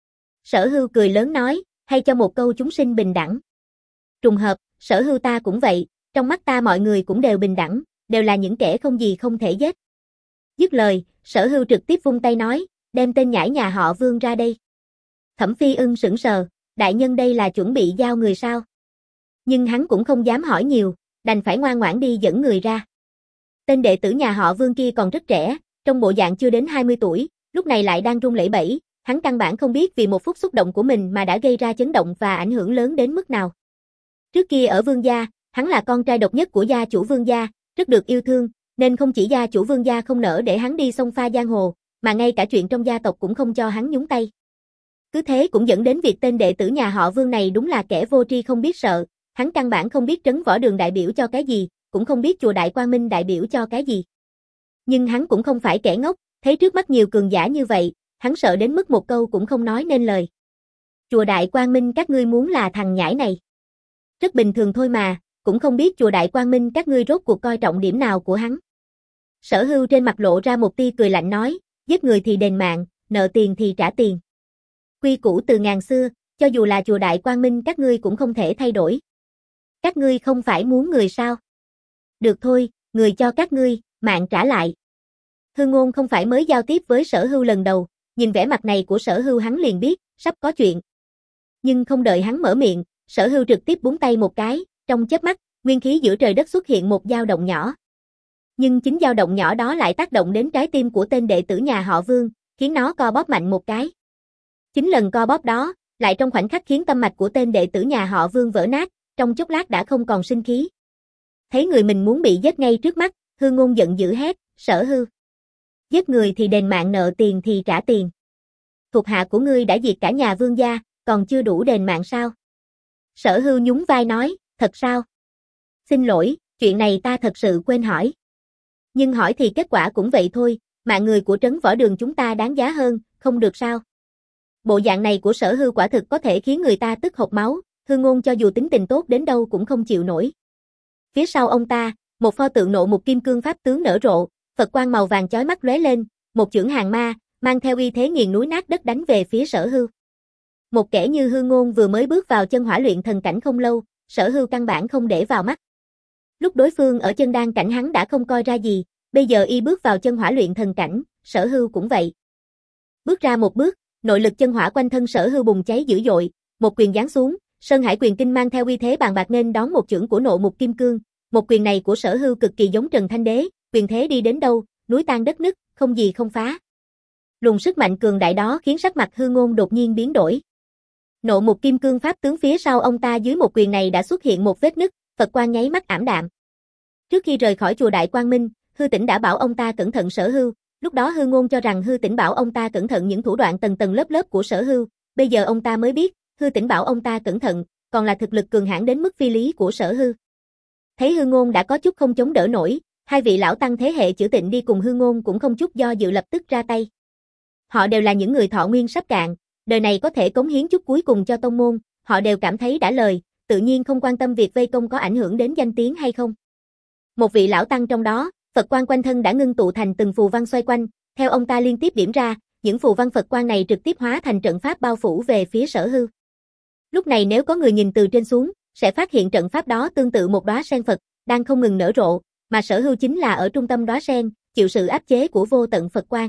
Sở Hưu cười lớn nói, hay cho một câu chúng sinh bình đẳng. Trùng hợp, Sở Hưu ta cũng vậy, trong mắt ta mọi người cũng đều bình đẳng, đều là những kẻ không gì không thể giết. Dứt lời, Sở Hưu trực tiếp vung tay nói, đem tên nhãi nhà họ Vương ra đây. Thẩm Phi Ưng sững sờ, đại nhân đây là chuẩn bị giao người sao? Nhưng hắn cũng không dám hỏi nhiều, đành phải ngoan ngoãn đi dẫn người ra. Tên đệ tử nhà họ Vương kia còn rất trẻ, trong bộ dạng chưa đến hai mươi tuổi, lúc này lại đang run lẩy bẩy, hắn căn bản không biết vì một phút xúc động của mình mà đã gây ra chấn động và ảnh hưởng lớn đến mức nào. Trước kia ở Vương gia, Hắn là con trai độc nhất của gia chủ Vương gia, rất được yêu thương, nên không chỉ gia chủ Vương gia không nỡ để hắn đi xông pha giang hồ, mà ngay cả chuyện trong gia tộc cũng không cho hắn nhúng tay. Cứ thế cũng dẫn đến việc tên đệ tử nhà họ Vương này đúng là kẻ vô tri không biết sợ, hắn căn bản không biết Trấn Võ Đường đại biểu cho cái gì, cũng không biết chùa Đại Quang Minh đại biểu cho cái gì. Nhưng hắn cũng không phải kẻ ngốc, thấy trước mắt nhiều cường giả như vậy, hắn sợ đến mức một câu cũng không nói nên lời. Chùa Đại Quang Minh các ngươi muốn là thằng nhãi này. Rất bình thường thôi mà, cũng không biết chùa Đại Quang Minh các ngươi rốt cuộc coi trọng điểm nào của hắn. Sở Hưu trên mặt lộ ra một tia cười lạnh nói, giết người thì đền mạng, nợ tiền thì trả tiền. Quy củ từ ngàn xưa, cho dù là chùa Đại Quang Minh các ngươi cũng không thể thay đổi. Các ngươi không phải muốn người sao? Được thôi, người cho các ngươi, mạng trả lại. Hư Ngôn không phải mới giao tiếp với Sở Hưu lần đầu, nhìn vẻ mặt này của Sở Hưu hắn liền biết, sắp có chuyện. Nhưng không đợi hắn mở miệng, Sở Hưu trực tiếp búng tay một cái, trong chớp mắt, nguyên khí giữa trời đất xuất hiện một dao động nhỏ. Nhưng chính dao động nhỏ đó lại tác động đến trái tim của tên đệ tử nhà họ Vương, khiến nó co bóp mạnh một cái. Chính lần co bóp đó, lại trong khoảnh khắc khiến tâm mạch của tên đệ tử nhà họ Vương vỡ nát, trong chốc lát đã không còn sinh khí. Thấy người mình muốn bị giết ngay trước mắt, Hư Ngôn giận dữ hét, Sở Hưu. Giết người thì đền mạng, nợ tiền thì trả tiền. Thuộc hạ của ngươi đã diệt cả nhà Vương gia, còn chưa đủ đền mạng sao? Sở Hưu nhún vai nói, thật sao? Xin lỗi, chuyện này ta thật sự quên hỏi. Nhưng hỏi thì kết quả cũng vậy thôi, mạng người của Trấn Võ Đường chúng ta đáng giá hơn, không được sao? Bộ dạng này của Sở Hưu quả thực có thể khiến người ta tức hộc máu, Hư Ngôn cho dù tính tình tốt đến đâu cũng không chịu nổi. Phía sau ông ta, một pho tượng nộ một kim cương pháp tướng nở rộ, Phật quang màu vàng chói mắt lóe lên, một chưởng hàng ma, mang theo uy thế nghiền núi nát đất đánh về phía Sở Hưu. Một kẻ như Hư Ngôn vừa mới bước vào chân hỏa luyện thần cảnh không lâu, Sở Hưu căn bản không để vào mắt. Lúc đối phương ở chân đan cảnh hắn đã không coi ra gì, bây giờ y bước vào chân hỏa luyện thần cảnh, Sở Hưu cũng vậy. Bước ra một bước, nội lực chân hỏa quanh thân Sở Hưu bùng cháy dữ dội, một quyền giáng xuống, Sơn Hải quyền kinh mang theo uy thế bàn bạc nên đón một chưởng của nộ mục kim cương, một quyền này của Sở Hưu cực kỳ giống Trần Thanh Đế, quyền thế đi đến đâu, núi tan đất nứt, không gì không phá. Luồng sức mạnh cường đại đó khiến sắc mặt Hư Ngôn đột nhiên biến đổi. Nộ mục kim cương pháp tướng phía sau ông ta dưới một quyền này đã xuất hiện một vết nứt, Phật quang nháy mắt ảm đạm. Trước khi rời khỏi chùa Đại Quang Minh, Hư Tĩnh đã bảo ông ta cẩn thận Sở Hưu, lúc đó Hư Ngôn cho rằng Hư Tĩnh bảo ông ta cẩn thận những thủ đoạn tầng tầng lớp lớp của Sở Hưu, bây giờ ông ta mới biết, Hư Tĩnh bảo ông ta cẩn thận, còn là thực lực cường hãn đến mức phi lý của Sở Hưu. Thấy Hư Ngôn đã có chút không chống đỡ nổi, hai vị lão tăng thế hệ Chữ Tịnh đi cùng Hư Ngôn cũng không chút do dự lập tức ra tay. Họ đều là những người thọ nguyên sắp cạn, đời này có thể cống hiến chút cuối cùng cho tông môn, họ đều cảm thấy đã lời, tự nhiên không quan tâm việc vây công có ảnh hưởng đến danh tiếng hay không. Một vị lão tăng trong đó, Phật quang quanh thân đã ngưng tụ thành từng phù văn xoay quanh, theo ông ta liên tiếp điểm ra, những phù văn Phật quang này trực tiếp hóa thành trận pháp bao phủ về phía Sở Hưu. Lúc này nếu có người nhìn từ trên xuống, sẽ phát hiện trận pháp đó tương tự một đóa sen Phật, đang không ngừng nở rộ, mà Sở Hưu chính là ở trung tâm đóa sen, chịu sự áp chế của vô tận Phật quang.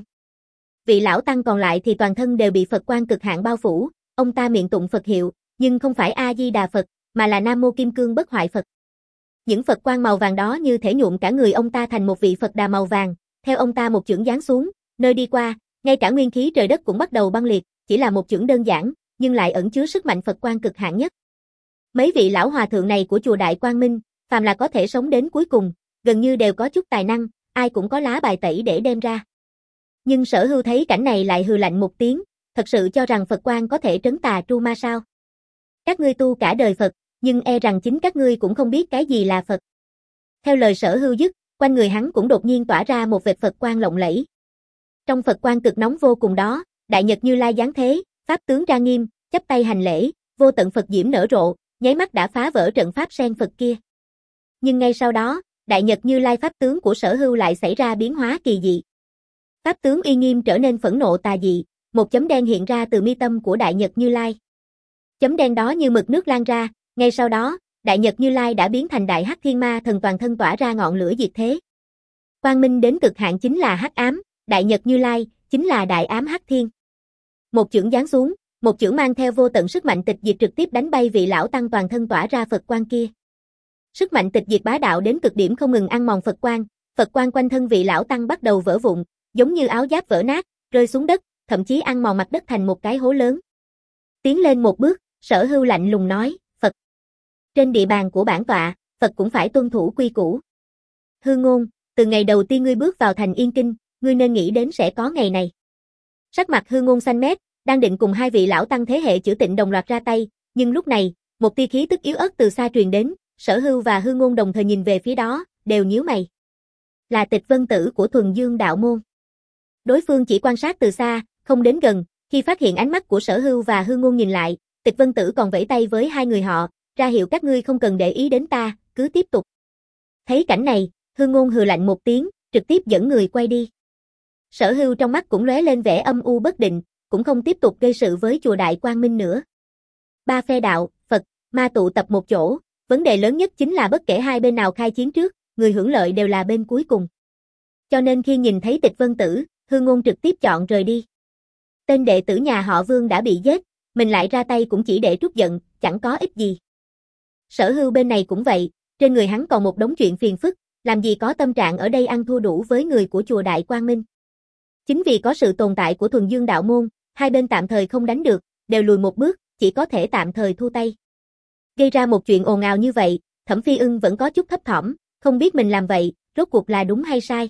Vị lão tăng còn lại thì toàn thân đều bị Phật quang cực hạn bao phủ, ông ta miệng tụng Phật hiệu, nhưng không phải A Di Đà Phật, mà là Nam Mô Kim Cương Bất Hoại Phật. Những Phật quang màu vàng đó như thể nhuộm cả người ông ta thành một vị Phật Đà màu vàng, theo ông ta một chưởng giáng xuống, nơi đi qua, ngay cả nguyên khí trời đất cũng bắt đầu băng liệt, chỉ là một chưởng đơn giản, nhưng lại ẩn chứa sức mạnh Phật quang cực hạn nhất. Mấy vị lão hòa thượng này của chùa Đại Quang Minh, phàm là có thể sống đến cuối cùng, gần như đều có chút tài năng, ai cũng có lá bài tẩy để đem ra. Nhưng Sở Hưu thấy cảnh này lại hừ lạnh một tiếng, thật sự cho rằng Phật quang có thể trấn tà tru ma sao? Các ngươi tu cả đời Phật, nhưng e rằng chính các ngươi cũng không biết cái gì là Phật. Theo lời Sở Hưu dứt, quanh người hắn cũng đột nhiên tỏa ra một vệt Phật quang lộng lẫy. Trong Phật quang cực nóng vô cùng đó, Đại Nhật Như Lai giáng thế, pháp tướng ra nghiêm, chắp tay hành lễ, vô tận Phật diễm nở rộ, nháy mắt đã phá vỡ trận pháp sen Phật kia. Nhưng ngay sau đó, Đại Nhật Như Lai pháp tướng của Sở Hưu lại xảy ra biến hóa kỳ dị. Pháp tướng uy nghiêm trở nên phẫn nộ tà dị, một chấm đen hiện ra từ mi tâm của Đại Nhật Như Lai. Chấm đen đó như mực nước lan ra, ngay sau đó, Đại Nhật Như Lai đã biến thành Đại Hắc Thiên Ma Thần toàn thân tỏa ra ngọn lửa diệt thế. Quang minh đến cực hạn chính là hắc ám, Đại Nhật Như Lai chính là Đại Ám Hắc Thiên. Một chưởng giáng xuống, một chưởng mang theo vô tận sức mạnh tịch diệt trực tiếp đánh bay vị lão tăng toàn thân tỏa ra Phật quang kia. Sức mạnh tịch diệt bá đạo đến cực điểm không ngừng ăn mòn Phật quang, Phật quang quanh thân vị lão tăng bắt đầu vỡ vụn, giống như áo giáp vỡ nát, rơi xuống đất, thậm chí ăn mòn mặt đất thành một cái hố lớn. Tiến lên một bước, Sở Hưu lạnh lùng nói, Phật. Trên địa bàn của bản tọa, Phật cũng phải tuân thủ quy củ. Hư Ngôn, từ ngày đầu tiên ngươi bước vào thành Yên Kinh, ngươi nên nghĩ đến sẽ có ngày này. Sắc mặt Hư Ngôn xanh mét, đang định cùng hai vị lão tăng thế hệ chữ Tịnh đồng loạt ra tay, nhưng lúc này, một tia khí tức yếu ớt từ xa truyền đến, Sở Hưu và Hư Ngôn đồng thời nhìn về phía đó, đều nhíu mày. Là Tịch Vân Tử của Thuần Dương đạo môn. Đối phương chỉ quan sát từ xa, không đến gần, khi phát hiện ánh mắt của Sở Hưu và Hư Ngôn nhìn lại, Tịch Vân Tử còn vẫy tay với hai người họ, ra hiệu các ngươi không cần để ý đến ta, cứ tiếp tục. Thấy cảnh này, Hư Ngôn hừ lạnh một tiếng, trực tiếp dẫn người quay đi. Sở Hưu trong mắt cũng lóe lên vẻ âm u bất định, cũng không tiếp tục gây sự với chùa Đại Quang Minh nữa. Ba phe đạo, Phật, ma tụ tập một chỗ, vấn đề lớn nhất chính là bất kể hai bên nào khai chiến trước, người hưởng lợi đều là bên cuối cùng. Cho nên khi nhìn thấy Tịch Vân Tử, Hư Ngôn trực tiếp chọn rời đi. Tên đệ tử nhà họ Vương đã bị giết, mình lại ra tay cũng chỉ để trút giận, chẳng có ích gì. Sở Hưu bên này cũng vậy, trên người hắn còn một đống chuyện phiền phức, làm gì có tâm trạng ở đây ăn thua đủ với người của chùa Đại Quang Minh. Chính vì có sự tồn tại của Thuần Dương đạo môn, hai bên tạm thời không đánh được, đều lùi một bước, chỉ có thể tạm thời thu tay. Gây ra một chuyện ồn ào như vậy, Thẩm Phi Ưng vẫn có chút thấp thỏm, không biết mình làm vậy, rốt cuộc là đúng hay sai.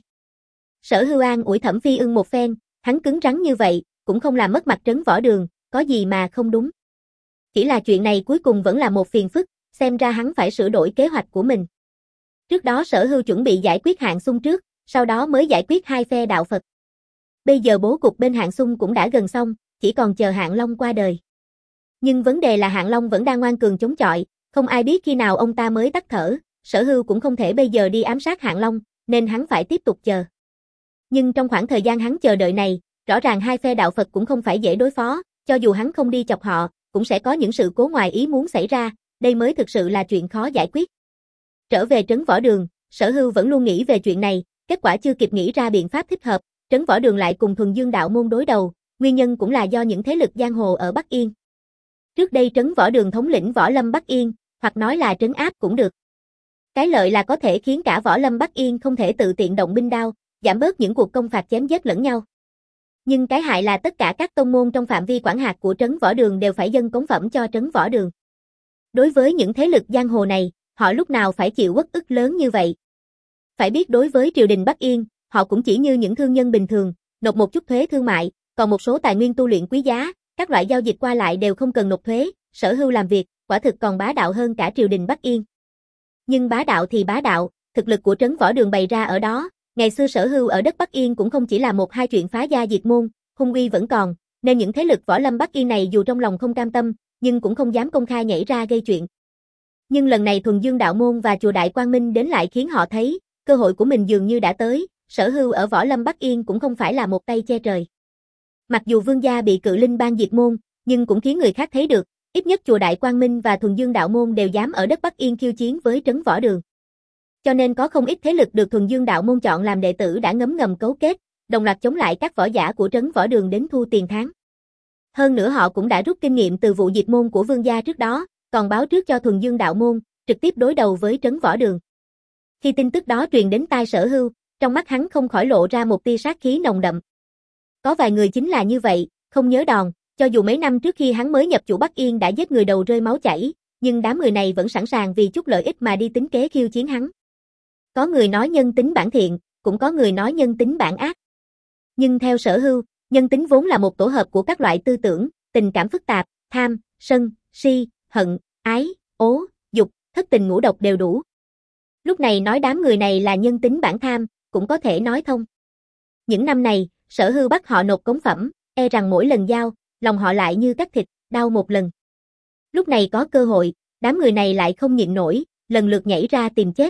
Sở Hưu an ủi Thẩm Phi Ưng một phen, hắn cứng rắn như vậy, cũng không làm mất mặt Trấn Võ Đường, có gì mà không đúng. Chỉ là chuyện này cuối cùng vẫn là một phiền phức, xem ra hắn phải sửa đổi kế hoạch của mình. Trước đó Sở Hưu chuẩn bị giải quyết Hạng Xung trước, sau đó mới giải quyết hai phe đạo Phật. Bây giờ bố cục bên Hạng Xung cũng đã gần xong, chỉ còn chờ Hạng Long qua đời. Nhưng vấn đề là Hạng Long vẫn đang ngoan cường chống chọi, không ai biết khi nào ông ta mới tắt thở, Sở Hưu cũng không thể bây giờ đi ám sát Hạng Long, nên hắn phải tiếp tục chờ. Nhưng trong khoảng thời gian hắn chờ đợi này, rõ ràng hai phe đạo Phật cũng không phải dễ đối phó, cho dù hắn không đi chọc họ, cũng sẽ có những sự cố ngoài ý muốn xảy ra, đây mới thực sự là chuyện khó giải quyết. Trở về Trấn Võ Đường, Sở Hưu vẫn luôn nghĩ về chuyện này, kết quả chưa kịp nghĩ ra biện pháp thích hợp, Trấn Võ Đường lại cùng Thuần Dương đạo môn đối đầu, nguyên nhân cũng là do những thế lực giang hồ ở Bắc Yên. Trước đây Trấn Võ Đường thống lĩnh Võ Lâm Bắc Yên, hoặc nói là trấn áp cũng được. Cái lợi là có thể khiến cả Võ Lâm Bắc Yên không thể tự tiện động binh đao, giảm bớt những cuộc công phạt chém giết lẫn nhau. Nhưng cái hại là tất cả các tông môn trong phạm vi quản hạt của Trấn Võ Đường đều phải dâng cống phẩm cho Trấn Võ Đường. Đối với những thế lực giang hồ này, họ lúc nào phải chịu uất ức lớn như vậy. Phải biết đối với triều đình Bắc Yên, họ cũng chỉ như những thương nhân bình thường, nộp một chút thuế thương mại, còn một số tài nguyên tu luyện quý giá, các loại giao dịch qua lại đều không cần nộp thuế, Sở Hưu làm việc, quả thực còn bá đạo hơn cả triều đình Bắc Yên. Nhưng bá đạo thì bá đạo, thực lực của Trấn Võ Đường bày ra ở đó, ngày xưa Sở Hưu ở đất Bắc Yên cũng không chỉ là một hai chuyện phá gia diệt môn, hung uy vẫn còn, nên những thế lực Võ Lâm Bắc Yên này dù trong lòng không cam tâm, nhưng cũng không dám công khai nhảy ra gây chuyện. Nhưng lần này Thuần Dương đạo môn và chùa Đại Quang Minh đến lại khiến họ thấy, cơ hội của mình dường như đã tới, Sở Hưu ở Võ Lâm Bắc Yên cũng không phải là một tay che trời. Mặc dù Vương gia bị Cự Linh bang diệt môn, nhưng cũng khiến người khác thấy được, ít nhất chùa Đại Quang Minh và Thuần Dương đạo môn đều dám ở đất Bắc Yên khiêu chiến với Trấn Võ Đường. Cho nên có không ít thế lực được Thuần Dương đạo môn chọn làm đệ tử đã ngấm ngầm cấu kết, đồng loạt chống lại các võ giả của Trấn Võ Đường đến thu tiền tháng. Hơn nữa họ cũng đã rút kinh nghiệm từ vụ diệt môn của Vương gia trước đó, còn báo trước cho Thuần Dương đạo môn, trực tiếp đối đầu với Trấn Võ Đường. Khi tin tức đó truyền đến tai Sở Hưu, trong mắt hắn không khỏi lộ ra một tia sát khí nồng đậm. Có vài người chính là như vậy, không nhớ đòn, cho dù mấy năm trước khi hắn mới nhập chủ Bắc Yên đã giết người đầu rơi máu chảy, nhưng đám người này vẫn sẵn sàng vì chút lợi ích mà đi tính kế khiêu chiến hắn. Có người nói nhân tính bản thiện, cũng có người nói nhân tính bản ác. Nhưng theo Sở Hưu, nhân tính vốn là một tổ hợp của các loại tư tưởng, tình cảm phức tạp, tham, sân, si, hận, ái, ố, dục, thất tình ngũ độc đều đủ. Lúc này nói đám người này là nhân tính bản tham, cũng có thể nói thông. Những năm này, Sở Hưu bắt họ nộp cống phẩm, e rằng mỗi lần giao, lòng họ lại như cắt thịt, đau một lần. Lúc này có cơ hội, đám người này lại không nhịn nổi, lần lượt nhảy ra tìm chết.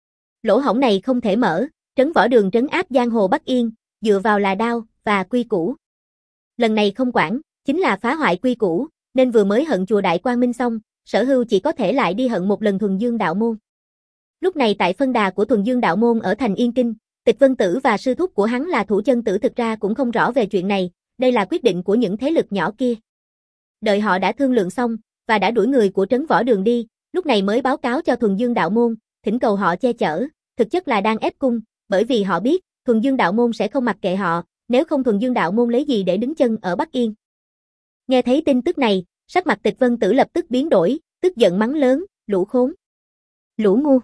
Lỗ hổng này không thể mở, Trấn Võ Đường trấn áp giang hồ Bắc Yên, dựa vào là đao và quy củ. Lần này không quản, chính là phá hoại quy củ, nên vừa mới hận chùa Đại Quang Minh xong, Sở Hưu chỉ có thể lại đi hận một lần Thuần Dương đạo môn. Lúc này tại phân đà của Thuần Dương đạo môn ở thành Yên Kinh, Tịch Vân Tử và sư thúc của hắn là Thủ Chân Tử thực ra cũng không rõ về chuyện này, đây là quyết định của những thế lực nhỏ kia. Đợi họ đã thương lượng xong, và đã đuổi người của Trấn Võ Đường đi, lúc này mới báo cáo cho Thuần Dương đạo môn, thỉnh cầu họ che chở, thực chất là đang ép cung, bởi vì họ biết, Thuần Dương đạo môn sẽ không mặc kệ họ, nếu không Thuần Dương đạo môn lấy gì để đứng chân ở Bắc Yên. Nghe thấy tin tức này, sắc mặt Tịch Vân Tử lập tức biến đổi, tức giận mắng lớn, lũ khốn. Lũ ngu.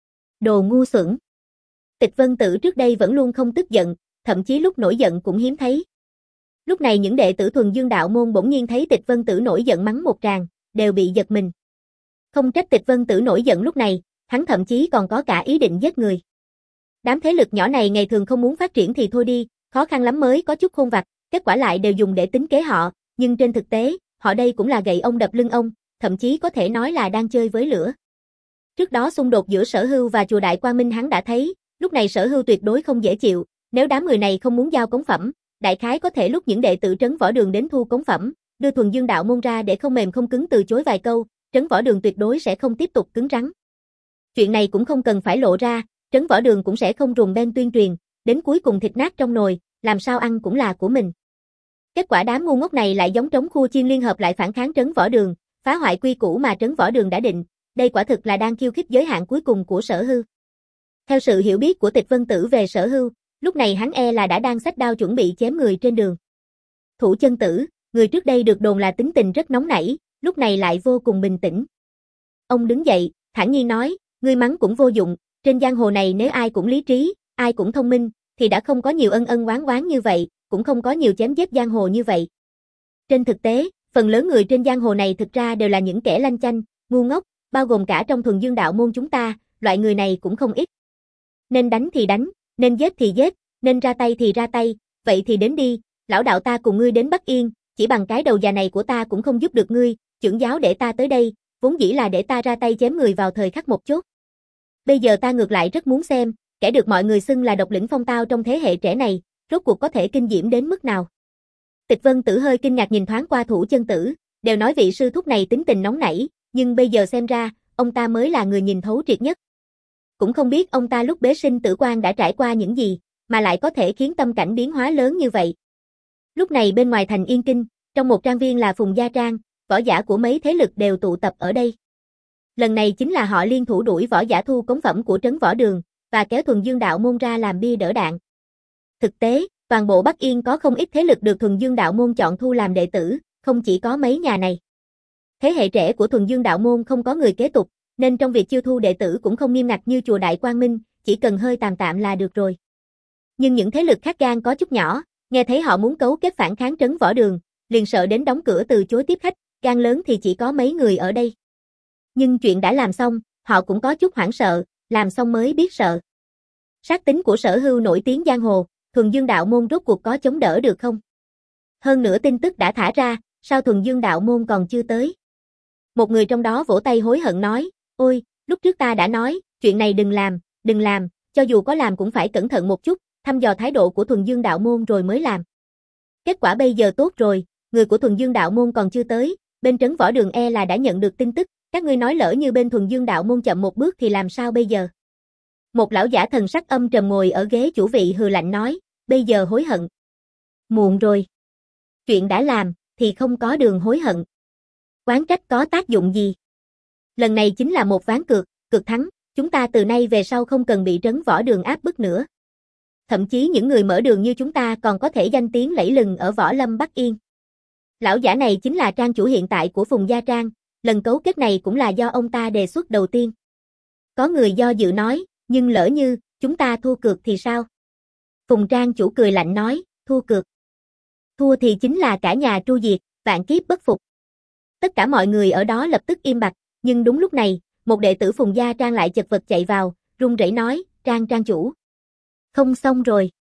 Đồ ngu xuẩn. Tịch Vân Tử trước đây vẫn luôn không tức giận, thậm chí lúc nổi giận cũng hiếm thấy. Lúc này những đệ tử thuần dương đạo môn bỗng nhiên thấy Tịch Vân Tử nổi giận mắng một tràng, đều bị giật mình. Không trách Tịch Vân Tử nổi giận lúc này, hắn thậm chí còn có cả ý định giết người. Đám thế lực nhỏ này ngày thường không muốn phát triển thì thôi đi, khó khăn lắm mới có chút khôn vặt, kết quả lại đều dùng để tính kế họ, nhưng trên thực tế, họ đây cũng là gậy ông đập lưng ông, thậm chí có thể nói là đang chơi với lửa. Trước đó xung đột giữa Sở Hưu và chùa Đại Quang Minh hắn đã thấy, lúc này Sở Hưu tuyệt đối không dễ chịu, nếu đám người này không muốn giao cống phẩm, đại khái có thể lúc những đệ tử Trấn Võ Đường đến thu cống phẩm, đưa thuần dương đạo môn ra để không mềm không cứng từ chối vài câu, Trấn Võ Đường tuyệt đối sẽ không tiếp tục cứng rắn. Chuyện này cũng không cần phải lộ ra, Trấn Võ Đường cũng sẽ không rùng ben tuyên truyền, đến cuối cùng thịt nát trong nồi, làm sao ăn cũng là của mình. Kết quả đám ngu ngốc này lại giống trống khu chiên liên hợp lại phản kháng Trấn Võ Đường, phá hoại quy củ mà Trấn Võ Đường đã định, đây quả thực là đang khiêu khích giới hạn cuối cùng của Sở Hưu. Theo sự hiểu biết của Tịch Vân Tử về Sở Hưu, lúc này hắn e là đã đang xách đao chuẩn bị chém người trên đường. Thủ Chân Tử, người trước đây được đồn là tính tình rất nóng nảy, lúc này lại vô cùng bình tĩnh. Ông đứng dậy, thản nhiên nói, ngươi mắng cũng vô dụng, trên giang hồ này nếu ai cũng lý trí, ai cũng thông minh, thì đã không có nhiều ân ân oán oán như vậy, cũng không có nhiều chém giết giang hồ như vậy. Trên thực tế, phần lớn người trên giang hồ này thực ra đều là những kẻ lanh chanh, ngu ngốc, bao gồm cả trong thuần dương đạo môn chúng ta, loại người này cũng không ít. Nên đánh thì đánh, nên giết thì giết, nên ra tay thì ra tay, vậy thì đến đi, lão đạo ta cùng ngươi đến Bắc Yên, chỉ bằng cái đầu già này của ta cũng không giúp được ngươi, trưởng giáo để ta tới đây, vốn dĩ là để ta ra tay chém người vào thời khắc một chốt. Bây giờ ta ngược lại rất muốn xem, kẻ được mọi người xưng là độc lĩnh phong tao trong thế hệ trẻ này, rốt cuộc có thể kinh diễm đến mức nào. Tịch Vân Tử hơi kinh ngạc nhìn thoáng qua Thủ Chân Tử, đều nói vị sư thúc này tính tình nóng nảy, nhưng bây giờ xem ra, ông ta mới là người nhìn thấu triệt nhất. Cũng không biết ông ta lúc bế sinh tử quan đã trải qua những gì, mà lại có thể khiến tâm cảnh biến hóa lớn như vậy. Lúc này bên ngoài thành Yên Kinh, trong một trang viên là Phùng Gia Trang, võ giả của mấy thế lực đều tụ tập ở đây. Lần này chính là họ liên thủ đuổi võ giả thu cống phẩm của Trấn Võ Đường, và kéo thuần dương đạo môn ra làm bia đỡ đạn. Thực tế, toàn bộ Bắc Yên có không ít thế lực được thuần dương đạo môn chọn thu làm đệ tử, không chỉ có mấy nhà này. Thế hệ trẻ của thuần dương đạo môn không có người kế tục, nên trong việc chiêu thu đệ tử cũng không nghiêm ngặt như chùa Đại Quang Minh, chỉ cần hơi tạm tạm là được rồi. Nhưng những thế lực khác gan có chút nhỏ, nghe thấy họ muốn cấu kết phản kháng Trấn Võ Đường, liền sợ đến đóng cửa từ chối tiếp khách, gan lớn thì chỉ có mấy người ở đây. Nhưng chuyện đã làm xong, họ cũng có chút hoảng sợ, làm xong mới biết sợ. Sát tính của Sở Hưu nổi tiếng giang hồ, thuần dương đạo môn rốt cuộc có chống đỡ được không? Hơn nữa tin tức đã thả ra, sao thuần dương đạo môn còn chưa tới? Một người trong đó vỗ tay hối hận nói, ôi, lúc trước ta đã nói, chuyện này đừng làm, đừng làm, cho dù có làm cũng phải cẩn thận một chút, thăm dò thái độ của thuần dương đạo môn rồi mới làm. Kết quả bây giờ tốt rồi, người của thuần dương đạo môn còn chưa tới, bên Trấn Võ Đường e là đã nhận được tin tức, các ngươi nói lỡ như bên thuần dương đạo môn chậm một bước thì làm sao bây giờ? Một lão giả thần sắc âm trầm ngồi ở ghế chủ vị hừ lạnh nói, bây giờ hối hận. Muộn rồi. Chuyện đã làm, thì không có đường hối hận. Oán trách có tác dụng gì? Lần này chính là một ván cược, cược thắng, chúng ta từ nay về sau không cần bị Trấn Võ Đường áp bức nữa. Thậm chí những người mở đường như chúng ta còn có thể danh tiếng lẫy lừng ở Võ Lâm Bắc Yên. Lão giả này chính là trang chủ hiện tại của Phùng Gia Trang, lần cấu kết này cũng là do ông ta đề xuất đầu tiên. Có người do dự nói, nhưng lỡ như, chúng ta thua cược thì sao? Phùng Trang chủ cười lạnh nói, thua cược. Thua thì chính là cả nhà tru diệt, vạn kiếp bất phục. Tất cả mọi người ở đó lập tức im bặt, nhưng đúng lúc này, một đệ tử Phùng Gia Trang lại chật vật chạy vào, run rẩy nói, Trang Trang chủ. Không xong rồi.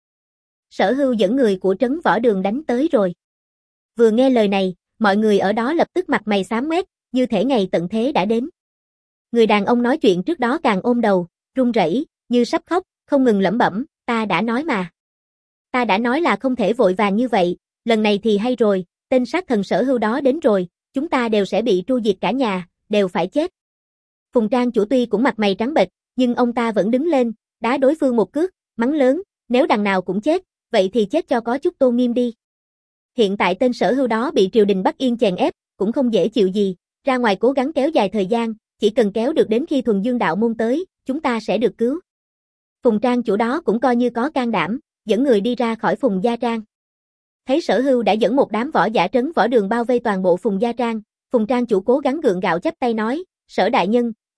Sở Hưu dẫn người của Trấn Võ Đường đánh tới rồi. Vừa nghe lời này, mọi người ở đó lập tức mặt mày xám ngoét, như thể ngày tận thế đã đến. Người đàn ông nói chuyện trước đó càng ôm đầu, run rẩy, như sắp khóc, không ngừng lẩm bẩm, ta đã nói mà. Ta đã nói là không thể vội vàng như vậy, lần này thì hay rồi, tên sát thần Sở Hưu đó đến rồi, chúng ta đều sẽ bị tru diệt cả nhà, đều phải chết. Phùng Trang chủ tuy cũng mặt mày trắng bệch, nhưng ông ta vẫn đứng lên, đá đối phương một cước, mắng lớn, nếu đằng nào cũng chết, vậy thì chết cho có chút tôn nghiêm đi. Hiện tại tên Sở Hưu đó bị triều đình Bắc Yên chèn ép, cũng không dễ chịu gì, ra ngoài cố gắng kéo dài thời gian, chỉ cần kéo được đến khi thuần dương đạo môn tới, chúng ta sẽ được cứu. Phùng Trang chủ đó cũng coi như có can đảm, dẫn người đi ra khỏi Phùng Gia Trang. Thấy Sở Hưu đã dẫn một đám võ giả Trấn Võ Đường bao vây toàn bộ Phùng Gia Trang, Phùng Trang chủ cố gắng gượng gạo chắp tay nói, Sở đại nhân,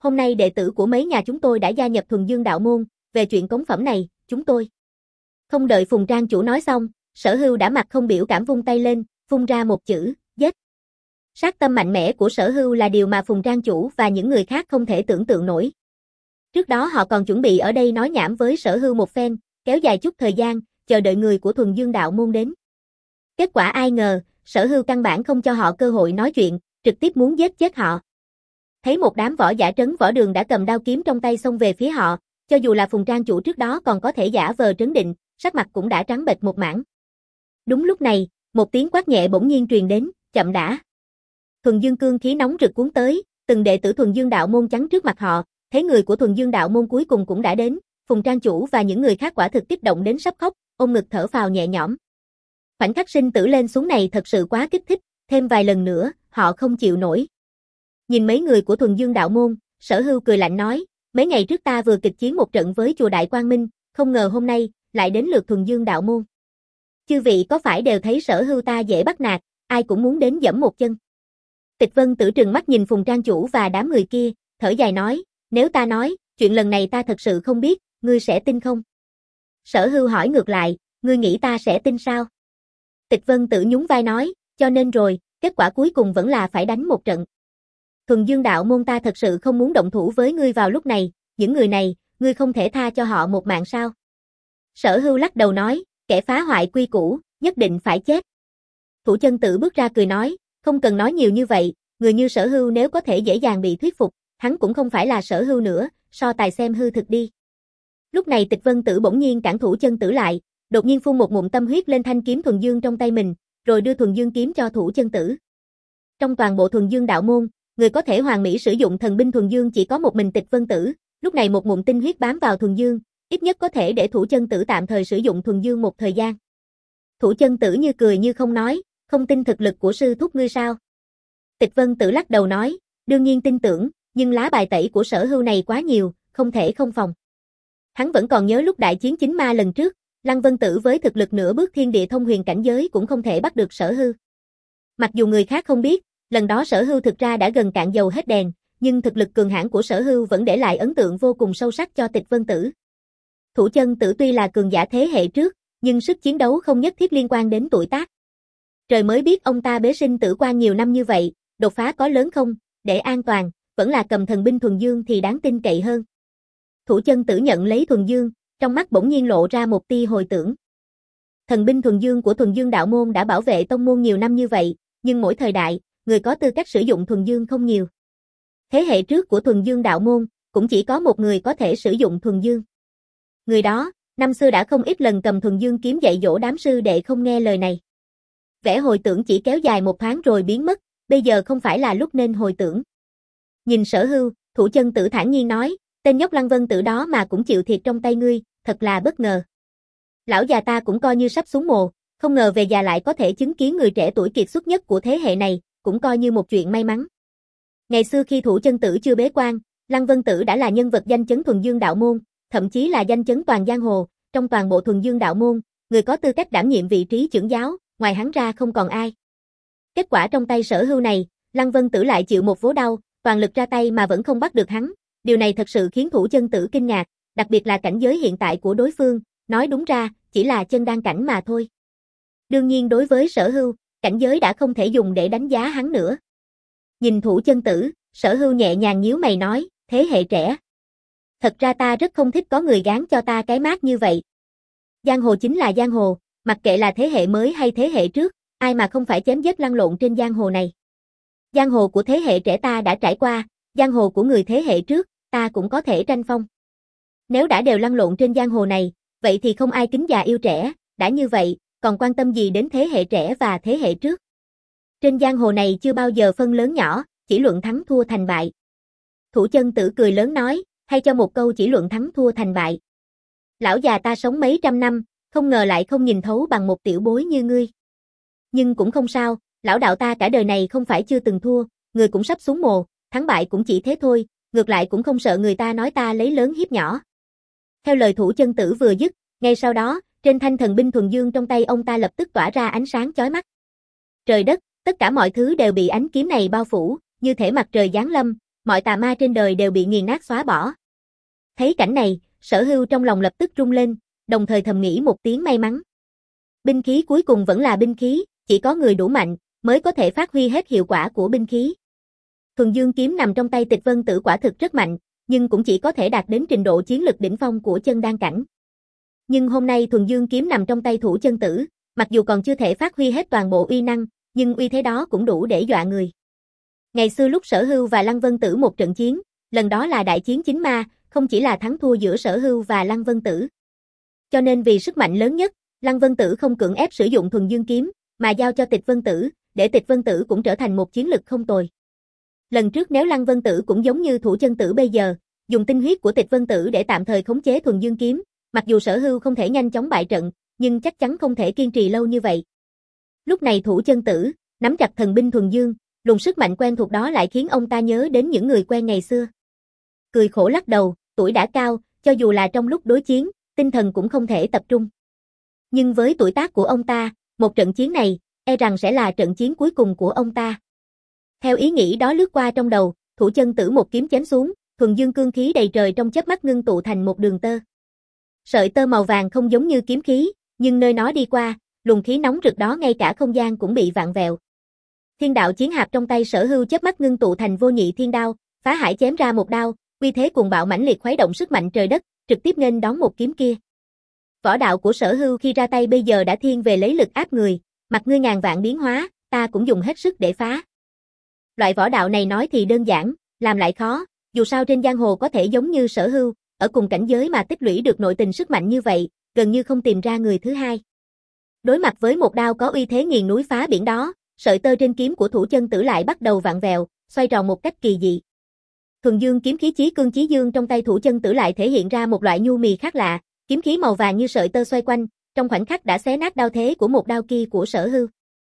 hôm nay đệ tử của mấy nhà chúng tôi đã gia nhập Thuần Dương đạo môn, về chuyện cống phẩm này, chúng tôi. Không đợi Phùng Trang chủ nói xong, Sở Hưu đã mặt không biểu cảm vung tay lên, vung ra một chữ, giết. Sát tâm mạnh mẽ của Sở Hưu là điều mà Phùng Trang chủ và những người khác không thể tưởng tượng nổi. Trước đó họ còn chuẩn bị ở đây nói nhảm với Sở Hưu một phen, kéo dài chút thời gian, chờ đợi người của Thuần Dương đạo môn đến. Kết quả ai ngờ, Sở Hưu căn bản không cho họ cơ hội nói chuyện, trực tiếp muốn giết chết họ. Thấy một đám võ giả trấn võ đường đã cầm đao kiếm trong tay xông về phía họ, cho dù là Phùng Trang chủ trước đó còn có thể giả vờ trấn định, sắc mặt cũng đã trắng bệch một mảng. Đúng lúc này, một tiếng quát nhẹ bỗng nhiên truyền đến, chậm đã. Thuần Dương cương khí nóng rực cuốn tới, từng đệ tử Thuần Dương đạo môn chắn trước mặt họ, thấy người của Thuần Dương đạo môn cuối cùng cũng đã đến, Phùng Trang chủ và những người khác quả thực kích động đến sắp khóc, ôm ngực thở phào nhẹ nhõm. Khoảnh khắc sinh tử lên xuống này thật sự quá kích thích, thêm vài lần nữa, họ không chịu nổi. Nhìn mấy người của Thuần Dương đạo môn, Sở Hưu cười lạnh nói, mấy ngày trước ta vừa kịch chiến một trận với chùa Đại Quang Minh, không ngờ hôm nay lại đến lượt Thuần Dương đạo môn. Chư vị có phải đều thấy Sở Hưu ta dễ bắt nạt, ai cũng muốn đến giẫm một chân. Tịch Vân Tử trừng mắt nhìn Phùng Trang chủ và đám người kia, thở dài nói, nếu ta nói, chuyện lần này ta thật sự không biết, ngươi sẽ tin không? Sở Hưu hỏi ngược lại, ngươi nghĩ ta sẽ tin sao? Tịch Vân Tử nhún vai nói, cho nên rồi, kết quả cuối cùng vẫn là phải đánh một trận. Thuần Dương đạo môn ta thật sự không muốn động thủ với ngươi vào lúc này, những người này, ngươi không thể tha cho họ một mạng sao? Sở Hưu lắc đầu nói, kẻ phá hoại quy củ, nhất định phải chết. Thủ Chân Tử bước ra cười nói, không cần nói nhiều như vậy, người như Sở Hưu nếu có thể dễ dàng bị thuyết phục, hắn cũng không phải là Sở Hưu nữa, so tài xem hư thực đi. Lúc này Tịch Vân Tử bỗng nhiên cản Thủ Chân Tử lại, đột nhiên phun một ngụm tâm huyết lên thanh kiếm Thuần Dương trong tay mình, rồi đưa Thuần Dương kiếm cho Thủ Chân Tử. Trong toàn bộ Thuần Dương đạo môn, người có thể hoàn mỹ sử dụng thần binh Thuần Dương chỉ có một mình Tịch Vân Tử, lúc này một ngụm tinh huyết bám vào Thuần Dương, ít nhất có thể để Thủ Chân Tử tạm thời sử dụng Thuần Dương một thời gian. Thủ Chân Tử như cười như không nói, không tin thực lực của sư thúc ngươi sao? Tịch Vân Tử lắc đầu nói, đương nhiên tin tưởng, nhưng lá bài tẩy của Sở Hưu này quá nhiều, không thể không phòng. Hắn vẫn còn nhớ lúc đại chiến chính ma lần trước, Lăng Vân Tử với thực lực nửa bước thiên địa thông huyền cảnh giới cũng không thể bắt được Sở Hưu. Mặc dù người khác không biết, lần đó Sở Hưu thực ra đã gần cạn dầu hết đèn, nhưng thực lực cường hãn của Sở Hưu vẫn để lại ấn tượng vô cùng sâu sắc cho Tịch Vân Tử. Thủ Chân Tử tuy là cường giả thế hệ trước, nhưng sức chiến đấu không nhất thiết liên quan đến tuổi tác. Trời mới biết ông ta bế sinh tử quan nhiều năm như vậy, đột phá có lớn không, để an toàn, vẫn là cầm thần binh Thuần Dương thì đáng tin cậy hơn. Thủ Chân Tử nhận lấy Thuần Dương, trong mắt bỗng nhiên lộ ra một tia hồi tưởng. Thần binh Thuần Dương của Thuần Dương đạo môn đã bảo vệ tông môn nhiều năm như vậy, nhưng mỗi thời đại, người có tư cách sử dụng Thuần Dương không nhiều. Thế hệ trước của Thuần Dương đạo môn, cũng chỉ có một người có thể sử dụng Thuần Dương. Người đó, năm xưa đã không ít lần cầm Thuần Dương kiếm dạy dỗ đám sư đệ không nghe lời này. Vẻ hồi tưởng chỉ kéo dài một thoáng rồi biến mất, bây giờ không phải là lúc nên hồi tưởng. Nhìn Sở Hưu, Thủ Chân Tử thản nhiên nói, tên nhóc Lăng Vân Tử đó mà cũng chịu thiệt trong tay ngươi, thật là bất ngờ. Lão già ta cũng coi như sắp xuống mồ, không ngờ về già lại có thể chứng kiến người trẻ tuổi kiệt xuất nhất của thế hệ này, cũng coi như một chuyện may mắn. Ngày xưa khi Thủ Chân Tử chưa bế quan, Lăng Vân Tử đã là nhân vật danh chấn Thuần Dương đạo môn, thậm chí là danh chấn toàn giang hồ, trong toàn bộ Thuần Dương đạo môn, người có tư cách đảm nhiệm vị trí trưởng giáo, ngoài hắn ra không còn ai. Kết quả trong tay Sở Hưu này, Lăng Vân Tử lại chịu một vố đau, toàn lực ra tay mà vẫn không bắt được hắn, điều này thật sự khiến Thủ Chân Tử kinh ngạc, đặc biệt là cảnh giới hiện tại của đối phương, nói đúng ra, chỉ là chân đan cảnh mà thôi. Đương nhiên đối với Sở Hưu, cảnh giới đã không thể dùng để đánh giá hắn nữa. Nhìn Thủ Chân Tử, Sở Hưu nhẹ nhàng nhíu mày nói, thế hệ trẻ. Thật ra ta rất không thích có người gán cho ta cái mác như vậy. Giang hồ chính là giang hồ, mặc kệ là thế hệ mới hay thế hệ trước, ai mà không phải chém giết lăn lộn trên giang hồ này. Giang hồ của thế hệ trẻ ta đã trải qua, giang hồ của người thế hệ trước, ta cũng có thể tranh phong. Nếu đã đều lăn lộn trên giang hồ này, vậy thì không ai kính già yêu trẻ, đã như vậy, còn quan tâm gì đến thế hệ trẻ và thế hệ trước. Trên giang hồ này chưa bao giờ phân lớn nhỏ, chỉ luận thắng thua thành bại. Thủ Chân Tử cười lớn nói, hay cho một câu chỉ luận thắng thua thành bại. Lão già ta sống mấy trăm năm, không ngờ lại không nhìn thấu bằng một tiểu bối như ngươi. Nhưng cũng không sao, lão đạo ta cả đời này không phải chưa từng thua, người cũng sắp xuống mồ, thắng bại cũng chỉ thế thôi, ngược lại cũng không sợ người ta nói ta lấy lớn hiếp nhỏ. Theo lời Thủ Chân Tử vừa dứt, ngay sau đó, trên thanh thần binh Thuần Dương trong tay ông ta lập tức tỏa ra ánh sáng chói mắt. Trời đất, tất cả mọi thứ đều bị ánh kiếm này bao phủ, như thể mặt trời giáng lâm, mọi tà ma trên đời đều bị nghiền nát xóa bỏ. Thấy cảnh này, Sở Hưu trong lòng lập tức rung lên, đồng thời thầm nghĩ một tiếng may mắn. Binh khí cuối cùng vẫn là binh khí, chỉ có người đủ mạnh mới có thể phát huy hết hiệu quả của binh khí. Thuần Dương kiếm nằm trong tay Tịch Vân Tử quả thực rất mạnh, nhưng cũng chỉ có thể đạt đến trình độ chiến lực đỉnh phong của chân đan cảnh. Nhưng hôm nay Thuần Dương kiếm nằm trong tay Thủ Chân Tử, mặc dù còn chưa thể phát huy hết toàn bộ uy năng, nhưng uy thế đó cũng đủ để dọa người. Ngày xưa lúc Sở Hưu và Lăng Vân Tử một trận chiến, lần đó là đại chiến chính ma, không chỉ là thắng thua giữa Sở Hưu và Lăng Vân Tử. Cho nên vì sức mạnh lớn nhất, Lăng Vân Tử không cưỡng ép sử dụng Thuần Dương kiếm, mà giao cho Tịch Vân Tử, để Tịch Vân Tử cũng trở thành một chiến lực không tồi. Lần trước nếu Lăng Vân Tử cũng giống như Thủ Chân Tử bây giờ, dùng tinh huyết của Tịch Vân Tử để tạm thời khống chế Thuần Dương kiếm, mặc dù Sở Hưu không thể nhanh chóng bại trận, nhưng chắc chắn không thể kiên trì lâu như vậy. Lúc này Thủ Chân Tử nắm chặt thần binh Thuần Dương, luồng sức mạnh quen thuộc đó lại khiến ông ta nhớ đến những người quen ngày xưa. Cười khổ lắc đầu, tuổi đã cao, cho dù là trong lúc đối chiến, tinh thần cũng không thể tập trung. Nhưng với tuổi tác của ông ta, một trận chiến này, e rằng sẽ là trận chiến cuối cùng của ông ta. Theo ý nghĩ đó lướt qua trong đầu, Thủ Chân Tử một kiếm chém xuống, Thuần Dương cương khí đầy trời trong chớp mắt ngưng tụ thành một đường tơ. Sợi tơ màu vàng không giống như kiếm khí, nhưng nơi nó đi qua, luồng khí nóng rực đó ngay cả không gian cũng bị vặn vẹo. Thiên đạo chiến hạp trong tay Sở Hưu chớp mắt ngưng tụ thành vô nhị thiên đao, phá hải chém ra một đao, uy thế cuồng bạo mãnh liệt khuấy động sức mạnh trời đất, trực tiếp nghênh đón một kiếm kia. Võ đạo của Sở Hưu khi ra tay bây giờ đã thiên về lấy lực áp người, mặt ngươi ngàn vạn biến hóa, ta cũng dùng hết sức để phá. Loại võ đạo này nói thì đơn giản, làm lại khó, dù sao trên giang hồ có thể giống như Sở Hưu, ở cùng cảnh giới mà tích lũy được nội tình sức mạnh như vậy, gần như không tìm ra người thứ hai. Đối mặt với một đao có uy thế nghiền núi phá biển đó, sợi tơ trên kiếm của Thủ Chân Tử lại bắt đầu vặn vẹo, xoay tròn một cách kỳ dị. Thuần Dương kiếm khí chí cương chí dương trong tay Thủ Chân Tử lại thể hiện ra một loại nhu mì khác lạ, kiếm khí màu vàng như sợi tơ xoay quanh, trong khoảnh khắc đã xé nát đao thế của một đao kia của Sở Hưu.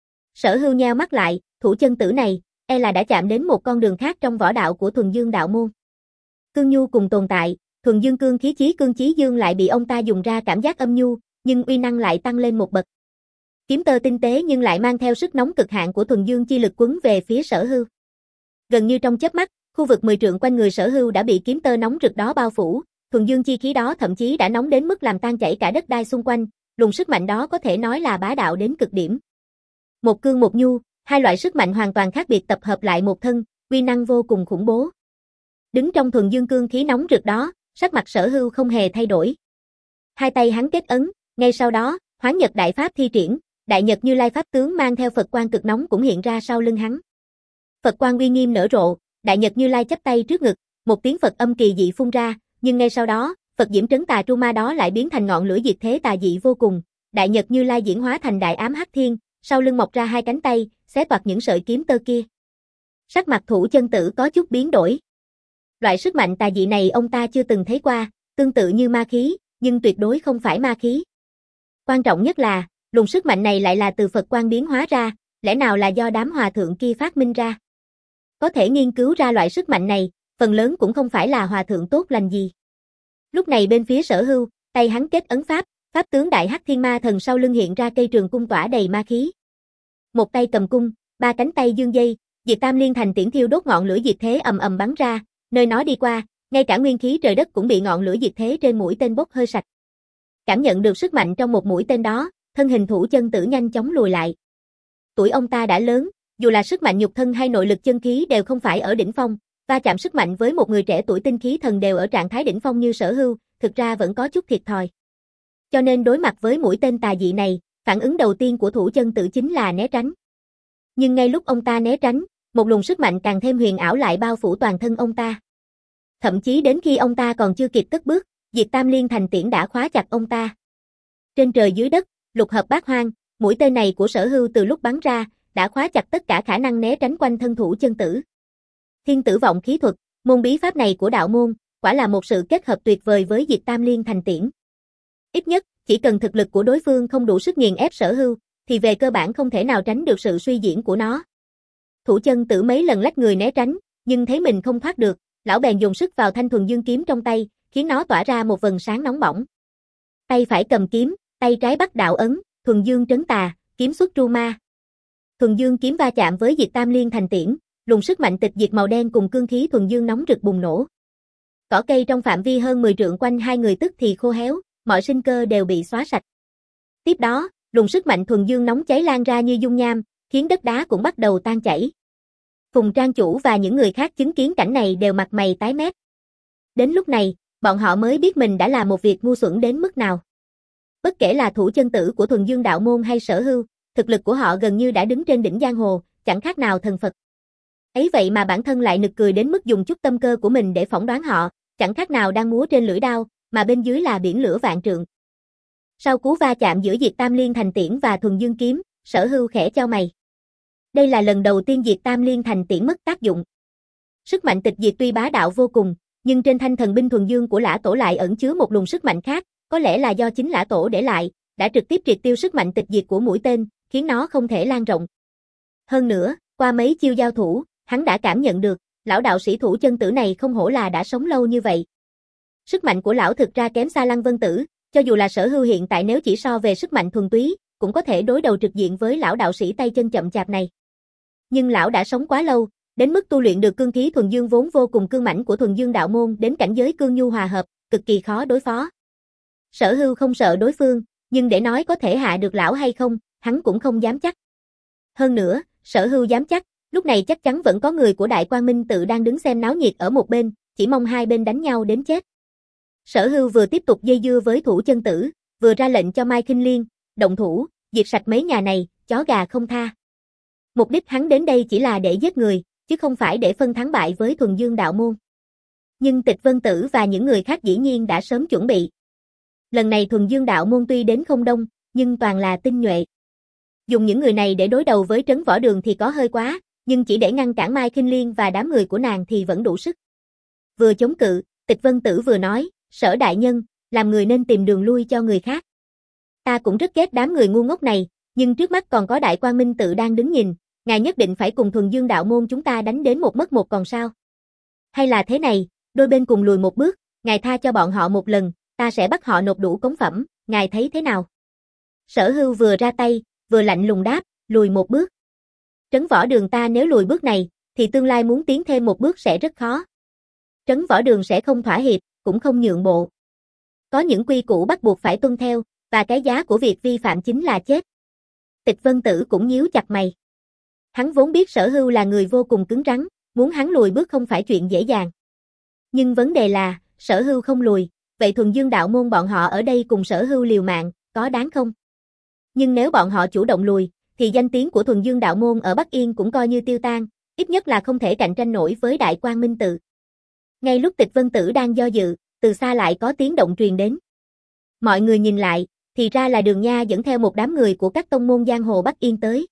Sở Hưu nheo mắt lại, Thủ Chân Tử này, e là đã chạm đến một con đường khác trong võ đạo của Thuần Dương đạo môn. Cương nhu cùng tồn tại, Thuần Dương cương khí chí cương chí dương lại bị ông ta dùng ra cảm giác âm nhu, nhưng uy năng lại tăng lên một bậc. Kiếm tơ tinh tế nhưng lại mang theo sức nóng cực hạn của Thuần Dương chi lực quấn về phía Sở Hưu. Gần như trong chớp mắt, khu vực mười trượng quanh người Sở Hưu đã bị kiếm tơ nóng rực đó bao phủ, Thuần Dương chi khí đó thậm chí đã nóng đến mức làm tan chảy cả đất đai xung quanh, luồng sức mạnh đó có thể nói là bá đạo đến cực điểm. Một cương một nhu, hai loại sức mạnh hoàn toàn khác biệt tập hợp lại một thân, uy năng vô cùng khủng bố. Đứng trong Thuần Dương cương khí nóng rực đó, sắc mặt Sở Hưu không hề thay đổi. Hai tay hắn kết ấn, ngay sau đó, Hoán Nhật đại pháp thi triển, Đại Nhật Như Lai pháp tướng mang theo Phật quang cực nóng cũng hiện ra sau lưng hắn. Phật quang uy nghiêm nở rộ, Đại Nhật Như Lai chắp tay trước ngực, một tiếng Phật âm kỳ dị phun ra, nhưng ngay sau đó, Phật diễm trấn tà tru ma đó lại biến thành ngọn lửa diệt thế tà dị vô cùng. Đại Nhật Như Lai diễn hóa thành Đại Ám Hắc Thiên, sau lưng mọc ra hai cánh tay, xé toạc những sợi kiếm tơ kia. Sắc mặt Thủ Chân Tử có chút biến đổi. Loại sức mạnh tà dị này ông ta chưa từng thấy qua, tương tự như ma khí, nhưng tuyệt đối không phải ma khí. Quan trọng nhất là, luồng sức mạnh này lại là từ Phật quang biến hóa ra, lẽ nào là do đám hòa thượng kia phát minh ra? Có thể nghiên cứu ra loại sức mạnh này, phần lớn cũng không phải là hòa thượng tốt lành gì. Lúc này bên phía Sở Hưu, tay hắn kết ấn pháp, pháp tướng Đại Hắc Thiên Ma Thần sau lưng hiện ra cây trường cung tỏa đầy ma khí. Một tay cầm cung, ba cánh tay dương dây, Diệt Tam Liên Thành tiễn thiêu đốt ngọn lửa diệt thế ầm ầm bắn ra, nơi nó đi qua, ngay cả nguyên khí trời đất cũng bị ngọn lửa diệt thế trên mũi tên bốc hơi sạch. Cảm nhận được sức mạnh trong một mũi tên đó, thân hình Thủ Chân Tử nhanh chóng lùi lại. Tuổi ông ta đã lớn, dù là sức mạnh nhục thân hay nội lực chân khí đều không phải ở đỉnh phong, va chạm sức mạnh với một người trẻ tuổi tinh khí thần đều ở trạng thái đỉnh phong như Sở Hưu, thực ra vẫn có chút thiệt thòi. Cho nên đối mặt với mũi tên tà dị này, phản ứng đầu tiên của Thủ Chân Tử chính là né tránh. Nhưng ngay lúc ông ta né tránh, một luồng sức mạnh càng thêm huyền ảo lại bao phủ toàn thân ông ta. Thậm chí đến khi ông ta còn chưa kịp cất bước, Diệt Tam Liên Thành tiễn đã khóa chặt ông ta. Trên trời dưới đất, lục hợp bát hoang, mũi tên này của Sở Hưu từ lúc bắn ra, đã khóa chặt tất cả khả năng né tránh quanh thân Thủ Chân Tử. Thiên tử vọng khí thuật, môn bí pháp này của đạo môn, quả là một sự kết hợp tuyệt vời với Diệt Tam Liên Thành tiễn. Ít nhất, chỉ cần thực lực của đối phương không đủ sức nghiền ép Sở Hưu, thì về cơ bản không thể nào tránh được sự suy diễn của nó. Thủ Chân Tử mấy lần lách người né tránh, nhưng thấy mình không thoát được, lão bèn dùng sức vào thanh Thuần Dương kiếm trong tay, khiến nó tỏa ra một vầng sáng nóng bỏng. Tay phải cầm kiếm, tay trái bắt đạo ấn, Thuần Dương trấn tà, kiếm xuất tru ma. Thuần Dương kiếm va chạm với Diệt Tam Liên Thành tiễn, luồng sức mạnh tịch diệt màu đen cùng cương khí thuần dương nóng rực bùng nổ. Cỏ cây trong phạm vi hơn mười trượng quanh hai người tức thì khô héo, mọi sinh cơ đều bị xóa sạch. Tiếp đó, luồng sức mạnh thuần dương nóng cháy lan ra như dung nham, khiến đất đá cũng bắt đầu tan chảy. Phùng Trang chủ và những người khác chứng kiến cảnh này đều mặt mày tái mét. Đến lúc này, bọn họ mới biết mình đã làm một việc ngu xuẩn đến mức nào. Bất kể là thủ chân tử của thuần dương đạo môn hay Sở Hưu, thực lực của họ gần như đã đứng trên đỉnh giang hồ, chẳng khác nào thần Phật. Ấy vậy mà bản thân lại nực cười đến mức dùng chút tâm cơ của mình để phỏng đoán họ, chẳng khác nào đang múa trên lưỡi đao, mà bên dưới là biển lửa vạn trượng. Sau cú va chạm giữa Diệt Tam Liên Thành Tiễn và thuần dương kiếm, Sở Hưu khẽ chau mày. Đây là lần đầu tiên Diệt Tam Liên Thành Tiễn mất tác dụng. Sức mạnh tịch diệt tuy bá đạo vô cùng, nhưng trên thanh thần binh thuần dương của Lã Tổ lại ẩn chứa một luồng sức mạnh khác, có lẽ là do chính Lã Tổ để lại, đã trực tiếp triệt tiêu sức mạnh tịch diệt của mũi tên, khiến nó không thể lan rộng. Hơn nữa, qua mấy chiêu giao thủ, hắn đã cảm nhận được, lão đạo sĩ thủ chân tử này không hổ là đã sống lâu như vậy. Sức mạnh của lão thực ra kém xa Lăng Vân Tử, cho dù là Sở Hưu hiện tại nếu chỉ so về sức mạnh thuần túy, cũng có thể đối đầu trực diện với lão đạo sĩ tay chân chậm chạp này. Nhưng lão đã sống quá lâu, đến mức tu luyện được cương khí thuần dương vốn vô cùng cương mãnh của thuần dương đạo môn đến cảnh giới cương nhu hòa hợp, cực kỳ khó đối phó. Sở Hưu không sợ đối phương, nhưng để nói có thể hạ được lão hay không, hắn cũng không dám chắc. Hơn nữa, Sở Hưu dám chắc, lúc này chắc chắn vẫn có người của Đại Quang Minh Tự đang đứng xem náo nhiệt ở một bên, chỉ mong hai bên đánh nhau đến chết. Sở Hưu vừa tiếp tục dây dưa với thủ chân tử, vừa ra lệnh cho Mai Khinh Liên, động thủ, diệt sạch mấy nhà này, chó gà không tha. Mục đích hắn đến đây chỉ là để giết người, chứ không phải để phân thắng bại với thuần dương đạo môn. Nhưng Tịch Vân Tử và những người khác dĩ nhiên đã sớm chuẩn bị. Lần này thuần dương đạo môn tuy đến không đông, nhưng toàn là tinh nhuệ. Dùng những người này để đối đầu với Trấn Võ Đường thì có hơi quá, nhưng chỉ để ngăn cản Mai Khinh Liên và đám người của nàng thì vẫn đủ sức. Vừa chống cự, Tịch Vân Tử vừa nói, Sở đại nhân, làm người nên tìm đường lui cho người khác. Ta cũng rất ghét đám người ngu ngốc này, nhưng trước mắt còn có Đại Quang Minh Tự đang đứng nhìn, ngài nhất định phải cùng thuần dương đạo môn chúng ta đánh đến một mất một còn sao. Hay là thế này, đôi bên cùng lùi một bước, ngài tha cho bọn họ một lần, ta sẽ bắt họ nộp đủ cống phẩm, ngài thấy thế nào? Sở Hưu vừa ra tay, vừa lạnh lùng đáp, lùi một bước. Trấn Võ Đường ta nếu lùi bước này, thì tương lai muốn tiến thêm một bước sẽ rất khó. Trấn Võ Đường sẽ không thỏa hiệp, cũng không nhượng bộ. Có những quy củ bắt buộc phải tuân theo, và cái giá của việc vi phạm chính là chết. Tịch Vân Tử cũng nhíu chặt mày. Hắn vốn biết Sở Hưu là người vô cùng cứng rắn, muốn hắn lùi bước không phải chuyện dễ dàng. Nhưng vấn đề là, Sở Hưu không lùi, vậy thuần dương đạo môn bọn họ ở đây cùng Sở Hưu liều mạng, có đáng không? Nhưng nếu bọn họ chủ động lùi, thì danh tiếng của thuần dương đạo môn ở Bắc Yên cũng coi như tiêu tan, ít nhất là không thể cạnh tranh nổi với Đại Quang Minh Tự. Ngay lúc Tịch Vân Tử đang do dự, từ xa lại có tiếng động truyền đến. Mọi người nhìn lại, thì ra là Đường Nha dẫn theo một đám người của các tông môn giang hồ Bắc Yên tới.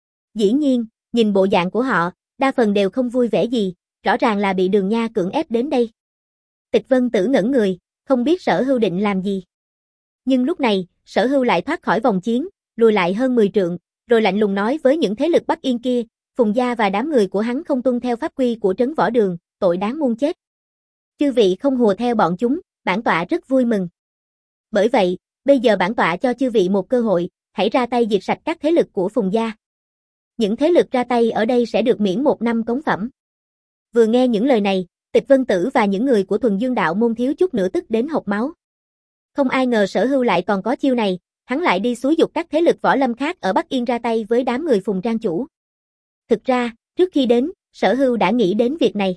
Dĩ nhiên, nhìn bộ dạng của họ, đa phần đều không vui vẻ gì, rõ ràng là bị Đường Nha cưỡng ép đến đây. Tịch Vân Tử ngẩn người, không biết Sở Hưu định làm gì. Nhưng lúc này, Sở Hưu lại thoát khỏi vòng chiến, lùi lại hơn mười trượng, rồi lạnh lùng nói với những thế lực Bắc Yên kia, Phùng gia và đám người của hắn không tuân theo pháp quy của Trấn Võ Đường, tội đáng muôn chết. Chư vị không hùa theo bọn chúng, bản tọa rất vui mừng. Bởi vậy, bây giờ bản tọa cho chư vị một cơ hội, hãy ra tay diệt sạch các thế lực của Phùng gia. Những thế lực ra tay ở đây sẽ được miễn một năm cống phẩm. Vừa nghe những lời này, Tịch Vân Tử và những người của thuần dương đạo môn thiếu chút nữa tức đến hộc máu. Không ai ngờ Sở Hưu lại còn có chiêu này, hắn lại đi xúi giục các thế lực võ lâm khác ở Bắc Yên ra tay với đám người Phùng Trang chủ. Thực ra, trước khi đến, Sở Hưu đã nghĩ đến việc này.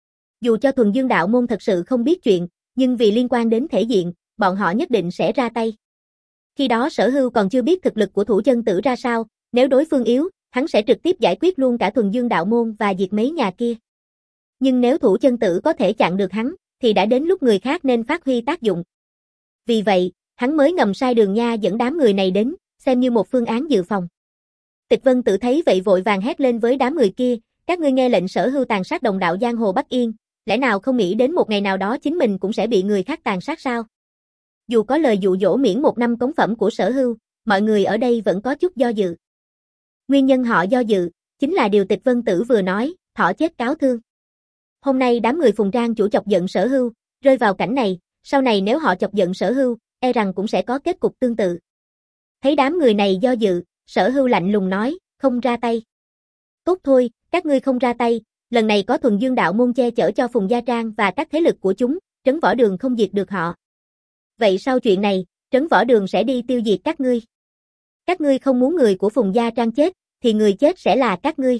Dù cho thuần dương đạo môn thật sự không biết chuyện, nhưng vì liên quan đến thể diện, bọn họ nhất định sẽ ra tay. Khi đó Sở Hưu còn chưa biết thực lực của thủ chân tử ra sao, nếu đối phương yếu, hắn sẽ trực tiếp giải quyết luôn cả thuần dương đạo môn và diệt mấy nhà kia. Nhưng nếu thủ chân tử có thể chặn được hắn, thì đã đến lúc người khác nên phát huy tác dụng. Vì vậy, hắn mới ngầm sai Đường Nha dẫn đám người này đến, xem như một phương án dự phòng. Tịch Vân Tử thấy vậy vội vàng hét lên với đám người kia, các ngươi nghe lệnh Sở Hưu tàn sát đồng đạo giang hồ Bắc Yên, lẽ nào không nghĩ đến một ngày nào đó chính mình cũng sẽ bị người khác tàn sát sao? Dù có lời dụ dỗ miễn một năm cống phẩm của Sở Hưu, mọi người ở đây vẫn có chút do dự. Nguyên nhân họ do dự, chính là điều Tịch Vân Tử vừa nói, thỏ chết cáo thương. Hôm nay đám người Phùng Trang chủ chọc giận Sở Hưu, rơi vào cảnh này, sau này nếu họ chọc giận Sở Hưu, e rằng cũng sẽ có kết cục tương tự. Thấy đám người này do dự, Sở Hưu lạnh lùng nói, không ra tay. Tốt thôi, Các ngươi không ra tay, lần này có Thuần Dương Đạo môn che chở cho Phùng Gia Trang và các thế lực của chúng, Trấn Võ Đường không diệt được họ. Vậy sau chuyện này, Trấn Võ Đường sẽ đi tiêu diệt các ngươi. Các ngươi không muốn người của Phùng Gia Trang chết, thì người chết sẽ là các ngươi.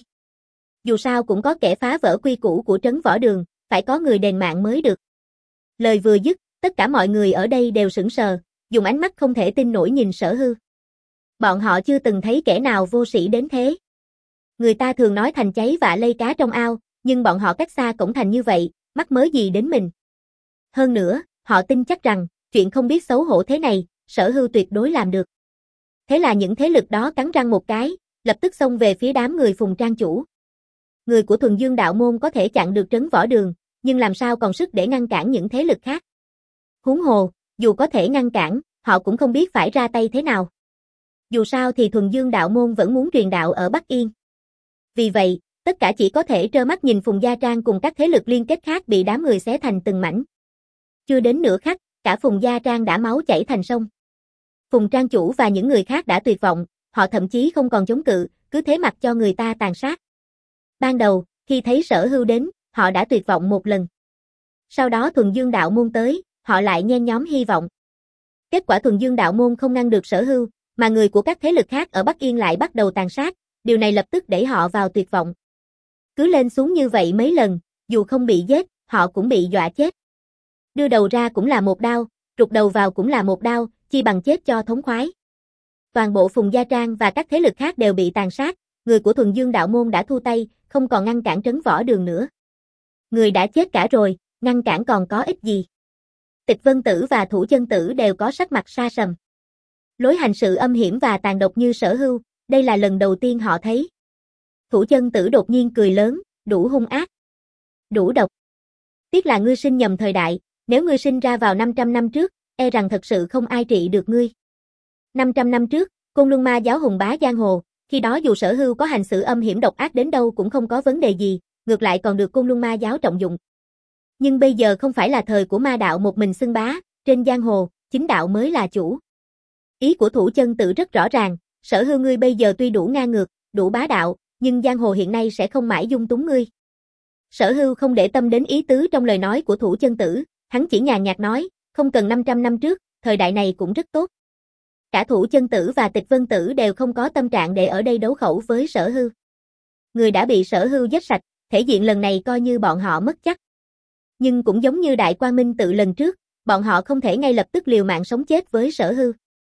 Dù sao cũng có kẻ phá vỡ quy củ của Trấn Võ Đường, phải có người đền mạng mới được. Lời vừa dứt, tất cả mọi người ở đây đều sững sờ, dùng ánh mắt không thể tin nổi nhìn Sở Hưu. Bọn họ chưa từng thấy kẻ nào vô sĩ đến thế. Người ta thường nói thành cháy vạ lây cá trong ao, nhưng bọn họ cách xa cổng thành như vậy, mắc mớ gì đến mình. Hơn nữa, họ tin chắc rằng, chuyện không biết xấu hổ thế này, Sở Hưu tuyệt đối làm được. Thế là những thế lực đó cắn răng một cái, lập tức xông về phía đám người Phùng Trang chủ. Người của Thuần Dương Đạo môn có thể chặn được Trấn Võ Đường, nhưng làm sao còn sức để ngăn cản những thế lực khác. Huống hồ, dù có thể ngăn cản, họ cũng không biết phải ra tay thế nào. Dù sao thì Thuần Dương Đạo môn vẫn muốn truyền đạo ở Bắc Yên. Vì vậy, tất cả chỉ có thể trơ mắt nhìn Phùng Gia Trang cùng các thế lực liên kết khác bị đám người xé thành từng mảnh. Chưa đến nửa khắc, cả Phùng Gia Trang đã máu chảy thành sông. Phùng Trang chủ và những người khác đã tuyệt vọng, họ thậm chí không còn chống cự, cứ thế mặc cho người ta tàn sát. Ban đầu, khi thấy Sở Hưu đến, họ đã tuyệt vọng một lần. Sau đó Thuần Dương Đạo môn tới, họ lại nhen nhóm hy vọng. Kết quả Thuần Dương Đạo môn không ngăn được Sở Hưu, mà người của các thế lực khác ở Bắc Yên lại bắt đầu tàn sát, điều này lập tức đẩy họ vào tuyệt vọng. Cứ lên xuống như vậy mấy lần, dù không bị giết, họ cũng bị dọa chết. Đưa đầu ra cũng là một đao, rụt đầu vào cũng là một đao, chi bằng chết cho thống khoái. Toàn bộ Phùng Gia Trang và các thế lực khác đều bị tàn sát, người của Thuần Dương Đạo môn đã thu tay, không còn ngăn cản Trấn Võ Đường nữa. Người đã chết cả rồi, ngăn cản còn có ích gì. Tịch Vân Tử và Thủ Chân Tử đều có sắc mặt sa sầm. Lối hành sự âm hiểm và tàn độc như Sở Hưu, đây là lần đầu tiên họ thấy. Thủ Chân Tử đột nhiên cười lớn, đủ hung ác, đủ độc. Tiếc là ngươi sinh nhầm thời đại, nếu ngươi sinh ra vào năm trăm năm trước, e rằng thật sự không ai trị được ngươi. năm trăm năm trước, Côn Luân Ma giáo hùng bá giang hồ, khi đó dù Sở Hưu có hành xử âm hiểm độc ác đến đâu cũng không có vấn đề gì, ngược lại còn được Côn Luân Ma giáo trọng dụng. Nhưng bây giờ không phải là thời của ma đạo một mình xưng bá, trên giang hồ, chính đạo mới là chủ. Ý của Thủ Chân Tử rất rõ ràng, Sở Hưu ngươi bây giờ tuy đủ ngang ngược, đủ bá đạo, nhưng giang hồ hiện nay sẽ không mãi dung túng ngươi. Sở Hưu không để tâm đến ý tứ trong lời nói của Thủ Chân Tử, hắn chỉ nhàn nhạt nói, không cần năm trăm năm trước, thời đại này cũng rất tốt. Cả Thủ Chân Tử và Tịch Vân Tử đều không có tâm trạng để ở đây đấu khẩu với Sở Hưu. Người đã bị Sở Hưu giết sạch, thể diện lần này coi như bọn họ mất chắc. Nhưng cũng giống như Đại Quang Minh Tự lần trước, bọn họ không thể ngay lập tức liều mạng sống chết với Sở Hưu.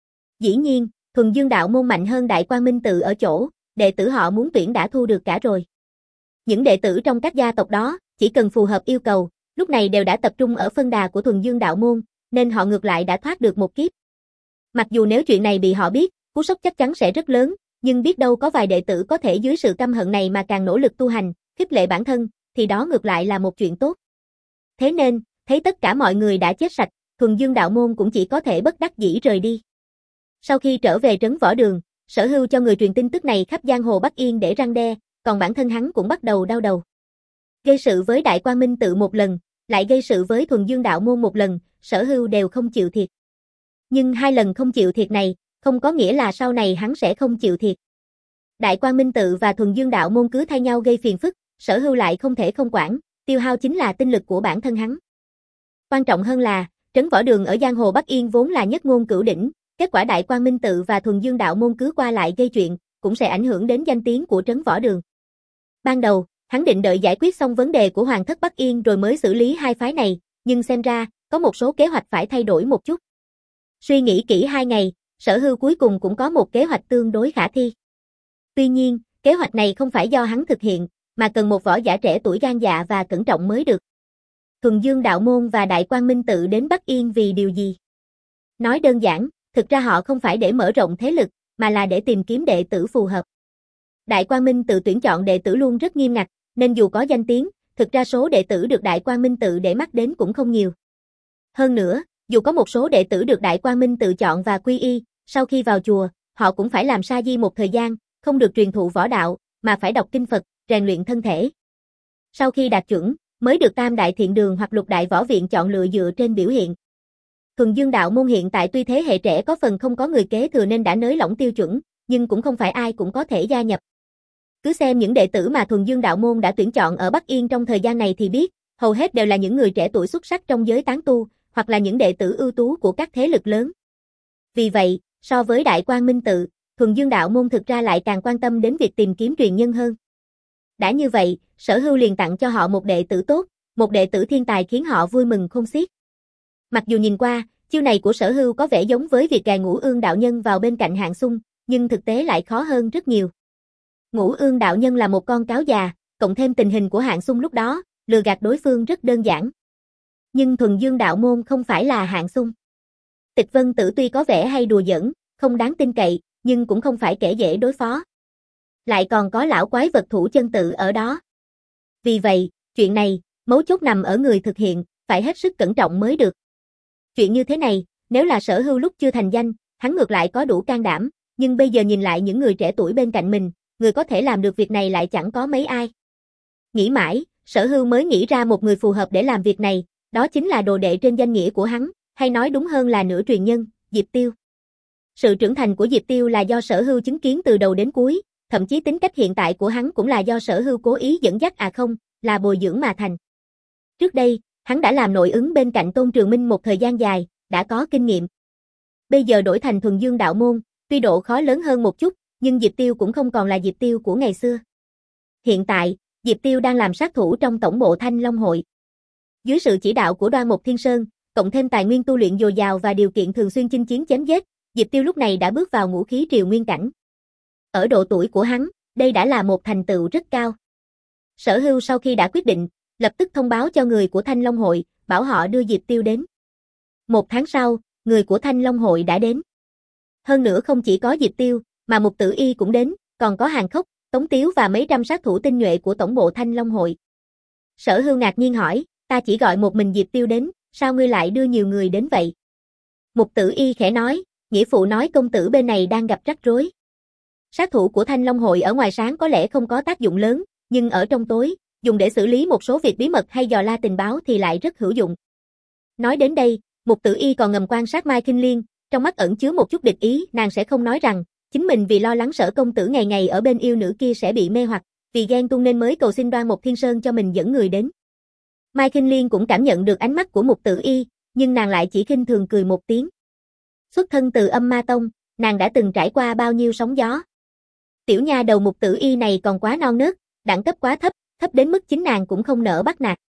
Dĩ nhiên, Thuần Dương Đạo môn mạnh hơn Đại Quang Minh Tự ở chỗ, đệ tử họ muốn tuyển đã thu được cả rồi. Những đệ tử trong các gia tộc đó, chỉ cần phù hợp yêu cầu, lúc này đều đã tập trung ở phân đà của Thuần Dương Đạo môn, nên họ ngược lại đã thoát được một kiếp. Mặc dù nếu chuyện này bị họ biết, cú sốc chắc chắn sẽ rất lớn, nhưng biết đâu có vài đệ tử có thể dưới sự căm hận này mà càng nỗ lực tu hành, khích lệ bản thân, thì đó ngược lại là một chuyện tốt. Thế nên, thấy tất cả mọi người đã chết sạch, Thuần Dương Đạo môn cũng chỉ có thể bất đắc dĩ rời đi. Sau khi trở về Trấn Võ Đường, Sở Hưu cho người truyền tin tức này khắp giang hồ Bắc Yên để răn đe, còn bản thân hắn cũng bắt đầu đau đầu. Gây sự với Đại Quang Minh Tự một lần, lại gây sự với Thuần Dương Đạo môn một lần, Sở Hưu đều không chịu thiệt. Nhưng hai lần không chịu thiệt này, không có nghĩa là sau này hắn sẽ không chịu thiệt. Đại Quang Minh Tự và Thuần Dương Đạo môn cứ thay nhau gây phiền phức, Sở Hưu lại không thể không quản, tiêu hao chính là tinh lực của bản thân hắn. Quan trọng hơn là, Trấn Võ Đường ở giang hồ Bắc Yên vốn là nhất ngôn cửu đỉnh, kết quả Đại Quang Minh Tự và Thuần Dương Đạo môn cứ qua lại gây chuyện, cũng sẽ ảnh hưởng đến danh tiếng của Trấn Võ Đường. Ban đầu, hắn định đợi giải quyết xong vấn đề của Hoàng thất Bắc Yên rồi mới xử lý hai phái này, nhưng xem ra, có một số kế hoạch phải thay đổi một chút. Suy nghĩ kỹ hai ngày, Sở Hưu cuối cùng cũng có một kế hoạch tương đối khả thi. Tuy nhiên, kế hoạch này không phải do hắn thực hiện, mà cần một võ giả trẻ tuổi gan dạ và cẩn trọng mới được. Thuần Dương Đạo môn và Đại Quang Minh Tự đến Bắc Yên vì điều gì? Nói đơn giản, thực ra họ không phải để mở rộng thế lực, mà là để tìm kiếm đệ tử phù hợp. Đại Quang Minh Tự tuyển chọn đệ tử luôn rất nghiêm ngặt, nên dù có danh tiếng, thực ra số đệ tử được Đại Quang Minh Tự để mắt đến cũng không nhiều. Hơn nữa, dù có một số đệ tử được Đại Quang Minh Tự chọn và quy y, sau khi vào chùa, họ cũng phải làm sa di một thời gian, không được truyền thụ võ đạo, mà phải đọc kinh Phật, rèn luyện thân thể. Sau khi đạt chuẩn, mới được Tam Đại Thiện Đường hoặc Lục Đại Võ Viện chọn lựa dựa trên biểu hiện. Thuần Dương Đạo môn hiện tại tuy thế hệ trẻ có phần không có người kế thừa nên đã nới lỏng tiêu chuẩn, nhưng cũng không phải ai cũng có thể gia nhập. Cứ xem những đệ tử mà Thuần Dương đạo môn đã tuyển chọn ở Bắc Yên trong thời gian này thì biết, hầu hết đều là những người trẻ tuổi xuất sắc trong giới tán tu, hoặc là những đệ tử ưu tú của các thế lực lớn. Vì vậy, so với Đại Quang Minh Tự, Thuần Dương đạo môn thực ra lại càng quan tâm đến việc tìm kiếm truyền nhân hơn. Đã như vậy, Sở Hưu liền tặng cho họ một đệ tử tốt, một đệ tử thiên tài khiến họ vui mừng khôn xiết. Mặc dù nhìn qua, chiêu này của Sở Hưu có vẻ giống với việc gài Ngũ Ương đạo nhân vào bên cạnh Hạng Xung, nhưng thực tế lại khó hơn rất nhiều. Ngũ Ương đạo nhân là một con cáo già, cộng thêm tình hình của Hạng Xung lúc đó, lừa gạt đối phương rất đơn giản. Nhưng Thuần Dương đạo môn không phải là Hạng Xung. Tịch Vân Tử tuy có vẻ hay đùa giỡn, không đáng tin cậy, nhưng cũng không phải kẻ dễ đối phó. Lại còn có lão quái vật Thủ Chân Tự ở đó. Vì vậy, chuyện này, mấu chốt nằm ở người thực hiện, phải hết sức cẩn trọng mới được. Chuyện như thế này, nếu là Sở Hưu lúc chưa thành danh, hắn ngược lại có đủ can đảm, nhưng bây giờ nhìn lại những người trẻ tuổi bên cạnh mình, người có thể làm được việc này lại chẳng có mấy ai. Nghĩ mãi, Sở Hưu mới nghĩ ra một người phù hợp để làm việc này, đó chính là đồ đệ trên danh nghĩa của hắn, hay nói đúng hơn là nửa truyền nhân, Diệp Tiêu. Sự trưởng thành của Diệp Tiêu là do Sở Hưu chứng kiến từ đầu đến cuối, thậm chí tính cách hiện tại của hắn cũng là do Sở Hưu cố ý dẫn dắt à không, là bồi dưỡng mà thành. Trước đây, hắn đã làm nội ứng bên cạnh Tôn Trường Minh một thời gian dài, đã có kinh nghiệm. Bây giờ đổi thành Thuần Dương đạo môn, tuy độ khó lớn hơn một chút, nhưng Diệp Tiêu cũng không còn là Diệp Tiêu của ngày xưa. Hiện tại, Diệp Tiêu đang làm sát thủ trong tổng bộ Thanh Long hội. Dưới sự chỉ đạo của Đoan Mộc Thiên Sơn, cộng thêm tài nguyên tu luyện dồi dào và điều kiện thường xuyên chinh chiến chém giết, Diệp Tiêu lúc này đã bước vào ngũ khí triều nguyên cảnh. Ở độ tuổi của hắn, đây đã là một thành tựu rất cao. Sở Hưu sau khi đã quyết định, lập tức thông báo cho người của Thanh Long hội, bảo họ đưa Diệp Tiêu đến. Một tháng sau, người của Thanh Long hội đã đến. Hơn nữa không chỉ có Diệp Tiêu, mà Mục Tử Y cũng đến, còn có Hàn Khốc, Tống Tiếu và mấy trăm sát thủ tinh nhuệ của tổng bộ Thanh Long hội. Sở Hưu ngạc nhiên hỏi, ta chỉ gọi một mình Diệp Tiêu đến, sao ngươi lại đưa nhiều người đến vậy? Mục Tử Y khẽ nói, nghĩa phụ nói công tử bên này đang gặp rắc rối. Sát thủ của Thanh Long hội ở ngoài sáng có lẽ không có tác dụng lớn, nhưng ở trong tối, dùng để xử lý một số việc bí mật hay dò la tình báo thì lại rất hữu dụng. Nói đến đây, Mục Tử Y còn ngầm quan sát Mai Kinh Liên, trong mắt ẩn chứa một chút địch ý, nàng sẽ không nói rằng, chính mình vì lo lắng Sở công tử ngày ngày ở bên yêu nữ kia sẽ bị mê hoặc, vì ghen tuông nên mới cầu xin Đoan Mộc Thiên Sơn cho mình dẫn người đến. Mai Kinh Liên cũng cảm nhận được ánh mắt của Mục Tử Y, nhưng nàng lại chỉ khinh thường cười một tiếng. Xuất thân từ Âm Ma Tông, nàng đã từng trải qua bao nhiêu sóng gió. Tiểu nha đầu Mục Tử Y này còn quá non nớt, đẳng cấp quá thấp, thấp đến mức chính nàng cũng không nỡ bắt nạt.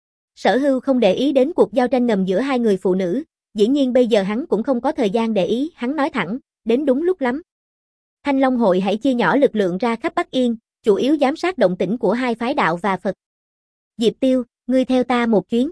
Sở Hưu không để ý đến cuộc giao tranh ngầm giữa hai người phụ nữ, dĩ nhiên bây giờ hắn cũng không có thời gian để ý, hắn nói thẳng, đến đúng lúc lắm. Thanh Long hội hãy chia nhỏ lực lượng ra khắp Bắc Yên, chủ yếu giám sát động tĩnh của hai phái đạo và Phật. Diệp Tiêu, ngươi theo ta một chuyến.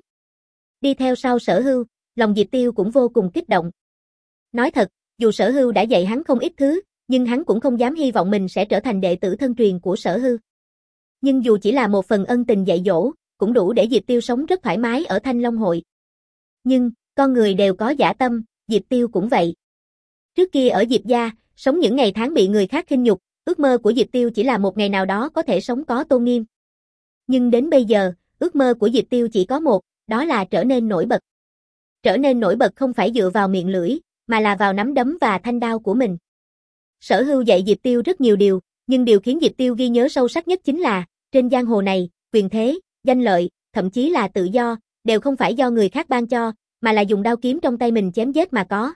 Đi theo sau Sở Hưu, lòng Diệp Tiêu cũng vô cùng kích động. Nói thật, dù Sở Hưu đã dạy hắn không ít thứ, nhưng hắn cũng không dám hy vọng mình sẽ trở thành đệ tử thân truyền của Sở Hưu. Nhưng dù chỉ là một phần ân tình dạy dỗ, cũng đủ để Diệp Tiêu sống rất thoải mái ở Thanh Long hội. Nhưng, con người đều có dã tâm, Diệp Tiêu cũng vậy. Trước kia ở Diệp gia, sống những ngày tháng bị người khác khinh nhục, ước mơ của Diệp Tiêu chỉ là một ngày nào đó có thể sống có tôn nghiêm. Nhưng đến bây giờ, ước mơ của Diệp Tiêu chỉ có một, đó là trở nên nổi bật. Trở nên nổi bật không phải dựa vào miệng lưỡi, mà là vào nắm đấm và thanh đao của mình. Sở Hưu dạy Diệp Tiêu rất nhiều điều, nhưng điều khiến Diệp Tiêu ghi nhớ sâu sắc nhất chính là, trên giang hồ này, quyền thế, danh lợi, thậm chí là tự do, đều không phải do người khác ban cho, mà là dùng đao kiếm trong tay mình chém giết mà có.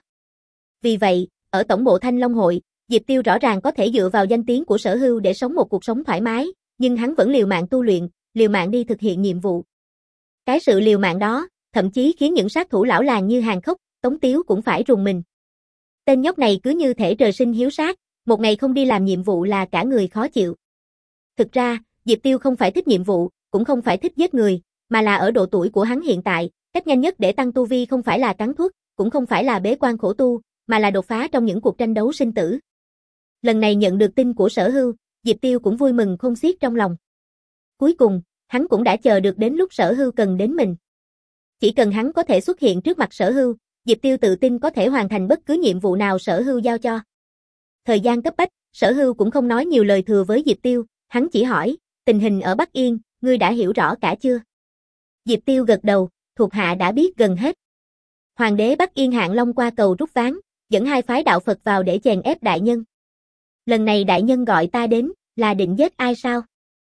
Vì vậy, ở tổng bộ Thanh Long hội, Diệp Tiêu rõ ràng có thể dựa vào danh tiếng của Sở Hưu để sống một cuộc sống thoải mái, nhưng hắn vẫn liều mạng tu luyện, liều mạng đi thực hiện nhiệm vụ. Cái sự liều mạng đó, thậm chí khiến những sát thủ lão làng như Hàn Khốc, Tống Tiếu cũng phải rùng mình. Tên nhóc này cứ như thể trời sinh hiếu sát, một ngày không đi làm nhiệm vụ là cả người khó chịu. Thực ra, Diệp Tiêu không phải thích nhiệm vụ, cũng không phải thích giết người, mà là ở độ tuổi của hắn hiện tại, cách nhanh nhất để tăng tu vi không phải là cắn thuốc, cũng không phải là bế quan khổ tu, mà là đột phá trong những cuộc tranh đấu sinh tử. Lần này nhận được tin của Sở Hưu, Diệp Tiêu cũng vui mừng khôn xiết trong lòng. Cuối cùng, hắn cũng đã chờ được đến lúc Sở Hưu cần đến mình. Chỉ cần hắn có thể xuất hiện trước mặt Sở Hưu, Diệp Tiêu tự tin có thể hoàn thành bất cứ nhiệm vụ nào Sở Hưu giao cho. Thời gian cấp bách, Sở Hưu cũng không nói nhiều lời thừa với Diệp Tiêu, hắn chỉ hỏi, tình hình ở Bắc Yên, ngươi đã hiểu rõ cả chưa? Diệp Tiêu gật đầu, thuộc hạ đã biết gần hết. Hoàng đế Bắc Yên Hạng Long qua cầu rút ván, dẫn hai phái đạo Phật vào để chèn ép đại nhân. Lần này đại nhân gọi ta đến, Là định giết ai sao?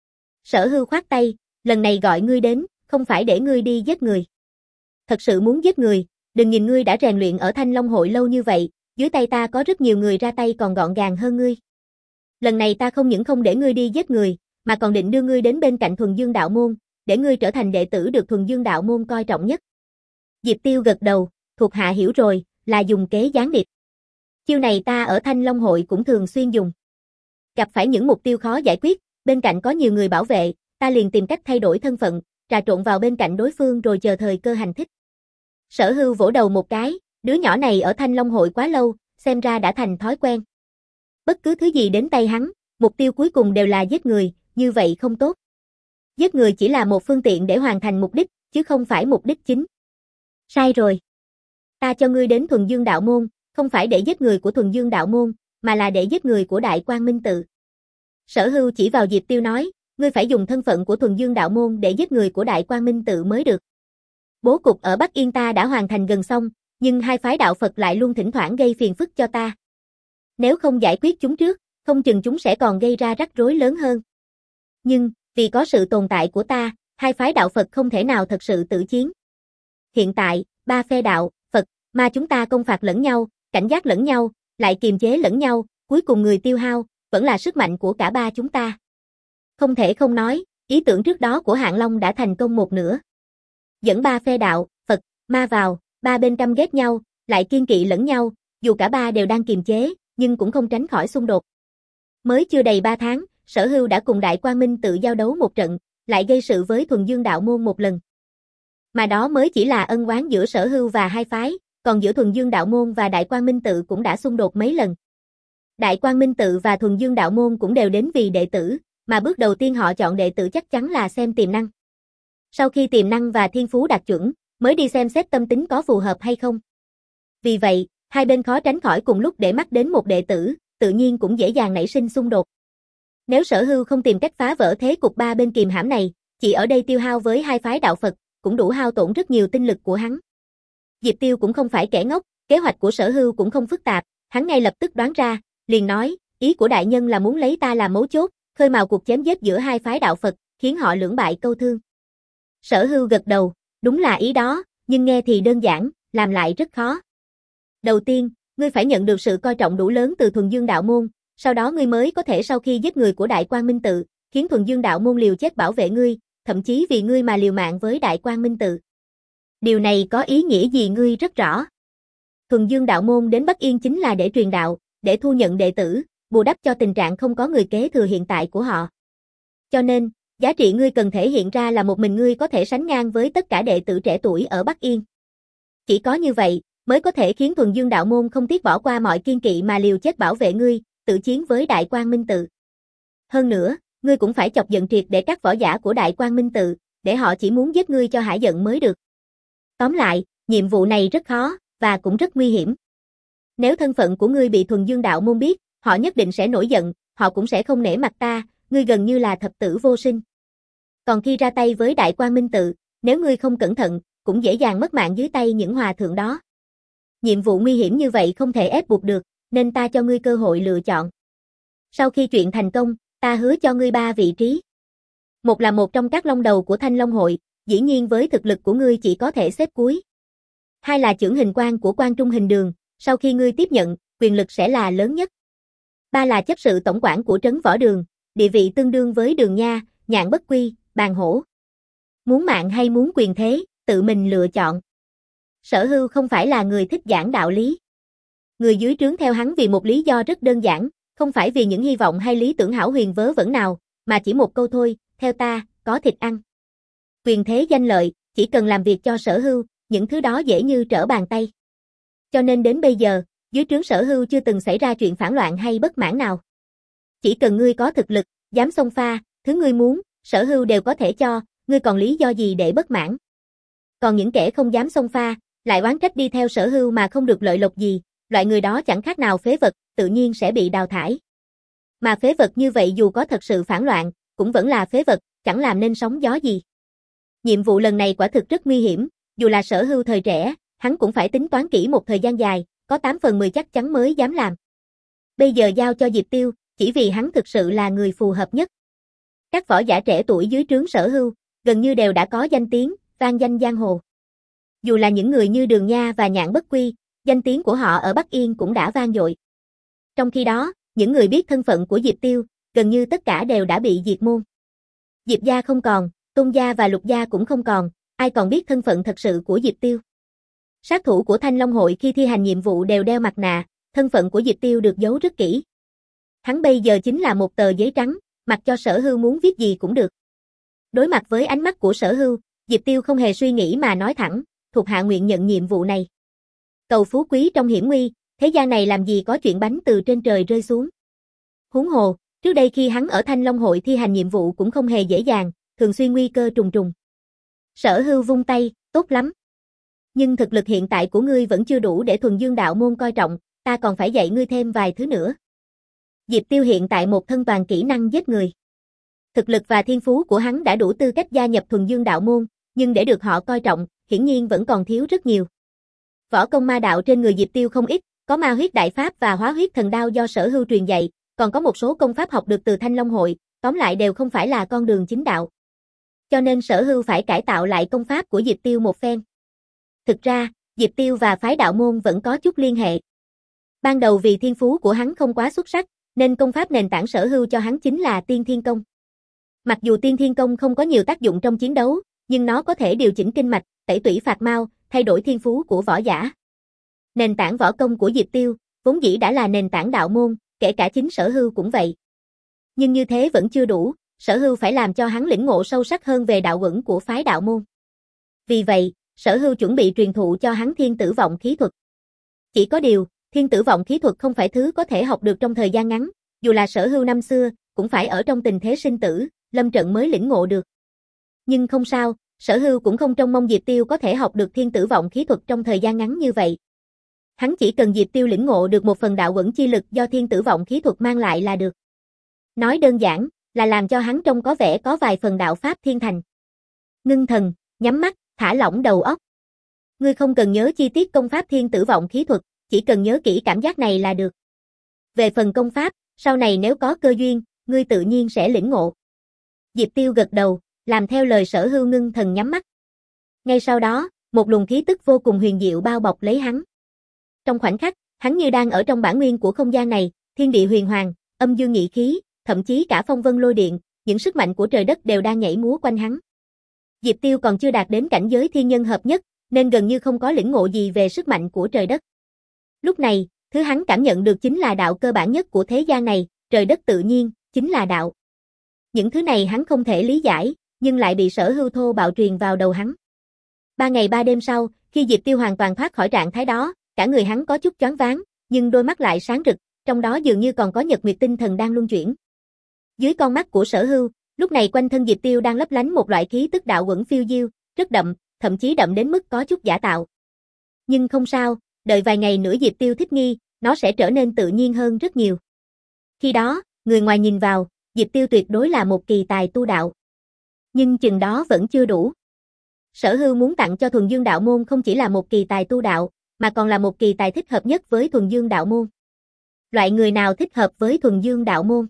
Sở Hưu khoát tay, lần này gọi ngươi đến, không phải để ngươi đi giết người. Thật sự muốn giết người, đừng nhìn ngươi đã rèn luyện ở Thanh Long hội lâu như vậy, dưới tay ta có rất nhiều người ra tay còn gọn gàng hơn ngươi. Lần này ta không những không để ngươi đi giết người, mà còn định đưa ngươi đến bên cạnh Thuần Dương đạo môn, để ngươi trở thành đệ tử được Thuần Dương đạo môn coi trọng nhất. Diệp Tiêu gật đầu, thuộc hạ hiểu rồi, là dùng kế gián điệp. Chiêu này ta ở Thanh Long hội cũng thường xuyên dùng. Gặp phải những mục tiêu khó giải quyết, bên cạnh có nhiều người bảo vệ, ta liền tìm cách thay đổi thân phận, trà trộn vào bên cạnh đối phương rồi chờ thời cơ hành thích. Sở Hưu vỗ đầu một cái, đứa nhỏ này ở Thanh Long hội quá lâu, xem ra đã thành thói quen. Bất cứ thứ gì đến tay hắn, mục tiêu cuối cùng đều là giết người, như vậy không tốt. Giết người chỉ là một phương tiện để hoàn thành mục đích, chứ không phải mục đích chính. Sai rồi. Ta cho ngươi đến Thuần Dương đạo môn, không phải để giết người của Thuần Dương đạo môn, mà là để giết người của Đại Quang Minh tự. Sở Hưu chỉ vào Diệp Tiêu nói, ngươi phải dùng thân phận của Thuần Dương đạo môn để giết người của Đại Quang Minh tự mới được. Bố cục ở Bắc Yên ta đã hoàn thành gần xong, nhưng hai phái đạo Phật lại luôn thỉnh thoảng gây phiền phức cho ta. Nếu không giải quyết chúng trước, không chừng chúng sẽ còn gây ra rắc rối lớn hơn. Nhưng, vì có sự tồn tại của ta, hai phái đạo Phật không thể nào thật sự tự chiến. Hiện tại, ba phe đạo, Phật, ma chúng ta công phạt lẫn nhau, cảnh giác lẫn nhau, lại kiềm chế lẫn nhau, cuối cùng người tiêu hao, vẫn là sức mạnh của cả ba chúng ta. Không thể không nói, ý tưởng trước đó của Hạng Long đã thành công một nửa. Dẫn ba phe đạo, Phật, ma vào, ba bên căm ghét nhau, lại kiên kỵ lẫn nhau, dù cả ba đều đang kiềm chế, nhưng cũng không tránh khỏi xung đột. Mới chưa đầy ba tháng, Sở Hưu đã cùng Đại Quang Minh tự giao đấu một trận, lại gây sự với Thuần Dương đạo môn một lần. Mà đó mới chỉ là ân oán giữa Sở Hưu và hai phái, còn giữa Thuần Dương đạo môn và Đại Quang Minh tự cũng đã xung đột mấy lần. Đại Quang Minh tự và Thuần Dương đạo môn cũng đều đến vì đệ tử, mà bước đầu tiên họ chọn đệ tử chắc chắn là xem tiềm năng. Sau khi tiềm năng và thiên phú đạt chuẩn, mới đi xem xét tâm tính có phù hợp hay không. Vì vậy, hai bên khó tránh khỏi cùng lúc để mắt đến một đệ tử, tự nhiên cũng dễ dàng nảy sinh xung đột. Nếu Sở Hưu không tìm cách phá vỡ thế cục ba bên kìm hãm này, chỉ ở đây tiêu hao với hai phái đạo Phật, cũng đủ hao tổn rất nhiều tinh lực của hắn. Diệp Tiêu cũng không phải kẻ ngốc, kế hoạch của Sở Hưu cũng không phức tạp, hắn ngay lập tức đoán ra, liền nói, ý của đại nhân là muốn lấy ta làm mấu chốt, khơi mào cuộc chém giết giữa hai phái đạo Phật, khiến họ lưỡng bại câu thương. Sở Hưu gật đầu, đúng là ý đó, nhưng nghe thì đơn giản, làm lại rất khó. Đầu tiên, ngươi phải nhận được sự coi trọng đủ lớn từ Thuần Dương đạo môn, sau đó ngươi mới có thể sau khi giết người của Đại Quang Minh tự, khiến Thuần Dương đạo môn liều chết bảo vệ ngươi, thậm chí vì ngươi mà liều mạng với Đại Quang Minh tự. Điều này có ý nghĩa gì ngươi rất rõ. Thuần Dương đạo môn đến Bắc Yên chính là để truyền đạo, để thu nhận đệ tử, bù đắp cho tình trạng không có người kế thừa hiện tại của họ. Cho nên, giá trị ngươi cần thể hiện ra là một mình ngươi có thể sánh ngang với tất cả đệ tử trẻ tuổi ở Bắc Yên. Chỉ có như vậy, mới có thể khiến Thuần Dương đạo môn không tiếc bỏ qua mọi kiên kỵ mà liều chết bảo vệ ngươi, tự chiến với Đại Quang Minh tự. Hơn nữa, ngươi cũng phải chọc giận triệt để các võ giả của Đại Quang Minh tự, để họ chỉ muốn giết ngươi cho hả giận mới được. Tóm lại, nhiệm vụ này rất khó, và cũng rất nguy hiểm. Nếu thân phận của ngươi bị Thuần Dương đạo môn biết, họ nhất định sẽ nổi giận, họ cũng sẽ không nể mặt ta, ngươi gần như là thập tử vô sinh. Còn khi ra tay với Đại Quang Minh tự, nếu ngươi không cẩn thận, cũng dễ dàng mất mạng dưới tay những hòa thượng đó. Nhiệm vụ nguy hiểm như vậy không thể ép buộc được, nên ta cho ngươi cơ hội lựa chọn. Sau khi chuyện thành công, ta hứa cho ngươi ba vị trí. Một là một trong các long đầu của Thanh Long hội, dĩ nhiên với thực lực của ngươi chỉ có thể xếp cuối. Hai là chưởng hình quan của Quan Trung Hình Đường, sau khi ngươi tiếp nhận, quyền lực sẽ là lớn nhất. Ba là chấp sự tổng quản của Trấn Võ Đường, địa vị tương đương với Đường Nha, Nhạn Bất Quy, Bàn Hổ. Muốn mạng hay muốn quyền thế, tự mình lựa chọn. Sở Hưu không phải là người thích giảng đạo lý. Người dưới trướng theo hắn vì một lý do rất đơn giản, không phải vì những hy vọng hay lý tưởng hão huyền vớ vẩn nào, mà chỉ một câu thôi, theo ta, có thịt ăn. Quyền thế danh lợi, chỉ cần làm việc cho Sở Hưu, những thứ đó dễ như trở bàn tay. Cho nên đến bây giờ, dưới trướng Sở Hưu chưa từng xảy ra chuyện phản loạn hay bất mãn nào. Chỉ cần ngươi có thực lực, dám xông pha, thứ ngươi muốn, Sở Hưu đều có thể cho, ngươi còn lý do gì để bất mãn. Còn những kẻ không dám xông pha, lại oán trách đi theo Sở Hưu mà không được lợi lộc gì, loại người đó chẳng khác nào phế vật, tự nhiên sẽ bị đào thải. Mà phế vật như vậy dù có thật sự phản loạn, cũng vẫn là phế vật, chẳng làm nên sóng gió gì. Nhiệm vụ lần này quả thực rất nguy hiểm, dù là Sở Hưu thời trẻ, hắn cũng phải tính toán kỹ một thời gian dài, có tám phần mười chắc chắn mới dám làm. Bây giờ giao cho Diệp Tiêu, chỉ chỉ vì hắn thực sự là người phù hợp nhất. Các võ giả trẻ tuổi dưới trướng Sở Hưu, gần như đều đã có danh tiếng, vang danh giang hồ. Dù là những người như Đường Nha và Nhạn Bất Quy, danh tiếng của họ ở Bắc Yên cũng đã vang dội. Trong khi đó, những người biết thân phận của Diệp Tiêu, gần như tất cả đều đã bị diệt môn. Diệp gia không còn, Tôn gia và Lục gia cũng không còn, ai còn biết thân phận thật sự của Diệp Tiêu. Sát thủ của Thanh Long hội khi thi hành nhiệm vụ đều đeo mặt nạ, thân phận của Diệp Tiêu được giấu rất kỹ. Hắn bây giờ chính là một tờ giấy trắng, mặc cho Sở Hưu muốn viết gì cũng được. Đối mặt với ánh mắt của Sở Hưu, Diệp Tiêu không hề suy nghĩ mà nói thẳng, thuộc hạ nguyện nhận nhiệm vụ này. Cầu phú quý trong hiểm nguy, thế gian này làm gì có chuyện bánh từ trên trời rơi xuống. Huống hồ, trước đây khi hắn ở Thanh Long hội thi hành nhiệm vụ cũng không hề dễ dàng, thường xuyên nguy cơ trùng trùng. Sở Hưu vung tay, tốt lắm. Nhưng thực lực hiện tại của ngươi vẫn chưa đủ để Thuần Dương đạo môn coi trọng, ta còn phải dạy ngươi thêm vài thứ nữa. Diệp Tiêu hiện tại một thân toàn kỹ năng giết người. Thực lực và thiên phú của hắn đã đủ tư cách gia nhập Thuần Dương đạo môn, nhưng để được họ coi trọng, hiển nhiên vẫn còn thiếu rất nhiều. Võ công ma đạo trên người Diệp Tiêu không ít, có ma huyết đại pháp và hóa huyết thần đao do Sở Hưu truyền dạy, còn có một số công pháp học được từ Thanh Long hội, tóm lại đều không phải là con đường chính đạo. Cho nên Sở Hưu phải cải tạo lại công pháp của Diệp Tiêu một phen. Thực ra, Diệp Tiêu và phái đạo môn vẫn có chút liên hệ. Ban đầu vì thiên phú của hắn không quá xuất sắc, nên công pháp nền tảng Sở Hưu cho hắn chính là Tiên Thiên Công. Mặc dù Tiên Thiên Công không có nhiều tác dụng trong chiến đấu, nhưng nó có thể điều chỉnh kinh mạch, tẩy tủy phạt mau, thay đổi thiên phú của võ giả. Nền tảng võ công của Diệp Tiêu, vốn dĩ đã là nền tảng đạo môn, kể cả chính Sở Hưu cũng vậy. Nhưng như thế vẫn chưa đủ, Sở Hưu phải làm cho hắn lĩnh ngộ sâu sắc hơn về đạo uẩn của phái đạo môn. Vì vậy, Sở Hưu chuẩn bị truyền thụ cho hắn Thiên Tử Vọng khí thuật. Chỉ có điều, Thiên Tử Vọng khí thuật không phải thứ có thể học được trong thời gian ngắn, dù là Sở Hưu năm xưa, cũng phải ở trong tình thế sinh tử, lâm trận mới lĩnh ngộ được. Nhưng không sao, Sở Hưu cũng không trông mong Diệp Tiêu có thể học được Thiên Tử Vọng khí thuật trong thời gian ngắn như vậy. Hắn chỉ cần Diệp Tiêu lĩnh ngộ được một phần đạo uẩn chi lực do Thiên Tử Vọng khí thuật mang lại là được. Nói đơn giản, là làm cho hắn trông có vẻ có vài phần đạo pháp thiên thành. Ngưng thần, nhắm mắt, thả lỏng đầu óc. Ngươi không cần nhớ chi tiết công pháp Thiên Tử Vọng khí thuật, chỉ cần nhớ kỹ cảm giác này là được. Về phần công pháp, sau này nếu có cơ duyên, ngươi tự nhiên sẽ lĩnh ngộ. Diệp Tiêu gật đầu, làm theo lời Sở Hưu ngưng thần nhắm mắt. Ngay sau đó, một luồng khí tức vô cùng huyền diệu bao bọc lấy hắn. Trong khoảnh khắc, hắn như đang ở trong bản nguyên của không gian này, thiên địa huyền hoàng, âm dương nhị khí, thậm chí cả phong vân lôi điện, những sức mạnh của trời đất đều đang nhảy múa quanh hắn. Diệp Tiêu còn chưa đạt đến cảnh giới thiên nhân hợp nhất, nên gần như không có lĩnh ngộ gì về sức mạnh của trời đất. Lúc này, thứ hắn cảm nhận được chính là đạo cơ bản nhất của thế gian này, trời đất tự nhiên, chính là đạo. Những thứ này hắn không thể lý giải, nhưng lại bị Sở Hưu thô bạo truyền vào đầu hắn. Ba ngày ba đêm sau, khi Diệp Tiêu hoàn toàn thoát khỏi trạng thái đó, cả người hắn có chút choáng váng, nhưng đôi mắt lại sáng rực, trong đó dường như còn có nhật nguyệt tinh thần đang luân chuyển. Dưới con mắt của Sở Hưu, lúc này quanh thân Diệp Tiêu đang lấp lánh một loại khí tức đạo uẩn phiêu diêu, rất đậm, thậm chí đậm đến mức có chút giả tạo. Nhưng không sao, đợi vài ngày nữa Diệp Tiêu thích nghi, nó sẽ trở nên tự nhiên hơn rất nhiều. Khi đó, người ngoài nhìn vào, Diệp Tiêu tuyệt đối là một kỳ tài tu đạo. Nhưng chừng đó vẫn chưa đủ. Sở Hưu muốn tặng cho Thuần Dương đạo môn không chỉ là một kỳ tài tu đạo, mà còn là một kỳ tài thích hợp nhất với Thuần Dương đạo môn. Loại người nào thích hợp với Thuần Dương đạo môn?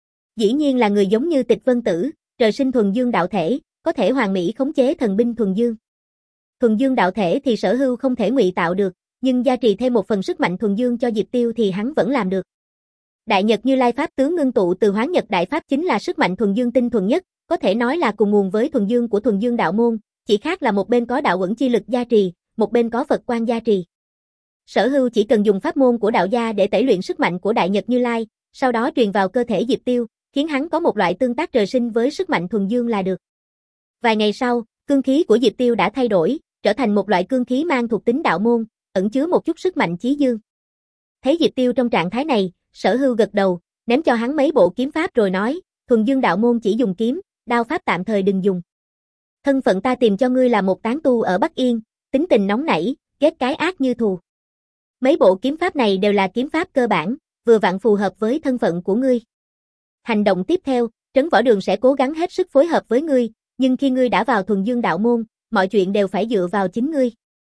Dĩ nhiên là người giống như Tịch Vân Tử, trời sinh Thuần Dương đạo thể, có thể hoàn mỹ khống chế thần binh Thuần Dương. Thuần Dương đạo thể thì Sở Hưu không thể ngụy tạo được, nhưng gia trì thêm một phần sức mạnh Thuần Dương cho Diệp Tiêu thì hắn vẫn làm được. Đại Nhật Như Lai pháp tướng ngưng tụ từ Hoán Nhật đại pháp chính là sức mạnh Thuần Dương tinh thuần nhất, có thể nói là cùng nguồn với Thuần Dương của Thuần Dương đạo môn, chỉ khác là một bên có đạo uẩn chi lực gia trì, một bên có Phật quan gia trì. Sở Hưu chỉ cần dùng pháp môn của đạo gia để tẩy luyện sức mạnh của Đại Nhật Như Lai, sau đó truyền vào cơ thể Diệp Tiêu, khiến hắn có một loại tương tác trời sinh với sức mạnh Thuần Dương là được. Vài ngày sau, cương khí của Diệp Tiêu đã thay đổi, trở thành một loại cương khí mang thuộc tính đạo môn, ẩn chứa một chút sức mạnh chí dương. Thấy Diệp Tiêu trong trạng thái này, Sở Hưu gật đầu, ném cho hắn mấy bộ kiếm pháp rồi nói, Thuần Dương đạo môn chỉ dùng kiếm, đao pháp tạm thời đừng dùng. Thân phận ta tìm cho ngươi là một tán tu ở Bắc Yên, tính tình nóng nảy, ghét cái ác như thù. Mấy bộ kiếm pháp này đều là kiếm pháp cơ bản, vừa vặn phù hợp với thân phận của ngươi. Hành động tiếp theo, Trấn Võ Đường sẽ cố gắng hết sức phối hợp với ngươi, nhưng khi ngươi đã vào Thuần Dương đạo môn, mọi chuyện đều phải dựa vào chính ngươi.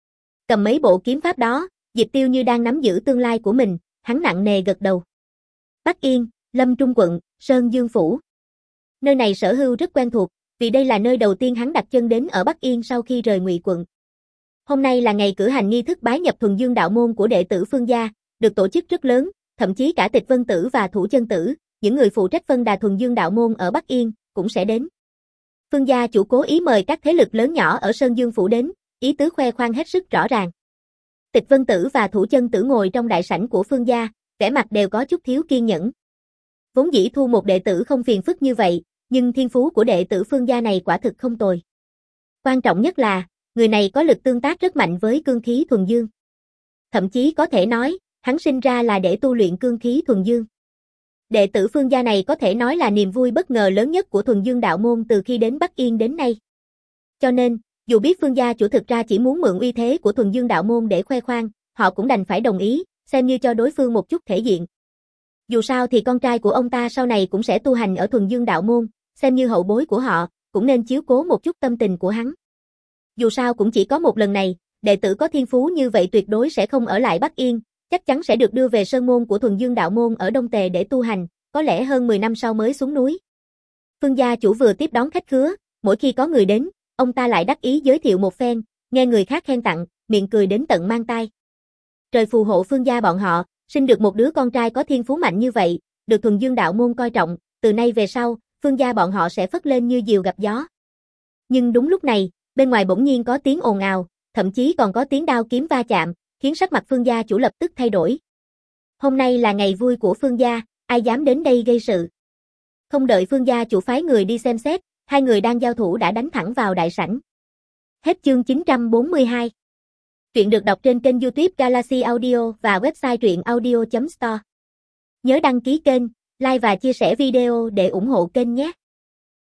Cầm mấy bộ kiếm pháp đó, Diệp Tiêu như đang nắm giữ tương lai của mình, hắn nặng nề gật đầu. Bắc Yên, Lâm Trung quận, Sơn Dương Phủ. Nơi này Sở Hưu rất quen thuộc, vì đây là nơi đầu tiên hắn đặt chân đến ở Bắc Yên sau khi rời Ngụy quận. Hôm nay là ngày cử hành nghi thức bái nhập Thuần Dương đạo môn của đệ tử Phương gia, được tổ chức rất lớn, thậm chí cả Tịch Vân Tử và Thủ Chân Tử, những người phụ trách phân đà Thuần Dương đạo môn ở Bắc Yên, cũng sẽ đến. Phương gia chủ cố ý mời các thế lực lớn nhỏ ở Sơn Dương Phủ đến, ý tứ khoe khoang hết sức rõ ràng. Tịch Vân Tử và Thủ Chân Tử ngồi trong đại sảnh của Phương gia, vẻ mặt đều có chút thiếu kiên nhẫn. Vốn dĩ thu một đệ tử không phiền phức như vậy, nhưng thiên phú của đệ tử Phương gia này quả thực không tồi. Quan trọng nhất là, người này có lực tương tác rất mạnh với cương khí thuần dương. Thậm chí có thể nói, hắn sinh ra là để tu luyện cương khí thuần dương. Đệ tử Phương gia này có thể nói là niềm vui bất ngờ lớn nhất của Thuần Dương đạo môn từ khi đến Bắc Yên đến nay. Cho nên, dù biết Phương gia chủ thực ra chỉ muốn mượn uy thế của Thuần Dương đạo môn để khoe khoang, họ cũng đành phải đồng ý, xem như cho đối phương một chút thể diện. Dù sao thì con trai của ông ta sau này cũng sẽ tu hành ở Thuần Dương đạo môn, xem như hậu bối của họ, cũng nên chiếu cố một chút tâm tình của hắn. Dù sao cũng chỉ có một lần này, đệ tử có thiên phú như vậy tuyệt đối sẽ không ở lại Bắc Yên, chắc chắn sẽ được đưa về sơn môn của Thuần Dương đạo môn ở Đông Tề để tu hành, có lẽ hơn mười năm sau mới xuống núi. Phương gia chủ vừa tiếp đón khách khứa, mỗi khi có người đến, ông ta lại đắc ý giới thiệu một phen, nghe người khác khen tặng, miệng cười đến tận mang tai. Trời phù hộ Phương gia bọn họ, sinh được một đứa con trai có thiên phú mạnh như vậy, được Thuần Dương đạo môn coi trọng, từ nay về sau, Phương gia bọn họ sẽ phất lên như diều gặp gió. Nhưng đúng lúc này, bên ngoài bỗng nhiên có tiếng ồn ào, thậm chí còn có tiếng đao kiếm va chạm, khiến sắc mặt Phương gia chủ lập tức thay đổi. Hôm nay là ngày vui của Phương gia, ai dám đến đây gây sự. Không đợi Phương gia chủ phái người đi xem xét, hai người đang giao thủ đã đánh thẳng vào đại sảnh. Hết chương chín trăm bốn mươi hai. Truyện được đọc trên kênh YouTube Galaxy Audio và website truyện audio chấm store. Nhớ đăng ký kênh, like và chia sẻ video để ủng hộ kênh nhé.